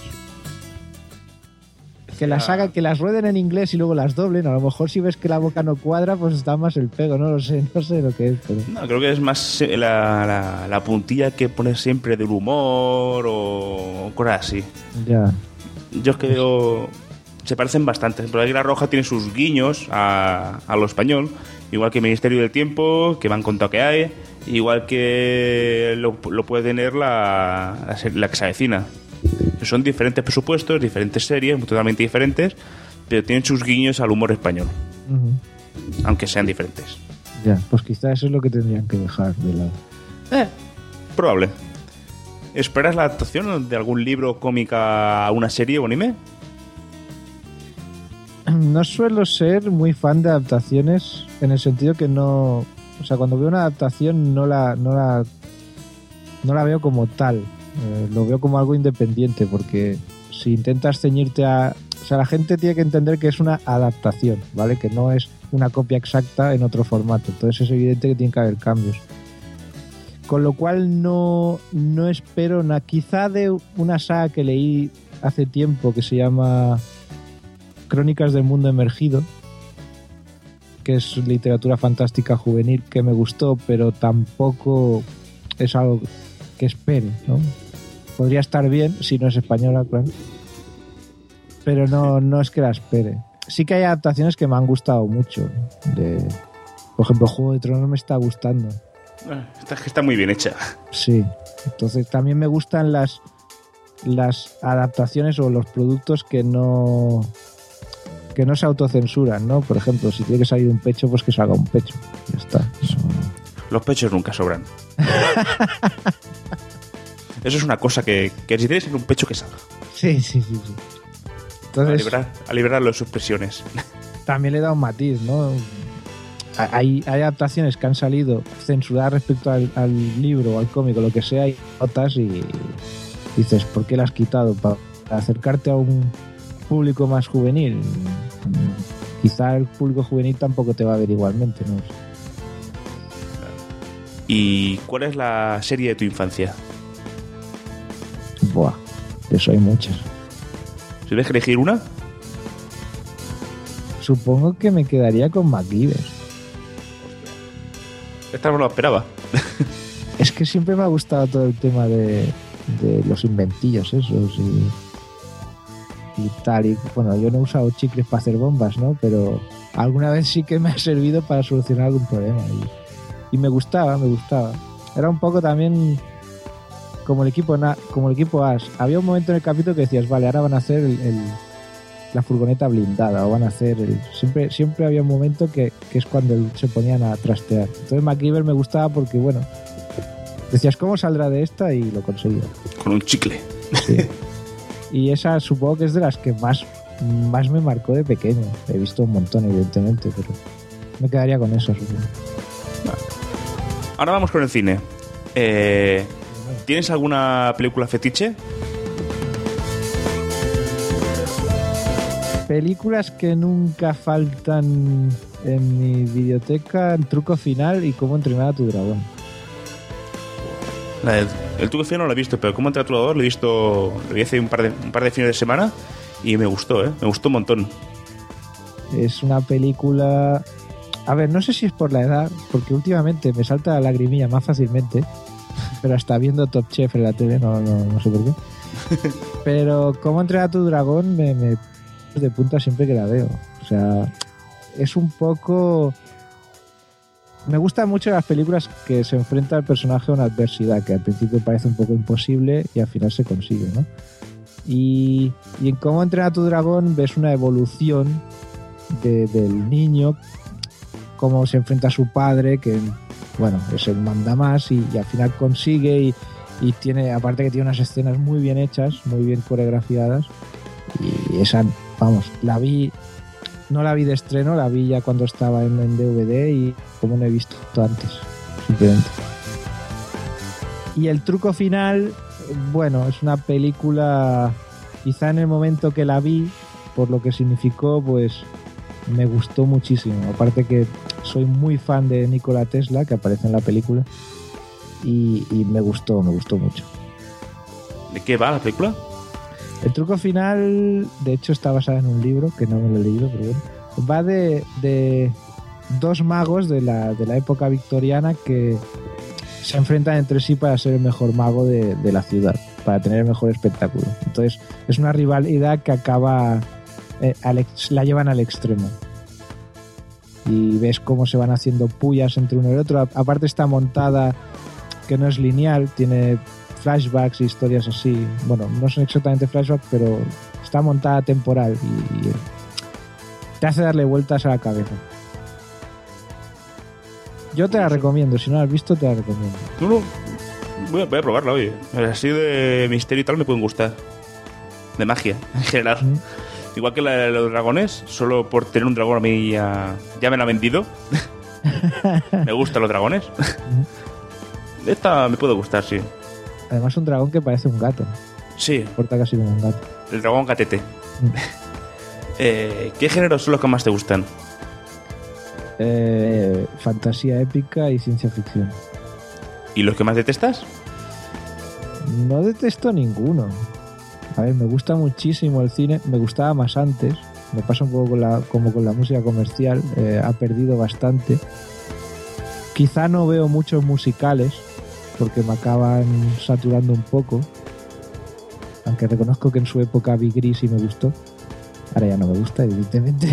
Que las hagan, que las rueden en inglés y luego las doblen, a lo mejor si ves que la boca no cuadra, pues está más el pego, no lo sé, no sé lo que es. Pero... No, creo que es más eh, la, la, la puntilla que pones siempre del humor o cosas así. Ya. Yo es que veo... Se parecen bastante. Pero Águila Roja tiene sus guiños a, a lo español, igual que Ministerio del Tiempo, que me han contado que hay, igual que lo, lo puede tener la, la, la que se avecina. Son diferentes presupuestos, diferentes series, totalmente diferentes, pero tienen sus guiños al humor español, Uh-huh. aunque sean diferentes. Ya, pues quizá eso es lo que tendrían que dejar de lado. Eh, probable. ¿Esperas la adaptación de algún libro, cómica a una serie o anime? No suelo ser muy fan de adaptaciones, en el sentido que no... O sea, cuando veo una adaptación no la, no la, no la veo como tal. Eh, lo veo como algo independiente, porque si intentas ceñirte a... O sea, la gente tiene que entender que es una adaptación, ¿vale? Que no es una copia exacta en otro formato. Entonces es evidente que tiene que haber cambios. Con lo cual no, no espero nada. Quizá de una saga que leí hace tiempo que se llama Crónicas del Mundo Emergido, que es literatura fantástica juvenil, que me gustó, pero tampoco es algo que espere, ¿no? Podría estar bien si no es española, claro, pero no, no es que la espere. Sí que hay adaptaciones que me han gustado mucho. De, por ejemplo, Juego de Tronos me está gustando. Esta está muy bien hecha. Sí, entonces también me gustan las las adaptaciones o los productos que no que no se autocensuran, ¿no? Por ejemplo, si tiene que salir un pecho, pues que salga un pecho. Ya está. Eso... Los pechos nunca sobran. Eso es una cosa que, que si tienes en un pecho que salga. Sí, sí, sí, sí. Entonces, a, liberar, a liberarlo de sus presiones. También le da un matiz, ¿no? Hay, hay adaptaciones que han salido censuradas respecto al, al libro o al cómic o lo que sea, y notas y dices, ¿por qué la has quitado? Para acercarte a un público más juvenil. Quizá el público juvenil tampoco te va a ver igualmente, ¿no? ¿Y cuál es la serie de tu infancia? Buah, de eso hay muchas. Si tienes que elegir una, supongo que me quedaría con MacGyver. esta no lo esperaba. Es que siempre me ha gustado todo el tema de, de los inventillos esos y, y tal. Y bueno, yo no he usado chicles para hacer bombas, ¿no? Pero alguna vez sí que me ha servido para solucionar algún problema. Y, y me gustaba, me gustaba. Era un poco también como el equipo Na, como el equipo Ash. Había un momento en el capítulo que decías, vale, ahora van a hacer el, el, la furgoneta blindada o van a hacer... El, siempre siempre había un momento que, que es cuando se ponían a trastear. Entonces MacGyver me gustaba porque, bueno, decías, ¿cómo saldrá de esta? Y lo conseguía. Con un chicle. Sí. Y esa supongo que es de las que más, más me marcó de pequeño. He visto un montón, evidentemente, pero me quedaría con eso, supongo. Vale. Ahora vamos con el cine. Eh... ¿Tienes alguna película fetiche? Películas que nunca faltan en mi biblioteca: El truco final y Cómo entrenar a tu dragón. La del, el truco final no lo he visto, pero Cómo entrenar a tu dragón lo he visto, lo vi hace un par de, un par de fines de semana y me gustó, ¿eh? Me gustó un montón. Es una película... A ver, no sé si es por la edad, porque últimamente me salta la lagrimilla más fácilmente. Pero hasta viendo Top Chef en la tele, no, no, no sé por qué. Pero Cómo entrenar a tu dragón me, me de punta siempre que la veo. O sea, es un poco... Me gustan mucho las películas que se enfrenta el personaje a una adversidad, que al principio parece un poco imposible y al final se consigue, ¿no? Y, y en Cómo entrenar a tu dragón ves una evolución de, del niño, cómo se enfrenta a su padre, que... bueno, es el mandamás y, y al final consigue y, Y tiene, aparte que tiene unas escenas muy bien hechas, muy bien coreografiadas. Y esa, vamos, la vi, no la vi de estreno, la vi ya cuando estaba en, en D V D y como no he visto antes, simplemente. Y el truco final, bueno, es una película, quizá en el momento que la vi, por lo que significó, pues me gustó muchísimo. Aparte que soy muy fan de Nikola Tesla, que aparece en la película, y, y me gustó, me gustó mucho. ¿De qué va la película? El truco final, de hecho, está basado en un libro, que no me lo he leído, pero bueno. Va de, de dos magos de la, de la época victoriana que se enfrentan entre sí para ser el mejor mago de, de la ciudad, para tener el mejor espectáculo. Entonces, es una rivalidad que acaba, eh, al ex, la llevan al extremo. Y ves cómo se van haciendo pullas entre uno y el otro. Aparte está montada, que no es lineal, tiene flashbacks y historias así. Bueno, no son exactamente flashbacks, pero está montada temporal y, y te hace darle vueltas a la cabeza. Yo te la recomiendo, si no la has visto te la recomiendo. No, no, voy a, voy a probarla, oye. Así de misterio y tal me pueden gustar. De magia, en general. Mm. Igual que la de los dragones, solo por tener un dragón a mí ya, ya me la han vendido. Me gustan los dragones. Mm. Esta me puede gustar, sí. Además un dragón que parece un gato. Sí. Porta casi como un gato. El dragón gatete. Mm. eh, ¿Qué géneros son los que más te gustan? Eh, fantasía épica y ciencia ficción. ¿Y los que más detestas? No detesto ninguno. A ver, me gusta muchísimo el cine. Me gustaba más antes. Me pasa un poco con la, como con la música comercial. Eh, ha perdido bastante. Quizá no veo muchos musicales porque me acaban saturando un poco, aunque reconozco que en su época vi Gris y me gustó. Ahora ya no me gusta, evidentemente.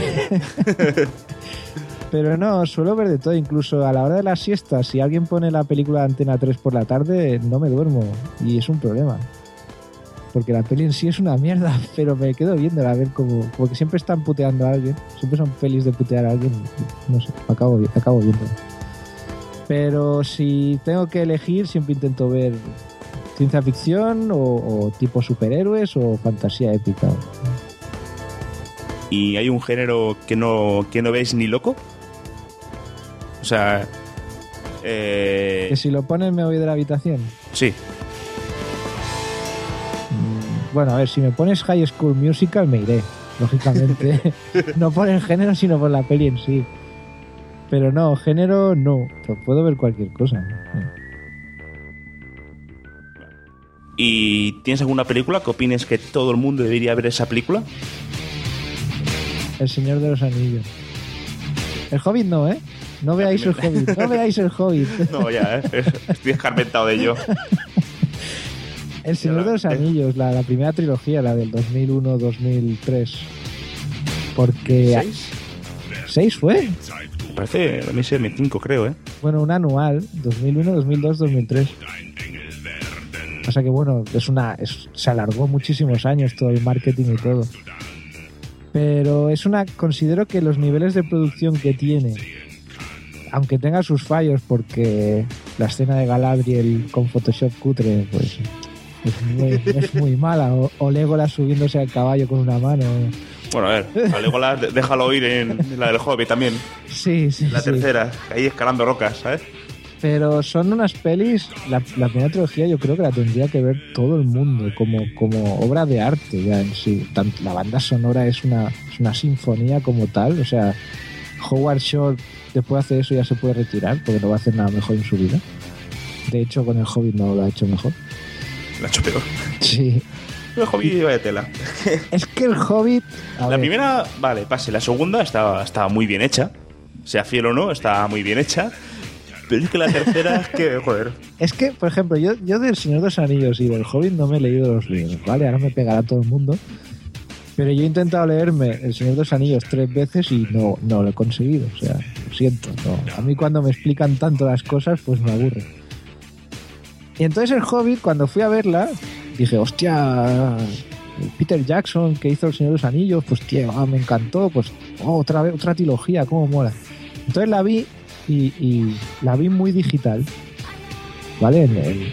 Pero no, suelo ver de todo. Incluso a la hora de la siesta, si alguien pone la película de Antena tres por la tarde, no me duermo y es un problema, porque la peli en sí es una mierda, pero me quedo viéndola a ver cómo, como que siempre están puteando a alguien, siempre son pelis de putear a alguien, no sé, acabo, acabo viéndola. Pero si tengo que elegir, siempre intento ver ciencia ficción o, o tipo superhéroes o fantasía épica. ¿Y hay un género que no, que no ves ni loco? O sea... Eh... Que si lo pones me voy de la habitación. Sí. Bueno, a ver, si me pones High School Musical me iré, lógicamente. No por el género, sino por la peli en sí. Pero no, género no. Puedo ver cualquier cosa. ¿Y tienes alguna película que opines que todo el mundo debería ver esa película? El Señor de los Anillos. El Hobbit no, ¿eh? No veáis el Hobbit. No veáis el Hobbit. No, ya, ¿eh? Estoy escarmentado de ello. El Señor de los Anillos, la, la primera trilogía, la del dos mil uno dos mil tres. Porque... ¿Seis? ¿Seis fue? Me parece, a mí se me cinco, creo, ¿eh? Bueno, un anual, dos mil uno, dos mil dos, dos mil tres. O sea que bueno, es una, es, se alargó muchísimos años todo el marketing y todo. Pero es una, considero que los niveles de producción que tiene, aunque tenga sus fallos, porque la escena de Galadriel con Photoshop cutre, pues es muy, es muy mala. O, o Legolas subiéndose al caballo con una mano. Bueno, a ver, a Legolas déjalo ir en, en la del Hobbit también. Sí, sí, La sí. tercera, ahí escalando rocas, ¿sabes? Pero son unas pelis, la, la primera trilogía yo creo que la tendría que ver todo el mundo como, como obra de arte ya en sí. Tanto, la banda sonora es una, es una sinfonía como tal, o sea, Howard Shore después de hacer eso ya se puede retirar porque no va a hacer nada mejor en su vida. De hecho con el Hobbit no lo ha hecho mejor. Lo ha hecho peor. Sí. El Hobbit vaya tela. Es que el Hobbit... La ver. primera, vale, pase, la segunda estaba, estaba muy bien hecha, sea fiel o no, estaba muy bien hecha. Pero es que la tercera es que, joder. Es que, por ejemplo, yo, yo del Señor de los Anillos y del Hobbit no me he leído los libros, ¿vale? Ahora me pegará todo el mundo. Pero yo he intentado leerme El Señor de los Anillos tres veces y no, no lo he conseguido. O sea, lo siento. No. A mí cuando me explican tanto las cosas, pues me aburre. Y entonces el Hobbit, cuando fui a verla, dije, hostia, Peter Jackson que hizo El Señor de los Anillos, pues tío, ah, me encantó. Pues oh, otra vez, otra trilogía, cómo mola. Entonces la vi... Y, y la vi muy digital, ¿vale? En, en,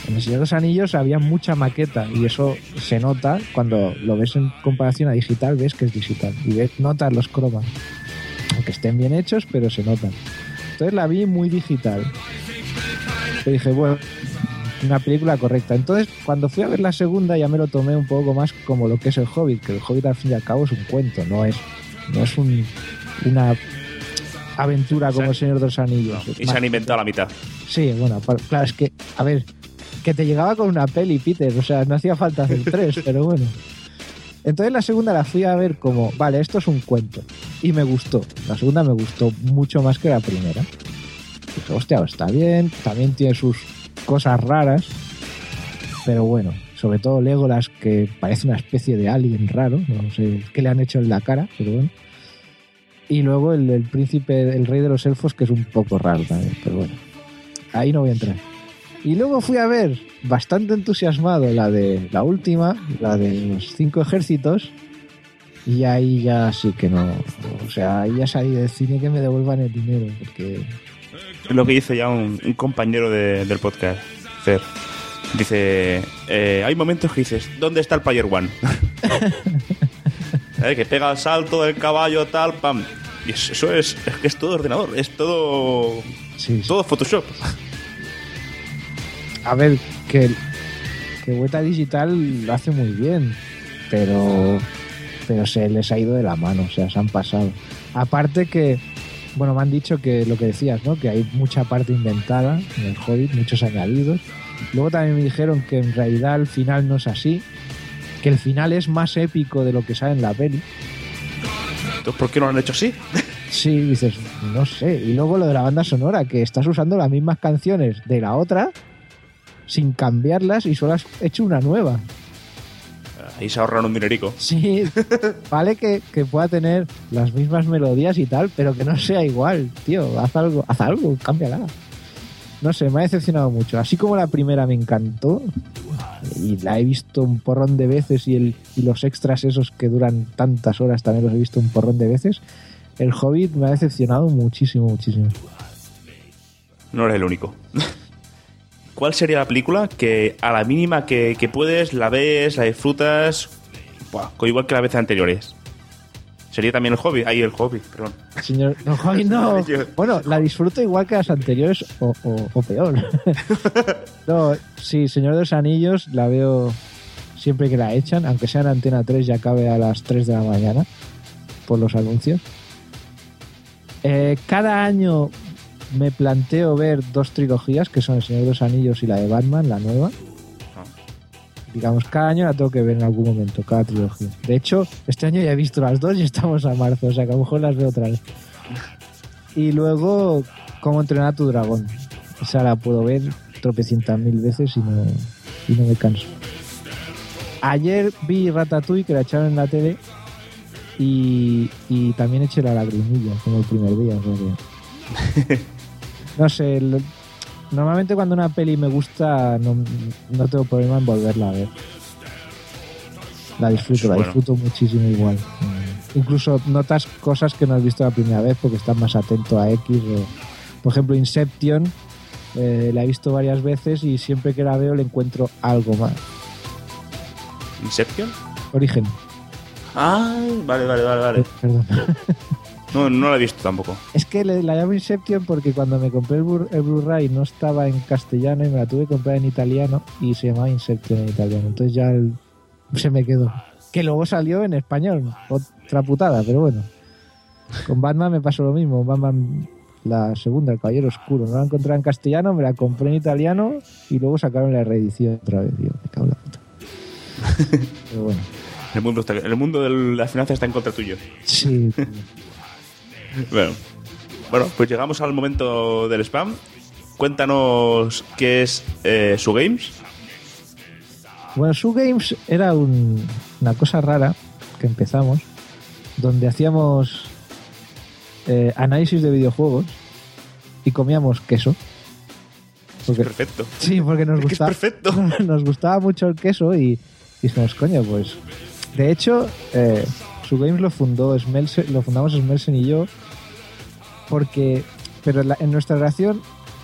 En El Señor de los Anillos había mucha maqueta y eso se nota cuando lo ves en comparación a digital, ves que es digital y ves, notas los cromas, aunque estén bien hechos, pero se notan. Entonces la vi muy digital. Yo dije, bueno, una película correcta. Entonces, cuando fui a ver la segunda, ya me lo tomé un poco más como lo que es El Hobbit, que El Hobbit al fin y al cabo es un cuento, no es, no es un, una aventura como El Señor de los Anillos. No, y se han inventado la mitad. Sí, bueno, claro, es que, a ver, que te llegaba con una peli, Peter, o sea, no hacía falta hacer tres, pero bueno. Entonces la segunda la fui a ver como, vale, esto es un cuento. Y me gustó. La segunda me gustó mucho más que la primera. Dije, hostia, está bien, también tiene sus cosas raras, pero bueno, sobre todo Legolas, que parece una especie de alien raro, no sé qué le han hecho en la cara, pero bueno. Y luego el, el príncipe, el rey de los elfos, que es un poco raro también, pero bueno, ahí no voy a entrar. Y luego fui a ver, bastante entusiasmado, la de la última, la de los cinco ejércitos, y ahí ya sí que no, o sea, ahí ya salí del cine, que me devuelvan el dinero, porque... Es lo que dice ya un, un compañero de, del podcast, Fer. Dice, eh, hay momentos que dices, ¿dónde está el Player One? ¿Sabes? Que pega el salto del caballo, tal, pam. Y eso, eso es, es que es todo ordenador, es todo, sí, sí. todo Photoshop. A ver, que, que Weta Digital lo hace muy bien, pero, pero se les ha ido de la mano, o sea, se han pasado. Aparte que, bueno, me han dicho que lo que decías, ¿no? Que hay mucha parte inventada en el Hobbit, muchos añadidos. Luego también me dijeron que en realidad el final no es así, que el final es más épico de lo que sale en la peli. Entonces, ¿por qué no lo han hecho así? Sí, dices, no sé. Y luego lo de la banda sonora, que estás usando las mismas canciones de la otra sin cambiarlas y solo has hecho una nueva. Ahí se ahorran un dinerico. Sí, vale que, que pueda tener las mismas melodías y tal, pero que no sea igual, tío. Haz algo, haz algo, cámbiala. No sé, me ha decepcionado mucho. Así como la primera me encantó, y la he visto un porrón de veces, y, el, y los extras esos que duran tantas horas también los he visto un porrón de veces, el Hobbit me ha decepcionado muchísimo, muchísimo. No eres el único. ¿Cuál sería la película que a la mínima que, que puedes, la ves, la disfrutas, buah, igual que las veces anteriores? Sería también el Hobbit. Ahí el Hobbit, perdón. Señor, no, Hobbit no. Bueno, la disfruto igual que las anteriores o, o, o peor. No, sí, Señor de los Anillos la veo siempre que la echan, aunque sea en Antena tres y acabe a las tres de la mañana por los anuncios. Eh, cada año me planteo ver dos trilogías, que son El Señor de los Anillos y la de Batman, la nueva. Digamos, cada año la tengo que ver en algún momento, cada trilogía. De hecho, este año ya he visto las dos y estamos a marzo, o sea que a lo mejor las veo otra vez. Y luego, Cómo entrenar a tu dragón. Esa la puedo ver tropecientas mil veces y no, y no me canso. Ayer vi Ratatouille, que la echaron en la tele, y, y también eché la lagrimilla, como el primer día. O sea que... No sé, lo, normalmente cuando una peli me gusta no, no tengo problema en volverla a ver. La disfruto, la bueno. disfruto muchísimo igual. Mm. Incluso notas cosas que no has visto la primera vez porque estás más atento a X. O, por ejemplo, Inception, eh, la he visto varias veces y siempre que la veo le encuentro algo más. ¿Inception? Origen. Ah, vale, vale, vale, vale. Eh, perdón. No, no la he visto tampoco. Es que le, la llamo Inception porque cuando me compré el, Blu- el Blu-ray no estaba en castellano y me la tuve que comprar en italiano y se llamaba Inception en italiano. Entonces ya el, se me quedó. Que luego salió en español. Otra putada, pero bueno. Con Batman me pasó lo mismo. Batman, la segunda, El Caballero Oscuro. No la encontré en castellano, me la compré en italiano y luego sacaron la reedición otra vez. Digo, me cago en la puta. Pero bueno. El mundo, está, el mundo de las finanzas está en contra tuyo. Sí. Bueno, bueno, pues llegamos al momento del spam. Cuéntanos qué es eh, Su Games. Bueno, Su Games era un, una cosa rara que empezamos, donde hacíamos eh, análisis de videojuegos y comíamos queso. Porque, es perfecto. Sí, porque nos es gustaba, que es perfecto. nos gustaba mucho el queso y dijimos, coño, pues... De hecho, eh, Su Games lo fundó Smelsen, lo fundamos Smelsen y yo, porque... Pero la, en nuestra relación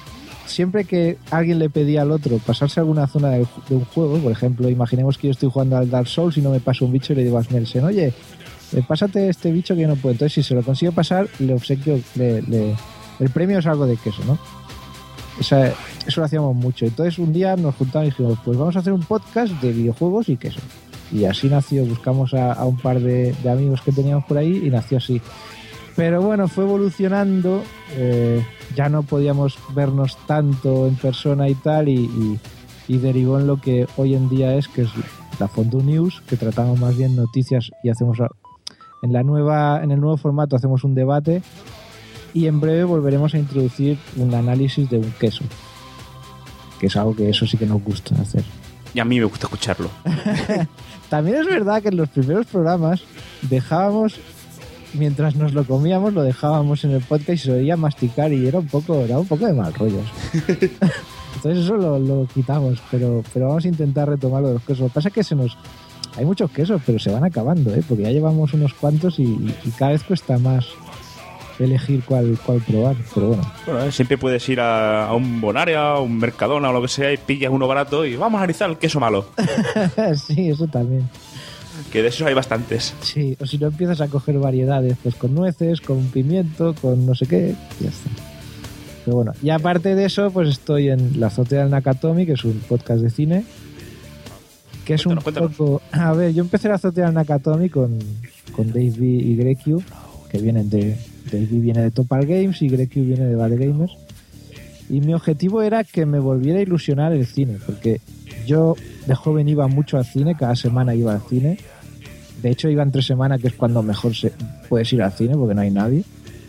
siempre que alguien le pedía al otro pasarse a alguna zona de, de un juego, por ejemplo, imaginemos que yo estoy jugando al Dark Souls y no me pasa un bicho y le digo a Smelsen, oye, eh, pásate este bicho que yo no puedo. Entonces, si se lo consigo pasar, le obsequio, le, le, el premio es algo de queso, ¿no? Esa, eso lo hacíamos mucho. Entonces, un día nos juntamos y dijimos, pues vamos a hacer un podcast de videojuegos y queso. Y así nació, buscamos a, a un par de, de amigos que teníamos por ahí y nació así. Pero bueno, fue evolucionando, eh, ya no podíamos vernos tanto en persona y tal, y, y, y derivó en lo que hoy en día es, que es la Fondue News, que tratamos más bien noticias y hacemos en la nueva, en el nuevo formato hacemos un debate, y en breve volveremos a introducir un análisis de un queso, que es algo que eso sí que nos gusta hacer. Y a mí me gusta escucharlo. También es verdad que en los primeros programas dejábamos, mientras nos lo comíamos, lo dejábamos en el podcast y se oía masticar y era un poco, era un poco de mal rollo. Entonces eso lo, lo quitamos, pero, pero vamos a intentar retomarlo de los quesos. Lo que pasa es que se nos, hay muchos quesos, pero se van acabando, ¿eh? Porque ya llevamos unos cuantos y, y, y cada vez cuesta más elegir cuál, cuál probar, pero bueno. Bueno, eh, siempre puedes ir a, a un Bonaria, a un Mercadona o lo que sea y pillas uno barato y vamos a analizar el queso malo. Sí, eso también. Que de esos hay bastantes. Sí, o si no empiezas a coger variedades, pues con nueces, con pimiento, con no sé qué, y ya está. Pero bueno, y aparte de eso, pues estoy en La Azotea del Nakatomi, que es un podcast de cine, que es cuéntanos, un cuéntanos. poco... A ver, yo empecé La Azotea del Nakatomi con, con Dave B y Grekiu, que vienen de... Dave B viene de Topal Games y Grekiu viene de Bad Gamers. Y mi objetivo era que me volviera a ilusionar el cine, porque yo de joven iba mucho al cine, cada semana iba al cine. De hecho, iba entre semana, que es cuando mejor se, puedes ir al cine, porque no hay nadie.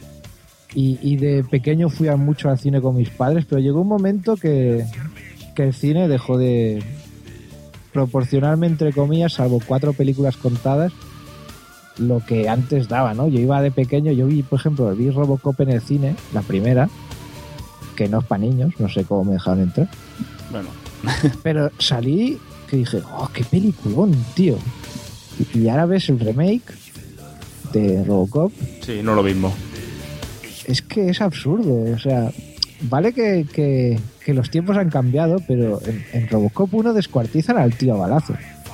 Y, y de pequeño fui a mucho al cine con mis padres, pero llegó un momento que, que el cine dejó de proporcionarme, entre comillas, salvo cuatro películas contadas, lo que antes daba, ¿no? Yo iba de pequeño, yo vi, por ejemplo, vi Robocop en el cine, la primera, que no es para niños, no sé cómo me dejaron entrar. Bueno. Pero salí que dije, oh, qué peliculón, tío. Y, y ahora ves el remake de Robocop. Sí, no lo mismo. Es que es absurdo, o sea, vale que, que, que los tiempos han cambiado, pero en, en Robocop uno descuartizan al tío a balazo.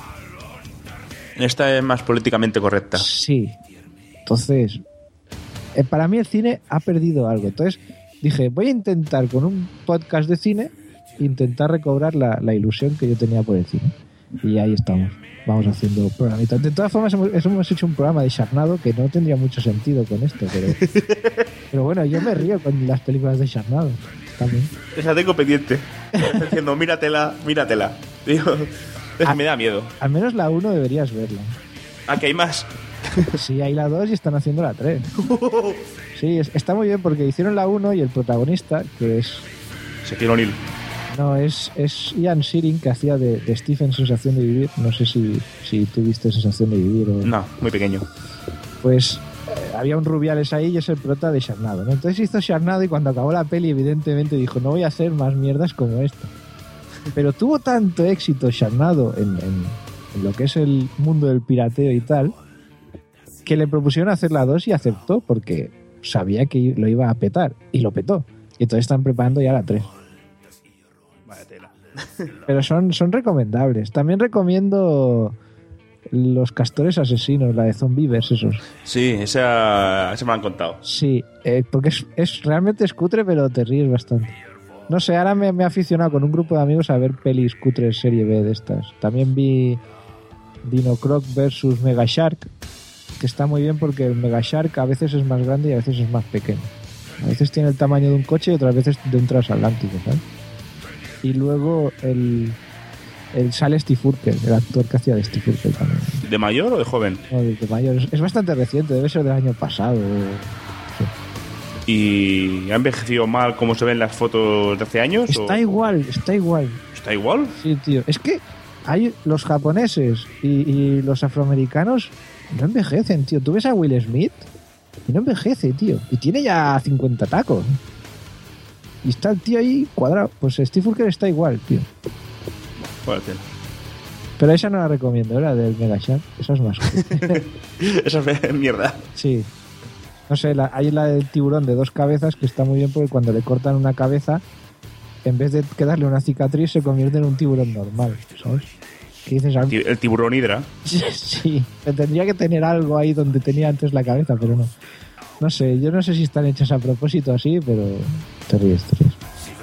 Esta es más políticamente correcta. Sí. Entonces, eh, para mí el cine ha perdido algo. Entonces dije, voy a intentar con un podcast de cine intentar recobrar la, la ilusión que yo tenía por el cine. Y ahí estamos. Vamos haciendo programitas. De todas formas, hemos, hemos hecho un programa de Sharknado que no tendría mucho sentido con esto, pero, pero bueno, yo me río con las películas de Sharknado también. Esa tengo pendiente. Estoy diciendo, míratela, míratela. Digo, a, me da miedo. Al menos la uno deberías verla. Ah, que hay más. Sí, hay la dos y están haciendo la tres. Sí, es, está muy bien porque hicieron la uno y el protagonista, que es... Shaquille O'Neal. No, es, es Ian Searing, que hacía de, de Stephen Sensación de Vivir. No sé si, si tú viste Sensación de Vivir o... No, muy pequeño. Pues eh, había un Rubiales ahí y es el prota de Sharknado, ¿no? Entonces hizo Sharknado y cuando acabó la peli evidentemente dijo, no voy a hacer más mierdas como esta. Pero tuvo tanto éxito Sharknado en, en, en lo que es el mundo del pirateo y tal, que le propusieron hacer la dos y aceptó porque sabía que lo iba a petar y lo petó. Y entonces están preparando ya la tres. Pero son, son recomendables. También recomiendo Los Castores Asesinos, la de Zombievers, esos. Sí, esa, esa me la han contado. Sí, eh, porque es, es realmente es cutre, pero te ríes bastante. No sé, ahora me, me he aficionado con un grupo de amigos a ver pelis cutres serie B de estas. También vi Dino Croc versus Mega Shark, que está muy bien porque el Mega Shark a veces es más grande y a veces es más pequeño. A veces tiene el tamaño de un coche y otras veces de un transatlántico, ¿sabes? Y luego el, el sale Steve Urkel, el actor que hacía de Steve Urkel también. ¿De mayor o de joven? No, de, de mayor. Es, es bastante reciente, debe ser del año pasado. Sí. ¿Y ha envejecido mal como se ven las fotos de hace años? Está o... igual, está igual. ¿Está igual? Sí, tío. Es que hay los japoneses y, y los afroamericanos no envejecen, tío. Tú ves a Will Smith y no envejece, tío. Y tiene ya cincuenta tacos. Y está el tío ahí cuadrado. Pues Steve Urkel está igual, tío. Bueno, tío. Pero esa no la recomiendo, la del Mega Shark. Esa es más cool. Esa es mierda. Sí. No sé, la, hay la del tiburón de dos cabezas que está muy bien porque cuando le cortan una cabeza en vez de quedarle una cicatriz se convierte en un tiburón normal, ¿sabes? ¿Qué dices? Ti- El tiburón hidra. Sí, tendría que tener algo ahí donde tenía antes la cabeza, pero no. No sé, yo no sé si están hechas a propósito así, pero te ríes, te ríes.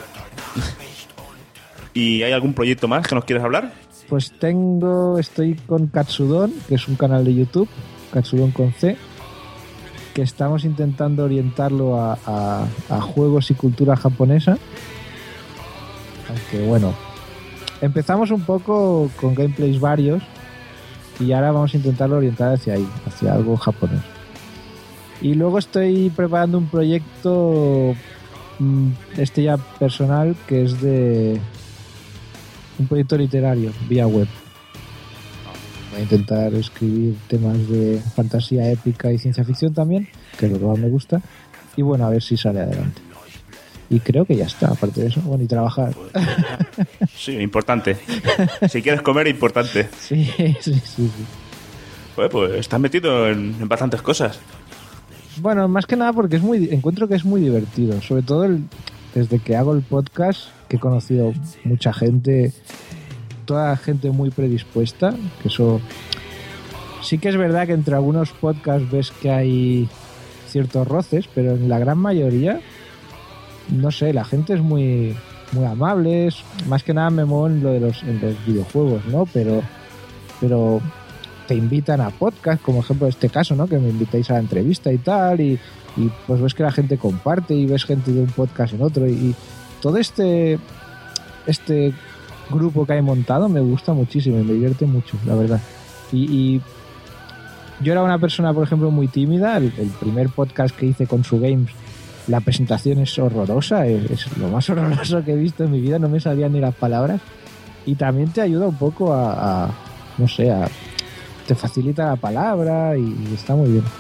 ¿Y hay algún proyecto más que nos quieras hablar? Pues tengo, estoy con Katsudon, que es un canal de YouTube, Katsudon con C, que estamos intentando orientarlo a, a, a juegos y cultura japonesa. Aunque bueno, empezamos un poco con gameplays varios y ahora vamos a intentarlo orientar hacia ahí, hacia algo japonés. Y luego estoy preparando un proyecto, mm, este ya personal, que es de un proyecto literario vía web. Voy a intentar escribir temas de fantasía épica y ciencia ficción también, que es lo que más me gusta. Y bueno, a ver si sale adelante. Y creo que ya está, aparte de eso. Bueno, y trabajar. Sí, importante. Si quieres comer, importante. Sí, sí, sí, sí. Pues, pues estás metido en, en bastantes cosas. Bueno, más que nada porque es muy, encuentro que es muy divertido. Sobre todo el, desde que hago el podcast, que he conocido mucha gente, toda gente muy predispuesta, que eso sí que es verdad que entre algunos podcasts ves que hay ciertos roces, pero en la gran mayoría, no sé, la gente es muy muy amable, es- más que nada me muevo en lo de los, en los videojuegos, ¿no? Pero pero te invitan a podcast, como ejemplo este caso, ¿no? Que me invitáis a la entrevista y tal, y, y pues ves que la gente comparte y ves gente de un podcast en otro, y, y todo este este grupo que hay montado me gusta muchísimo y me divierte mucho, la verdad. Y, y yo era una persona, por ejemplo, muy tímida. El, el primer podcast que hice con su Games, la presentación es horrorosa, es, es lo más horroroso que he visto en mi vida, no me salían ni las palabras. Y también te ayuda un poco a, a no sé, a, te facilita la palabra y, y está muy bien.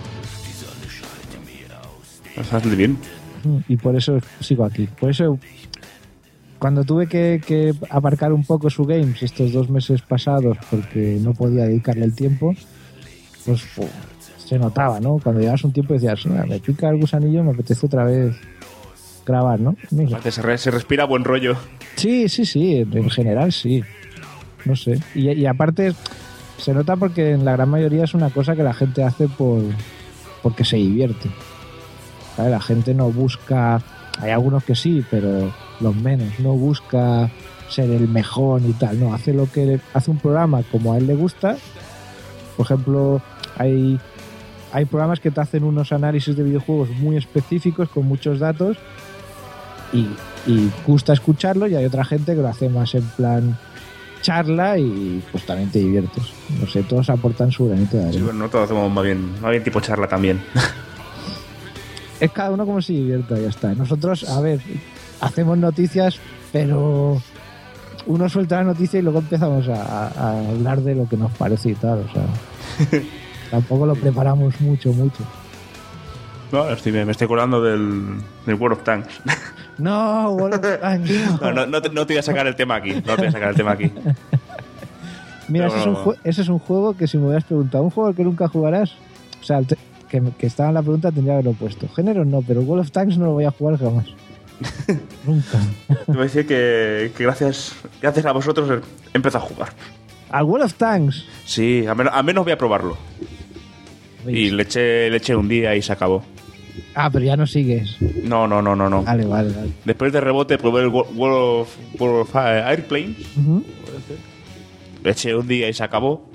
Bastante bien. Y por eso sigo aquí. Por eso, cuando tuve que, que aparcar un poco su Games estos dos meses pasados porque no podía dedicarle el tiempo, pues fu, se notaba, ¿no? Cuando llevas un tiempo decías, "Ah, me pica el gusanillo, me apetece otra vez grabar, ¿no?" Mira. Aparte, Se, re- se respira buen rollo. Sí, sí, sí, en, en general sí. No sé. Y, y aparte, se nota porque en la gran mayoría es una cosa que la gente hace por porque se divierte. ¿Vale? La gente no busca, hay algunos que sí, pero los menos, no busca ser el mejor y tal, no, hace lo que hace un programa como a él le gusta. Por ejemplo, hay hay programas que te hacen unos análisis de videojuegos muy específicos con muchos datos y, y gusta escucharlo, y hay otra gente que lo hace más en plan charla y pues también te diviertes. No sé, todos aportan su granito de Sí, arena. bueno, nosotros hacemos más bien, más bien tipo charla también. Es cada uno como se divierta, ya está. Nosotros, a ver, hacemos noticias, pero uno suelta la noticia y luego empezamos a, a- a hablar de lo que nos parece y tal, o sea, tampoco lo preparamos mucho, mucho. No, estoy, me estoy acordando del, del World of Tanks. No, bueno, ay, no. No, no, no, te, no te voy a sacar el tema aquí. No te voy a sacar el tema aquí. Mira, ese es, un jue- ese es un juego que si me hubieras preguntado, ¿un juego al que nunca jugarás? O sea, te- que, que estaba en la pregunta tendría que haberlo puesto. Género no, pero World of Tanks no lo voy a jugar jamás. Nunca. Te voy a decir que, que gracias, gracias a vosotros he empezado a jugar. ¿Al World of Tanks? Sí, al menos, al menos voy a probarlo. Y le eché, le eché un día y se acabó. Ah, pero ya no sigues. No, no, no, no, no. Vale, vale, vale. Después de rebote probé el Wo- World of, World of Airplanes. Ujú. Le eché un día y se acabó.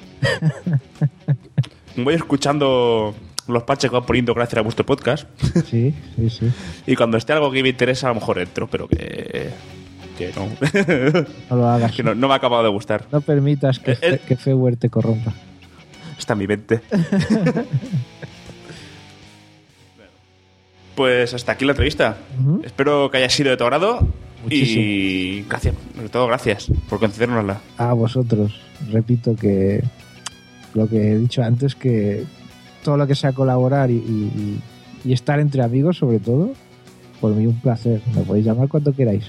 Voy escuchando los parches que van poniendo gracias a vuestro podcast. Sí, sí, sí. Y cuando esté algo que me interesa, a lo mejor entro, pero que. que no. No lo hagas. que no, no me ha acabado de gustar. No permitas que, Eh, eh. Fe- que Feuer te corrompa. Está en mi mente. Pues hasta aquí la entrevista. Ujú. Espero que haya sido de tu agrado. Muchísimo. Y gracias, sobre todo gracias por concedérnosla. A vosotros, repito que lo que he dicho antes, que todo lo que sea colaborar y, y- y estar entre amigos, sobre todo, por mí un placer. Me podéis llamar cuando queráis.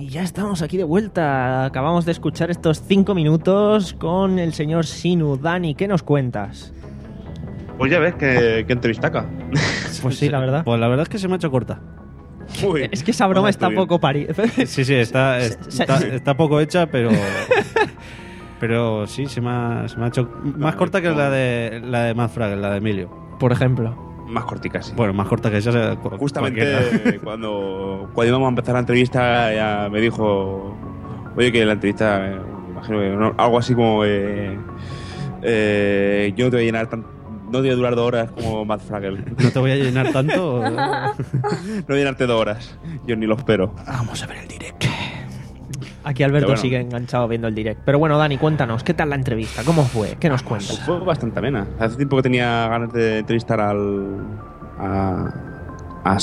Y ya estamos aquí de vuelta. Acabamos de escuchar estos cinco minutos con el señor Sinu. Dani, ¿qué nos cuentas? Pues ya ves que, que entrevistaca. Pues sí, la verdad. Pues la verdad es que se me ha hecho corta. Uy, Es que esa broma está bien. poco pari. Sí, sí, está, Se- se- está, está poco hecha, pero... Pero sí, se me ha, se me ha hecho... Más corta que la de la de Matt Fraggle, la de Emilio. Por ejemplo. Más cortica, sí. Bueno, más corta que esa. sea, cu- Justamente cualquiera. cuando, cuando íbamos a empezar la entrevista, ya me dijo, oye, que la entrevista, eh, imagino que no, algo así como, eh, eh, yo no te voy a llenar tan, no te voy a durar dos horas como Matt Fraggle. No te voy a llenar tanto. No voy a llenarte dos horas. Yo ni lo espero. Vamos a ver el direct. Aquí Alberto Pero bueno. sigue enganchado viendo el direct. Pero bueno, Dani, cuéntanos, ¿qué tal la entrevista? ¿Cómo fue? ¿Qué nos Pues cuentas? fue bastante amena. Hace tiempo que tenía ganas de entrevistar al. a. a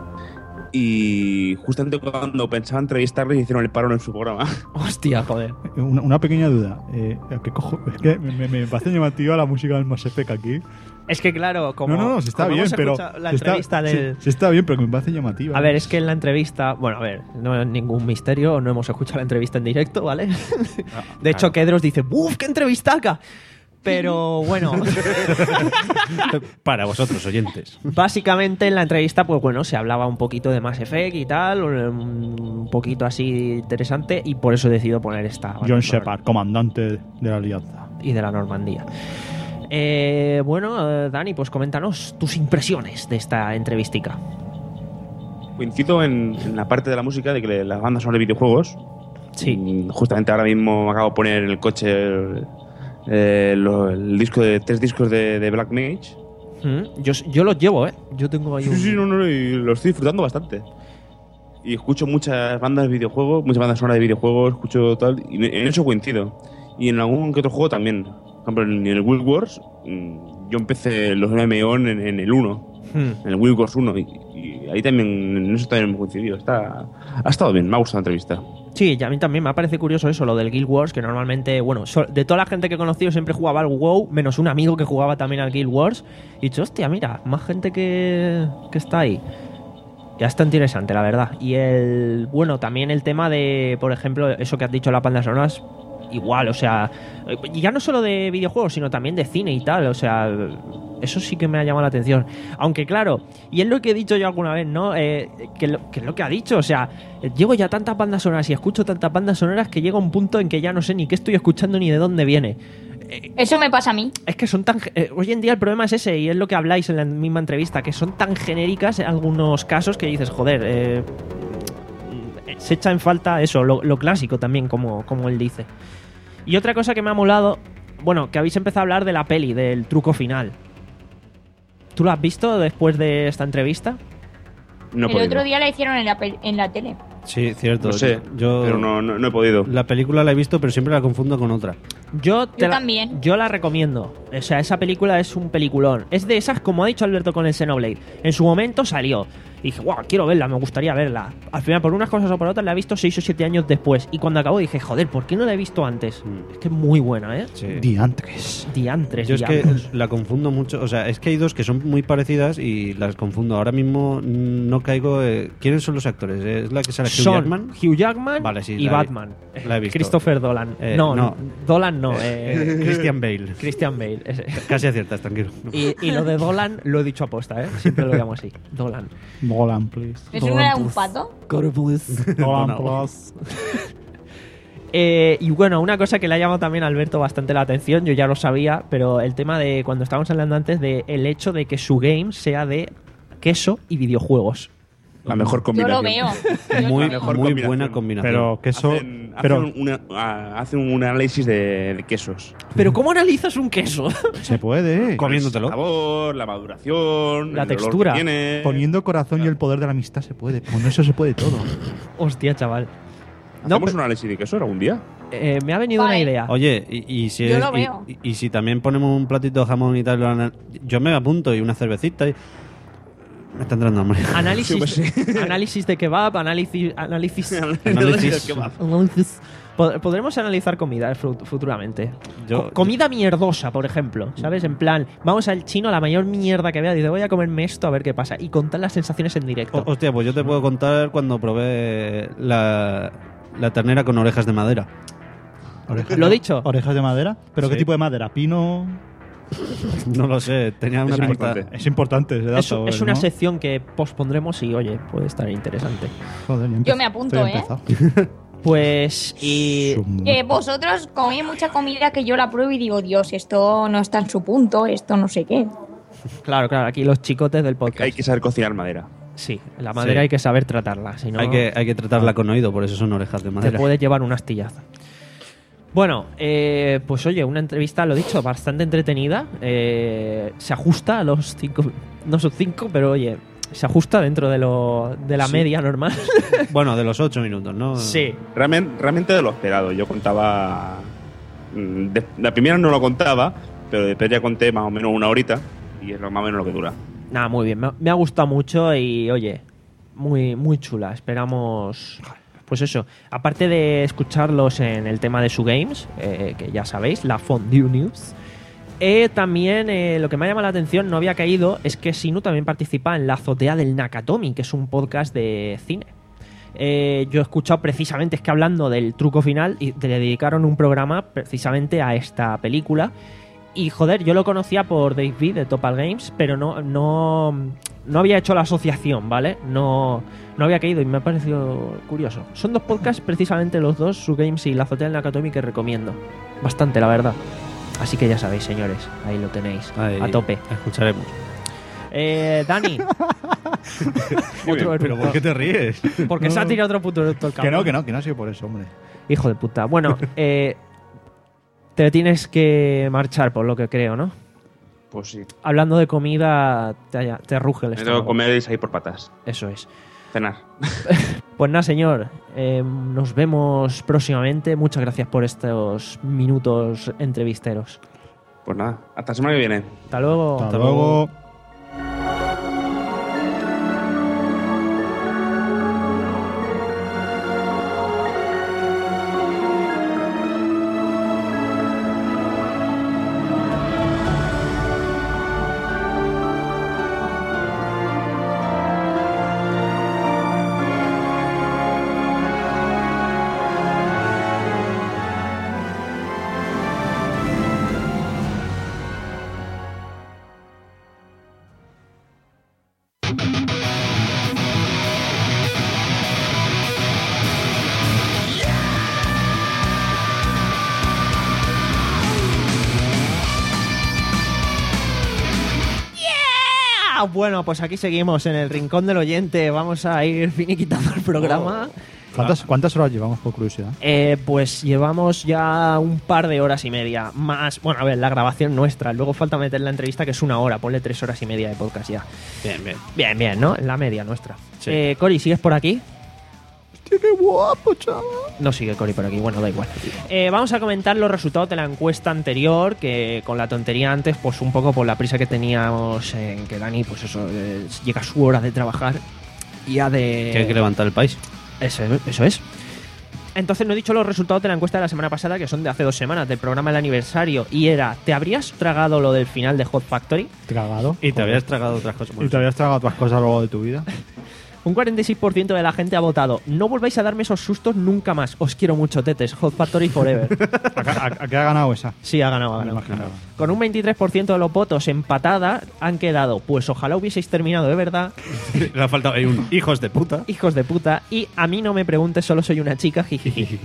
y justamente cuando pensaba entrevistarle hicieron el parón en su programa. Hostia, joder. Una, una pequeña duda. Eh, ¿qué cojo? Es que me, me, me parece llamativa la música del Mass Effect aquí. Es que claro, como... no, no, no, sí está como bien, hemos pero. escuchado la sí está- entrevista del... sí, sí está bien, pero que me parece llamativa. A ver, es que en la entrevista, bueno, a ver, no es ningún misterio, no hemos escuchado la entrevista en directo, ¿vale? De hecho, Kedros dice, ¡buf, qué entrevistaca! Pero bueno, Para vosotros, oyentes. básicamente en la entrevista, pues bueno, se hablaba un poquito de Mass Effect y tal, un poquito así interesante, y por eso he decidido poner esta. John Shepard, comandante de la Alianza. Y de la Normandía. Eh, bueno, eh, Dani, pues coméntanos tus impresiones de esta entrevistica. Coincido en, en la parte de la música de que las bandas son de videojuegos. Sí. Mm, Justamente ahora mismo me acabo de poner en el coche el, eh, lo- el disco de tres discos de, de Black Mage. Mm, Yo, yo los llevo, ¿eh? Yo tengo ahí Sí, un... sí, no, no, y lo estoy disfrutando bastante. Y escucho muchas bandas de videojuegos, muchas bandas sonoras de videojuegos, escucho tal, y en eso coincido. Y en algún que otro juego también. Por ejemplo, en el Guild Wars, mm, yo empecé los M M O en, en el uno, Mm. en el Guild Wars uno, y, y ahí también, en eso también hemos coincidido. Está, ha estado bien, me ha gustado la entrevista. Sí, y a mí también me parece curioso eso, lo del Guild Wars, que normalmente, bueno, so- de toda la gente que he conocido siempre jugaba al WoW, menos un amigo que jugaba también al Guild Wars. Y he dicho, hostia, mira, más gente que, que está ahí. Ya está interesante, la verdad. Y el, bueno, también el tema de, por ejemplo, eso que has dicho, las bandas sonoras, igual, o sea, eh, ya no solo de videojuegos, sino también de cine y tal, o sea, eso sí que me ha llamado la atención. Aunque claro, y es lo que he dicho yo alguna vez, ¿no? Eh, que, lo, que es lo que ha dicho, o sea, eh, llevo ya tantas bandas sonoras y escucho tantas bandas sonoras que llega un punto en que ya no sé ni qué estoy escuchando ni de dónde viene. Eso me pasa a mí. Es que son tan... eh, hoy en día el problema es ese, y es lo que habláis en la misma entrevista, que son tan genéricas en algunos casos que dices, joder, eh, se echa en falta eso, lo, lo clásico también, como, como él dice. Y otra cosa que me ha molado, bueno, que habéis empezado a hablar de la peli, del truco final. ¿Tú lo has visto después de esta entrevista? No he El podido. otro día la hicieron en la, pel- en la tele. Sí, cierto. Lo sé, yo, pero no, no, no he podido. La película la he visto, pero siempre la confundo con otra. Yo, te Yo la, también. Yo la recomiendo. O sea, esa película es un peliculón. Es de esas, como ha dicho Alberto con el Xenoblade. En su momento salió. Y dije, guau, quiero verla, me gustaría verla. Al final, por unas cosas o por otras, la he visto seis o siete años después. Y cuando acabó dije, joder, ¿por qué no la he visto antes? Mm. Es que es muy buena, ¿eh? Sí. Diantres. Diantres, Yo es que diablos. la confundo mucho. O sea, es que hay dos que son muy parecidas y las confundo. Ahora mismo no caigo. eh, ¿Quiénes son los actores? ¿Es la que sale Hugh Son Jackman? Hugh Jackman Vale, sí, y la he- Batman. la he visto. Christopher Dolan. Eh, no, no. Dolan no. eh, Christian Bale. Christian Bale. ese. Casi aciertas, tranquilo. Y, y lo de Dolan lo he dicho aposta, ¿eh? Siempre lo llamo así. Dolan. Dolan, please. ¿Eso no era un pato? Dolan, plus. Eh, y bueno, una cosa que le ha llamado también a Alberto bastante la atención, yo ya lo sabía, pero el tema de cuando estábamos hablando antes de el hecho de que su game sea de queso y videojuegos. La mejor Yo combinación. lo veo. Yo Muy, lo veo. mejor muy combinación. buena combinación. Pero que eso. Hacen, pero hacen una- ah, hacen un análisis de, de quesos. Pero ¿cómo analizas un queso? se puede. Comiéndotelo. El sabor, la maduración, La el olor textura. que tiene. Poniendo corazón y el poder de la amistad se puede. Con eso se puede todo. Hostia, chaval. ¿Hacemos No, pero- un análisis de queso algún día? Eh, me ha venido Vale. una idea. Oye, y, y si Yo es- lo y- veo. Y, y si también ponemos un platito de jamón y tal, lo ana- yo me apunto y una cervecita y... Me está entrando hambre. Análisis, análisis de kebab, análisis... Análisis... Análisis. análisis- Pod- Podremos analizar comida fru- futuramente. Yo- Co- comida mierdosa, por ejemplo, ¿sabes? En plan, vamos al chino, la mayor mierda que vea, dice, voy a comerme esto a ver qué pasa. Y contar las sensaciones en directo. O- hostia, pues yo te puedo contar cuando probé la, la ternera con orejas de madera. Orejas ¿Lo de- dicho? ¿Orejas de madera? ¿Pero Sí. qué tipo de madera? ¿Pino? No lo sé, tenía una Es pinta... importante. Es importante ese dato. Es, es ¿no? una sección que pospondremos y, oye, puede estar interesante. Joder, ya Yo empe- me apunto, estoy ¿eh? empezado. Pues, y... Su- Que vosotros coméis mucha comida que yo la pruebo y digo, Dios, esto no está en su punto, esto no sé qué. Claro, claro, aquí los chicotes del podcast. Hay que saber cocinar madera. Sí, la madera Sí. hay que saber tratarla, si no Hay, que, hay que tratarla con oído, por eso son orejas de te madera. puedes llevar una astillaza. Bueno, eh, pues oye, una entrevista, lo dicho, bastante entretenida. eh, se ajusta a los cinco, no son cinco, pero oye, se ajusta dentro de, lo, de la Sí. media normal. Bueno, de los ocho minutos, ¿no? Sí. Realmente, realmente de lo esperado. Yo contaba. mm, de- la primera no lo contaba, pero después ya conté más o menos una horita y es lo más o menos lo que dura. Nada, muy bien. Me, me ha gustado mucho y, oye, muy, muy chula. Esperamos, pues eso, aparte de escucharlos en el tema de su games, eh, que ya sabéis, la Fondue News, eh, también eh, lo que me ha llamado la atención, no había caído, es que Sinu también participa en La Azotea del Nakatomi, que es un podcast de cine. Eh, yo he escuchado precisamente, es que hablando del truco final, y le dedicaron un programa precisamente a esta película. Y joder, yo lo conocía por Dave B de Topal Games, pero no, no, no había hecho la asociación, ¿vale? No, no había caído y me ha parecido curioso. Son dos podcasts, precisamente los dos, Su Games y La Azotea del Nakatomi, que recomiendo. Bastante, la verdad. Así que ya sabéis, señores, ahí lo tenéis, Ahí, a tope. Escucharemos. Eh, Dani. Otro ¿Pero por qué te ríes? Porque se ha tirado otro puto eructo el Que no, cabrón. que no, que no ha sido por eso, hombre. Hijo de puta. Bueno, eh, te tienes que marchar, por lo que creo, ¿no? Pues sí. Hablando de comida, te, te ruge el Me tengo que estómago. comer y salir por patas. Eso es. Cenar. Pues nada, señor. eh, nos vemos próximamente. Muchas gracias por estos minutos entrevisteros. Pues nada, hasta la semana que viene. Hasta luego. Hasta luego. Ah, bueno, pues aquí seguimos en el rincón del oyente. Vamos a ir finiquitando el programa. ¿Cuántas, ¿Cuántas horas llevamos, por curiosidad? Eh, pues llevamos ya un par de horas y media. Más, bueno, a ver, la grabación nuestra. Luego falta meter la entrevista, que es una hora. Ponle tres horas y media de podcast ya. Bien, bien. Bien, bien, ¿no? La media nuestra. Sí. Eh, Cori, ¿sigues por aquí? Hostia, qué guapo, chaval. No sigue Cori por aquí, bueno, da igual. Eh, vamos a comentar los resultados de la encuesta anterior, que con la tontería antes, pues un poco por la prisa que teníamos en que Dani, pues eso, eh, llega su hora de trabajar y ha de... Que hay que levantar el país. Eso, eso es. Entonces no he dicho los resultados de la encuesta de la semana pasada, que son de hace dos semanas, del programa El Aniversario, y era, ¿te habrías tragado lo del final de Hot Factory? Tragado. Y te Joder. habías tragado otras cosas. ¿Y te habías tragado otras cosas luego de tu vida? Un cuarenta y seis por ciento de la gente ha votado, no volváis a darme esos sustos nunca más, os quiero mucho, tetes, Hot Factory forever. ¿A, a- a qué ha ganado esa? Sí, ha ganado, ha Me ganado. imaginaba. Con un veintitrés por ciento de los votos empatada han quedado, pues ojalá hubieseis terminado de verdad, Le ha faltado ahí un hijos de puta. hijos de puta, y a mí no me preguntes, solo soy una chica, jijiji.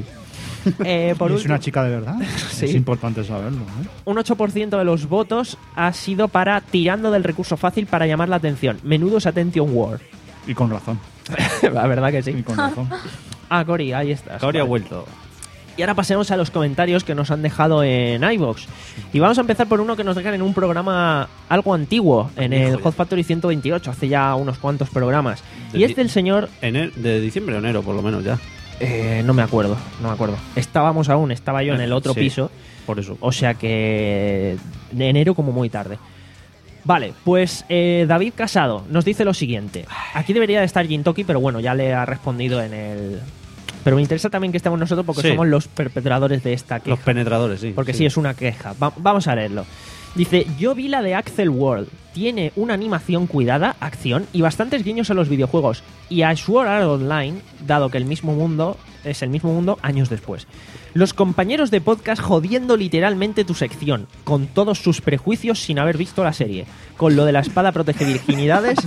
Eh, por ¿Y ¿Es último, una chica de verdad? Sí. Es importante saberlo, ¿eh? un ocho por ciento de los votos ha sido para tirando del recurso fácil para llamar la atención. Menudos attention war. Y con razón. La verdad que Y sí. con razón. Ah, Cori, ahí estás. Cori ha Vale. vuelto. Y ahora pasemos a los comentarios que nos han dejado en iVoox. Y vamos a empezar por uno que nos dejan en un programa algo antiguo, en el Viejo ya. Hot Factory ciento veintiocho, hace ya unos cuantos programas. De Y es di- del señor... Ener- de diciembre o enero, por lo menos ya. eh, no me acuerdo, no me acuerdo. Estábamos aún, estaba yo en el otro Sí, piso, Por eso. o sea que de enero como muy tarde. Vale, pues eh, David Casado nos dice lo siguiente. Aquí debería de estar Jintoki, pero bueno, ya le ha respondido en el pero me interesa también que estemos nosotros porque Sí. somos los perpetradores de esta queja. Los penetradores, sí. Porque sí, es una queja. Va- vamos a leerlo. Dice, yo vi la de Axel World. Tiene una animación cuidada, acción y bastantes guiños a los videojuegos. Y a Sword Art Online, dado que el mismo mundo es el mismo mundo años después. Los compañeros de podcast jodiendo literalmente tu sección, con todos sus prejuicios sin haber visto la serie. Con lo de la espada protege virginidades,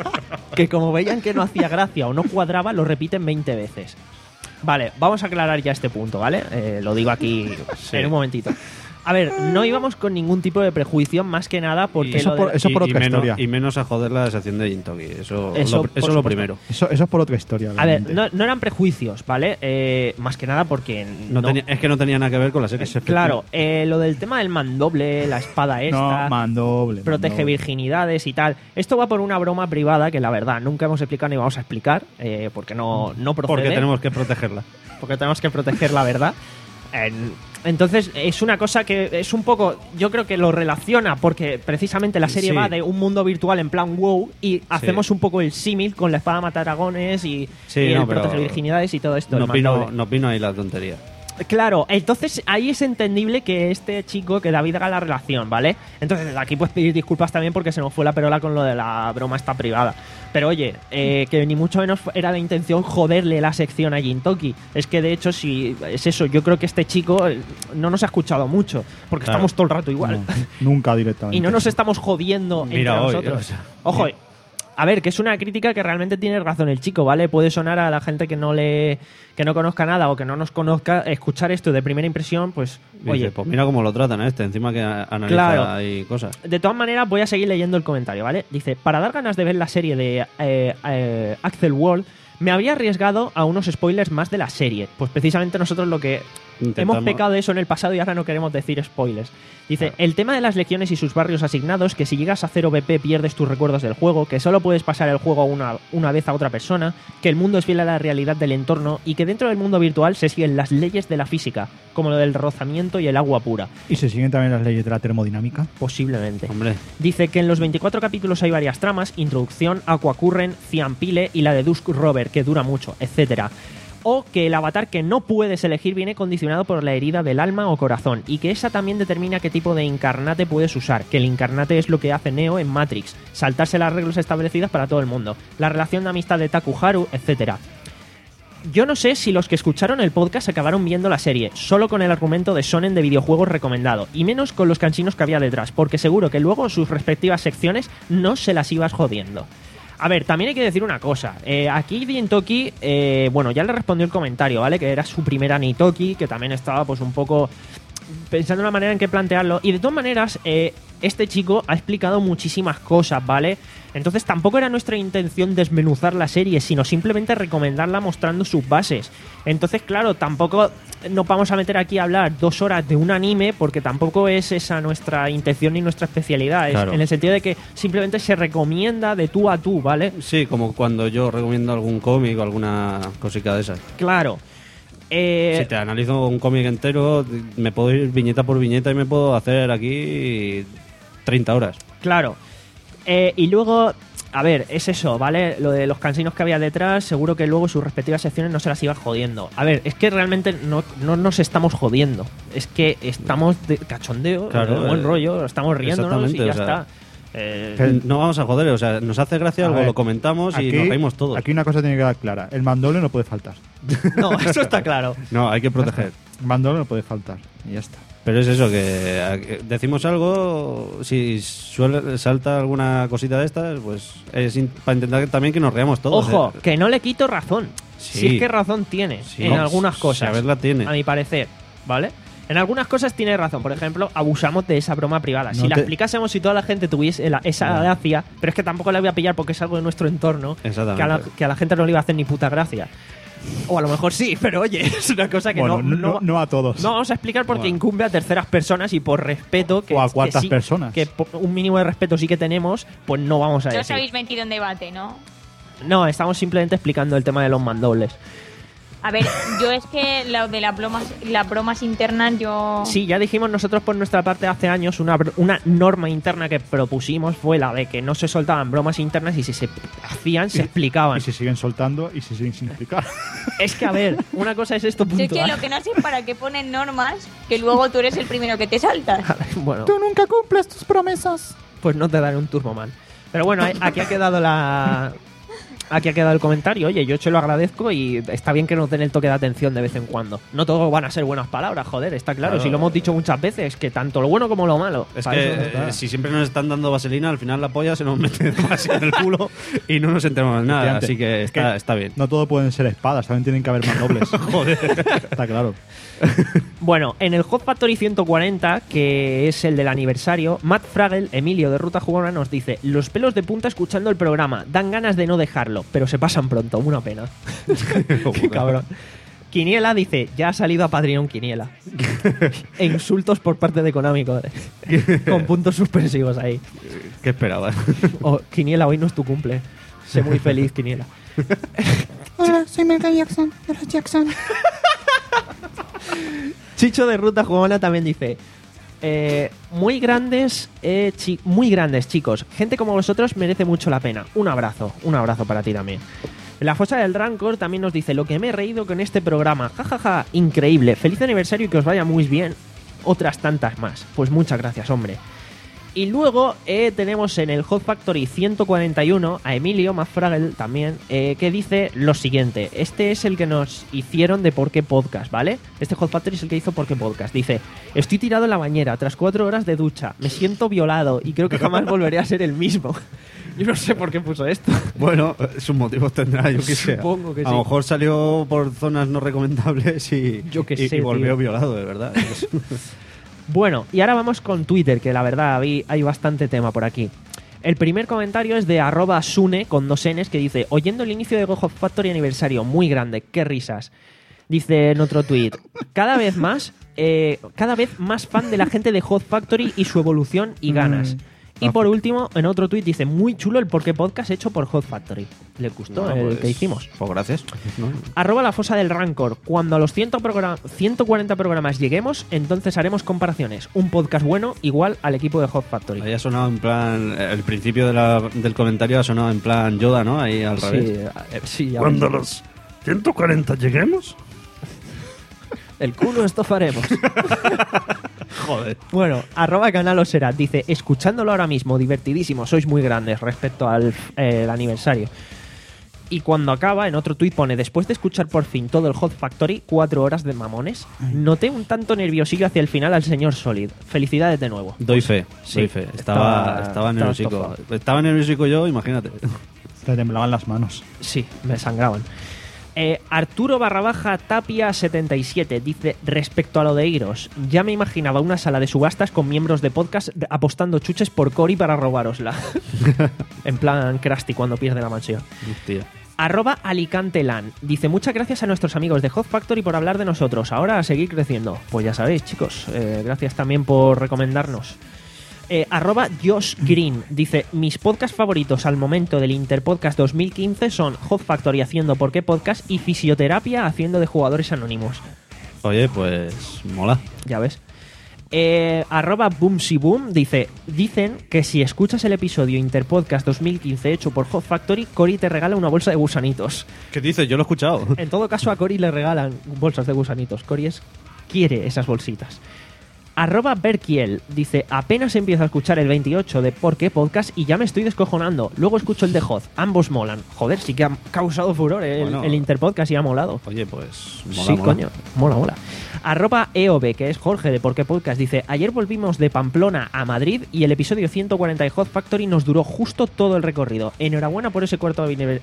que como veían que no hacía gracia o no cuadraba, lo repiten veinte veces. Vale, vamos a aclarar ya este punto, ¿vale? Eh, lo digo aquí en un momentito. A ver, no íbamos con ningún tipo de prejuicio, más que nada porque... Eso lo de- por- eso y, por y otra menos, historia. y menos a joder la sección de Jintoki. Eso, Eso, lo, por eso es lo supuesto. primero. Eso, eso es por otra historia. A ver, realmente. no, no eran prejuicios, ¿vale? Eh, más que nada porque... No no- tenía- es que no tenía nada que ver con la serie. Claro, eh, lo del tema del mandoble, la espada esta... No, mandoble. protege mandoble. virginidades y tal. Esto va por una broma privada que la verdad nunca hemos explicado ni vamos a explicar, eh, porque no, no procede. Porque tenemos que protegerla. porque tenemos que proteger la verdad. En- Entonces es una cosa que es un poco, yo creo que lo relaciona porque precisamente la serie Sí. va de un mundo virtual en plan WoW y hacemos un poco el símil con la espada mata dragones y, Sí, y no, el pero protege virginidades y todo esto. No el opino, mandoble. no opino ahí la tontería. Claro, entonces ahí es entendible que este chico, que David haga la relación, ¿vale? Entonces desde aquí puedes pedir disculpas también porque se nos fue la perola con lo de la broma esta privada. Pero oye, eh, que ni mucho menos era la intención joderle la sección a Jintoki. Es que de hecho, si es eso, yo creo que este chico eh, no nos ha escuchado mucho, porque Claro. estamos todo el rato igual. No, nunca directamente. Y no nos estamos jodiendo Mira entre hoy, nosotros. o sea. Ojo, a ver, que es una crítica que realmente tiene razón el chico, ¿vale? Puede sonar a la gente que no le que no conozca nada o que no nos conozca, escuchar esto de primera impresión, pues, Dice, oye, pues mira cómo lo tratan a este, encima que a- analiza Claro. y cosas. de todas maneras voy a seguir leyendo el comentario, ¿vale? Dice, para dar ganas de ver la serie de eh, eh, Axel World, me habría arriesgado a unos spoilers más de la serie. Pues precisamente nosotros lo que Intentamos- hemos pecado de eso en el pasado y ahora no queremos decir spoilers. Dice, el tema de las legiones y sus barrios asignados, que si llegas a cero B P pierdes tus recuerdos del juego, que solo puedes pasar el juego una, una vez a otra persona, que el mundo es fiel a la realidad del entorno y que dentro del mundo virtual se siguen las leyes de la física, como lo del rozamiento y el agua pura. Y se siguen también las leyes de la termodinámica. Posiblemente. Hombre, Dice que en los veinticuatro capítulos hay varias tramas, introducción, Aquacurren, Ciampile y la de Dusk Rover, que dura mucho, etcétera. O que el avatar que no puedes elegir viene condicionado por la herida del alma o corazón, y que esa también determina qué tipo de incarnate puedes usar, que el incarnate es lo que hace Neo en Matrix, saltarse las reglas establecidas para todo el mundo, la relación de amistad de Takuharu, etcétera. Yo no sé si los que escucharon el podcast acabaron viendo la serie, solo con el argumento de Shonen de videojuegos recomendado, y menos con los cansinos que había detrás, porque seguro que luego sus respectivas secciones no se las ibas jodiendo. A ver, también hay que decir una cosa. Eh, aquí Jintoki, eh, bueno, ya le respondió el comentario, ¿vale? Que era su primera Nitoki, que también estaba pues un poco pensando en la manera en que plantearlo. Y de todas maneras, eh, este chico ha explicado muchísimas cosas, ¿vale? Entonces tampoco era nuestra intención desmenuzar la serie, sino simplemente recomendarla mostrando sus bases. Entonces, claro, tampoco nos vamos a meter aquí a hablar dos horas de un anime, porque tampoco es esa nuestra intención ni nuestra especialidad. Es Claro. en el sentido de que simplemente se recomienda de tú a tú, ¿vale? sí, como cuando yo recomiendo algún cómic o alguna cosica de esas. Claro. Eh, Si te analizo un cómic entero, me puedo ir viñeta por viñeta y me puedo hacer aquí treinta horas. Claro. Eh, y luego, a ver, es eso, ¿vale? Lo de los cansinos que había detrás, seguro que luego sus respectivas secciones no se las iba jodiendo. A ver, es que realmente no, no nos estamos jodiendo. Es que estamos de cachondeo, Claro, de buen eh, rollo, estamos riéndonos y exactamente, ya o sea, está. Eh, Que- No vamos a joder, o sea, nos hace gracia A algo, ver, lo comentamos y nos reímos todos. Aquí una cosa tiene que quedar clara. El mandoble no puede faltar. no, eso está claro. No, hay que proteger. El mandoble no puede faltar. Y ya está. Pero es eso, que eh, decimos algo, si suele, salta alguna cosita de estas, pues es in- para intentar que- también que nos reamos todos. Ojo, ¿eh? que no le quito razón. Sí. Si es que razón tiene Sí. en No, algunas si cosas. a ver la tiene. A mi parecer, ¿vale? En algunas cosas tiene razón. Por ejemplo, abusamos de esa broma privada. No si la te- explicásemos, si toda la gente tuviese la- esa No. gracia, pero es que tampoco la voy a pillar porque es algo de nuestro entorno, Exactamente. que a, la, que a la gente no le iba a hacer ni puta gracia. O a lo mejor sí, pero oye, es una cosa que Bueno, no, no, no- no a todos. no vamos a explicar porque Bueno. incumbe a terceras personas y por respeto que, O a que cuartas sí- personas. que por un mínimo de respeto sí que tenemos, pues no vamos a No os decir. habéis metido en debate, ¿no? No, estamos simplemente explicando el tema de los mandobles. A ver, yo es que lo de las bromas, las bromas internas, yo... Sí, ya dijimos nosotros por nuestra parte hace años una, br- una norma interna que propusimos fue la de que no se soltaban bromas internas y si se hacían, se explicaban. Y se siguen soltando y se siguen sin explicar. Es que, a ver, una cosa es esto, punto Si es que A. lo que no sé es para qué ponen normas que luego tú eres el primero que te saltas. Bueno, Tú nunca cumples tus promesas. pues no te daré un Turboman. Pero bueno, aquí ha quedado la... Aquí ha quedado el comentario. Oye, yo se lo agradezco y está bien que nos den el toque de atención de vez en cuando. No todo van a ser buenas palabras, joder, está claro. Claro. Si lo hemos dicho muchas veces, que tanto lo bueno como lo malo. Es Para que eso está. eh, si siempre nos están dando vaselina, al final la polla se nos mete así en el culo y no nos enteramos de nada. Efectivamente. Así que Es está, que está bien. No todo pueden ser espadas, también tienen que haber más nobles. Joder. Está claro. Bueno, en el Hot Factory ciento cuarenta, que es el del aniversario, Matt Fraggle, Emilio de Ruta Jugona, nos dice: los pelos de punta escuchando el programa, dan ganas de no dejarlo, pero se pasan pronto, una pena. Qué cabrón. Quiniela dice: ya ha salido a Padrinón Quiniela. E insultos por parte de Konami, joder. Con puntos suspensivos ahí. ¿Qué esperabas? Oh, Quiniela, hoy no es tu cumple. Sé muy feliz, Quiniela. Hola, soy Michael Jackson. Eres Jackson. Chicho de Ruta Jugona también dice: eh, muy grandes, eh, chi- muy grandes chicos. Gente como vosotros merece mucho la pena. Un abrazo, un abrazo para ti también. La fosa del Rancor también nos dice: lo que me he reído con este programa. Ja, ja, ja, increíble. Feliz aniversario y que os vaya muy bien. Otras tantas más. Pues muchas gracias, hombre. Y luego eh, tenemos en el Hot Factory ciento cuarenta y uno a Emilio Mafragel también, eh, que dice lo siguiente. Este es el que nos hicieron de Por qué Podcast, ¿vale? Este Hot Factory es el que hizo Por qué Podcast. Dice: estoy tirado en la bañera tras cuatro horas de ducha. Me siento violado y creo que jamás volveré a ser el mismo. Yo no sé por qué puso esto. Bueno, sus motivos tendrá, yo qué sé. Supongo que A sí. lo mejor salió por zonas no recomendables y, Yo qué y- sé, y volvió tío. violado, de verdad. Bueno, y ahora vamos con Twitter, que la verdad hay, hay bastante tema por aquí. El primer comentario es de arroba Sune, con dos Ns, que dice: oyendo el inicio de Hot Factory aniversario, muy grande, qué risas. Dice en otro tweet: cada vez más, eh, cada vez más fan de la gente de Hot Factory y su evolución y ganas. Mm. Y por último, en otro tweet dice: muy chulo el Porqué Podcast hecho por Hot Factory. Le gustó Bueno, el pues- que hicimos. Pues gracias. ¿no? Arroba la fosa del Rancor. Cuando a los cien progra- ciento cuarenta programas lleguemos, entonces haremos comparaciones. Un podcast bueno igual al equipo de Hot Factory. Ahí ha sonado en plan. El principio de la- del comentario ha sonado en plan Yoda, ¿no? Ahí al Sí, revés. eh, sí, ya Cuando ves. los ciento cuarenta lleguemos, El culo estofaremos. Joder. Bueno, arroba canal Osera dice: escuchándolo ahora mismo, divertidísimo, sois muy grandes respecto al eh, el aniversario. Y cuando acaba, en otro tuit pone: después de escuchar por fin todo el Hot Factory, cuatro horas de mamones, noté un tanto nerviosillo hacia el final al señor Solid. Felicidades de nuevo. Doy fe, Sí, doy fe. Estaba, estaba- estaba, estaba nerviosico. estofado. Estaba nerviosico yo, imagínate. Te temblaban las manos. Sí, me sangraban. Eh, Arturo barra baja Tapia setenta y siete dice: respecto a lo de Iros, ya me imaginaba una sala de subastas con miembros de podcast apostando chuches por Cory para robárosla. En plan Krusty cuando pierde la mansión. Hostia. Arroba Alicante Lan dice: muchas gracias a nuestros amigos de Hot Factory por hablar de nosotros. Ahora a seguir creciendo. Pues ya sabéis, chicos. eh, gracias también por recomendarnos. Eh, arroba Josh Green dice: mis podcasts favoritos al momento del Interpodcast dos mil quince son Hot Factory haciendo Por qué Podcast y Fisioterapia haciendo de jugadores anónimos. Oye, pues mola. Ya ves. Eh, arroba Boomsy Boom dice: dicen que si escuchas el episodio Interpodcast dos mil quince hecho por Hot Factory, Cory te regala una bolsa de gusanitos. ¿Qué dices? Yo lo he escuchado. En todo caso, a Cory le regalan bolsas de gusanitos. Cory es, quiere esas bolsitas. Arroba Berkiel dice: apenas empiezo a escuchar el veintiocho de Por qué Podcast y ya me estoy descojonando. Luego escucho el de Hot. Ambos molan. Joder, sí que ha causado furor el, Bueno. el Interpodcast y ha molado. Oye, pues mola, sí, mola. coño. Mola, mola. Arroba E O B, que es Jorge de Por qué Podcast, dice: ayer volvimos de Pamplona a Madrid y el episodio ciento cuarenta de Hot Factory nos duró justo todo el recorrido. Enhorabuena por ese cuarto de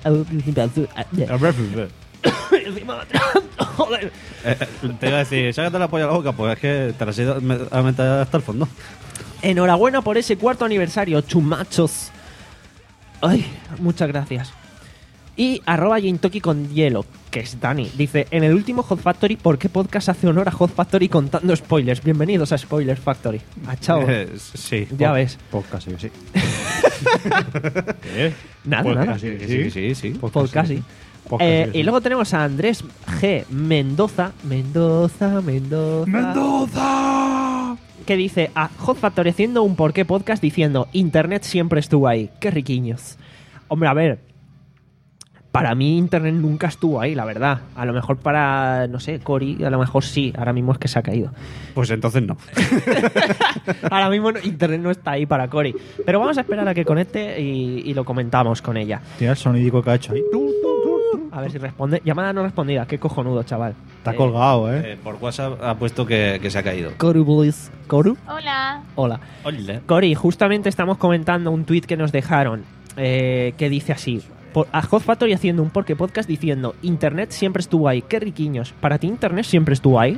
Joder. Eh, eh, te iba a decir, sácate la polla a la boca, pues es que te la has ido a meter hasta el fondo. Enhorabuena por ese cuarto aniversario, chumachos. Ay, muchas gracias. Y arroba Jintoki con hielo, que es Dani, dice: en el último Hot Factory, ¿por qué podcast hace honor a Hot Factory contando spoilers? Bienvenidos a Spoiler Factory. Ah, chao. Eh, sí. Ya ves. Podcast, sí, sí. ¿Qué? Nada, Podcast, nada. sí, Sí, sí, sí. sí. Podcast, sí. Podcast, Eh, sí, sí. y luego tenemos a Andrés G. Mendoza. Mendoza, Mendoza. ¡Mendoza! Que dice a Hot Factory haciendo un porqué podcast diciendo Internet siempre estuvo ahí. ¡Qué riquiños! Hombre, a ver. Para mí Internet nunca estuvo ahí, la verdad. A lo mejor para, no sé, Cory, a lo mejor sí. Ahora mismo es que se ha caído. Pues entonces no. Ahora mismo no- Internet no está ahí para Cory. Pero vamos a esperar a que conecte y, y lo comentamos con ella. Tira el sonidico que ha hecho ahí. A ver si responde. Llamada no respondida. Qué cojonudo, chaval. Está Eh, colgado, ¿eh? Eh, por WhatsApp ha puesto que, que se ha caído. Cory, boys. ¿Coru? Hola. Hola. Hola. Cory, justamente estamos comentando un tweet que nos dejaron eh, que dice así. Por, a Hot Factory haciendo un porqué podcast diciendo Internet siempre estuvo ahí. ¡Qué riquiños! ¿Para ti Internet siempre estuvo ahí?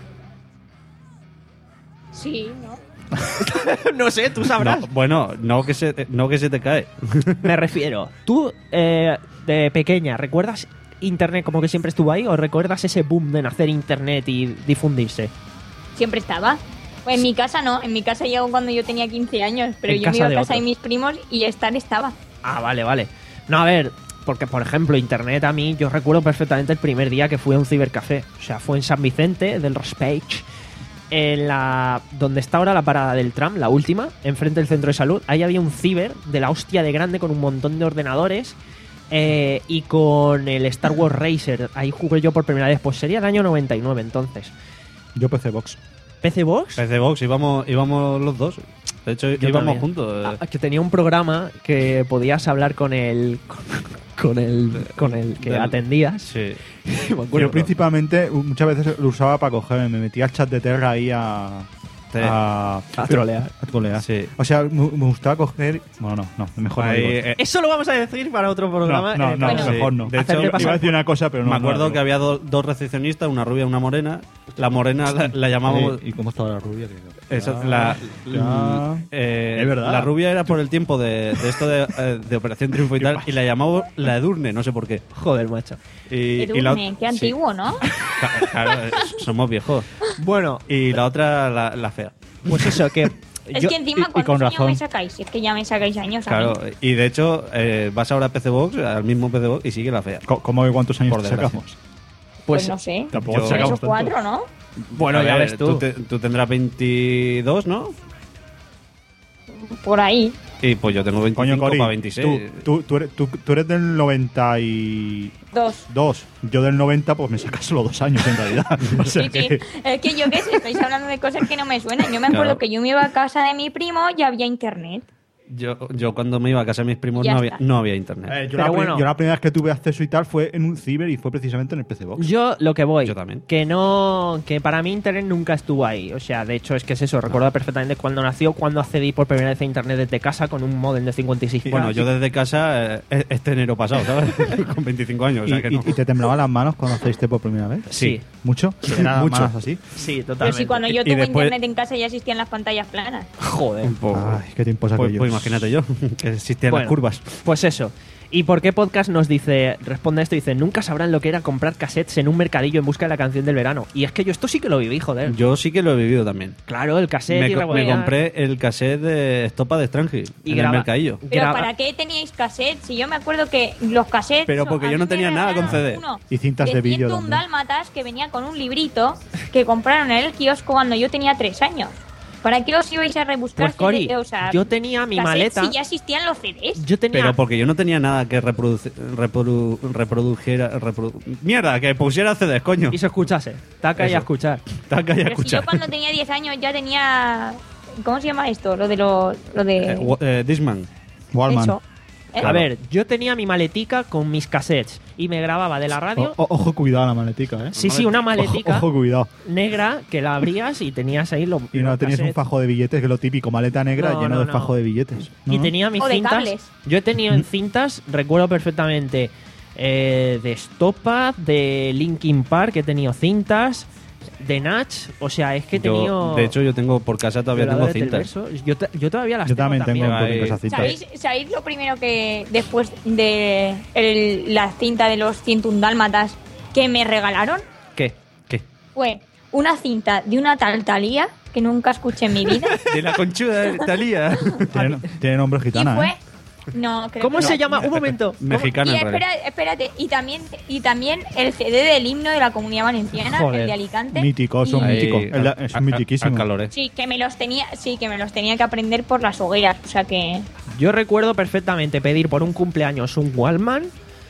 Sí, ¿no? No sé, tú sabrás. No, bueno, no que, se te, no que se te cae. Me refiero. ¿Tú, eh, de pequeña, recuerdas Internet como que siempre estuvo ahí o recuerdas ese boom de nacer Internet y difundirse? Siempre estaba. Pues en mi casa no, en mi casa llegó cuando yo tenía quince años, pero En yo me casa iba a de casa de otros. mis primos y estar estaba. Ah, vale, vale. No, a ver, porque por ejemplo, Internet a mí, yo recuerdo perfectamente el primer día que fui a un cibercafé. O sea, fue en San Vicente del Raspeig, en la donde está ahora la parada del tram, la última, enfrente del centro de salud. Ahí había un ciber de la hostia de grande con un montón de ordenadores eh, y con el Star Wars Racer. Ahí jugué yo por primera vez. Pues sería el año noventa y nueve entonces. Yo P C Box. ¿P C Box? P C Box, íbamos, íbamos los dos. De hecho, Yo íbamos también. juntos. eh. Ah, que tenía un programa que podías hablar con el con el con el que Del- atendías. Sí. Me acuerdo. Yo principalmente uh, muchas veces lo usaba para coger, me metía al chat de Terra ahí a... Te- a, A trolear. a trolear. Sí. O sea, me, me gustaba coger... Bueno, no, no, mejor no Ahí, digo. eh, Eso lo vamos a decir para otro programa. No, no, eh, no, para- Bueno. mejor no. Sí. De Hacerte hecho, pasar- Iba a decir una cosa, pero no. me no la acuerdo digo. que había do- dos recepcionistas, una rubia y una morena. La morena la, la llamábamos... ¿Y cómo estaba la rubia? Eso, la, ya. eh, Es verdad. La rubia era por el tiempo de, de esto de, eh, de Operación Triunfo y tal, y la llamamos la Edurne, no sé por qué. Joder, macho. Y, Edurne, y la, qué sí, antiguo, ¿no? claro, eh, somos viejos. Bueno, Y la otra, la, la fea. pues eso, que. Es yo- que encima, y- y ¿cuántos con años razón. me sacáis? Es que ya me sacáis años a Claro, mí. y de hecho, eh, vas ahora a P C Box, al mismo P C Box, y sigue la fea. Co- ¿Cómo y cuántos años Por te desgracia. sacamos? Pues, pues no sé. Tampoco Yo- te Tres sacamos o cuatro, tanto. ¿no? bueno, A ya ver, ves tú. te- tú tendrás veintidós, ¿no? Por ahí. Y pues yo tengo veinticinco Coño, Cori, para veintiséis. tú, tú, tú, eres, tú, tú eres del noventa y Dos. dos. Yo del noventa, pues me sacas solo dos años en realidad. O sea Sí, sí. que... Es que yo qué sé, estáis hablando de cosas que no me suenan. Yo me acuerdo Claro. que yo me iba a casa de mi primo y había internet. Yo, yo cuando me iba a casa de mis primos Ya no había, está. no había internet. Eh, yo, Pero la, pri- bueno. yo la primera vez que tuve acceso y tal fue en un ciber y fue precisamente en el P C Box. Yo lo que voy. Yo también. Que no. Que para mí Internet nunca estuvo ahí. O sea, de hecho, es que es eso. Recuerdo perfectamente cuando nació, cuando accedí por primera vez a Internet desde casa con un modem de cincuenta y seis Bueno, K. yo desde casa eh, este enero pasado, ¿sabes? Con veinticinco años, o ¿Y, sea que no. y- y te temblaban las manos cuando haciste por primera vez? Sí. ¿Mucho? ¿Eran las Mucho. manos así? Sí, Pero totalmente. si cuando yo Y tuve después- internet en casa ya existían las pantallas planas. Joder. Pues, Ay, qué tiempos pues, aquellos. pues imagínate yo, que existían Bueno. las curvas. Pues eso. ¿Y por qué podcast nos dice, responde a esto, dice, nunca sabrán lo que era comprar cassettes en un mercadillo en busca de la canción del verano? Y es que yo esto sí que lo viví, joder. Yo sí que lo he vivido también. Claro, el cassette Me, y co- me rebobinar. compré el cassette de Estopa de Strange Y en graba- el mercadillo. Pero graba- ¿para qué teníais cassettes? Si yo me acuerdo que los cassettes... Pero son- porque a yo mí no me tenía nada con regalaron C D. uno Y cintas de vídeo ciento un también. dálmatas que venía con un librito que compraron en el kiosco cuando yo tenía tres años. ¿Para qué os ibais a rebuscar Pues, Cori, C D? O sea, yo tenía mi cassettes maleta. Si ya existían los C Ds. Yo tenía. Pero porque yo no tenía nada que reproduci- reprodu- reprodujera... reprodu- ¡Mierda! Que pusiera C Ds, coño. Y se escuchase. Taca y Eso. a escuchar. Taca y a Pero si escuchar. yo cuando tenía diez años ya tenía... ¿Cómo se llama esto? Lo de lo, lo de... Eh, wa- eh, Discman. Wallman. Eso. ¿Eh? A ver, yo tenía mi maletica con mis cassettes y me grababa de la radio. O- o- ojo, cuidado la maletica, ¿eh? Sí, sí, una maletica Ojo, ojo, cuidado. negra que la abrías y tenías ahí lo, Y no los tenías un cassettes. fajo de billetes, que es lo típico, maleta negra No, lleno no, de no. fajo de billetes. Y ¿no? tenía mis O de cintas. cables. Yo he tenido en cintas, recuerdo perfectamente, eh, de Stopa, de Linkin Park, he tenido cintas, de Natch, o sea, es que he Yo, tenido. de hecho, yo tengo por casa todavía tengo Violadores del cintas. Verso. Yo, te- yo todavía las Yo también tengo un también. poquito esas cintas. ¿Sabéis, ¿Sabéis lo primero que después de el- la cinta de los ciento un dálmatas que me regalaron? ¿Qué? ¿Qué? Fue una cinta de una tal Talía que nunca escuché en mi vida. De la conchuda de Talía. Tiene, tiene nombre Y gitana, fue ¿eh? No, creo ¿Cómo que se no. llama? Un momento. ¿Cómo? Mexicana Y en realidad. espera, espérate, y también, y también el C D del himno de la Comunidad Valenciana, Joder. el de Alicante. Mítico, son Y- Ahí, míticos. Es la- al- Es al- mitiquísimo. al calor, ¿eh? Sí, que me los tenía, sí, que me los tenía que aprender por las hogueras, o sea que Yo recuerdo perfectamente pedir por un cumpleaños un Walkman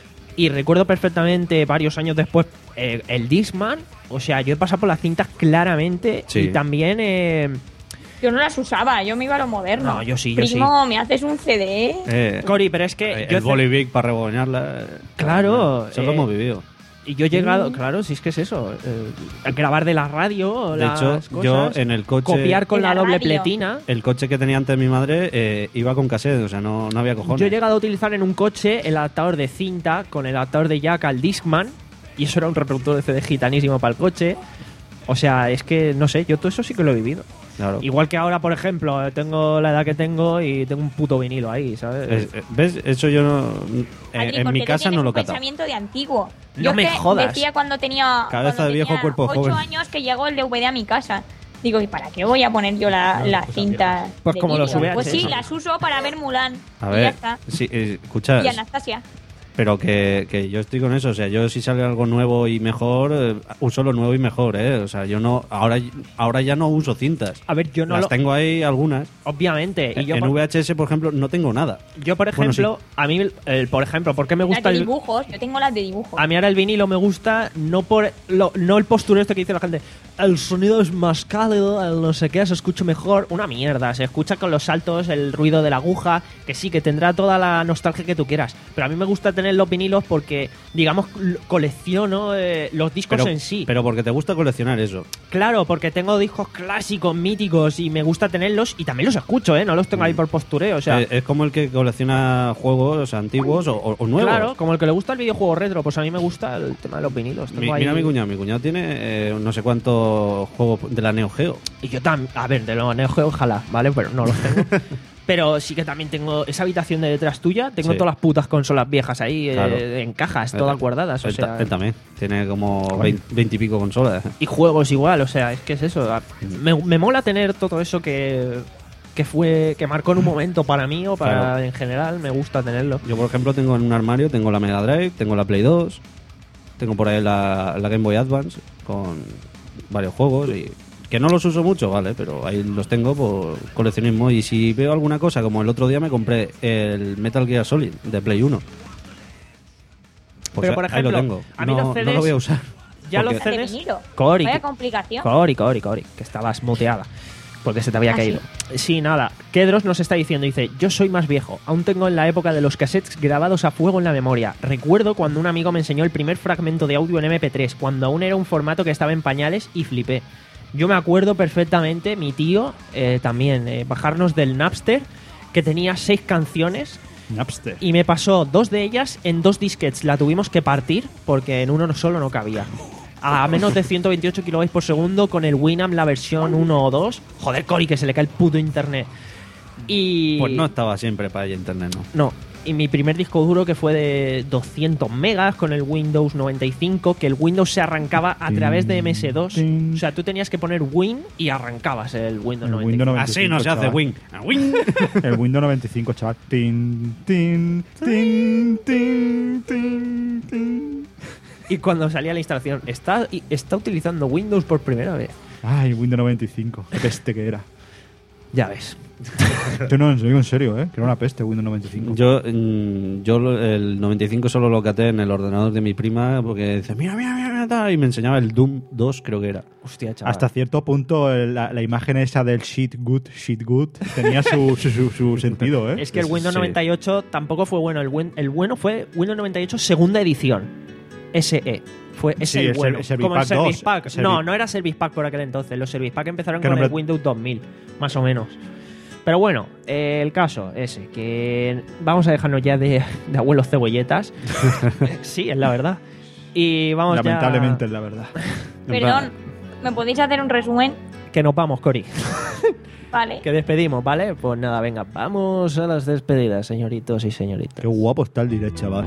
y recuerdo perfectamente varios años después eh, el Discman. O sea, yo he pasado por las cintas claramente Sí. y también... eh, yo no las usaba, yo me iba a lo moderno. No, yo sí, yo Primo, ¿me haces un C D? Eh, Cori, pero es que... eh, yo el ce- Bolivic para reboñarla. eh, Claro, Eso lo eh, hemos vivido. Y yo he llegado, claro, si es que es eso, eh, grabar de la radio, De las hecho, cosas, yo en el coche. copiar con De la, la doble radio. pletina. El coche que tenía antes mi madre eh, iba con cassette, o sea, no, no había cojones. Yo he llegado a utilizar en un coche el adaptador de cinta con el adaptador de jack al Discman y eso era un reproductor de C D gitanísimo para el coche. O sea, es que, no sé, yo todo eso sí que lo he vivido. Claro. Igual que ahora, por ejemplo, tengo la edad que tengo y tengo un puto vinilo ahí, ¿sabes? Es- eh, ¿Ves? Eso yo no. eh, Adri, en porque mi tú casa tienes no lo un cata. pensamiento de antiguo. No Yo me es que jodas. decía cuando tenía, Cabeza cuando de viejo, tenía cuerpo ocho joven. años que llegó el D V D a mi casa. Digo, ¿y para qué voy a poner yo la, la cinta? Pues de como los vídeo? V H S. Pues sí, las uso para ver Mulan. A y ver, ya está. sí, eh, escucha, Y Anastasia. pero que, que yo estoy con eso, o sea, yo si sale algo nuevo y mejor, eh, uso lo nuevo y mejor, ¿eh? O sea, yo no, ahora, ahora ya no uso cintas. A ver, yo no Las lo... tengo ahí algunas. Obviamente. Y yo, en por, V H S, por ejemplo, no tengo nada. yo, por Bueno, ejemplo, a mí, el- el- por ejemplo, ¿por qué me Las gusta de el... dibujos. Yo tengo las de dibujos. A mí ahora el vinilo me gusta no por lo, no el postureo este que dice la gente, el sonido es más cálido, el no sé qué, se escucha mejor. Una mierda, se escucha con los saltos, el ruido de la aguja, que sí, que tendrá toda la nostalgia que tú quieras. Pero a mí me gusta tener los vinilos porque, digamos, l- colecciono eh, los discos Pero, en sí. pero porque te gusta coleccionar eso. Claro, porque tengo discos clásicos, míticos, y me gusta tenerlos, y también los escucho, ¿eh? No los tengo ahí por postureo, o sea... Eh, es como el que colecciona juegos antiguos o, o- o nuevos. Claro, como el que le gusta el videojuego retro, pues a mí me gusta el tema de los vinilos. Tengo Mi- ahí- Mira mi cuñado, mi cuñado tiene eh, no sé cuántos juegos de la Neo Geo. Y yo también, a ver, de los Neo Geo, ojalá, ¿vale? Pero no los tengo. Pero sí que también tengo esa habitación de detrás tuya, tengo Sí. todas las putas consolas viejas ahí eh, Claro. en cajas, todas Él- guardadas, o él, ta- sea, él también. Tiene como veinte y pico consolas. y juegos igual, o sea, es que es eso. a- Me, me mola tener todo eso que, que fue, que marcó en un momento para mí o para Claro. en general, me gusta tenerlo. Yo, por ejemplo, tengo en un armario, tengo la Mega Drive, tengo la Play dos, tengo por ahí la, la Game Boy Advance con varios juegos y que no los uso mucho, vale, pero ahí los tengo por coleccionismo y si veo alguna cosa, como el otro día me compré el Metal Gear Solid de Play uno. Pues Pero, por ahí lo ejemplo, tengo. a mí no, los C Ds no lo voy a usar. Ya porque- los de C Ds... vinilo. Cori, Vaya que- complicación. Cori, Cori, Cori, que estabas muteada. Porque se te había ¿Ah, caído. Sí, nada. Kedros nos está diciendo, dice, yo soy más viejo. Aún tengo en la época de los cassettes grabados a fuego en la memoria. Recuerdo cuando un amigo me enseñó el primer fragmento de audio en eme pe tres, cuando aún era un formato que estaba en pañales y flipé. Yo me acuerdo perfectamente, mi tío, eh, también, eh, bajarnos del Napster, que tenía seis canciones Napster. y me pasó dos de ellas en dos disquets. La tuvimos que partir porque en uno solo no cabía. A menos de ciento veintiocho kilobytes por segundo con el Winamp, la versión uno o dos. Joder, Cori, que se le cae el puto internet. Y... Pues no estaba siempre para ella internet, ¿no? No. Y mi primer disco duro que fue de doscientos megas con el Windows noventa y cinco, que el Windows se arrancaba a través de eme ese dos. Tin. O sea, tú tenías que poner Win y arrancabas el Windows El noventa y cinco. Windows noventa y cinco, Así no se hace chaval. Win. Win. El Windows noventa y cinco, chaval. Tin, tin, tin, tin, tin, tin. Y cuando salía la instalación, está, y- está utilizando Windows por primera vez. Ay, Windows noventa y cinco. Qué peste que era. Ya ves. Yo no, lo digo en serio, ¿eh? Que era una peste Windows noventa y cinco. Yo, mm, yo lo- el noventa y cinco solo lo caté en el ordenador de mi prima porque dice, mira, mira, mira, mira, tal", y me enseñaba el Doom dos, creo que era. Hostia, chaval. Hasta cierto punto el- la, la imagen esa del shit good, shit good tenía su, su, su- su sentido, ¿eh? Es que el Sí. Windows noventa y ocho tampoco fue bueno. El, buen- el bueno fue Windows noventa y ocho segunda edición. S E. Fue, es Sí, el el bueno. Ser- Service Como el Pack Service dos. Pack. Servi- No, no era Service Pack por aquel entonces. Los Service Pack empezaron ¿Qué con el nombre? Windows dos mil, más o menos. Pero bueno, eh, el caso ese, que vamos a dejarnos ya de, de abuelos cebolletas. Sí, es la verdad. Y vamos Lamentablemente es ya... la verdad. Perdón, ¿me podéis hacer un resumen? Que nos vamos, Cori. Vale. Que despedimos, ¿vale? Pues nada, venga, vamos a las despedidas, señoritos y señoritas. Qué guapo está el direct, chaval.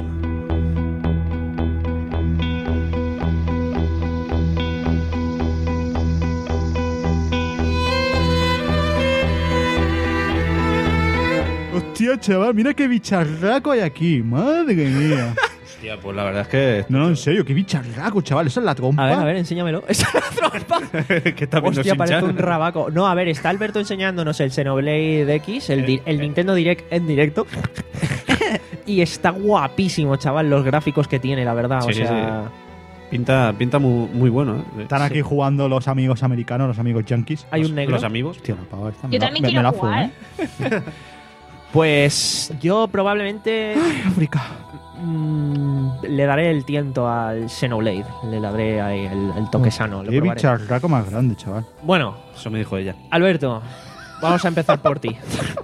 Hostia, chaval, mira qué bicharraco hay aquí. Madre mía. Hostia, pues la verdad es que... No, no, en serio, qué bicharraco, chaval. Esa es la trompa. A ver, a ver, enséñamelo. Esa es la trompa. que está viendo Hostia, parece Shin-chan. un rabaco. No, a ver, está Alberto enseñándonos el Xenoblade X, el, di- el Nintendo Direct en directo. Y está guapísimo, chaval, los gráficos que tiene, la verdad. Sí, o sea, Pinta, pinta muy, muy bueno, ¿eh? Están aquí jugando los amigos americanos, los amigos yankees. hay un negro. Los amigos. Hostia, la pava esta me Yo la- también me- me quiero la jugar. fumo, ¿eh? Pues yo probablemente África. mm, le daré el tiento al Xenoblade. Le daré ahí el, el toque sano. lo Qué probaré. bicharraco más grande, chaval. Bueno, Eso me dijo ella. Alberto, vamos a empezar por ti.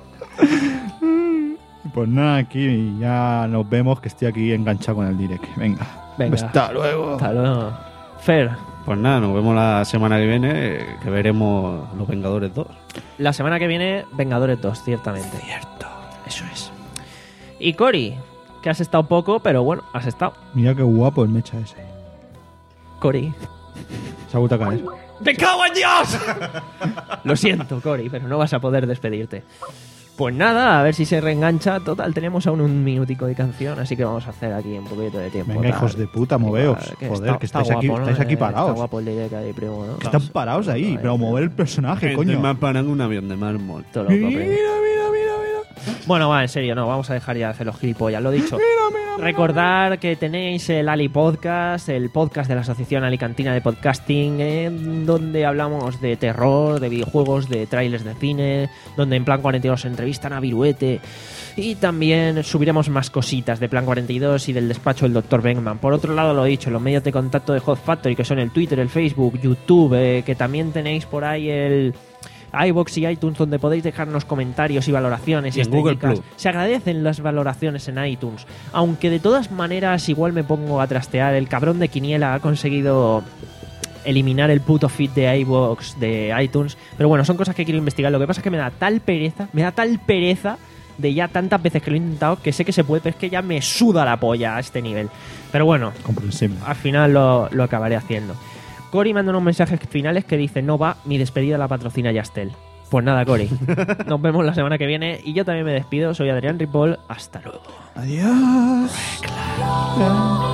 Pues nada, aquí ya nos vemos que estoy aquí enganchado con el direct. Venga. Venga. Hasta luego. Hasta luego. Fer, Pues nada, nos vemos la semana que viene, eh, que veremos Los Vengadores dos. la semana que viene, Vengadores dos, ciertamente. Cierto. Eso es. Y Cory, que has estado poco, pero bueno, has estado. Mira qué guapo el mecha ese. Cory. Se ha vuelto a caer. ¡Me cago en Dios! Lo siento, Cory, pero no vas a poder despedirte. Pues nada, a ver si se reengancha. Total, tenemos aún un minutico de canción, así que vamos a hacer aquí un poquito de tiempo. Venga, tal. hijos de puta, moveos. Igual, Joder, está- que está estáis aquí, guapo, ¿no? estáis aquí Eh, parados. Está guapo el direct ahí, primo, ¿no? Están parados ahí, Vale. pero mover el personaje, coño. Me paran un avión de mármol. Todo loco, Mira, primo. mira, mira, mira. Bueno, va, en serio, no, vamos a dejar ya de hacer los gilipollas, lo dicho. Recordar que tenéis el Ali Podcast, el podcast de la Asociación Alicantina de Podcasting, eh, donde hablamos de terror, de videojuegos, de trailers de cine, donde en Plan cuarenta y dos entrevistan a Viruete. Y también subiremos más cositas de Plan cuarenta y dos y del despacho del doctor Beckman. Por otro lado, lo he dicho, los medios de contacto de Hot Factory, que son el Twitter, el Facebook, YouTube, eh, que también tenéis por ahí el iVoox y iTunes, donde podéis dejarnos comentarios y valoraciones Y en Google estrellicas. Plus. Se agradecen las valoraciones en iTunes, aunque de todas maneras igual me pongo a trastear. El cabrón de Quiniela ha conseguido eliminar el puto feed de iVoox de iTunes, pero bueno, son cosas que quiero investigar. Lo que pasa es que me da tal pereza, me da tal pereza de ya tantas veces que lo he intentado, que sé que se puede, pero es que ya me suda la polla a este nivel. Pero bueno, Comprensible. al final lo, lo acabaré haciendo. Cory manda unos mensajes finales que dice: no va, mi despedida la patrocina Yastel. Pues nada, Cory, nos vemos la semana que viene y yo también me despido. Soy Adrián Ripoll, hasta luego. Adiós.